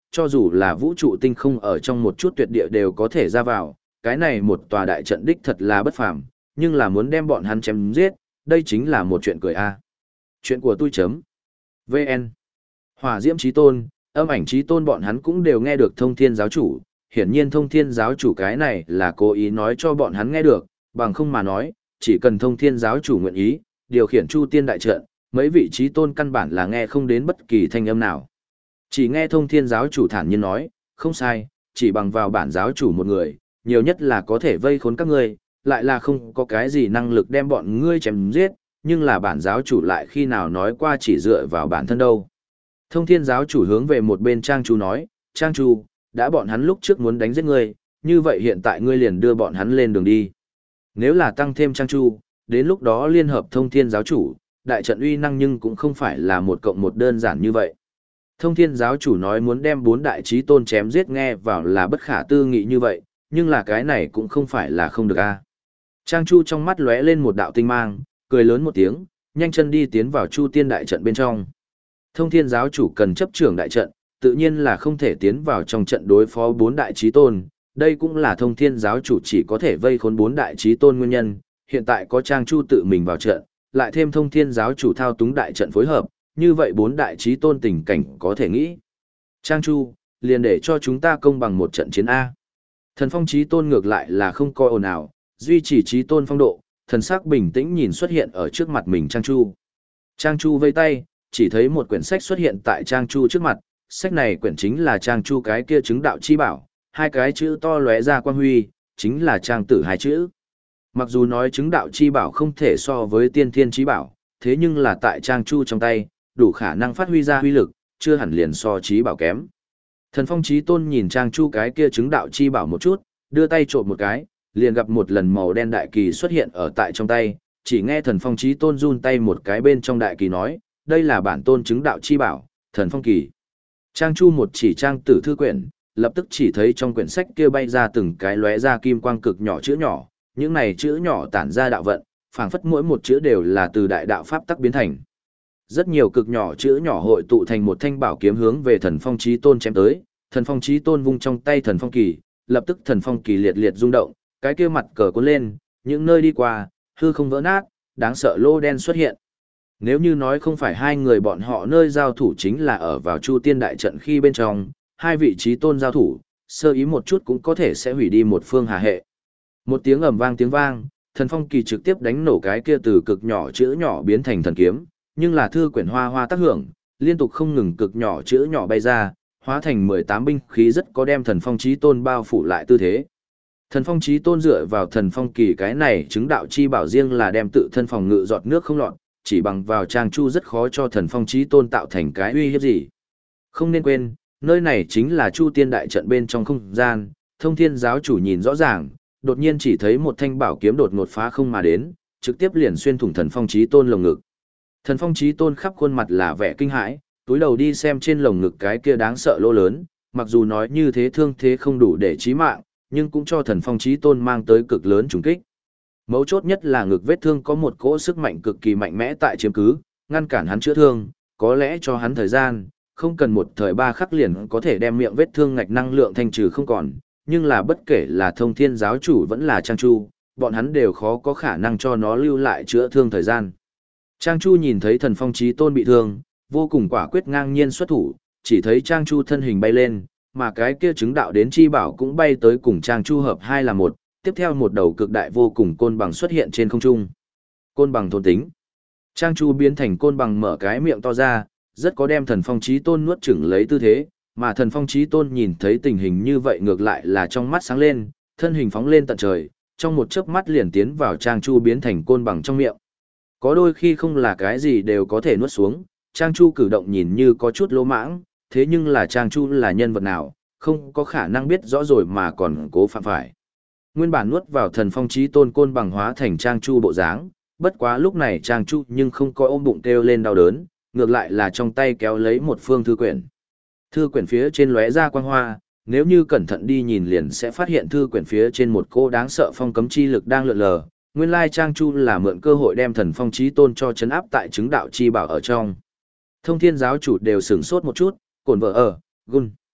cho dù là vũ trụ tinh không ở trong một chút tuyệt địa đều có thể ra vào, cái này một tòa đại trận đích thật là bất phàm, nhưng là muốn đem bọn hắn chém giết, đây chính là một chuyện cười a. Chuyện của tôi chấm. vê en. Hỏa Diễm Chí Tôn, Âm Ảnh Chí Tôn bọn hắn cũng đều nghe được Thông Thiên giáo chủ, hiển nhiên Thông Thiên giáo chủ cái này là cố ý nói cho bọn hắn nghe được, bằng không mà nói, chỉ cần Thông Thiên giáo chủ nguyện ý, điều khiển Chu Tiên đại trận, mấy vị Chí Tôn căn bản là nghe không đến bất kỳ thanh âm nào. Chỉ nghe Thông Thiên giáo chủ thản nhiên nói, không sai, chỉ bằng vào bản giáo chủ một người, nhiều nhất là có thể vây khốn các ngươi, lại là không có cái gì năng lực đem bọn ngươi chém giết, nhưng là bản giáo chủ lại khi nào nói qua chỉ dựa vào bản thân đâu. Thông Thiên giáo chủ hướng về một bên Trang Chu nói, Trang Chu, đã bọn hắn lúc trước muốn đánh giết ngươi, như vậy hiện tại ngươi liền đưa bọn hắn lên đường đi. Nếu là tăng thêm Trang Chu, đến lúc đó liên hợp Thông Thiên giáo chủ, đại trận uy năng nhưng cũng không phải là một cộng một đơn giản như vậy. Thông Thiên giáo chủ nói muốn đem bốn đại chí tôn chém giết nghe vào là bất khả tư nghị như vậy, nhưng là cái này cũng không phải là không được a. Trang Chu trong mắt lóe lên một đạo tinh mang, cười lớn một tiếng, nhanh chân đi tiến vào Chu Tiên đại trận bên trong. Thông Thiên giáo chủ cần chấp trưởng đại trận, tự nhiên là không thể tiến vào trong trận đối phó bốn đại chí tôn, đây cũng là Thông Thiên giáo chủ chỉ có thể vây khốn bốn đại chí tôn nguyên nhân, hiện tại có Trang Chu tự mình vào trận, lại thêm Thông Thiên giáo chủ thao túng đại trận phối hợp, như vậy bốn đại chí tôn tình cảnh có thể nghĩ. Trang Chu, liền để cho chúng ta công bằng một trận chiến A. Thần Phong chí tôn ngược lại là không coi ồn ào, duy trì chí tôn phong độ, thần sắc bình tĩnh nhìn xuất hiện ở trước mặt mình Trang Chu. Trang Chu vây tay, chỉ thấy một quyển sách xuất hiện tại Trang Chu trước mặt, sách này quyển chính là Trang Chu cái kia chứng đạo chi bảo, hai cái chữ to lóe ra quang huy, chính là Trang Tử hai chữ. Mặc dù nói chứng đạo chi bảo không thể so với tiên thiên chi bảo, thế nhưng là tại Trang Chu trong tay, đủ khả năng phát huy ra huy lực, chưa hẳn liền so chí bảo kém. Thần Phong chí tôn nhìn Trang Chu cái kia chứng đạo chi bảo một chút, đưa tay trộm một cái, liền gặp một lần màu đen đại kỳ xuất hiện ở tại trong tay, chỉ nghe Thần Phong chí tôn run tay một cái bên trong đại kỳ nói, đây là bản tôn chứng đạo chi bảo, Thần Phong kỳ. Trang Chu một chỉ Trang Tử thư quyển, lập tức chỉ thấy trong quyển sách kia bay ra từng cái lóe ra kim quang cực nhỏ chữ nhỏ, những này chữ nhỏ tản ra đạo vận, phảng phất mỗi một chữ đều là từ đại đạo pháp tắc biến thành. Rất nhiều cực nhỏ chữ nhỏ hội tụ thành một thanh bảo kiếm hướng về Thần Phong chí tôn chém tới, Thần Phong chí tôn vung trong tay Thần Phong kỳ, lập tức Thần Phong kỳ liệt liệt rung động, cái kia mặt cờ cuốn lên, những nơi đi qua, hư không vỡ nát, đáng sợ lô đen xuất hiện. Nếu như nói không phải hai người bọn họ nơi giao thủ chính là ở vào Chu Tiên đại trận khi bên trong, hai vị chí tôn giao thủ, sơ ý một chút cũng có thể sẽ hủy đi một phương hà hệ. Một tiếng ầm vang tiếng vang, Thần Phong kỳ trực tiếp đánh nổ cái kia từ cực nhỏ chữ nhỏ biến thành thần kiếm, nhưng là thư quyển hoa hoa tác hưởng, liên tục không ngừng cực nhỏ chữ nhỏ bay ra, hóa thành mười tám binh khí rất có đem Thần Phong chí tôn bao phủ lại tư thế. Thần Phong chí tôn dựa vào Thần Phong kỳ cái này chứng đạo chi bảo riêng là đem tự thân phòng ngự giọt nước không lọt, chỉ bằng vào Trang Chu rất khó cho Thần Phong chí tôn tạo thành cái uy hiếp gì. Không nên quên, nơi này chính là Chu Tiên đại trận bên trong không gian, Thông Thiên giáo chủ nhìn rõ ràng, đột nhiên chỉ thấy một thanh bảo kiếm đột ngột phá không mà đến, trực tiếp liền xuyên thủng Thần Phong chí tôn lồng ngực. Thần Phong chí tôn khắp khuôn mặt là vẻ kinh hãi, túi đầu đi xem trên lồng ngực cái kia đáng sợ lỗ lớn, mặc dù nói như thế thương thế không đủ để chí mạng, nhưng cũng cho Thần Phong chí tôn mang tới cực lớn trùng kích. Mấu chốt nhất là ngực vết thương có một cỗ sức mạnh cực kỳ mạnh mẽ tại chiếm cứ, ngăn cản hắn chữa thương, có lẽ cho hắn thời gian, không cần một thời ba khắc liền có thể đem miệng vết thương ngạch năng lượng thanh trừ không còn, nhưng là bất kể là Thông Thiên giáo chủ vẫn là Trang Chu, bọn hắn đều khó có khả năng cho nó lưu lại chữa thương thời gian. Trang Chu nhìn thấy Thần Phong chí tôn bị thương, vô cùng quả quyết ngang nhiên xuất thủ, chỉ thấy Trang Chu thân hình bay lên, mà cái kia chứng đạo đến chi bảo cũng bay tới cùng Trang Chu hợp hai là một, tiếp theo một đầu cực đại vô cùng côn bằng xuất hiện trên không trung. Côn bằng thôn tính. Trang Chu biến thành côn bằng mở cái miệng to ra, rất có đem Thần Phong chí tôn nuốt chửng lấy tư thế, mà Thần Phong chí tôn nhìn thấy tình hình như vậy ngược lại là trong mắt sáng lên, thân hình phóng lên tận trời, trong một chớp mắt liền tiến vào Trang Chu biến thành côn bằng trong miệng. Có đôi khi không là cái gì đều có thể nuốt xuống, Trang Chu cử động nhìn như có chút lỗ mãng, thế nhưng là Trang Chu là nhân vật nào, không có khả năng biết rõ rồi mà còn cố phạm phải. Nguyên bản nuốt vào Thần Phong chí tôn côn bằng hóa thành Trang Chu bộ dáng, bất quá lúc này Trang Chu nhưng không có ôm bụng kêu lên đau đớn, ngược lại là trong tay kéo lấy một phương thư quyển. Thư quyển phía trên lóe ra quang hoa, nếu như cẩn thận đi nhìn liền sẽ phát hiện thư quyển phía trên một cô đáng sợ phong cấm chi lực đang lượn lờ. Nguyên lai Trang Chu là mượn cơ hội đem Thần Phong chí tôn cho chấn áp tại chứng đạo chi bảo ở trong. Thông Thiên giáo chủ đều sửng sốt một chút, cồn vợ ở, gun.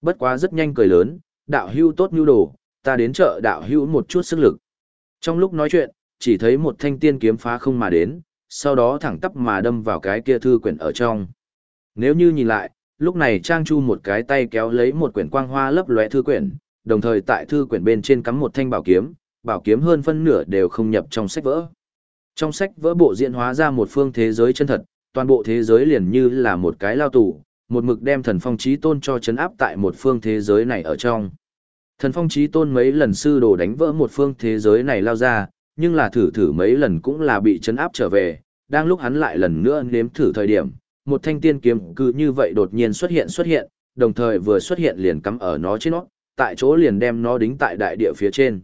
Bất quá rất nhanh cười lớn, đạo hữu tốt nhu đồ, ta đến chợ đạo hữu một chút sức lực. Trong lúc nói chuyện, chỉ thấy một thanh tiên kiếm phá không mà đến, sau đó thẳng tắp mà đâm vào cái kia thư quyển ở trong. Nếu như nhìn lại, lúc này Trang Chu một cái tay kéo lấy một quyển quang hoa lấp lóe thư quyển, đồng thời tại thư quyển bên trên cắm một thanh bảo kiếm, bảo kiếm hơn phân nửa đều không nhập trong sách vỡ. Trong sách vỡ bộ diễn hóa ra một phương thế giới chân thật, toàn bộ thế giới liền như là một cái lao tù, một mực đem Thần Phong Chí Tôn cho chấn áp tại một phương thế giới này ở trong. Thần Phong Chí Tôn mấy lần sư đồ đánh vỡ một phương thế giới này lao ra, nhưng là thử thử mấy lần cũng là bị chấn áp trở về, đang lúc hắn lại lần nữa nếm thử thời điểm, một thanh tiên kiếm cứ như vậy đột nhiên xuất hiện xuất hiện, đồng thời vừa xuất hiện liền cắm ở nó trên nó, tại chỗ liền đem nó đính tại đại địa phía trên.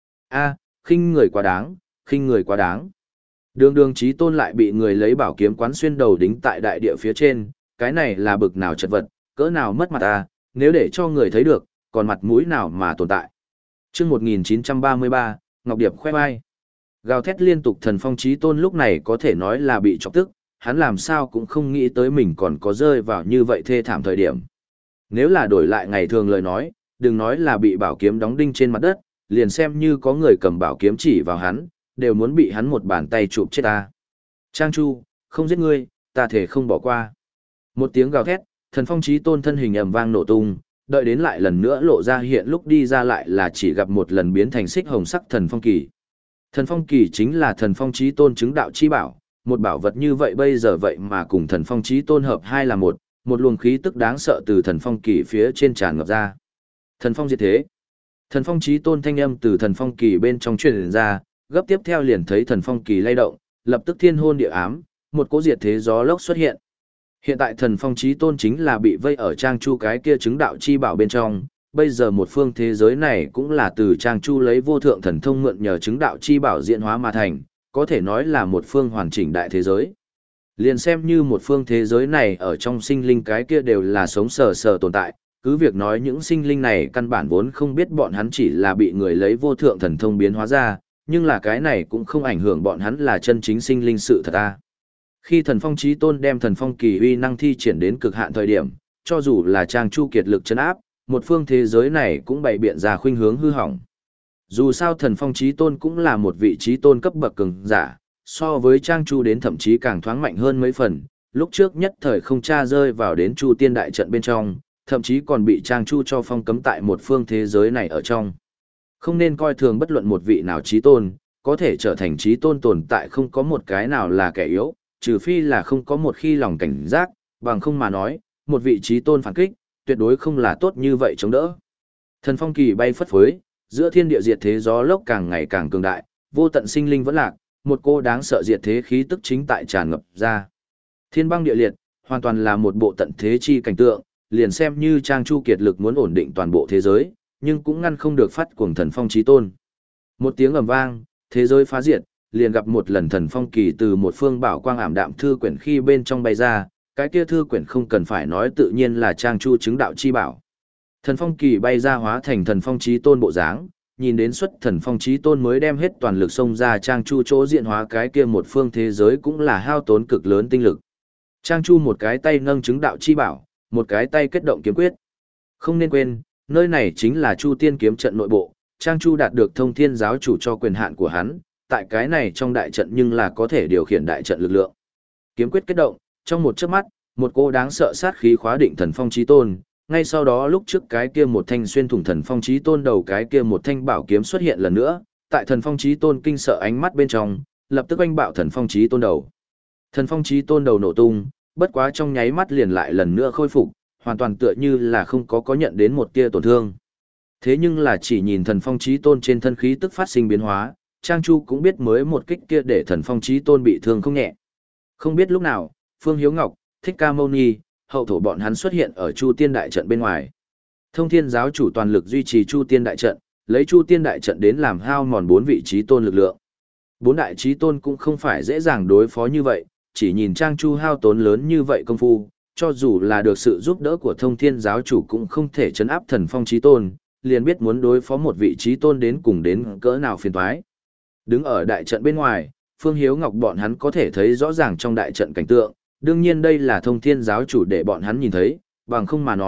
A, khinh người quá đáng, khinh người quá đáng. Đường đường Chí Tôn lại bị người lấy bảo kiếm quán xuyên đầu đính tại đại địa phía trên, cái này là bực nào chật vật, cỡ nào mất mặt ta, nếu để cho người thấy được, còn mặt mũi nào mà tồn tại. Chương một nghìn chín trăm ba mươi ba, Ngọc Điệp khoe vai. Gào thét liên tục Thần Phong Chí Tôn lúc này có thể nói là bị chọc tức, hắn làm sao cũng không nghĩ tới mình còn có rơi vào như vậy thê thảm thời điểm. Nếu là đổi lại ngày thường lời nói, đừng nói là bị bảo kiếm đóng đinh trên mặt đất, liền xem như có người cầm bảo kiếm chỉ vào hắn, đều muốn bị hắn một bàn tay chụp chết ta. Trang Chu, không giết ngươi, ta thể không bỏ qua. Một tiếng gào thét, Thần Phong Chí Tôn thân hình ầm vang nổ tung, đợi đến lại lần nữa lộ ra hiện lúc đi ra lại là chỉ gặp một lần biến thành xích hồng sắc Thần Phong Kỳ. Thần Phong Kỳ chính là Thần Phong Chí Tôn chứng đạo chi bảo, một bảo vật như vậy bây giờ vậy mà cùng Thần Phong Chí Tôn hợp hai là một, một luồng khí tức đáng sợ từ Thần Phong Kỳ phía trên tràn ngập ra. Thần Phong diệt thế. Thần Phong Chí Tôn thanh âm từ Thần Phong Kỳ bên trong truyền ra, gấp tiếp theo liền thấy Thần Phong Kỳ lay động, lập tức thiên hôn địa ám, một cỗ diệt thế gió lốc xuất hiện. Hiện tại Thần Phong Chí Tôn chính là bị vây ở Trang Chu cái kia chứng đạo chi bảo bên trong, bây giờ một phương thế giới này cũng là từ Trang Chu lấy vô thượng thần thông mượn nhờ chứng đạo chi bảo diễn hóa mà thành, có thể nói là một phương hoàn chỉnh đại thế giới. Liền xem như một phương thế giới này ở trong sinh linh cái kia đều là sống sờ sờ tồn tại, cứ việc nói những sinh linh này căn bản vốn không biết bọn hắn chỉ là bị người lấy vô thượng thần thông biến hóa ra, nhưng là cái này cũng không ảnh hưởng bọn hắn là chân chính sinh linh sự thật ta. Khi Thần Phong Chí Tôn đem Thần Phong Kỳ uy năng thi triển đến cực hạn thời điểm, cho dù là Trang Chu kiệt lực chấn áp, một phương thế giới này cũng bày biện ra khuynh hướng hư hỏng. Dù sao Thần Phong Chí Tôn cũng là một vị chí tôn cấp bậc cường giả, so với Trang Chu đến thậm chí càng thoáng mạnh hơn mấy phần, lúc trước nhất thời không tra rơi vào đến Chu Tiên đại trận bên trong, thậm chí còn bị Trang Chu cho phong cấm tại một phương thế giới này ở trong. Không nên coi thường bất luận một vị nào chí tôn, có thể trở thành chí tôn tồn tại không có một cái nào là kẻ yếu, trừ phi là không có một khi lòng cảnh giác, bằng không mà nói, một vị chí tôn phản kích, tuyệt đối không là tốt như vậy chống đỡ. Thần Phong Kỳ bay phất phới, giữa thiên địa diệt thế gió lốc càng ngày càng cường đại, vô tận sinh linh vẫn lạc, một cô đáng sợ diệt thế khí tức chính tại tràn ngập ra. Thiên băng địa liệt, hoàn toàn là một bộ tận thế chi cảnh tượng, liền xem như Trang Chu kiệt lực muốn ổn định toàn bộ thế giới, nhưng cũng ngăn không được phát cuồng Thần Phong Chí Tôn. Một tiếng ầm vang, thế giới phá diệt, liền gặp một lần Thần Phong Kỳ từ một phương bảo quang ảm đạm thư quyển khi bên trong bay ra, cái kia thư quyển không cần phải nói tự nhiên là Trang Chu chứng đạo chi bảo. Thần Phong Kỳ bay ra hóa thành Thần Phong Chí Tôn bộ dáng, nhìn đến xuất Thần Phong Chí Tôn mới đem hết toàn lực xông ra Trang Chu chỗ diện hóa cái kia một phương thế giới cũng là hao tốn cực lớn tinh lực. Trang Chu một cái tay nâng chứng đạo chi bảo, một cái tay kết động kiếm quyết. Không nên quên, nơi này chính là Chu Tiên kiếm trận nội bộ, Trang Chu đạt được Thông Thiên giáo chủ cho quyền hạn của hắn, tại cái này trong đại trận nhưng là có thể điều khiển đại trận lực lượng. Kiếm quyết kết động, trong một chớp mắt, một cô đáng sợ sát khí khóa định Thần Phong Chí Tôn, ngay sau đó lúc trước cái kia một thanh xuyên thủng Thần Phong Chí Tôn đầu cái kia một thanh bảo kiếm xuất hiện lần nữa, tại Thần Phong Chí Tôn kinh sợ ánh mắt bên trong, lập tức oanh bạo Thần Phong Chí Tôn đầu. Thần Phong Chí Tôn đầu nổ tung, bất quá trong nháy mắt liền lại lần nữa khôi phục, hoàn toàn tựa như là không có có nhận đến một tia tổn thương. Thế nhưng là chỉ nhìn Thần Phong Chí Tôn trên thân khí tức phát sinh biến hóa, Trang Chu cũng biết mới một kích kia để Thần Phong Chí Tôn bị thương không nhẹ. Không biết lúc nào, Phương Hiếu Ngọc, Thích Ca Mâu Ni, hậu thổ bọn hắn xuất hiện ở Chu Tiên đại trận bên ngoài. Thông Thiên giáo chủ toàn lực duy trì Chu Tiên đại trận, lấy Chu Tiên đại trận đến làm hao mòn bốn vị chí tôn lực lượng. Bốn đại chí tôn cũng không phải dễ dàng đối phó như vậy, chỉ nhìn Trang Chu hao tốn lớn như vậy công phu, cho dù là được sự giúp đỡ của Thông Thiên giáo chủ cũng không thể chấn áp Thần Phong chí tôn, liền biết muốn đối phó một vị chí tôn đến cùng đến cỡ nào phiền toái. Đứng ở đại trận bên ngoài, Phương Hiếu Ngọc bọn hắn có thể thấy rõ ràng trong đại trận cảnh tượng, đương nhiên đây là Thông Thiên giáo chủ để bọn hắn nhìn thấy, bằng không mà nói,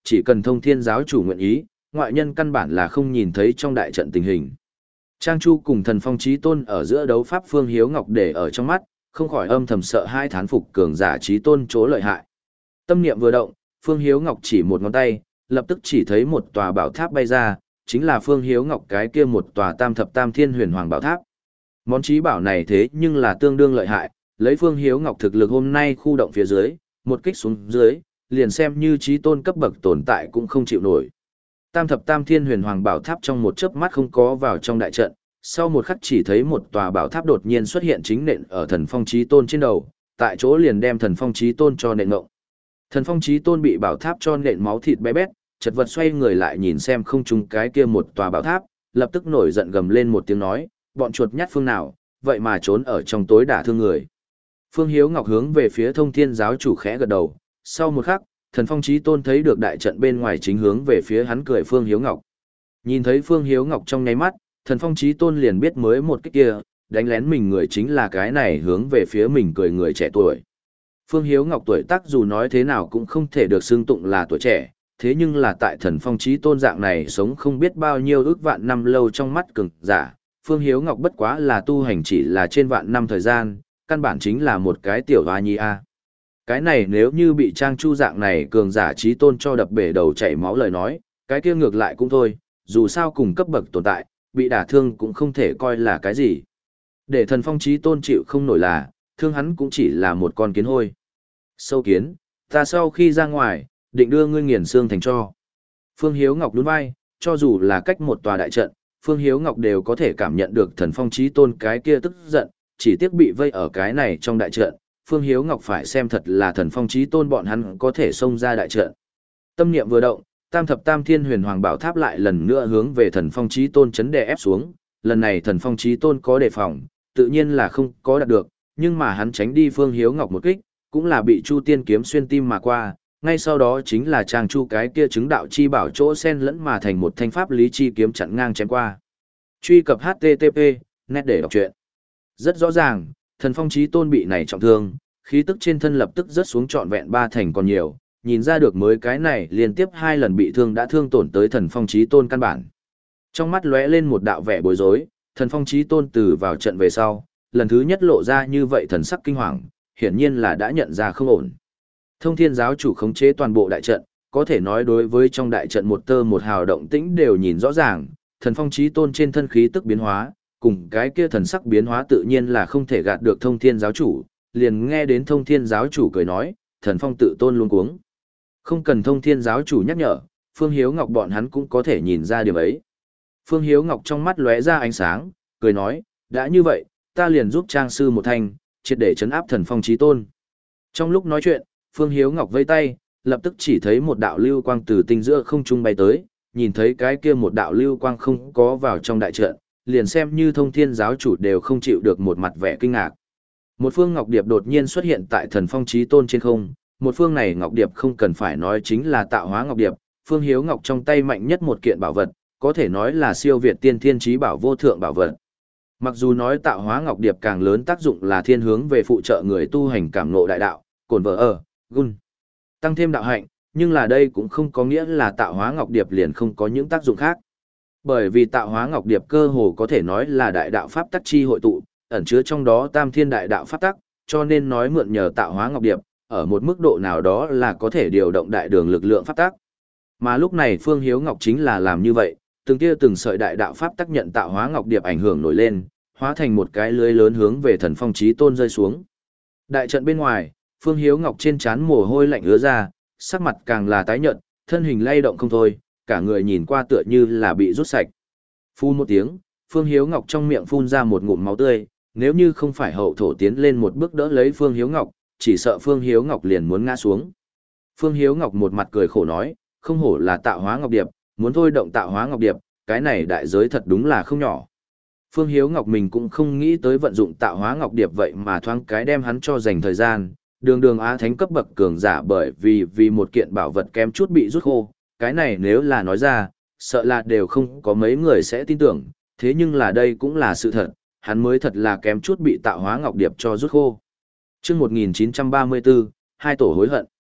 chỉ cần thông thiên giáo chủ nguyện ý, ngoại nhân căn bản là không nhìn thấy trong đại trận tình hình. Trang Chu cùng thần phong chí tôn ở giữa đấu pháp Phương Hiếu Ngọc để ở trong mắt, không khỏi âm thầm sợ hai thán phục cường giả chí tôn chỗ lợi hại. Tâm niệm vừa động, Phương Hiếu Ngọc chỉ một ngón tay, lập tức chỉ thấy một tòa bảo tháp bay ra, chính là Phương Hiếu Ngọc cái kia một tòa tam thập tam thiên huyền hoàng bảo tháp. Món chí bảo này thế nhưng là tương đương lợi hại, lấy Phương Hiếu Ngọc thực lực hôm nay khu động phía dưới, một kích xuống dưới, liền xem như chí tôn cấp bậc tồn tại cũng không chịu nổi. Tam thập tam thiên huyền hoàng bảo tháp trong một chớp mắt không có vào trong đại trận, sau một khắc chỉ thấy một tòa bảo tháp đột nhiên xuất hiện chính nện ở thần phong chí tôn trên đầu, tại chỗ liền đem thần phong chí tôn cho nện ngộng. Thần phong chí tôn bị bảo tháp cho nện máu thịt bé bét, chật vật xoay người lại nhìn xem không trung cái kia một tòa bảo tháp, lập tức nổi giận gầm lên một tiếng nói, bọn chuột nhắt phương nào, vậy mà trốn ở trong tối đả thương người. Phương Hiếu Ngọc hướng về phía thông thiên giáo chủ khẽ gật đầu, sau một khắc, thần phong chí tôn thấy được đại trận bên ngoài chính hướng về phía hắn cười Phương Hiếu Ngọc. Nhìn thấy Phương Hiếu Ngọc trong nháy mắt, thần phong chí tôn liền biết mới một cái kia, đánh lén mình người chính là cái này hướng về phía mình cười người trẻ tuổi. Phương Hiếu Ngọc tuổi tác dù nói thế nào cũng không thể được xưng tụng là tuổi trẻ, thế nhưng là tại thần phong chí tôn dạng này sống không biết bao nhiêu ước vạn năm lâu trong mắt cường giả, Phương Hiếu Ngọc bất quá là tu hành chỉ là trên vạn năm thời gian, căn bản chính là một cái tiểu hoa nhi a. Cái này nếu như bị Trang Chu dạng này cường giả chí tôn cho đập bể đầu chảy máu lời nói, cái kia ngược lại cũng thôi, dù sao cùng cấp bậc tồn tại, bị đả thương cũng không thể coi là cái gì. Để thần phong chí tôn chịu không nổi là, thương hắn cũng chỉ là một con kiến hôi. Sâu kiến, ta sau khi ra ngoài, định đưa ngươi nghiền xương thành cho. Phương Hiếu Ngọc nhún vai, cho dù là cách một tòa đại trận, Phương Hiếu Ngọc đều có thể cảm nhận được thần phong chí tôn cái kia tức giận, chỉ tiếc bị vây ở cái này trong đại trận, Phương Hiếu Ngọc phải xem thật là thần phong chí tôn bọn hắn có thể xông ra đại trận. Tâm niệm vừa động, tam thập tam thiên huyền hoàng bảo tháp lại lần nữa hướng về thần phong chí tôn chấn đè ép xuống, lần này thần phong chí tôn có đề phòng, tự nhiên là không có đạt được, nhưng mà hắn tránh đi Phương Hiếu Ngọc một kích, cũng là bị Chu Tiên kiếm xuyên tim mà qua, ngay sau đó chính là Trang Chu cái kia chứng đạo chi bảo chỗ sen lẫn mà thành một thanh pháp lý chi kiếm chặn ngang chém qua. Truy cập H T T P, net để đọc truyện. Rất rõ ràng, thần phong chí tôn bị này trọng thương, khí tức trên thân lập tức rớt xuống trọn vẹn ba thành còn nhiều, nhìn ra được mới cái này liên tiếp hai lần bị thương đã thương tổn tới thần phong chí tôn căn bản. Trong mắt lóe lên một đạo vẻ bối rối, thần phong chí tôn từ vào trận về sau, lần thứ nhất lộ ra như vậy thần sắc kinh hoàng, hiển nhiên là đã nhận ra không ổn. Thông thiên giáo chủ khống chế toàn bộ đại trận, có thể nói đối với trong đại trận một tơ một hào động tĩnh đều nhìn rõ ràng, thần phong chí tôn trên thân khí tức biến hóa, cùng cái kia thần sắc biến hóa tự nhiên là không thể gạt được thông thiên giáo chủ, liền nghe đến thông thiên giáo chủ cười nói, thần phong tự tôn luôn cuống. Không cần thông thiên giáo chủ nhắc nhở, Phương Hiếu Ngọc bọn hắn cũng có thể nhìn ra điểm ấy. Phương Hiếu Ngọc trong mắt lóe ra ánh sáng, cười nói, đã như vậy, ta liền giúp Trang sư một thanh, triệt để chấn áp thần phong chí tôn. Trong lúc nói chuyện, Phương Hiếu Ngọc vây tay, lập tức chỉ thấy một đạo lưu quang từ tinh giữa không trung bay tới, nhìn thấy cái kia một đạo lưu quang không có vào trong đại trận, liền xem như thông thiên giáo chủ đều không chịu được một mặt vẻ kinh ngạc. Một phương ngọc điệp đột nhiên xuất hiện tại thần phong chí tôn trên không, một phương này ngọc điệp không cần phải nói chính là tạo hóa ngọc điệp, Phương Hiếu Ngọc trong tay mạnh nhất một kiện bảo vật, có thể nói là siêu việt tiên thiên chí bảo vô thượng bảo vật. Mặc dù nói tạo hóa ngọc điệp càng lớn tác dụng là thiên hướng về phụ trợ người tu hành cảm ngộ đại đạo, cổn vợ ở, gun, tăng thêm đạo hạnh, nhưng là đây cũng không có nghĩa là tạo hóa ngọc điệp liền không có những tác dụng khác. Bởi vì tạo hóa ngọc điệp cơ hồ có thể nói là đại đạo pháp tắc chi hội tụ, ẩn chứa trong đó tam thiên đại đạo pháp tắc, cho nên nói mượn nhờ tạo hóa ngọc điệp, ở một mức độ nào đó là có thể điều động đại đường lực lượng pháp tắc. Mà lúc này Phương Hiếu Ngọc chính là làm như vậy, từng tia từng sợi đại đạo pháp tắc nhận tạo hóa ngọc điệp ảnh hưởng nổi lên, hóa thành một cái lưới lớn hướng về thần phong chí tôn rơi xuống. Đại trận bên ngoài, Phương Hiếu Ngọc trên trán mồ hôi lạnh ứa ra, sắc mặt càng là tái nhợt, thân hình lay động không thôi, cả người nhìn qua tựa như là bị rút sạch. Phun một tiếng, Phương Hiếu Ngọc trong miệng phun ra một ngụm máu tươi, nếu như không phải hậu thổ tiến lên một bước đỡ lấy Phương Hiếu Ngọc, chỉ sợ Phương Hiếu Ngọc liền muốn ngã xuống. Phương Hiếu Ngọc một mặt cười khổ nói, không hổ là tạo hóa ngọc điệp, muốn thôi động tạo hóa ngọc điệp, cái này đại giới thật đúng là không nhỏ. Phương Hiếu Ngọc mình cũng không nghĩ tới vận dụng tạo hóa ngọc điệp vậy mà thoáng cái đem hắn cho dành thời gian, đường đường á thánh cấp bậc cường giả bởi vì vì một kiện bảo vật kém chút bị rút khô, cái này nếu là nói ra, sợ là đều không có mấy người sẽ tin tưởng, thế nhưng là đây cũng là sự thật, hắn mới thật là kém chút bị tạo hóa ngọc điệp cho rút khô. Chương một nghìn chín trăm ba mươi tư, hai tổ hối hận.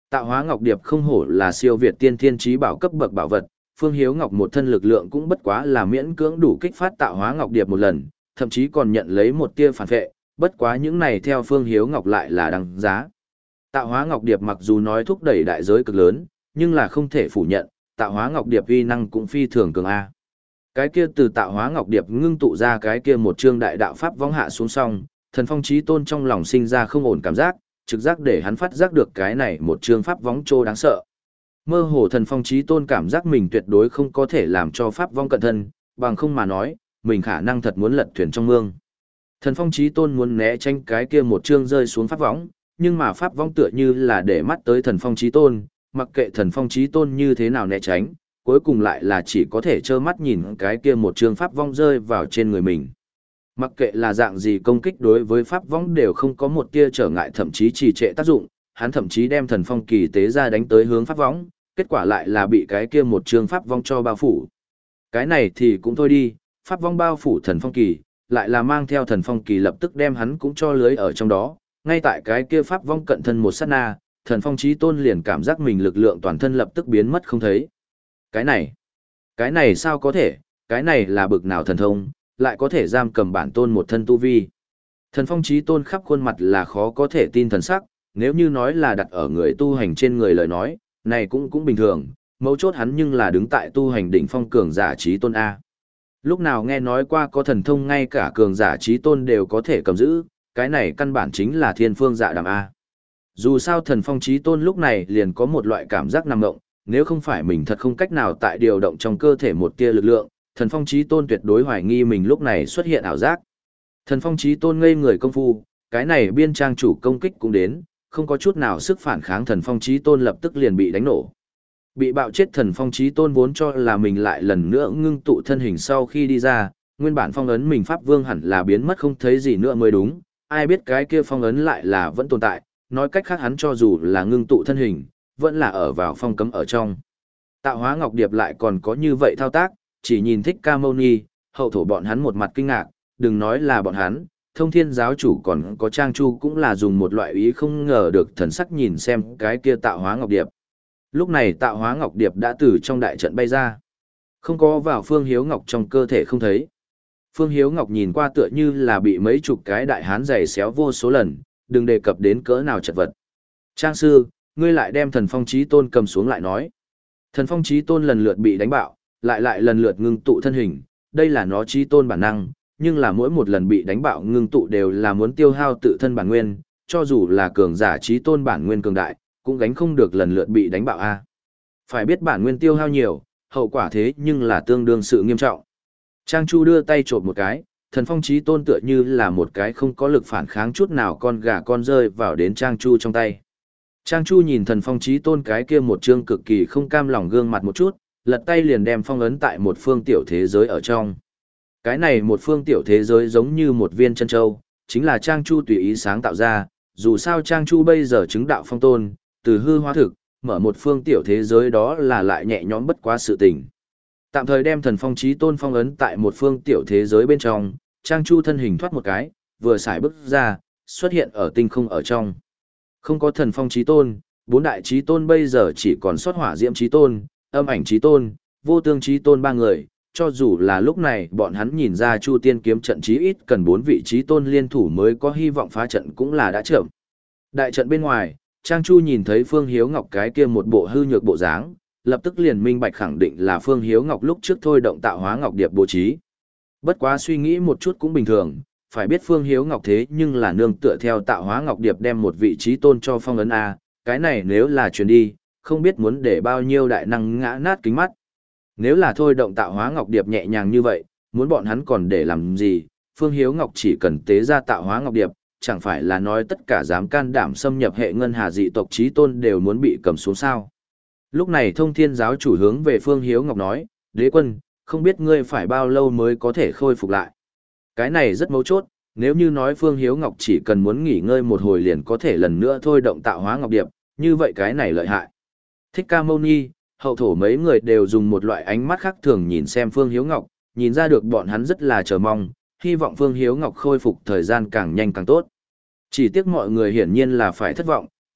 Tạo hóa ngọc điệp không hổ là siêu việt tiên thiên trí bảo cấp bậc bảo vật, Phương Hiếu Ngọc một thân lực lượng cũng bất quá là miễn cưỡng đủ kích phát tạo hóa ngọc điệp một lần, thậm chí còn nhận lấy một tia phản vệ, bất quá những này theo Phương Hiếu Ngọc lại là đăng giá. Tạo hóa ngọc điệp mặc dù nói thúc đẩy đại giới cực lớn, nhưng là không thể phủ nhận, tạo hóa ngọc điệp uy năng cũng phi thường cường a. Cái kia từ tạo hóa ngọc điệp ngưng tụ ra cái kia một chương đại đạo pháp vong hạ xuống xong, Thần Phong Chí Tôn trong lòng sinh ra không ổn cảm giác, trực giác để hắn phát giác được cái này một chương pháp vong trô đáng sợ. Mơ hồ Thần Phong Chí Tôn cảm giác mình tuyệt đối không có thể làm cho pháp vong cận thân, bằng không mà nói, mình khả năng thật muốn lật thuyền trong mương. Thần Phong Chí Tôn muốn né tránh cái kia một chương rơi xuống pháp võng, nhưng mà pháp võng tựa như là để mắt tới Thần Phong Chí Tôn, mặc kệ Thần Phong Chí Tôn như thế nào né tránh, cuối cùng lại là chỉ có thể trơ mắt nhìn cái kia một chương pháp võng rơi vào trên người mình. Mặc kệ là dạng gì công kích đối với pháp võng đều không có một tia trở ngại, thậm chí trì trệ tác dụng, hắn thậm chí đem Thần Phong kỳ tế ra đánh tới hướng pháp võng, kết quả lại là bị cái kia một chương pháp võng cho bao phủ. Cái này thì cũng thôi đi, pháp võng bao phủ Thần Phong kỳ, lại là mang theo Thần Phong kỳ lập tức đem hắn cũng cho lưới ở trong đó, ngay tại cái kia pháp vong cận thân một sát na, Thần Phong Chí Tôn liền cảm giác mình lực lượng toàn thân lập tức biến mất không thấy. Cái này, cái này sao có thể, cái này là bực nào thần thông, lại có thể giam cầm bản tôn một thân tu vi. Thần Phong Chí Tôn khắp khuôn mặt là khó có thể tin thần sắc, nếu như nói là đặt ở người tu hành trên người lời nói, này cũng cũng bình thường, mấu chốt hắn nhưng là đứng tại tu hành đỉnh phong cường giả Chí Tôn A. Lúc nào nghe nói qua có thần thông ngay cả cường giả Chí Tôn đều có thể cầm giữ, cái này căn bản chính là thiên phương dạ đàm A. Dù sao Thần Phong Chí Tôn lúc này liền có một loại cảm giác nằm ngộng, nếu không phải mình thật không cách nào tại điều động trong cơ thể một tia lực lượng, Thần Phong Chí Tôn tuyệt đối hoài nghi mình lúc này xuất hiện ảo giác. Thần Phong Chí Tôn ngây người công phu, cái này biên trang chủ công kích cũng đến, không có chút nào sức phản kháng, Thần Phong Chí Tôn lập tức liền bị đánh nổ. Bị bạo chết Thần Phong Chí Tôn vốn cho là mình lại lần nữa ngưng tụ thân hình sau khi đi ra, nguyên bản phong ấn mình Pháp Vương hẳn là biến mất không thấy gì nữa mới đúng, ai biết cái kia phong ấn lại là vẫn tồn tại, nói cách khác hắn cho dù là ngưng tụ thân hình, vẫn là ở vào phong cấm ở trong. Tạo hóa ngọc điệp lại còn có như vậy thao tác, chỉ nhìn Thích Ca Mâu Ni, hậu thổ bọn hắn một mặt kinh ngạc, đừng nói là bọn hắn, Thông Thiên giáo chủ còn có Trang Chu cũng là dùng một loại ý không ngờ được thần sắc nhìn xem cái kia tạo hóa ngọc điệp. Lúc này tạo hóa ngọc điệp đã từ trong đại trận bay ra. Không có vào Phương Hiếu Ngọc trong cơ thể không thấy. Phương Hiếu Ngọc nhìn qua tựa như là bị mấy chục cái đại hán giày xéo vô số lần, đừng đề cập đến cỡ nào chật vật. Trang sư, ngươi lại đem Thần Phong Chí Tôn cầm xuống lại nói. Thần Phong Chí Tôn lần lượt bị đánh bạo, lại lại lần lượt ngưng tụ thân hình, đây là nó Chí Tôn bản năng, nhưng là mỗi một lần bị đánh bạo ngưng tụ đều là muốn tiêu hao tự thân bản nguyên, cho dù là cường giả Chí Tôn bản nguyên cường đại, cũng gánh không được lần lượt bị đánh bạo a. Phải biết bản nguyên tiêu hao nhiều, hậu quả thế nhưng là tương đương sự nghiêm trọng. Trang Chu đưa tay chộp một cái, Thần Phong Chí Tôn tựa như là một cái không có lực phản kháng chút nào con gà con rơi vào đến Trang Chu trong tay. Trang Chu nhìn Thần Phong Chí Tôn cái kia một trương cực kỳ không cam lòng gương mặt một chút, lật tay liền đem phong ấn tại một phương tiểu thế giới ở trong. Cái này một phương tiểu thế giới giống như một viên chân châu, chính là Trang Chu tùy ý sáng tạo ra, dù sao Trang Chu bây giờ chứng đạo phong tôn, từ hư hóa thực, mở một phương tiểu thế giới đó là lại nhẹ nhõm bất quá sự tình. Tạm thời đem Thần Phong Chí Tôn phong ấn tại một phương tiểu thế giới bên trong, Trang Chu thân hình thoát một cái, vừa xài bước ra, xuất hiện ở tinh không ở trong. Không có Thần Phong Chí Tôn, bốn đại Chí Tôn bây giờ chỉ còn sót Hỏa Diễm Chí Tôn, Âm Ảnh Chí Tôn, Vô Tương Chí Tôn ba người, cho dù là lúc này bọn hắn nhìn ra Chu Tiên kiếm trận chí ít cần bốn vị Chí Tôn liên thủ mới có hy vọng phá trận cũng là đã chậm. Đại trận bên ngoài, Trang Chu nhìn thấy Phương Hiếu Ngọc cái kia một bộ hư nhược bộ dáng, lập tức liền minh bạch khẳng định là Phương Hiếu Ngọc lúc trước thôi động tạo hóa ngọc điệp bố trí. Bất quá suy nghĩ một chút cũng bình thường, phải biết Phương Hiếu Ngọc thế nhưng là nương tựa theo tạo hóa ngọc điệp đem một vị trí tôn cho phong ấn A, cái này nếu là truyền đi, không biết muốn để bao nhiêu đại năng ngã nát kính mắt. Nếu là thôi động tạo hóa ngọc điệp nhẹ nhàng như vậy, muốn bọn hắn còn để làm gì, Phương Hiếu Ngọc chỉ cần tế ra tạo hóa ngọc điệp, chẳng phải là nói tất cả dám can đảm xâm nhập hệ ngân hà dị tộc trí tôn đều muốn bị cầm xuống sao. Lúc này Thông Thiên giáo chủ hướng về Phương Hiếu Ngọc nói, đế quân, không biết ngươi phải bao lâu mới có thể khôi phục lại. Cái này rất mấu chốt, nếu như nói Phương Hiếu Ngọc chỉ cần muốn nghỉ ngơi một hồi liền có thể lần nữa thôi động tạo hóa ngọc điệp, như vậy cái này lợi hại. Thích Ca Mâu Ni, hậu thổ mấy người đều dùng một loại ánh mắt khác thường nhìn xem Phương Hiếu Ngọc, nhìn ra được bọn hắn rất là chờ mong, hy vọng Phương Hiếu Ngọc khôi phục thời gian càng nhanh càng tốt. Chỉ tiếc mọi người hiển nhiên là phải thất vọng,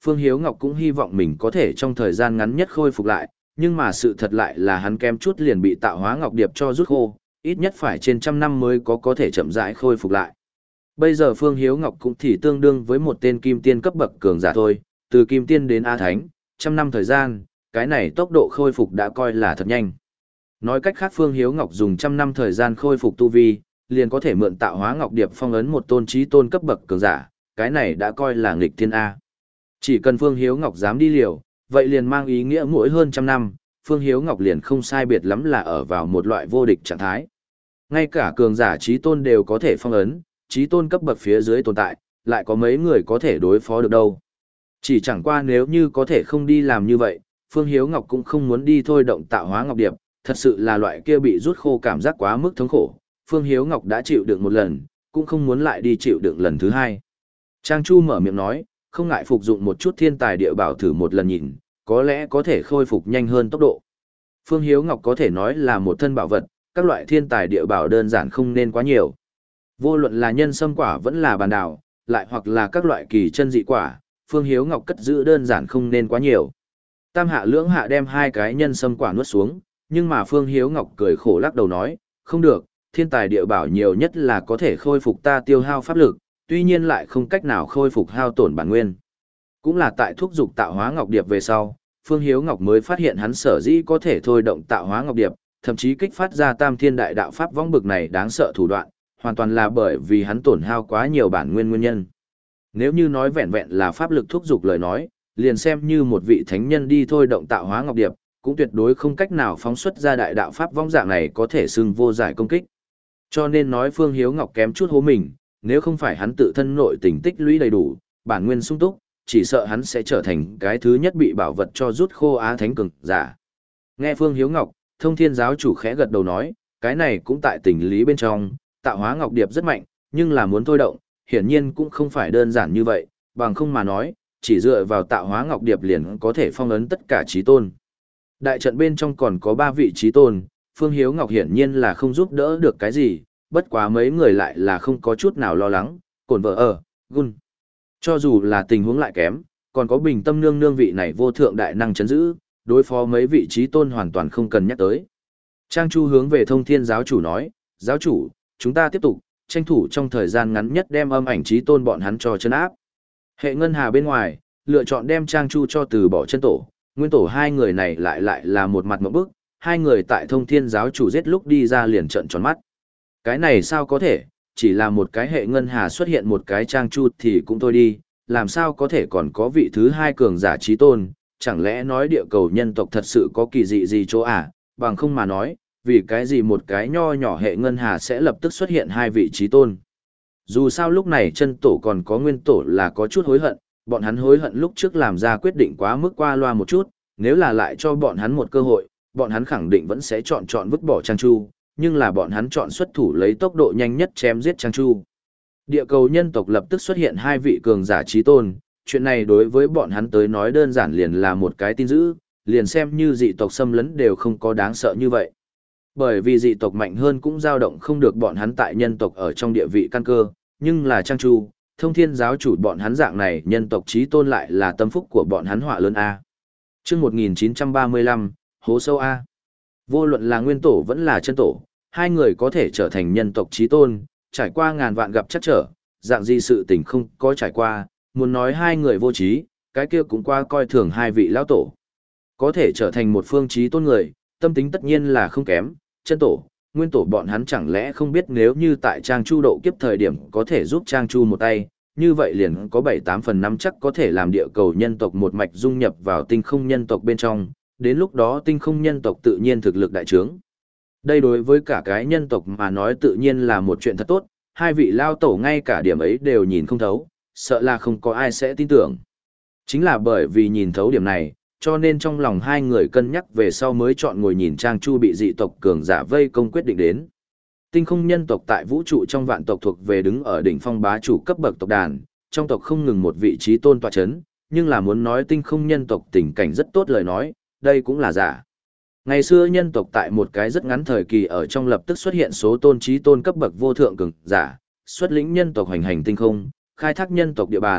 Phương Hiếu Ngọc cũng hy vọng mình có thể trong thời gian ngắn nhất khôi phục lại, nhưng mà sự thật lại là hắn kém chút liền bị tạo hóa ngọc điệp cho rút khô, ít nhất phải trên trăm năm mới có có thể chậm rãi khôi phục lại. Bây giờ Phương Hiếu Ngọc cũng thì tương đương với một tên kim tiên cấp bậc cường giả thôi, từ kim tiên đến A Thánh, trăm năm thời gian, cái này tốc độ khôi phục đã coi là thật nhanh. Nói cách khác Phương Hiếu Ngọc dùng trăm năm thời gian khôi phục tu vi, liền có thể mượn tạo hóa ngọc điệp phong ấn một tôn trí tôn cấp bậc cường giả, cái này đã coi là nghịch thiên A. Chỉ cần Phương Hiếu Ngọc dám đi liều, vậy liền mang ý nghĩa mỗi hơn trăm năm, Phương Hiếu Ngọc liền không sai biệt lắm là ở vào một loại vô địch trạng thái. Ngay cả cường giả trí tôn đều có thể phong ấn, trí tôn cấp bậc phía dưới tồn tại, lại có mấy người có thể đối phó được đâu. Chỉ chẳng qua nếu như có thể không đi làm như vậy, Phương Hiếu Ngọc cũng không muốn đi thôi động tạo hóa ngọc điệp, thật sự là loại kia bị rút khô cảm giác quá mức thống khổ. Phương Hiếu Ngọc đã chịu đựng một lần, cũng không muốn lại đi chịu đựng lần thứ hai. Trang Chu mở miệng nói, không ngại phục dụng một chút thiên tài địa bảo thử một lần nhìn, có lẽ có thể khôi phục nhanh hơn tốc độ. Phương Hiếu Ngọc có thể nói là một thân bảo vật, các loại thiên tài địa bảo đơn giản không nên quá nhiều. Vô luận là nhân sâm quả vẫn là bàn đào, lại hoặc là các loại kỳ chân dị quả, Phương Hiếu Ngọc cất giữ đơn giản không nên quá nhiều. Tam hạ lưỡng hạ đem hai cái nhân sâm quả nuốt xuống, nhưng mà Phương Hiếu Ngọc cười khổ lắc đầu nói, không được, thiên tài địa bảo nhiều nhất là có thể khôi phục ta tiêu hao pháp lực, tuy nhiên lại không cách nào khôi phục hao tổn bản nguyên. Cũng là tại thúc dục tạo hóa ngọc điệp về sau, Phương Hiếu Ngọc mới phát hiện hắn sở dĩ có thể thôi động tạo hóa ngọc điệp, thậm chí kích phát ra tam thiên đại đạo pháp võng bực này đáng sợ thủ đoạn, hoàn toàn là bởi vì hắn tổn hao quá nhiều bản nguyên nguyên nhân. Nếu như nói vẹn vẹn là pháp lực thúc dục lời nói, liền xem như một vị thánh nhân đi thôi động tạo hóa ngọc điệp, cũng tuyệt đối không cách nào phóng xuất ra đại đạo pháp võng dạng này có thể xưng vô giải công kích. Cho nên nói Phương Hiếu Ngọc kém chút hố mình, nếu không phải hắn tự thân nội tình tích lũy đầy đủ, bản nguyên sung túc, chỉ sợ hắn sẽ trở thành cái thứ nhất bị bảo vật cho rút khô Á Thánh cường giả. Nghe Phương Hiếu Ngọc, Thông Thiên giáo chủ khẽ gật đầu nói, cái này cũng tại tình lý bên trong, tạo hóa ngọc điệp rất mạnh, nhưng là muốn thôi động, hiển nhiên cũng không phải đơn giản như vậy, bằng không mà nói, chỉ dựa vào tạo hóa ngọc điệp liền có thể phong ấn tất cả chí tôn. Đại trận bên trong còn có ba vị chí tôn, Phương Hiếu Ngọc hiển nhiên là không giúp đỡ được cái gì, bất quá mấy người lại là không có chút nào lo lắng, cồn vợ ở, gun. Cho dù là tình huống lại kém, còn có bình tâm nương nương vị này vô thượng đại năng chấn giữ, đối phó mấy vị chí tôn hoàn toàn không cần nhắc tới. Trang Chu hướng về Thông Thiên giáo chủ nói, giáo chủ, chúng ta tiếp tục, tranh thủ trong thời gian ngắn nhất đem âm ảnh chí tôn bọn hắn cho chân áp. Hệ Ngân Hà bên ngoài, lựa chọn đem Trang Chu cho từ bỏ chân tổ, nguyên tổ hai người này lại lại là một mặt mộng bức, hai người tại Thông Thiên giáo chủ giết lúc đi ra liền trợn tròn mắt. Cái này sao có thể, chỉ là một cái Hệ Ngân Hà xuất hiện một cái Trang Chu thì cũng thôi đi, làm sao có thể còn có vị thứ hai cường giả chí tôn, chẳng lẽ nói địa cầu nhân tộc thật sự có kỳ dị gì chỗ à, bằng không mà nói, vì cái gì một cái nho nhỏ Hệ Ngân Hà sẽ lập tức xuất hiện hai vị chí tôn. Dù sao lúc này chân tổ còn có nguyên tổ là có chút hối hận, bọn hắn hối hận lúc trước làm ra quyết định quá mức qua loa một chút, nếu là lại cho bọn hắn một cơ hội, bọn hắn khẳng định vẫn sẽ chọn chọn vứt bỏ Trang Chu, nhưng là bọn hắn chọn xuất thủ lấy tốc độ nhanh nhất chém giết Trang Chu. Địa cầu nhân tộc lập tức xuất hiện hai vị cường giả chí tôn, chuyện này đối với bọn hắn tới nói đơn giản liền là một cái tin dữ, liền xem như dị tộc xâm lấn đều không có đáng sợ như vậy. Bởi vì dị tộc mạnh hơn cũng dao động không được bọn hắn tại nhân tộc ở trong địa vị căn cơ, nhưng là Trang Chu, Thông Thiên giáo chủ bọn hắn dạng này nhân tộc chí tôn lại là tâm phúc của bọn hắn họa lớn A. Chương một nghìn chín trăm ba mươi lăm, hố sâu A. Vô luận là nguyên tổ vẫn là chân tổ, hai người có thể trở thành nhân tộc chí tôn, trải qua ngàn vạn gặp chắc trở, dạng gì sự tình không có trải qua, muốn nói hai người vô trí, cái kia cũng qua coi thường hai vị lão tổ. Có thể trở thành một phương chí tôn người, tâm tính tất nhiên là không kém, chân tổ, nguyên tổ bọn hắn chẳng lẽ không biết nếu như tại Trang Chu độ kiếp thời điểm có thể giúp Trang Chu một tay, như vậy liền có bảy tám phần năm chắc có thể làm địa cầu nhân tộc một mạch dung nhập vào tinh không nhân tộc bên trong, đến lúc đó tinh không nhân tộc tự nhiên thực lực đại trướng. Đây đối với cả cái nhân tộc mà nói tự nhiên là một chuyện thật tốt, hai vị lao tổ ngay cả điểm ấy đều nhìn không thấu, sợ là không có ai sẽ tin tưởng. Chính là bởi vì nhìn thấu điểm này, cho nên trong lòng hai người cân nhắc về sau mới chọn ngồi nhìn Trang Chu bị dị tộc cường giả vây công quyết định đến. Tinh không nhân tộc tại vũ trụ trong vạn tộc thuộc về đứng ở đỉnh phong bá chủ cấp bậc tộc đàn, trong tộc không ngừng một vị trí tôn tọa chấn, nhưng là muốn nói tinh không nhân tộc tình cảnh rất tốt lời nói, đây cũng là giả. Ngày xưa nhân tộc tại một cái rất ngắn thời kỳ ở trong lập tức xuất hiện số tôn trí tôn cấp bậc vô thượng cường giả, xuất lĩnh nhân tộc hành hành tinh không, khai thác nhân tộc địa bàn,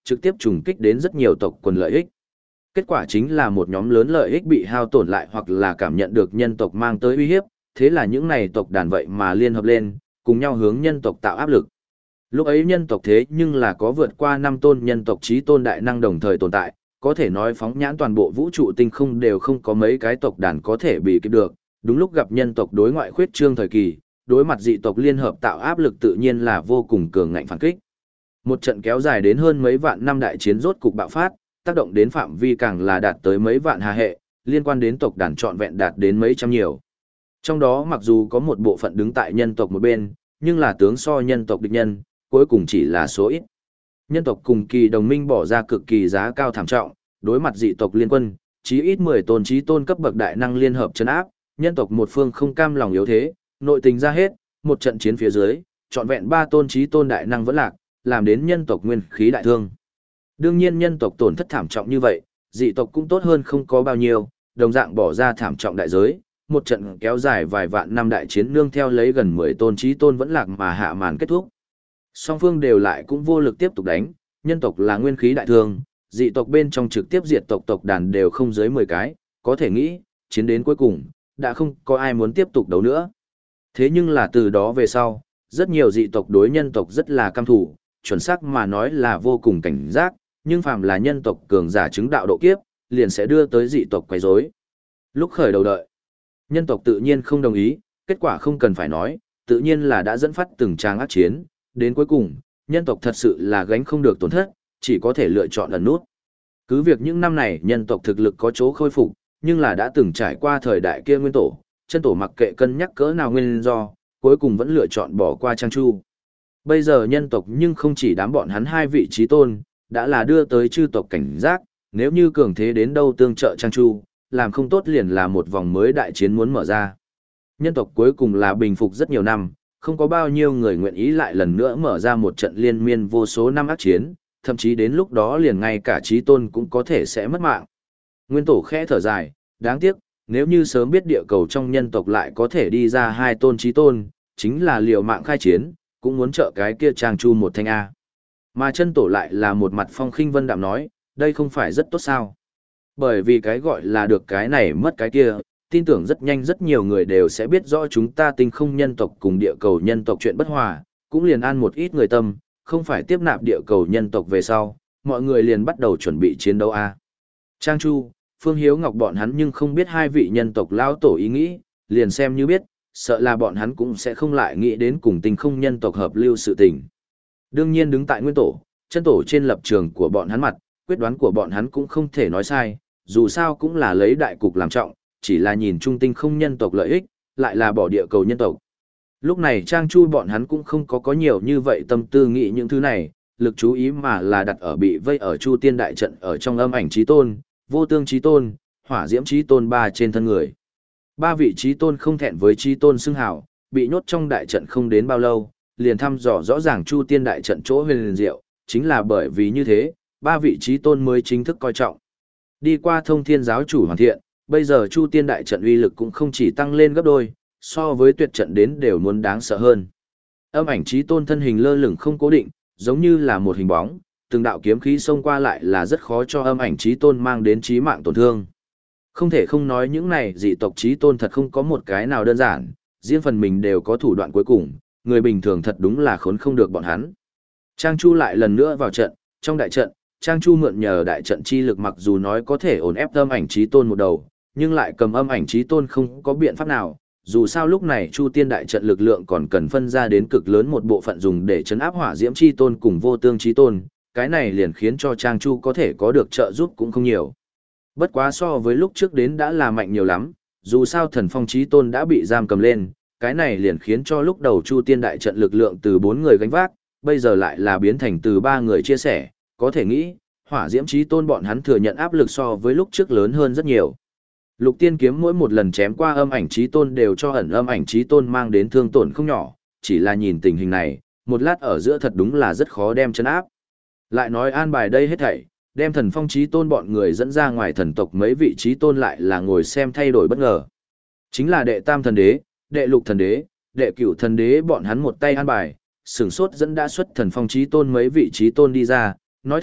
trực tiếp trùng kích đến rất nhiều tộc quần lợi ích. Kết quả chính là một nhóm lớn lợi ích bị hao tổn lại hoặc là cảm nhận được nhân tộc mang tới uy hiếp, thế là những này tộc đàn vậy mà liên hợp lên, cùng nhau hướng nhân tộc tạo áp lực. Lúc ấy nhân tộc thế nhưng là có vượt qua năm tôn nhân tộc chí tôn đại năng đồng thời tồn tại, có thể nói phóng nhãn toàn bộ vũ trụ tinh không đều không có mấy cái tộc đàn có thể bị kịp được, đúng lúc gặp nhân tộc đối ngoại khuyết trương thời kỳ, đối mặt dị tộc liên hợp tạo áp lực tự nhiên là vô cùng cường ngạnh phản kích. Một trận kéo dài đến hơn mấy vạn năm đại chiến rốt cục bạo phát, tác động đến phạm vi càng là đạt tới mấy vạn hà hệ, liên quan đến tộc đàn trọn vẹn đạt đến mấy trăm nhiều. Trong đó mặc dù có một bộ phận đứng tại nhân tộc một bên, nhưng là tướng so nhân tộc địch nhân, cuối cùng chỉ là số ít. Nhân tộc cùng kỳ đồng minh bỏ ra cực kỳ giá cao thảm trọng, đối mặt dị tộc liên quân, chí ít mười tôn chí tôn cấp bậc đại năng liên hợp trấn áp, nhân tộc một phương không cam lòng yếu thế, nội tình ra hết, một trận chiến phía dưới, trọn vẹn ba tôn chí tôn đại năng vẫn lạc, làm đến nhân tộc nguyên khí đại thương. Đương nhiên nhân tộc tổn thất thảm trọng như vậy, dị tộc cũng tốt hơn không có bao nhiêu, đồng dạng bỏ ra thảm trọng đại giới, một trận kéo dài vài vạn năm đại chiến nương theo lấy gần mười tôn chí tôn vẫn lạc mà hạ màn kết thúc. Song phương đều lại cũng vô lực tiếp tục đánh, nhân tộc là nguyên khí đại thương, dị tộc bên trong trực tiếp diệt tộc tộc đàn đều không dưới mười cái, có thể nghĩ, chiến đến cuối cùng, đã không có ai muốn tiếp tục đấu nữa. Thế nhưng là từ đó về sau, rất nhiều dị tộc đối nhân tộc rất là căm thù, chuẩn xác mà nói là vô cùng cảnh giác, nhưng phàm là nhân tộc cường giả chứng đạo độ kiếp, liền sẽ đưa tới dị tộc quấy rối. Lúc khởi đầu đợi, nhân tộc tự nhiên không đồng ý, kết quả không cần phải nói, tự nhiên là đã dẫn phát từng tràng ác chiến, đến cuối cùng, nhân tộc thật sự là gánh không được tổn thất, chỉ có thể lựa chọn ẩn nút. Cứ việc những năm này nhân tộc thực lực có chỗ khôi phục, nhưng là đã từng trải qua thời đại kia nguyên tổ, chân tổ mặc kệ cân nhắc cỡ nào nguyên do, cuối cùng vẫn lựa chọn bỏ qua Trang Chu. Bây giờ nhân tộc nhưng không chỉ đám bọn hắn hai vị trí tôn, đã là đưa tới chư tộc cảnh giác, nếu như cường thế đến đâu tương trợ Trang Chu, làm không tốt liền là một vòng mới đại chiến muốn mở ra. Nhân tộc cuối cùng là bình phục rất nhiều năm, không có bao nhiêu người nguyện ý lại lần nữa mở ra một trận liên miên vô số năm ác chiến, thậm chí đến lúc đó liền ngay cả trí tôn cũng có thể sẽ mất mạng. Nguyên tổ khẽ thở dài, đáng tiếc, nếu như sớm biết địa cầu trong nhân tộc lại có thể đi ra hai tôn trí tôn, chính là liều mạng khai chiến, cũng muốn trợ cái kia Trang Chu một thanh A. Mà chân tổ lại là một mặt phong khinh vân đạm nói, đây không phải rất tốt sao. Bởi vì cái gọi là được cái này mất cái kia, tin tưởng rất nhanh rất nhiều người đều sẽ biết rõ chúng ta tinh không nhân tộc cùng địa cầu nhân tộc chuyện bất hòa, cũng liền an một ít người tâm, không phải tiếp nạp địa cầu nhân tộc về sau, mọi người liền bắt đầu chuẩn bị chiến đấu A. Trang Chu, Phương Hiếu Ngọc bọn hắn nhưng không biết hai vị nhân tộc lão tổ ý nghĩ, liền xem như biết, sợ là bọn hắn cũng sẽ không lại nghĩ đến cùng tinh không nhân tộc hợp lưu sự tình. Đương nhiên đứng tại nguyên tổ, chân tổ trên lập trường của bọn hắn mặt, quyết đoán của bọn hắn cũng không thể nói sai, dù sao cũng là lấy đại cục làm trọng, chỉ là nhìn trung tinh không nhân tộc lợi ích, lại là bỏ địa cầu nhân tộc. Lúc này Trang Chu bọn hắn cũng không có có nhiều như vậy tâm tư nghĩ những thứ này, lực chú ý mà là đặt ở bị vây ở Chu Tiên đại trận ở trong âm ảnh chí tôn, vô tương chí tôn, hỏa diễm chí tôn ba trên thân người. Ba vị chí tôn không thẹn với chí tôn xưng hào, bị nhốt trong đại trận không đến bao lâu, liền thăm dò rõ ràng Chu Tiên đại trận chỗ huyền liền diệu, chính là bởi vì như thế, ba vị chí tôn mới chính thức coi trọng. Đi qua thông thiên giáo chủ hoàn thiện, bây giờ Chu Tiên đại trận uy lực cũng không chỉ tăng lên gấp đôi, so với tuyệt trận đến đều muốn đáng sợ hơn. Âm ảnh chí tôn thân hình lơ lửng không cố định, giống như là một hình bóng, từng đạo kiếm khí xông qua lại là rất khó cho âm ảnh chí tôn mang đến chí mạng tổn thương. Không thể không nói những này dị tộc chí tôn thật không có một cái nào đơn giản, riêng phần mình đều có thủ đoạn cuối cùng, người bình thường thật đúng là khốn không được bọn hắn. Trang Chu lại lần nữa vào trận, trong đại trận, Trang Chu mượn nhờ đại trận chi lực mặc dù nói có thể ổn ép âm ảnh chí tôn một đầu, nhưng lại cầm âm ảnh chí tôn không có biện pháp nào, dù sao lúc này Chu Tiên đại trận lực lượng còn cần phân ra đến cực lớn một bộ phận dùng để chấn áp hỏa diễm chi tôn cùng vô tương chí tôn, cái này liền khiến cho Trang Chu có thể có được trợ giúp cũng không nhiều. Bất quá so với lúc trước đến đã là mạnh nhiều lắm, dù sao thần phong chí tôn đã bị giam cầm lên, cái này liền khiến cho lúc đầu Chu Tiên đại trận lực lượng từ bốn người gánh vác, bây giờ lại là biến thành từ ba người chia sẻ, có thể nghĩ, hỏa diễm chí tôn bọn hắn thừa nhận áp lực so với lúc trước lớn hơn rất nhiều. Lục tiên kiếm mỗi một lần chém qua âm ảnh chí tôn đều cho ẩn âm ảnh chí tôn mang đến thương tổn không nhỏ, chỉ là nhìn tình hình này, một lát ở giữa thật đúng là rất khó đem chân áp. Lại nói an bài đây hết thảy, đem thần phong chí tôn bọn người dẫn ra ngoài thần tộc mấy vị chí tôn lại là ngồi xem thay đổi bất ngờ. Chính là đệ tam thần đế, đệ lục thần đế, đệ cửu thần đế bọn hắn một tay an bài, sửng sốt dẫn đã xuất thần phong chí tôn mấy vị chí tôn đi ra, nói thật,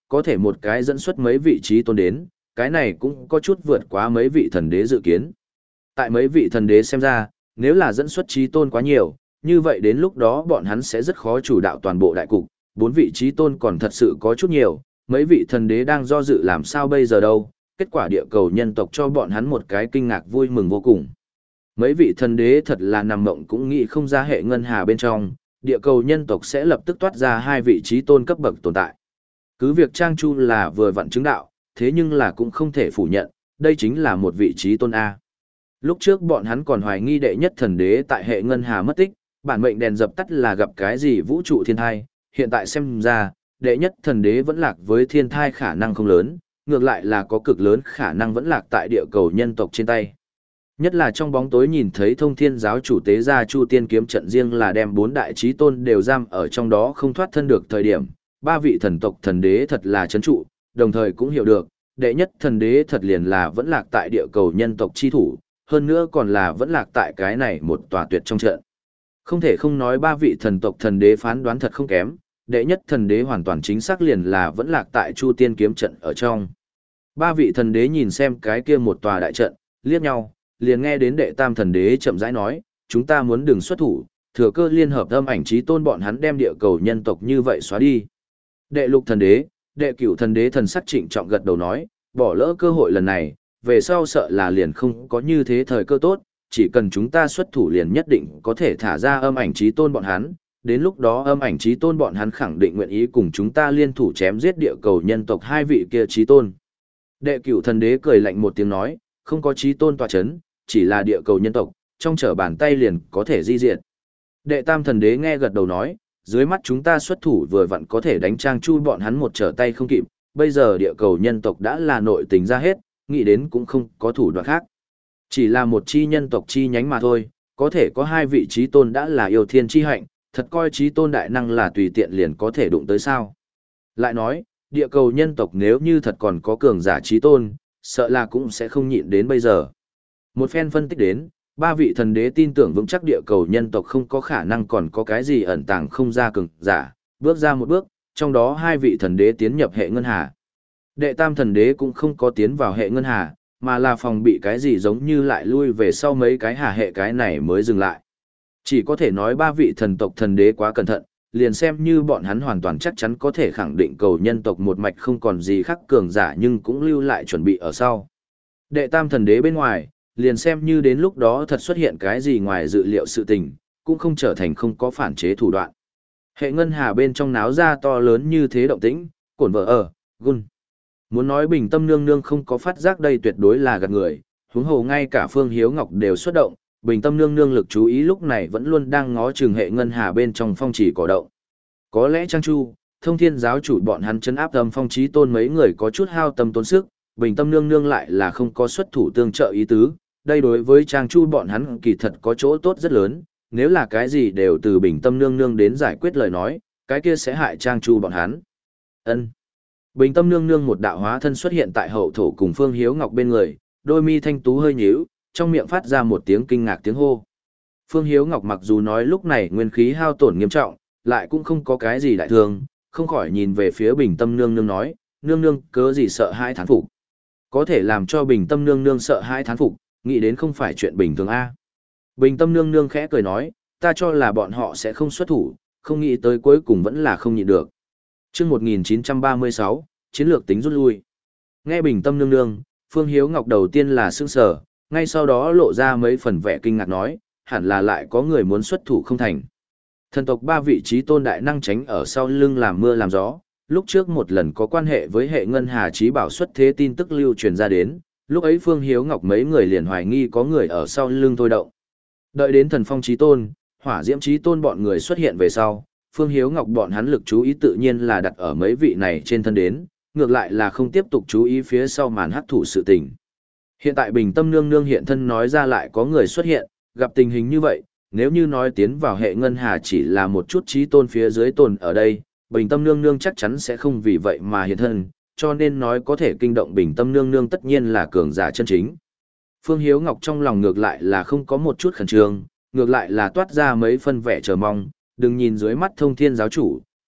có thể một cái dẫn xuất mấy vị trí tôn đến, cái này cũng có chút vượt quá mấy vị thần đế dự kiến. Tại mấy vị thần đế xem ra, nếu là dẫn xuất trí tôn quá nhiều, như vậy đến lúc đó bọn hắn sẽ rất khó chủ đạo toàn bộ đại cục, bốn vị trí tôn còn thật sự có chút nhiều, mấy vị thần đế đang do dự làm sao bây giờ đâu, kết quả địa cầu nhân tộc cho bọn hắn một cái kinh ngạc vui mừng vô cùng. Mấy vị thần đế thật là nằm mộng cũng nghĩ không ra hệ ngân hà bên trong, địa cầu nhân tộc sẽ lập tức toát ra hai vị trí tôn cấp bậc tồn tại. Cứ việc Trang Chu là vừa vặn chứng đạo, thế nhưng là cũng không thể phủ nhận, đây chính là một vị trí tôn A. Lúc trước bọn hắn còn hoài nghi đệ nhất thần đế tại hệ ngân hà mất tích, bản mệnh đèn dập tắt là gặp cái gì vũ trụ thiên thai, hiện tại xem ra, đệ nhất thần đế vẫn lạc với thiên thai khả năng không lớn, ngược lại là có cực lớn khả năng vẫn lạc tại địa cầu nhân tộc trên tay. Nhất là trong bóng tối nhìn thấy thông thiên giáo chủ tế gia Chu Tiên kiếm trận riêng là đem bốn đại chí tôn đều giam ở trong đó không thoát thân được thời điểm, ba vị thần tộc thần đế thật là chấn trụ, đồng thời cũng hiểu được, đệ nhất thần đế thật liền là vẫn lạc tại địa cầu nhân tộc chi thủ, hơn nữa còn là vẫn lạc tại cái này một tòa tuyệt trong trận. Không thể không nói ba vị thần tộc thần đế phán đoán thật không kém, đệ nhất thần đế hoàn toàn chính xác liền là vẫn lạc tại Chu Tiên kiếm trận ở trong. Ba vị thần đế nhìn xem cái kia một tòa đại trận, liếc nhau, liền nghe đến đệ tam thần đế chậm rãi nói, chúng ta muốn đừng xuất thủ, thừa cơ liên hợp âm ảnh chí tôn bọn hắn đem địa cầu nhân tộc như vậy xóa đi. Đệ lục thần đế, đệ cửu thần đế thần sắc trịnh trọng gật đầu nói, bỏ lỡ cơ hội lần này, về sau sợ là liền không có như thế thời cơ tốt, chỉ cần chúng ta xuất thủ liền nhất định có thể thả ra âm ảnh chí tôn bọn hắn, đến lúc đó âm ảnh chí tôn bọn hắn khẳng định nguyện ý cùng chúng ta liên thủ chém giết địa cầu nhân tộc hai vị kia chí tôn. Đệ cửu thần đế cười lạnh một tiếng nói, không có chí tôn tọa chấn, chỉ là địa cầu nhân tộc, trong trở bàn tay liền có thể di diệt. Đệ tam thần đế nghe gật đầu nói, dưới mắt chúng ta xuất thủ vừa vặn có thể đánh Trang Chu bọn hắn một trở tay không kịp, bây giờ địa cầu nhân tộc đã là nội tình ra hết, nghĩ đến cũng không có thủ đoạn khác. Chỉ là một chi nhân tộc chi nhánh mà thôi, có thể có hai vị chí tôn đã là yêu thiên chi hạnh, thật coi chí tôn đại năng là tùy tiện liền có thể đụng tới sao. Lại nói, địa cầu nhân tộc nếu như thật còn có cường giả chí tôn, sợ là cũng sẽ không nhịn đến bây giờ. Một phen phân tích đến, ba vị thần đế tin tưởng vững chắc địa cầu nhân tộc không có khả năng còn có cái gì ẩn tàng không ra cường giả, bước ra một bước, trong đó hai vị thần đế tiến nhập hệ ngân hà. Đệ tam thần đế cũng không có tiến vào hệ ngân hà, mà là phòng bị cái gì giống như lại lui về sau mấy cái hà hệ cái này mới dừng lại. Chỉ có thể nói ba vị thần tộc thần đế quá cẩn thận, liền xem như bọn hắn hoàn toàn chắc chắn có thể khẳng định cầu nhân tộc một mạch không còn gì khác cường giả nhưng cũng lưu lại chuẩn bị ở sau. Đệ tam thần đế bên ngoài, liền xem như đến lúc đó thật xuất hiện cái gì ngoài dự liệu sự tình, cũng không trở thành không có phản chế thủ đoạn. Hệ ngân hà bên trong náo ra to lớn như thế động tĩnh, cổn vợ ở, gun. Muốn nói bình tâm nương nương không có phát giác đây tuyệt đối là gạt người, huống hồ ngay cả Phương Hiếu Ngọc đều xuất động, bình tâm nương nương lực chú ý lúc này vẫn luôn đang ngó chừng hệ ngân hà bên trong phong chỉ cổ động. Có lẽ Trang Chu, thông thiên giáo chủ bọn hắn chấn áp tâm phong chí tôn mấy người có chút hao tâm tốn sức, bình tâm nương nương lại là không có xuất thủ tương trợ ý tứ, đây đối với Trang Chu bọn hắn kỳ thật có chỗ tốt rất lớn, nếu là cái gì đều từ bình tâm nương nương đến giải quyết lời nói, cái kia sẽ hại Trang Chu bọn hắn. Ân. Bình tâm nương nương một đạo hóa thân xuất hiện tại hậu thổ cùng Phương Hiếu Ngọc bên người, đôi mi thanh tú hơi nhíu, trong miệng phát ra một tiếng kinh ngạc tiếng hô. Phương Hiếu Ngọc mặc dù nói lúc này nguyên khí hao tổn nghiêm trọng, lại cũng không có cái gì đại thương, không khỏi nhìn về phía bình tâm nương nương nói, nương nương cớ gì sợ hãi thán phục. Có thể làm cho bình tâm nương nương sợ hãi thán phục, nghĩ đến không phải chuyện bình thường a. Bình tâm nương nương khẽ cười nói, ta cho là bọn họ sẽ không xuất thủ, không nghĩ tới cuối cùng vẫn là không nhịn được. Chương một nghìn chín trăm ba mươi sáu, chiến lược tính rút lui. Nghe bình tâm nương nương, Phương Hiếu Ngọc đầu tiên là sững sờ, ngay sau đó lộ ra mấy phần vẻ kinh ngạc nói, hẳn là lại có người muốn xuất thủ không thành. Thần tộc ba vị trí tôn đại năng tránh ở sau lưng làm mưa làm gió, lúc trước một lần có quan hệ với hệ ngân hà trí bảo xuất thế tin tức lưu truyền ra đến, lúc ấy Phương Hiếu Ngọc mấy người liền hoài nghi có người ở sau lưng thôi động. Đợi đến thần phong trí tôn, hỏa diễm trí tôn bọn người xuất hiện về sau, Phương Hiếu Ngọc bọn hắn lực chú ý tự nhiên là đặt ở mấy vị này trên thân đến, ngược lại là không tiếp tục chú ý phía sau màn hắc thủ sự tình. Hiện tại bình tâm nương nương hiện thân nói ra lại có người xuất hiện, gặp tình hình như vậy, nếu như nói tiến vào hệ ngân hà chỉ là một chút trí tôn phía dưới tồn ở đây, bình tâm nương nương chắc chắn sẽ không vì vậy mà hiện thân, cho nên nói có thể kinh động bình tâm nương nương tất nhiên là cường giả chân chính. Phương Hiếu Ngọc trong lòng ngược lại là không có một chút khẩn trương, ngược lại là toát ra mấy phân vẻ chờ mong, đừng nhìn dưới mắt thông thiên giáo chủ,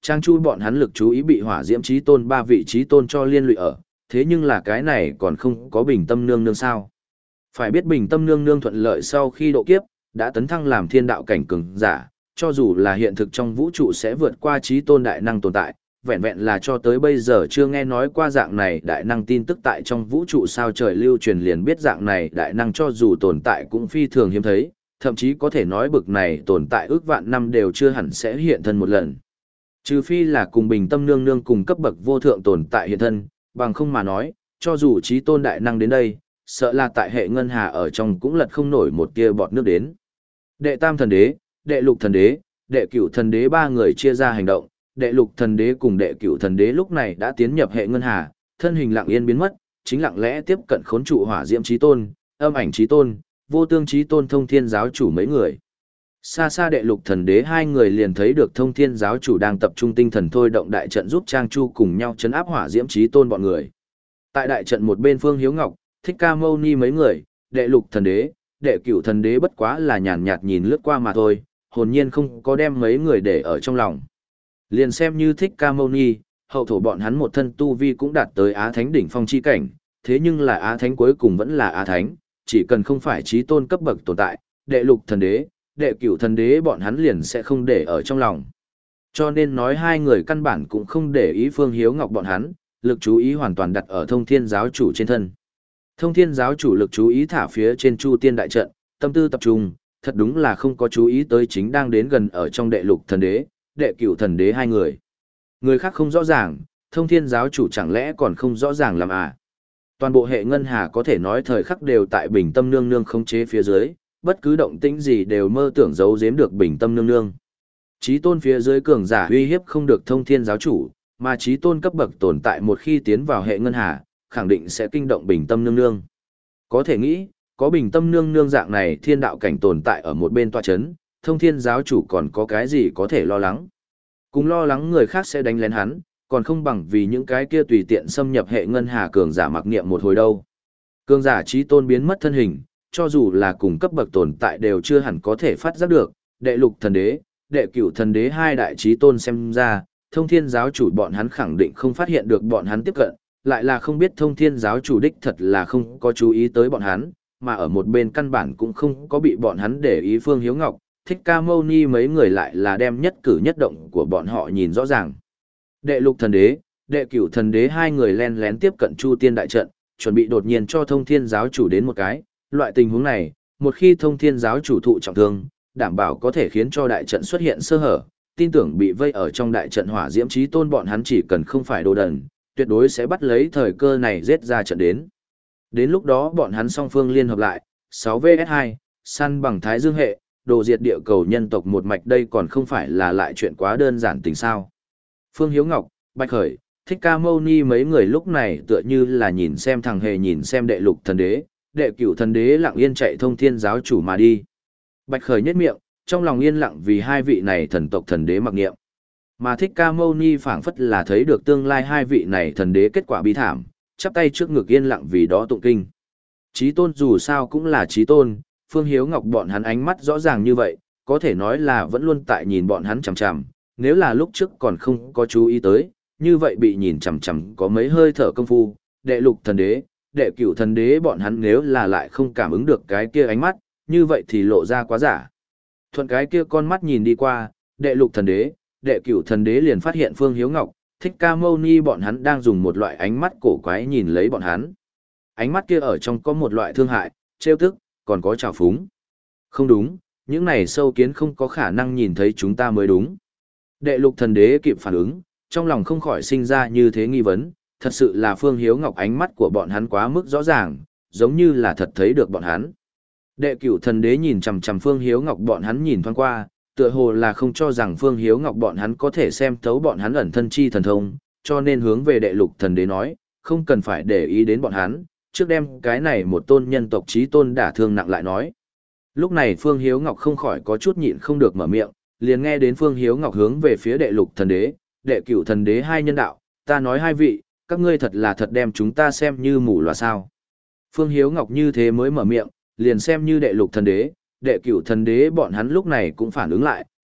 Trang Chu bọn hắn lực chú ý bị hỏa diễm chí tôn ba vị chí tôn cho liên lụy ở, thế nhưng là cái này còn không có bình tâm nương nương sao. Phải biết bình tâm nương nương thuận lợi sau khi độ kiếp, đã tấn thăng làm thiên đạo cảnh cường giả, cho dù là hiện thực trong vũ trụ sẽ vượt qua chí tôn đại năng tồn tại, vẹn vẹn là cho tới bây giờ chưa nghe nói qua dạng này đại năng tin tức tại trong vũ trụ sao trời lưu truyền liền biết dạng này đại năng cho dù tồn tại cũng phi thường hiếm thấy, thậm chí có thể nói bực này tồn tại ước vạn năm đều chưa hẳn sẽ hiện thân một lần. Trừ phi là cùng bình tâm nương nương cùng cấp bậc vô thượng tồn tại hiện thân, bằng không mà nói, cho dù chí tôn đại năng đến đây, sợ là tại hệ ngân hà ở trong cũng lật không nổi một tia bọt nước đến. Đệ tam thần đế, đệ lục thần đế, đệ cửu thần đế ba người chia ra hành động, đệ lục thần đế cùng đệ cửu thần đế lúc này đã tiến nhập hệ ngân hà, thân hình lặng yên biến mất, chính lặng lẽ tiếp cận khốn trụ hỏa diễm chí tôn, âm ảnh chí tôn, vô tương chí tôn thông thiên giáo chủ mấy người. Xa xa đệ lục thần đế hai người liền thấy được thông thiên giáo chủ đang tập trung tinh thần thôi động đại trận giúp Trang Chu cùng nhau chấn áp hỏa diễm chí tôn bọn người. Tại đại trận một bên Phương Hiếu Ngọc, Thích Ca Mâu Ni mấy người, đệ lục thần đế, đệ cửu thần đế bất quá là nhàn nhạt nhìn lướt qua mà thôi, hồn nhiên không có đem mấy người để ở trong lòng. Liền xem như Thích Ca Mâu Ni, hậu thổ bọn hắn một thân tu vi cũng đạt tới Á Thánh đỉnh phong chi cảnh, thế nhưng là Á Thánh cuối cùng vẫn là Á Thánh, chỉ cần không phải chí tôn cấp bậc tồn tại, đệ lục thần đế, đệ cửu thần đế bọn hắn liền sẽ không để ở trong lòng. Cho nên nói hai người căn bản cũng không để ý Phương Hiếu Ngọc bọn hắn, lực chú ý hoàn toàn đặt ở thông thiên giáo chủ trên thân. Thông thiên giáo chủ lực chú ý thả phía trên Chu Tiên đại trận, tâm tư tập trung, thật đúng là không có chú ý tới chính đang đến gần ở trong đệ lục thần đế, đệ cửu thần đế hai người. Người khác không rõ ràng, thông thiên giáo chủ chẳng lẽ còn không rõ ràng làm à? Toàn bộ hệ ngân hà có thể nói thời khắc đều tại bình tâm nương nương khống chế phía dưới, bất cứ động tĩnh gì đều mơ tưởng giấu giếm được bình tâm nương nương. Chí tôn phía dưới cường giả uy hiếp không được thông thiên giáo chủ, mà chí tôn cấp bậc tồn tại một khi tiến vào hệ ngân hà, khẳng định sẽ kinh động bình tâm nương nương. Có thể nghĩ, có bình tâm nương nương dạng này thiên đạo cảnh tồn tại ở một bên tọa chấn, thông thiên giáo chủ còn có cái gì có thể lo lắng. Cùng lo lắng người khác sẽ đánh lén hắn, còn không bằng vì những cái kia tùy tiện xâm nhập hệ ngân hà cường giả mặc niệm một hồi đâu. Cường giả chí tôn biến mất thân hình, cho dù là cùng cấp bậc tồn tại đều chưa hẳn có thể phát giác được, đệ lục thần đế, đệ cửu thần đế hai đại chí tôn xem ra, thông thiên giáo chủ bọn hắn khẳng định không phát hiện được bọn hắn tiếp cận, lại là không biết thông thiên giáo chủ đích thật là không có chú ý tới bọn hắn, mà ở một bên căn bản cũng không có bị bọn hắn để ý. Phương Hiếu Ngọc, Thích Ca Mâu Ni mấy người lại là đem nhất cử nhất động của bọn họ nhìn rõ ràng. Đệ lục thần đế, đệ cửu thần đế hai người len lén tiếp cận Chu Tiên đại trận, chuẩn bị đột nhiên cho thông thiên giáo chủ đến một cái. Loại tình huống này, một khi thông thiên giáo chủ thụ trọng thương, đảm bảo có thể khiến cho đại trận xuất hiện sơ hở, tin tưởng bị vây ở trong đại trận hỏa diễm chí tôn bọn hắn chỉ cần không phải đồ đần, tuyệt đối sẽ bắt lấy thời cơ này giết ra trận đến. Đến lúc đó bọn hắn song phương liên hợp lại, sáu vs hai, săn bằng Thái Dương hệ, đồ diệt địa cầu nhân tộc một mạch, đây còn không phải là lại chuyện quá đơn giản tình sao. Phương Hiếu Ngọc, Bạch Khởi, Thích Ca Mâu Ni mấy người lúc này tựa như là nhìn xem thằng hề nhìn xem đệ lục thần đế, đệ cửu thần đế lặng yên chạy thông thiên giáo chủ mà đi. Bạch Khởi nhếch miệng, trong lòng yên lặng vì hai vị này thần tộc thần đế mặc niệm. Mà Thích Ca Mâu Ni phảng phất là thấy được tương lai hai vị này thần đế kết quả bi thảm, chắp tay trước ngực yên lặng vì đó tụng kinh. Chí tôn dù sao cũng là chí tôn, Phương Hiếu Ngọc bọn hắn ánh mắt rõ ràng như vậy, có thể nói là vẫn luôn tại nhìn bọn hắn chằm chằm, nếu là lúc trước còn không có chú ý tới, như vậy bị nhìn chằm chằm có mấy hơi thở công phu, đệ lục thần đế, đệ cửu thần đế bọn hắn nếu là lại không cảm ứng được cái kia ánh mắt, như vậy thì lộ ra quá giả. Thuận cái kia con mắt nhìn đi qua, đệ lục thần đế, đệ cửu thần đế liền phát hiện Phương Hiếu Ngọc, Thích Ca Mâu Ni bọn hắn đang dùng một loại ánh mắt cổ quái nhìn lấy bọn hắn. Ánh mắt kia ở trong có một loại thương hại, trêu tức, còn có trào phúng. Không đúng, những này sâu kiến không có khả năng nhìn thấy chúng ta mới đúng. Đệ lục thần đế kịp phản ứng, trong lòng không khỏi sinh ra như thế nghi vấn, thật sự là Phương Hiếu Ngọc ánh mắt của bọn hắn quá mức rõ ràng, giống như là thật thấy được bọn hắn. Đệ cửu thần đế nhìn chằm chằm Phương Hiếu Ngọc bọn hắn nhìn thoáng qua, tựa hồ là không cho rằng Phương Hiếu Ngọc bọn hắn có thể xem thấu bọn hắn ẩn thân chi thần thông, cho nên hướng về đệ lục thần đế nói, không cần phải để ý đến bọn hắn, trước đem cái này một tôn nhân tộc chí tôn đả thương nặng lại nói. Lúc này Phương Hiếu Ngọc không khỏi có chút nhịn không được mở miệng, liền nghe đến Phương Hiếu Ngọc hướng về phía đệ lục thần đế, đệ cửu thần đế hai nhân đạo, ta nói hai vị, các ngươi thật là thật đem chúng ta xem như mù loà sao. Phương Hiếu Ngọc như thế mới mở miệng, liền xem như đệ lục thần đế, đệ cửu thần đế bọn hắn lúc này cũng phản ứng lại,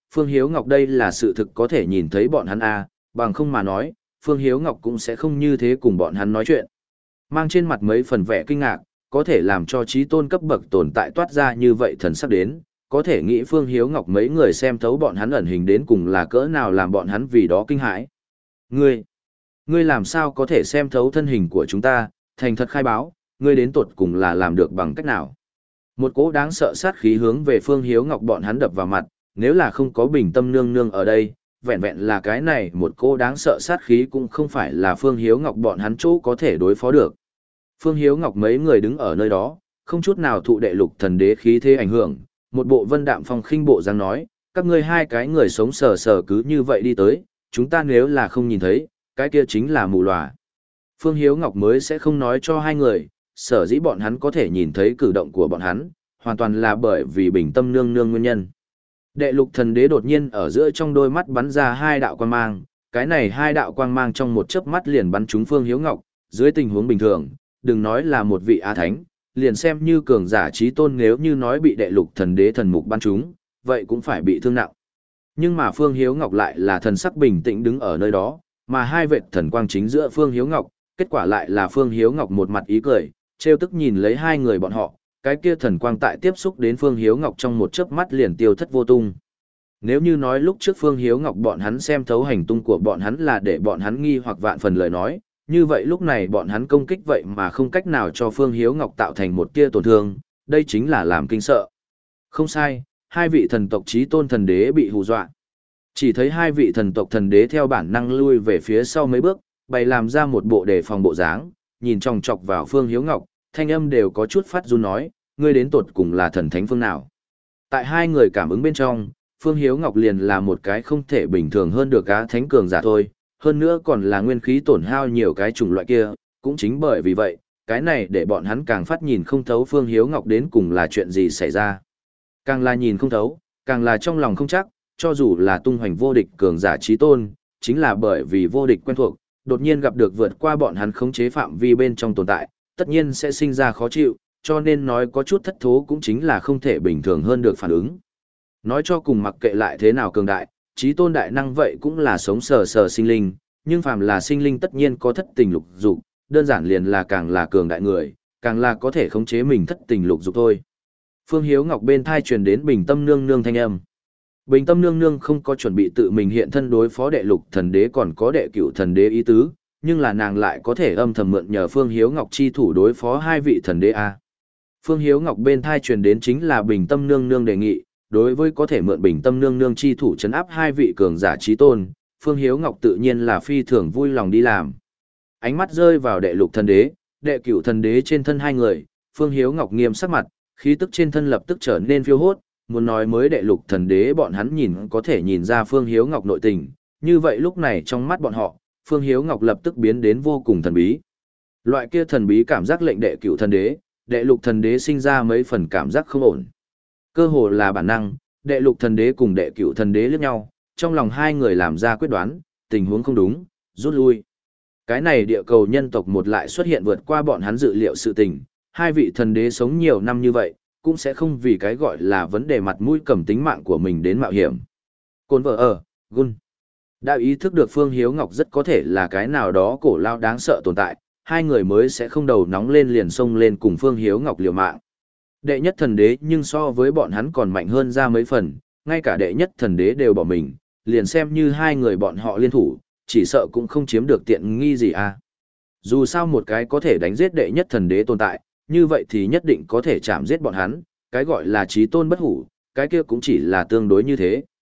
Phương Hiếu Ngọc đây là sự thực có thể nhìn thấy bọn hắn à, bằng không mà nói, Phương Hiếu Ngọc cũng sẽ không như thế cùng bọn hắn nói chuyện. Mang trên mặt mấy phần vẻ kinh ngạc, có thể làm cho trí tôn cấp bậc tồn tại toát ra như vậy thần sắc đến, có thể nghĩ Phương Hiếu Ngọc mấy người xem thấu bọn hắn ẩn hình đến cùng là cỡ nào làm bọn hắn vì đó kinh hãi. Ngươi, ngươi làm sao có thể xem thấu thân hình của chúng ta, thành thật khai báo, ngươi đến tột cùng là làm được bằng cách nào? Một cỗ đáng sợ sát khí hướng về Phương Hiếu Ngọc bọn hắn đập vào mặt, nếu là không có Bình Tâm nương nương ở đây, vẹn vẹn là cái này một cỗ đáng sợ sát khí cũng không phải là Phương Hiếu Ngọc bọn hắn chỗ có thể đối phó được. Phương Hiếu Ngọc mấy người đứng ở nơi đó, không chút nào thụ đệ lục thần đế khí thế ảnh hưởng, một bộ vân đạm phong khinh bộ dáng nói, các ngươi hai cái người sống sờ sờ cứ như vậy đi tới, chúng ta nếu là không nhìn thấy, cái kia chính là mù lòa. Phương Hiếu Ngọc mới sẽ không nói cho hai người, sở dĩ bọn hắn có thể nhìn thấy cử động của bọn hắn, hoàn toàn là bởi vì Bình Tâm nương nương nguyên nhân. Đệ lục thần đế đột nhiên ở giữa trong đôi mắt bắn ra hai đạo quang mang, cái này hai đạo quang mang trong một chớp mắt liền bắn trúng Phương Hiếu Ngọc, dưới tình huống bình thường, đừng nói là một vị á thánh, liền xem như cường giả trí tôn nếu như nói bị đệ lục thần đế thần mục bắn trúng, vậy cũng phải bị thương nặng. Nhưng mà Phương Hiếu Ngọc lại là thần sắc bình tĩnh đứng ở nơi đó, mà hai vệt thần quang chính giữa Phương Hiếu Ngọc, kết quả lại là Phương Hiếu Ngọc một mặt ý cười, trêu tức nhìn lấy hai người bọn họ, cái kia thần quang tại tiếp xúc đến Phương Hiếu Ngọc trong một chớp mắt liền tiêu thất vô tung. Nếu như nói lúc trước Phương Hiếu Ngọc bọn hắn xem thấu hành tung của bọn hắn là để bọn hắn nghi hoặc vạn phần lời nói, như vậy lúc này bọn hắn công kích vậy mà không cách nào cho Phương Hiếu Ngọc tạo thành một tia tổn thương, đây chính là làm kinh sợ. Không sai, hai vị thần tộc chí tôn thần đế bị hù dọa. Chỉ thấy hai vị thần tộc thần đế theo bản năng lui về phía sau mấy bước, bày làm ra một bộ đề phòng bộ dáng, nhìn chòng chọc vào Phương Hiếu Ngọc, thanh âm đều có chút phát run nói, ngươi đến tột cùng là thần thánh phương nào. Tại hai người cảm ứng bên trong, Phương Hiếu Ngọc liền là một cái không thể bình thường hơn được cá thánh cường giả thôi, hơn nữa còn là nguyên khí tổn hao nhiều cái chủng loại kia, cũng chính bởi vì vậy, cái này để bọn hắn càng phát nhìn không thấu Phương Hiếu Ngọc đến cùng là chuyện gì xảy ra. Càng là nhìn không thấu, càng là trong lòng không chắc, cho dù là tung hoành vô địch cường giả chí tôn, chính là bởi vì vô địch quen thuộc, đột nhiên gặp được vượt qua bọn hắn khống chế phạm vi bên trong tồn tại, tất nhiên sẽ sinh ra khó chịu, cho nên nói có chút thất thố cũng chính là không thể bình thường hơn được phản ứng. Nói cho cùng mặc kệ lại thế nào cường đại, chí tôn đại năng vậy cũng là sống sờ sờ sinh linh, nhưng phàm là sinh linh tất nhiên có thất tình lục dục, đơn giản liền là càng là cường đại người, càng là có thể khống chế mình thất tình lục dục thôi. Phương Hiếu Ngọc bên thai truyền đến Bình Tâm nương nương thanh âm. Bình Tâm nương nương không có chuẩn bị tự mình hiện thân đối phó đệ lục thần đế còn có đệ cửu thần đế ý tứ, nhưng là nàng lại có thể âm thầm mượn nhờ Phương Hiếu Ngọc chi thủ đối phó hai vị thần đế a. Phương Hiếu Ngọc bên thai truyền đến chính là Bình Tâm nương nương đề nghị, đối với có thể mượn Bình Tâm nương nương chi thủ trấn áp hai vị cường giả chí tôn, Phương Hiếu Ngọc tự nhiên là phi thường vui lòng đi làm. Ánh mắt rơi vào đệ lục thần đế, đệ cửu thần đế trên thân hai người, Phương Hiếu Ngọc nghiêm sắc mặt, khí tức trên thân lập tức trở nên phiêu hốt, muốn nói mới đệ lục thần đế bọn hắn nhìn có thể nhìn ra Phương Hiếu Ngọc nội tình, như vậy lúc này trong mắt bọn họ, Phương Hiếu Ngọc lập tức biến đến vô cùng thần bí. Loại kia thần bí cảm giác lệnh đệ cửu thần đế, đệ lục thần đế sinh ra mấy phần cảm giác không ổn. Cơ hồ là bản năng, đệ lục thần đế cùng đệ cửu thần đế liếc nhau, trong lòng hai người làm ra quyết đoán, tình huống không đúng, rút lui. Cái này địa cầu nhân tộc một lại xuất hiện vượt qua bọn hắn dự liệu sự tình, hai vị thần đế sống nhiều năm như vậy, cũng sẽ không vì cái gọi là vấn đề mặt mũi cầm tính mạng của mình đến mạo hiểm. Côn vợ ở, Gun. Đã ý thức được Phương Hiếu Ngọc rất có thể là cái nào đó cổ lao đáng sợ tồn tại, hai người mới sẽ không đầu nóng lên liền xông lên cùng Phương Hiếu Ngọc liều mạng. Đệ nhất thần đế nhưng so với bọn hắn còn mạnh hơn ra mấy phần, ngay cả đệ nhất thần đế đều bỏ mình, liền xem như hai người bọn họ liên thủ, chỉ sợ cũng không chiếm được tiện nghi gì à. Dù sao một cái có thể đánh giết đệ nhất thần đế tồn tại, như vậy thì nhất định có thể chạm giết bọn hắn, cái gọi là chí tôn bất hủ, cái kia cũng chỉ là tương đối như thế.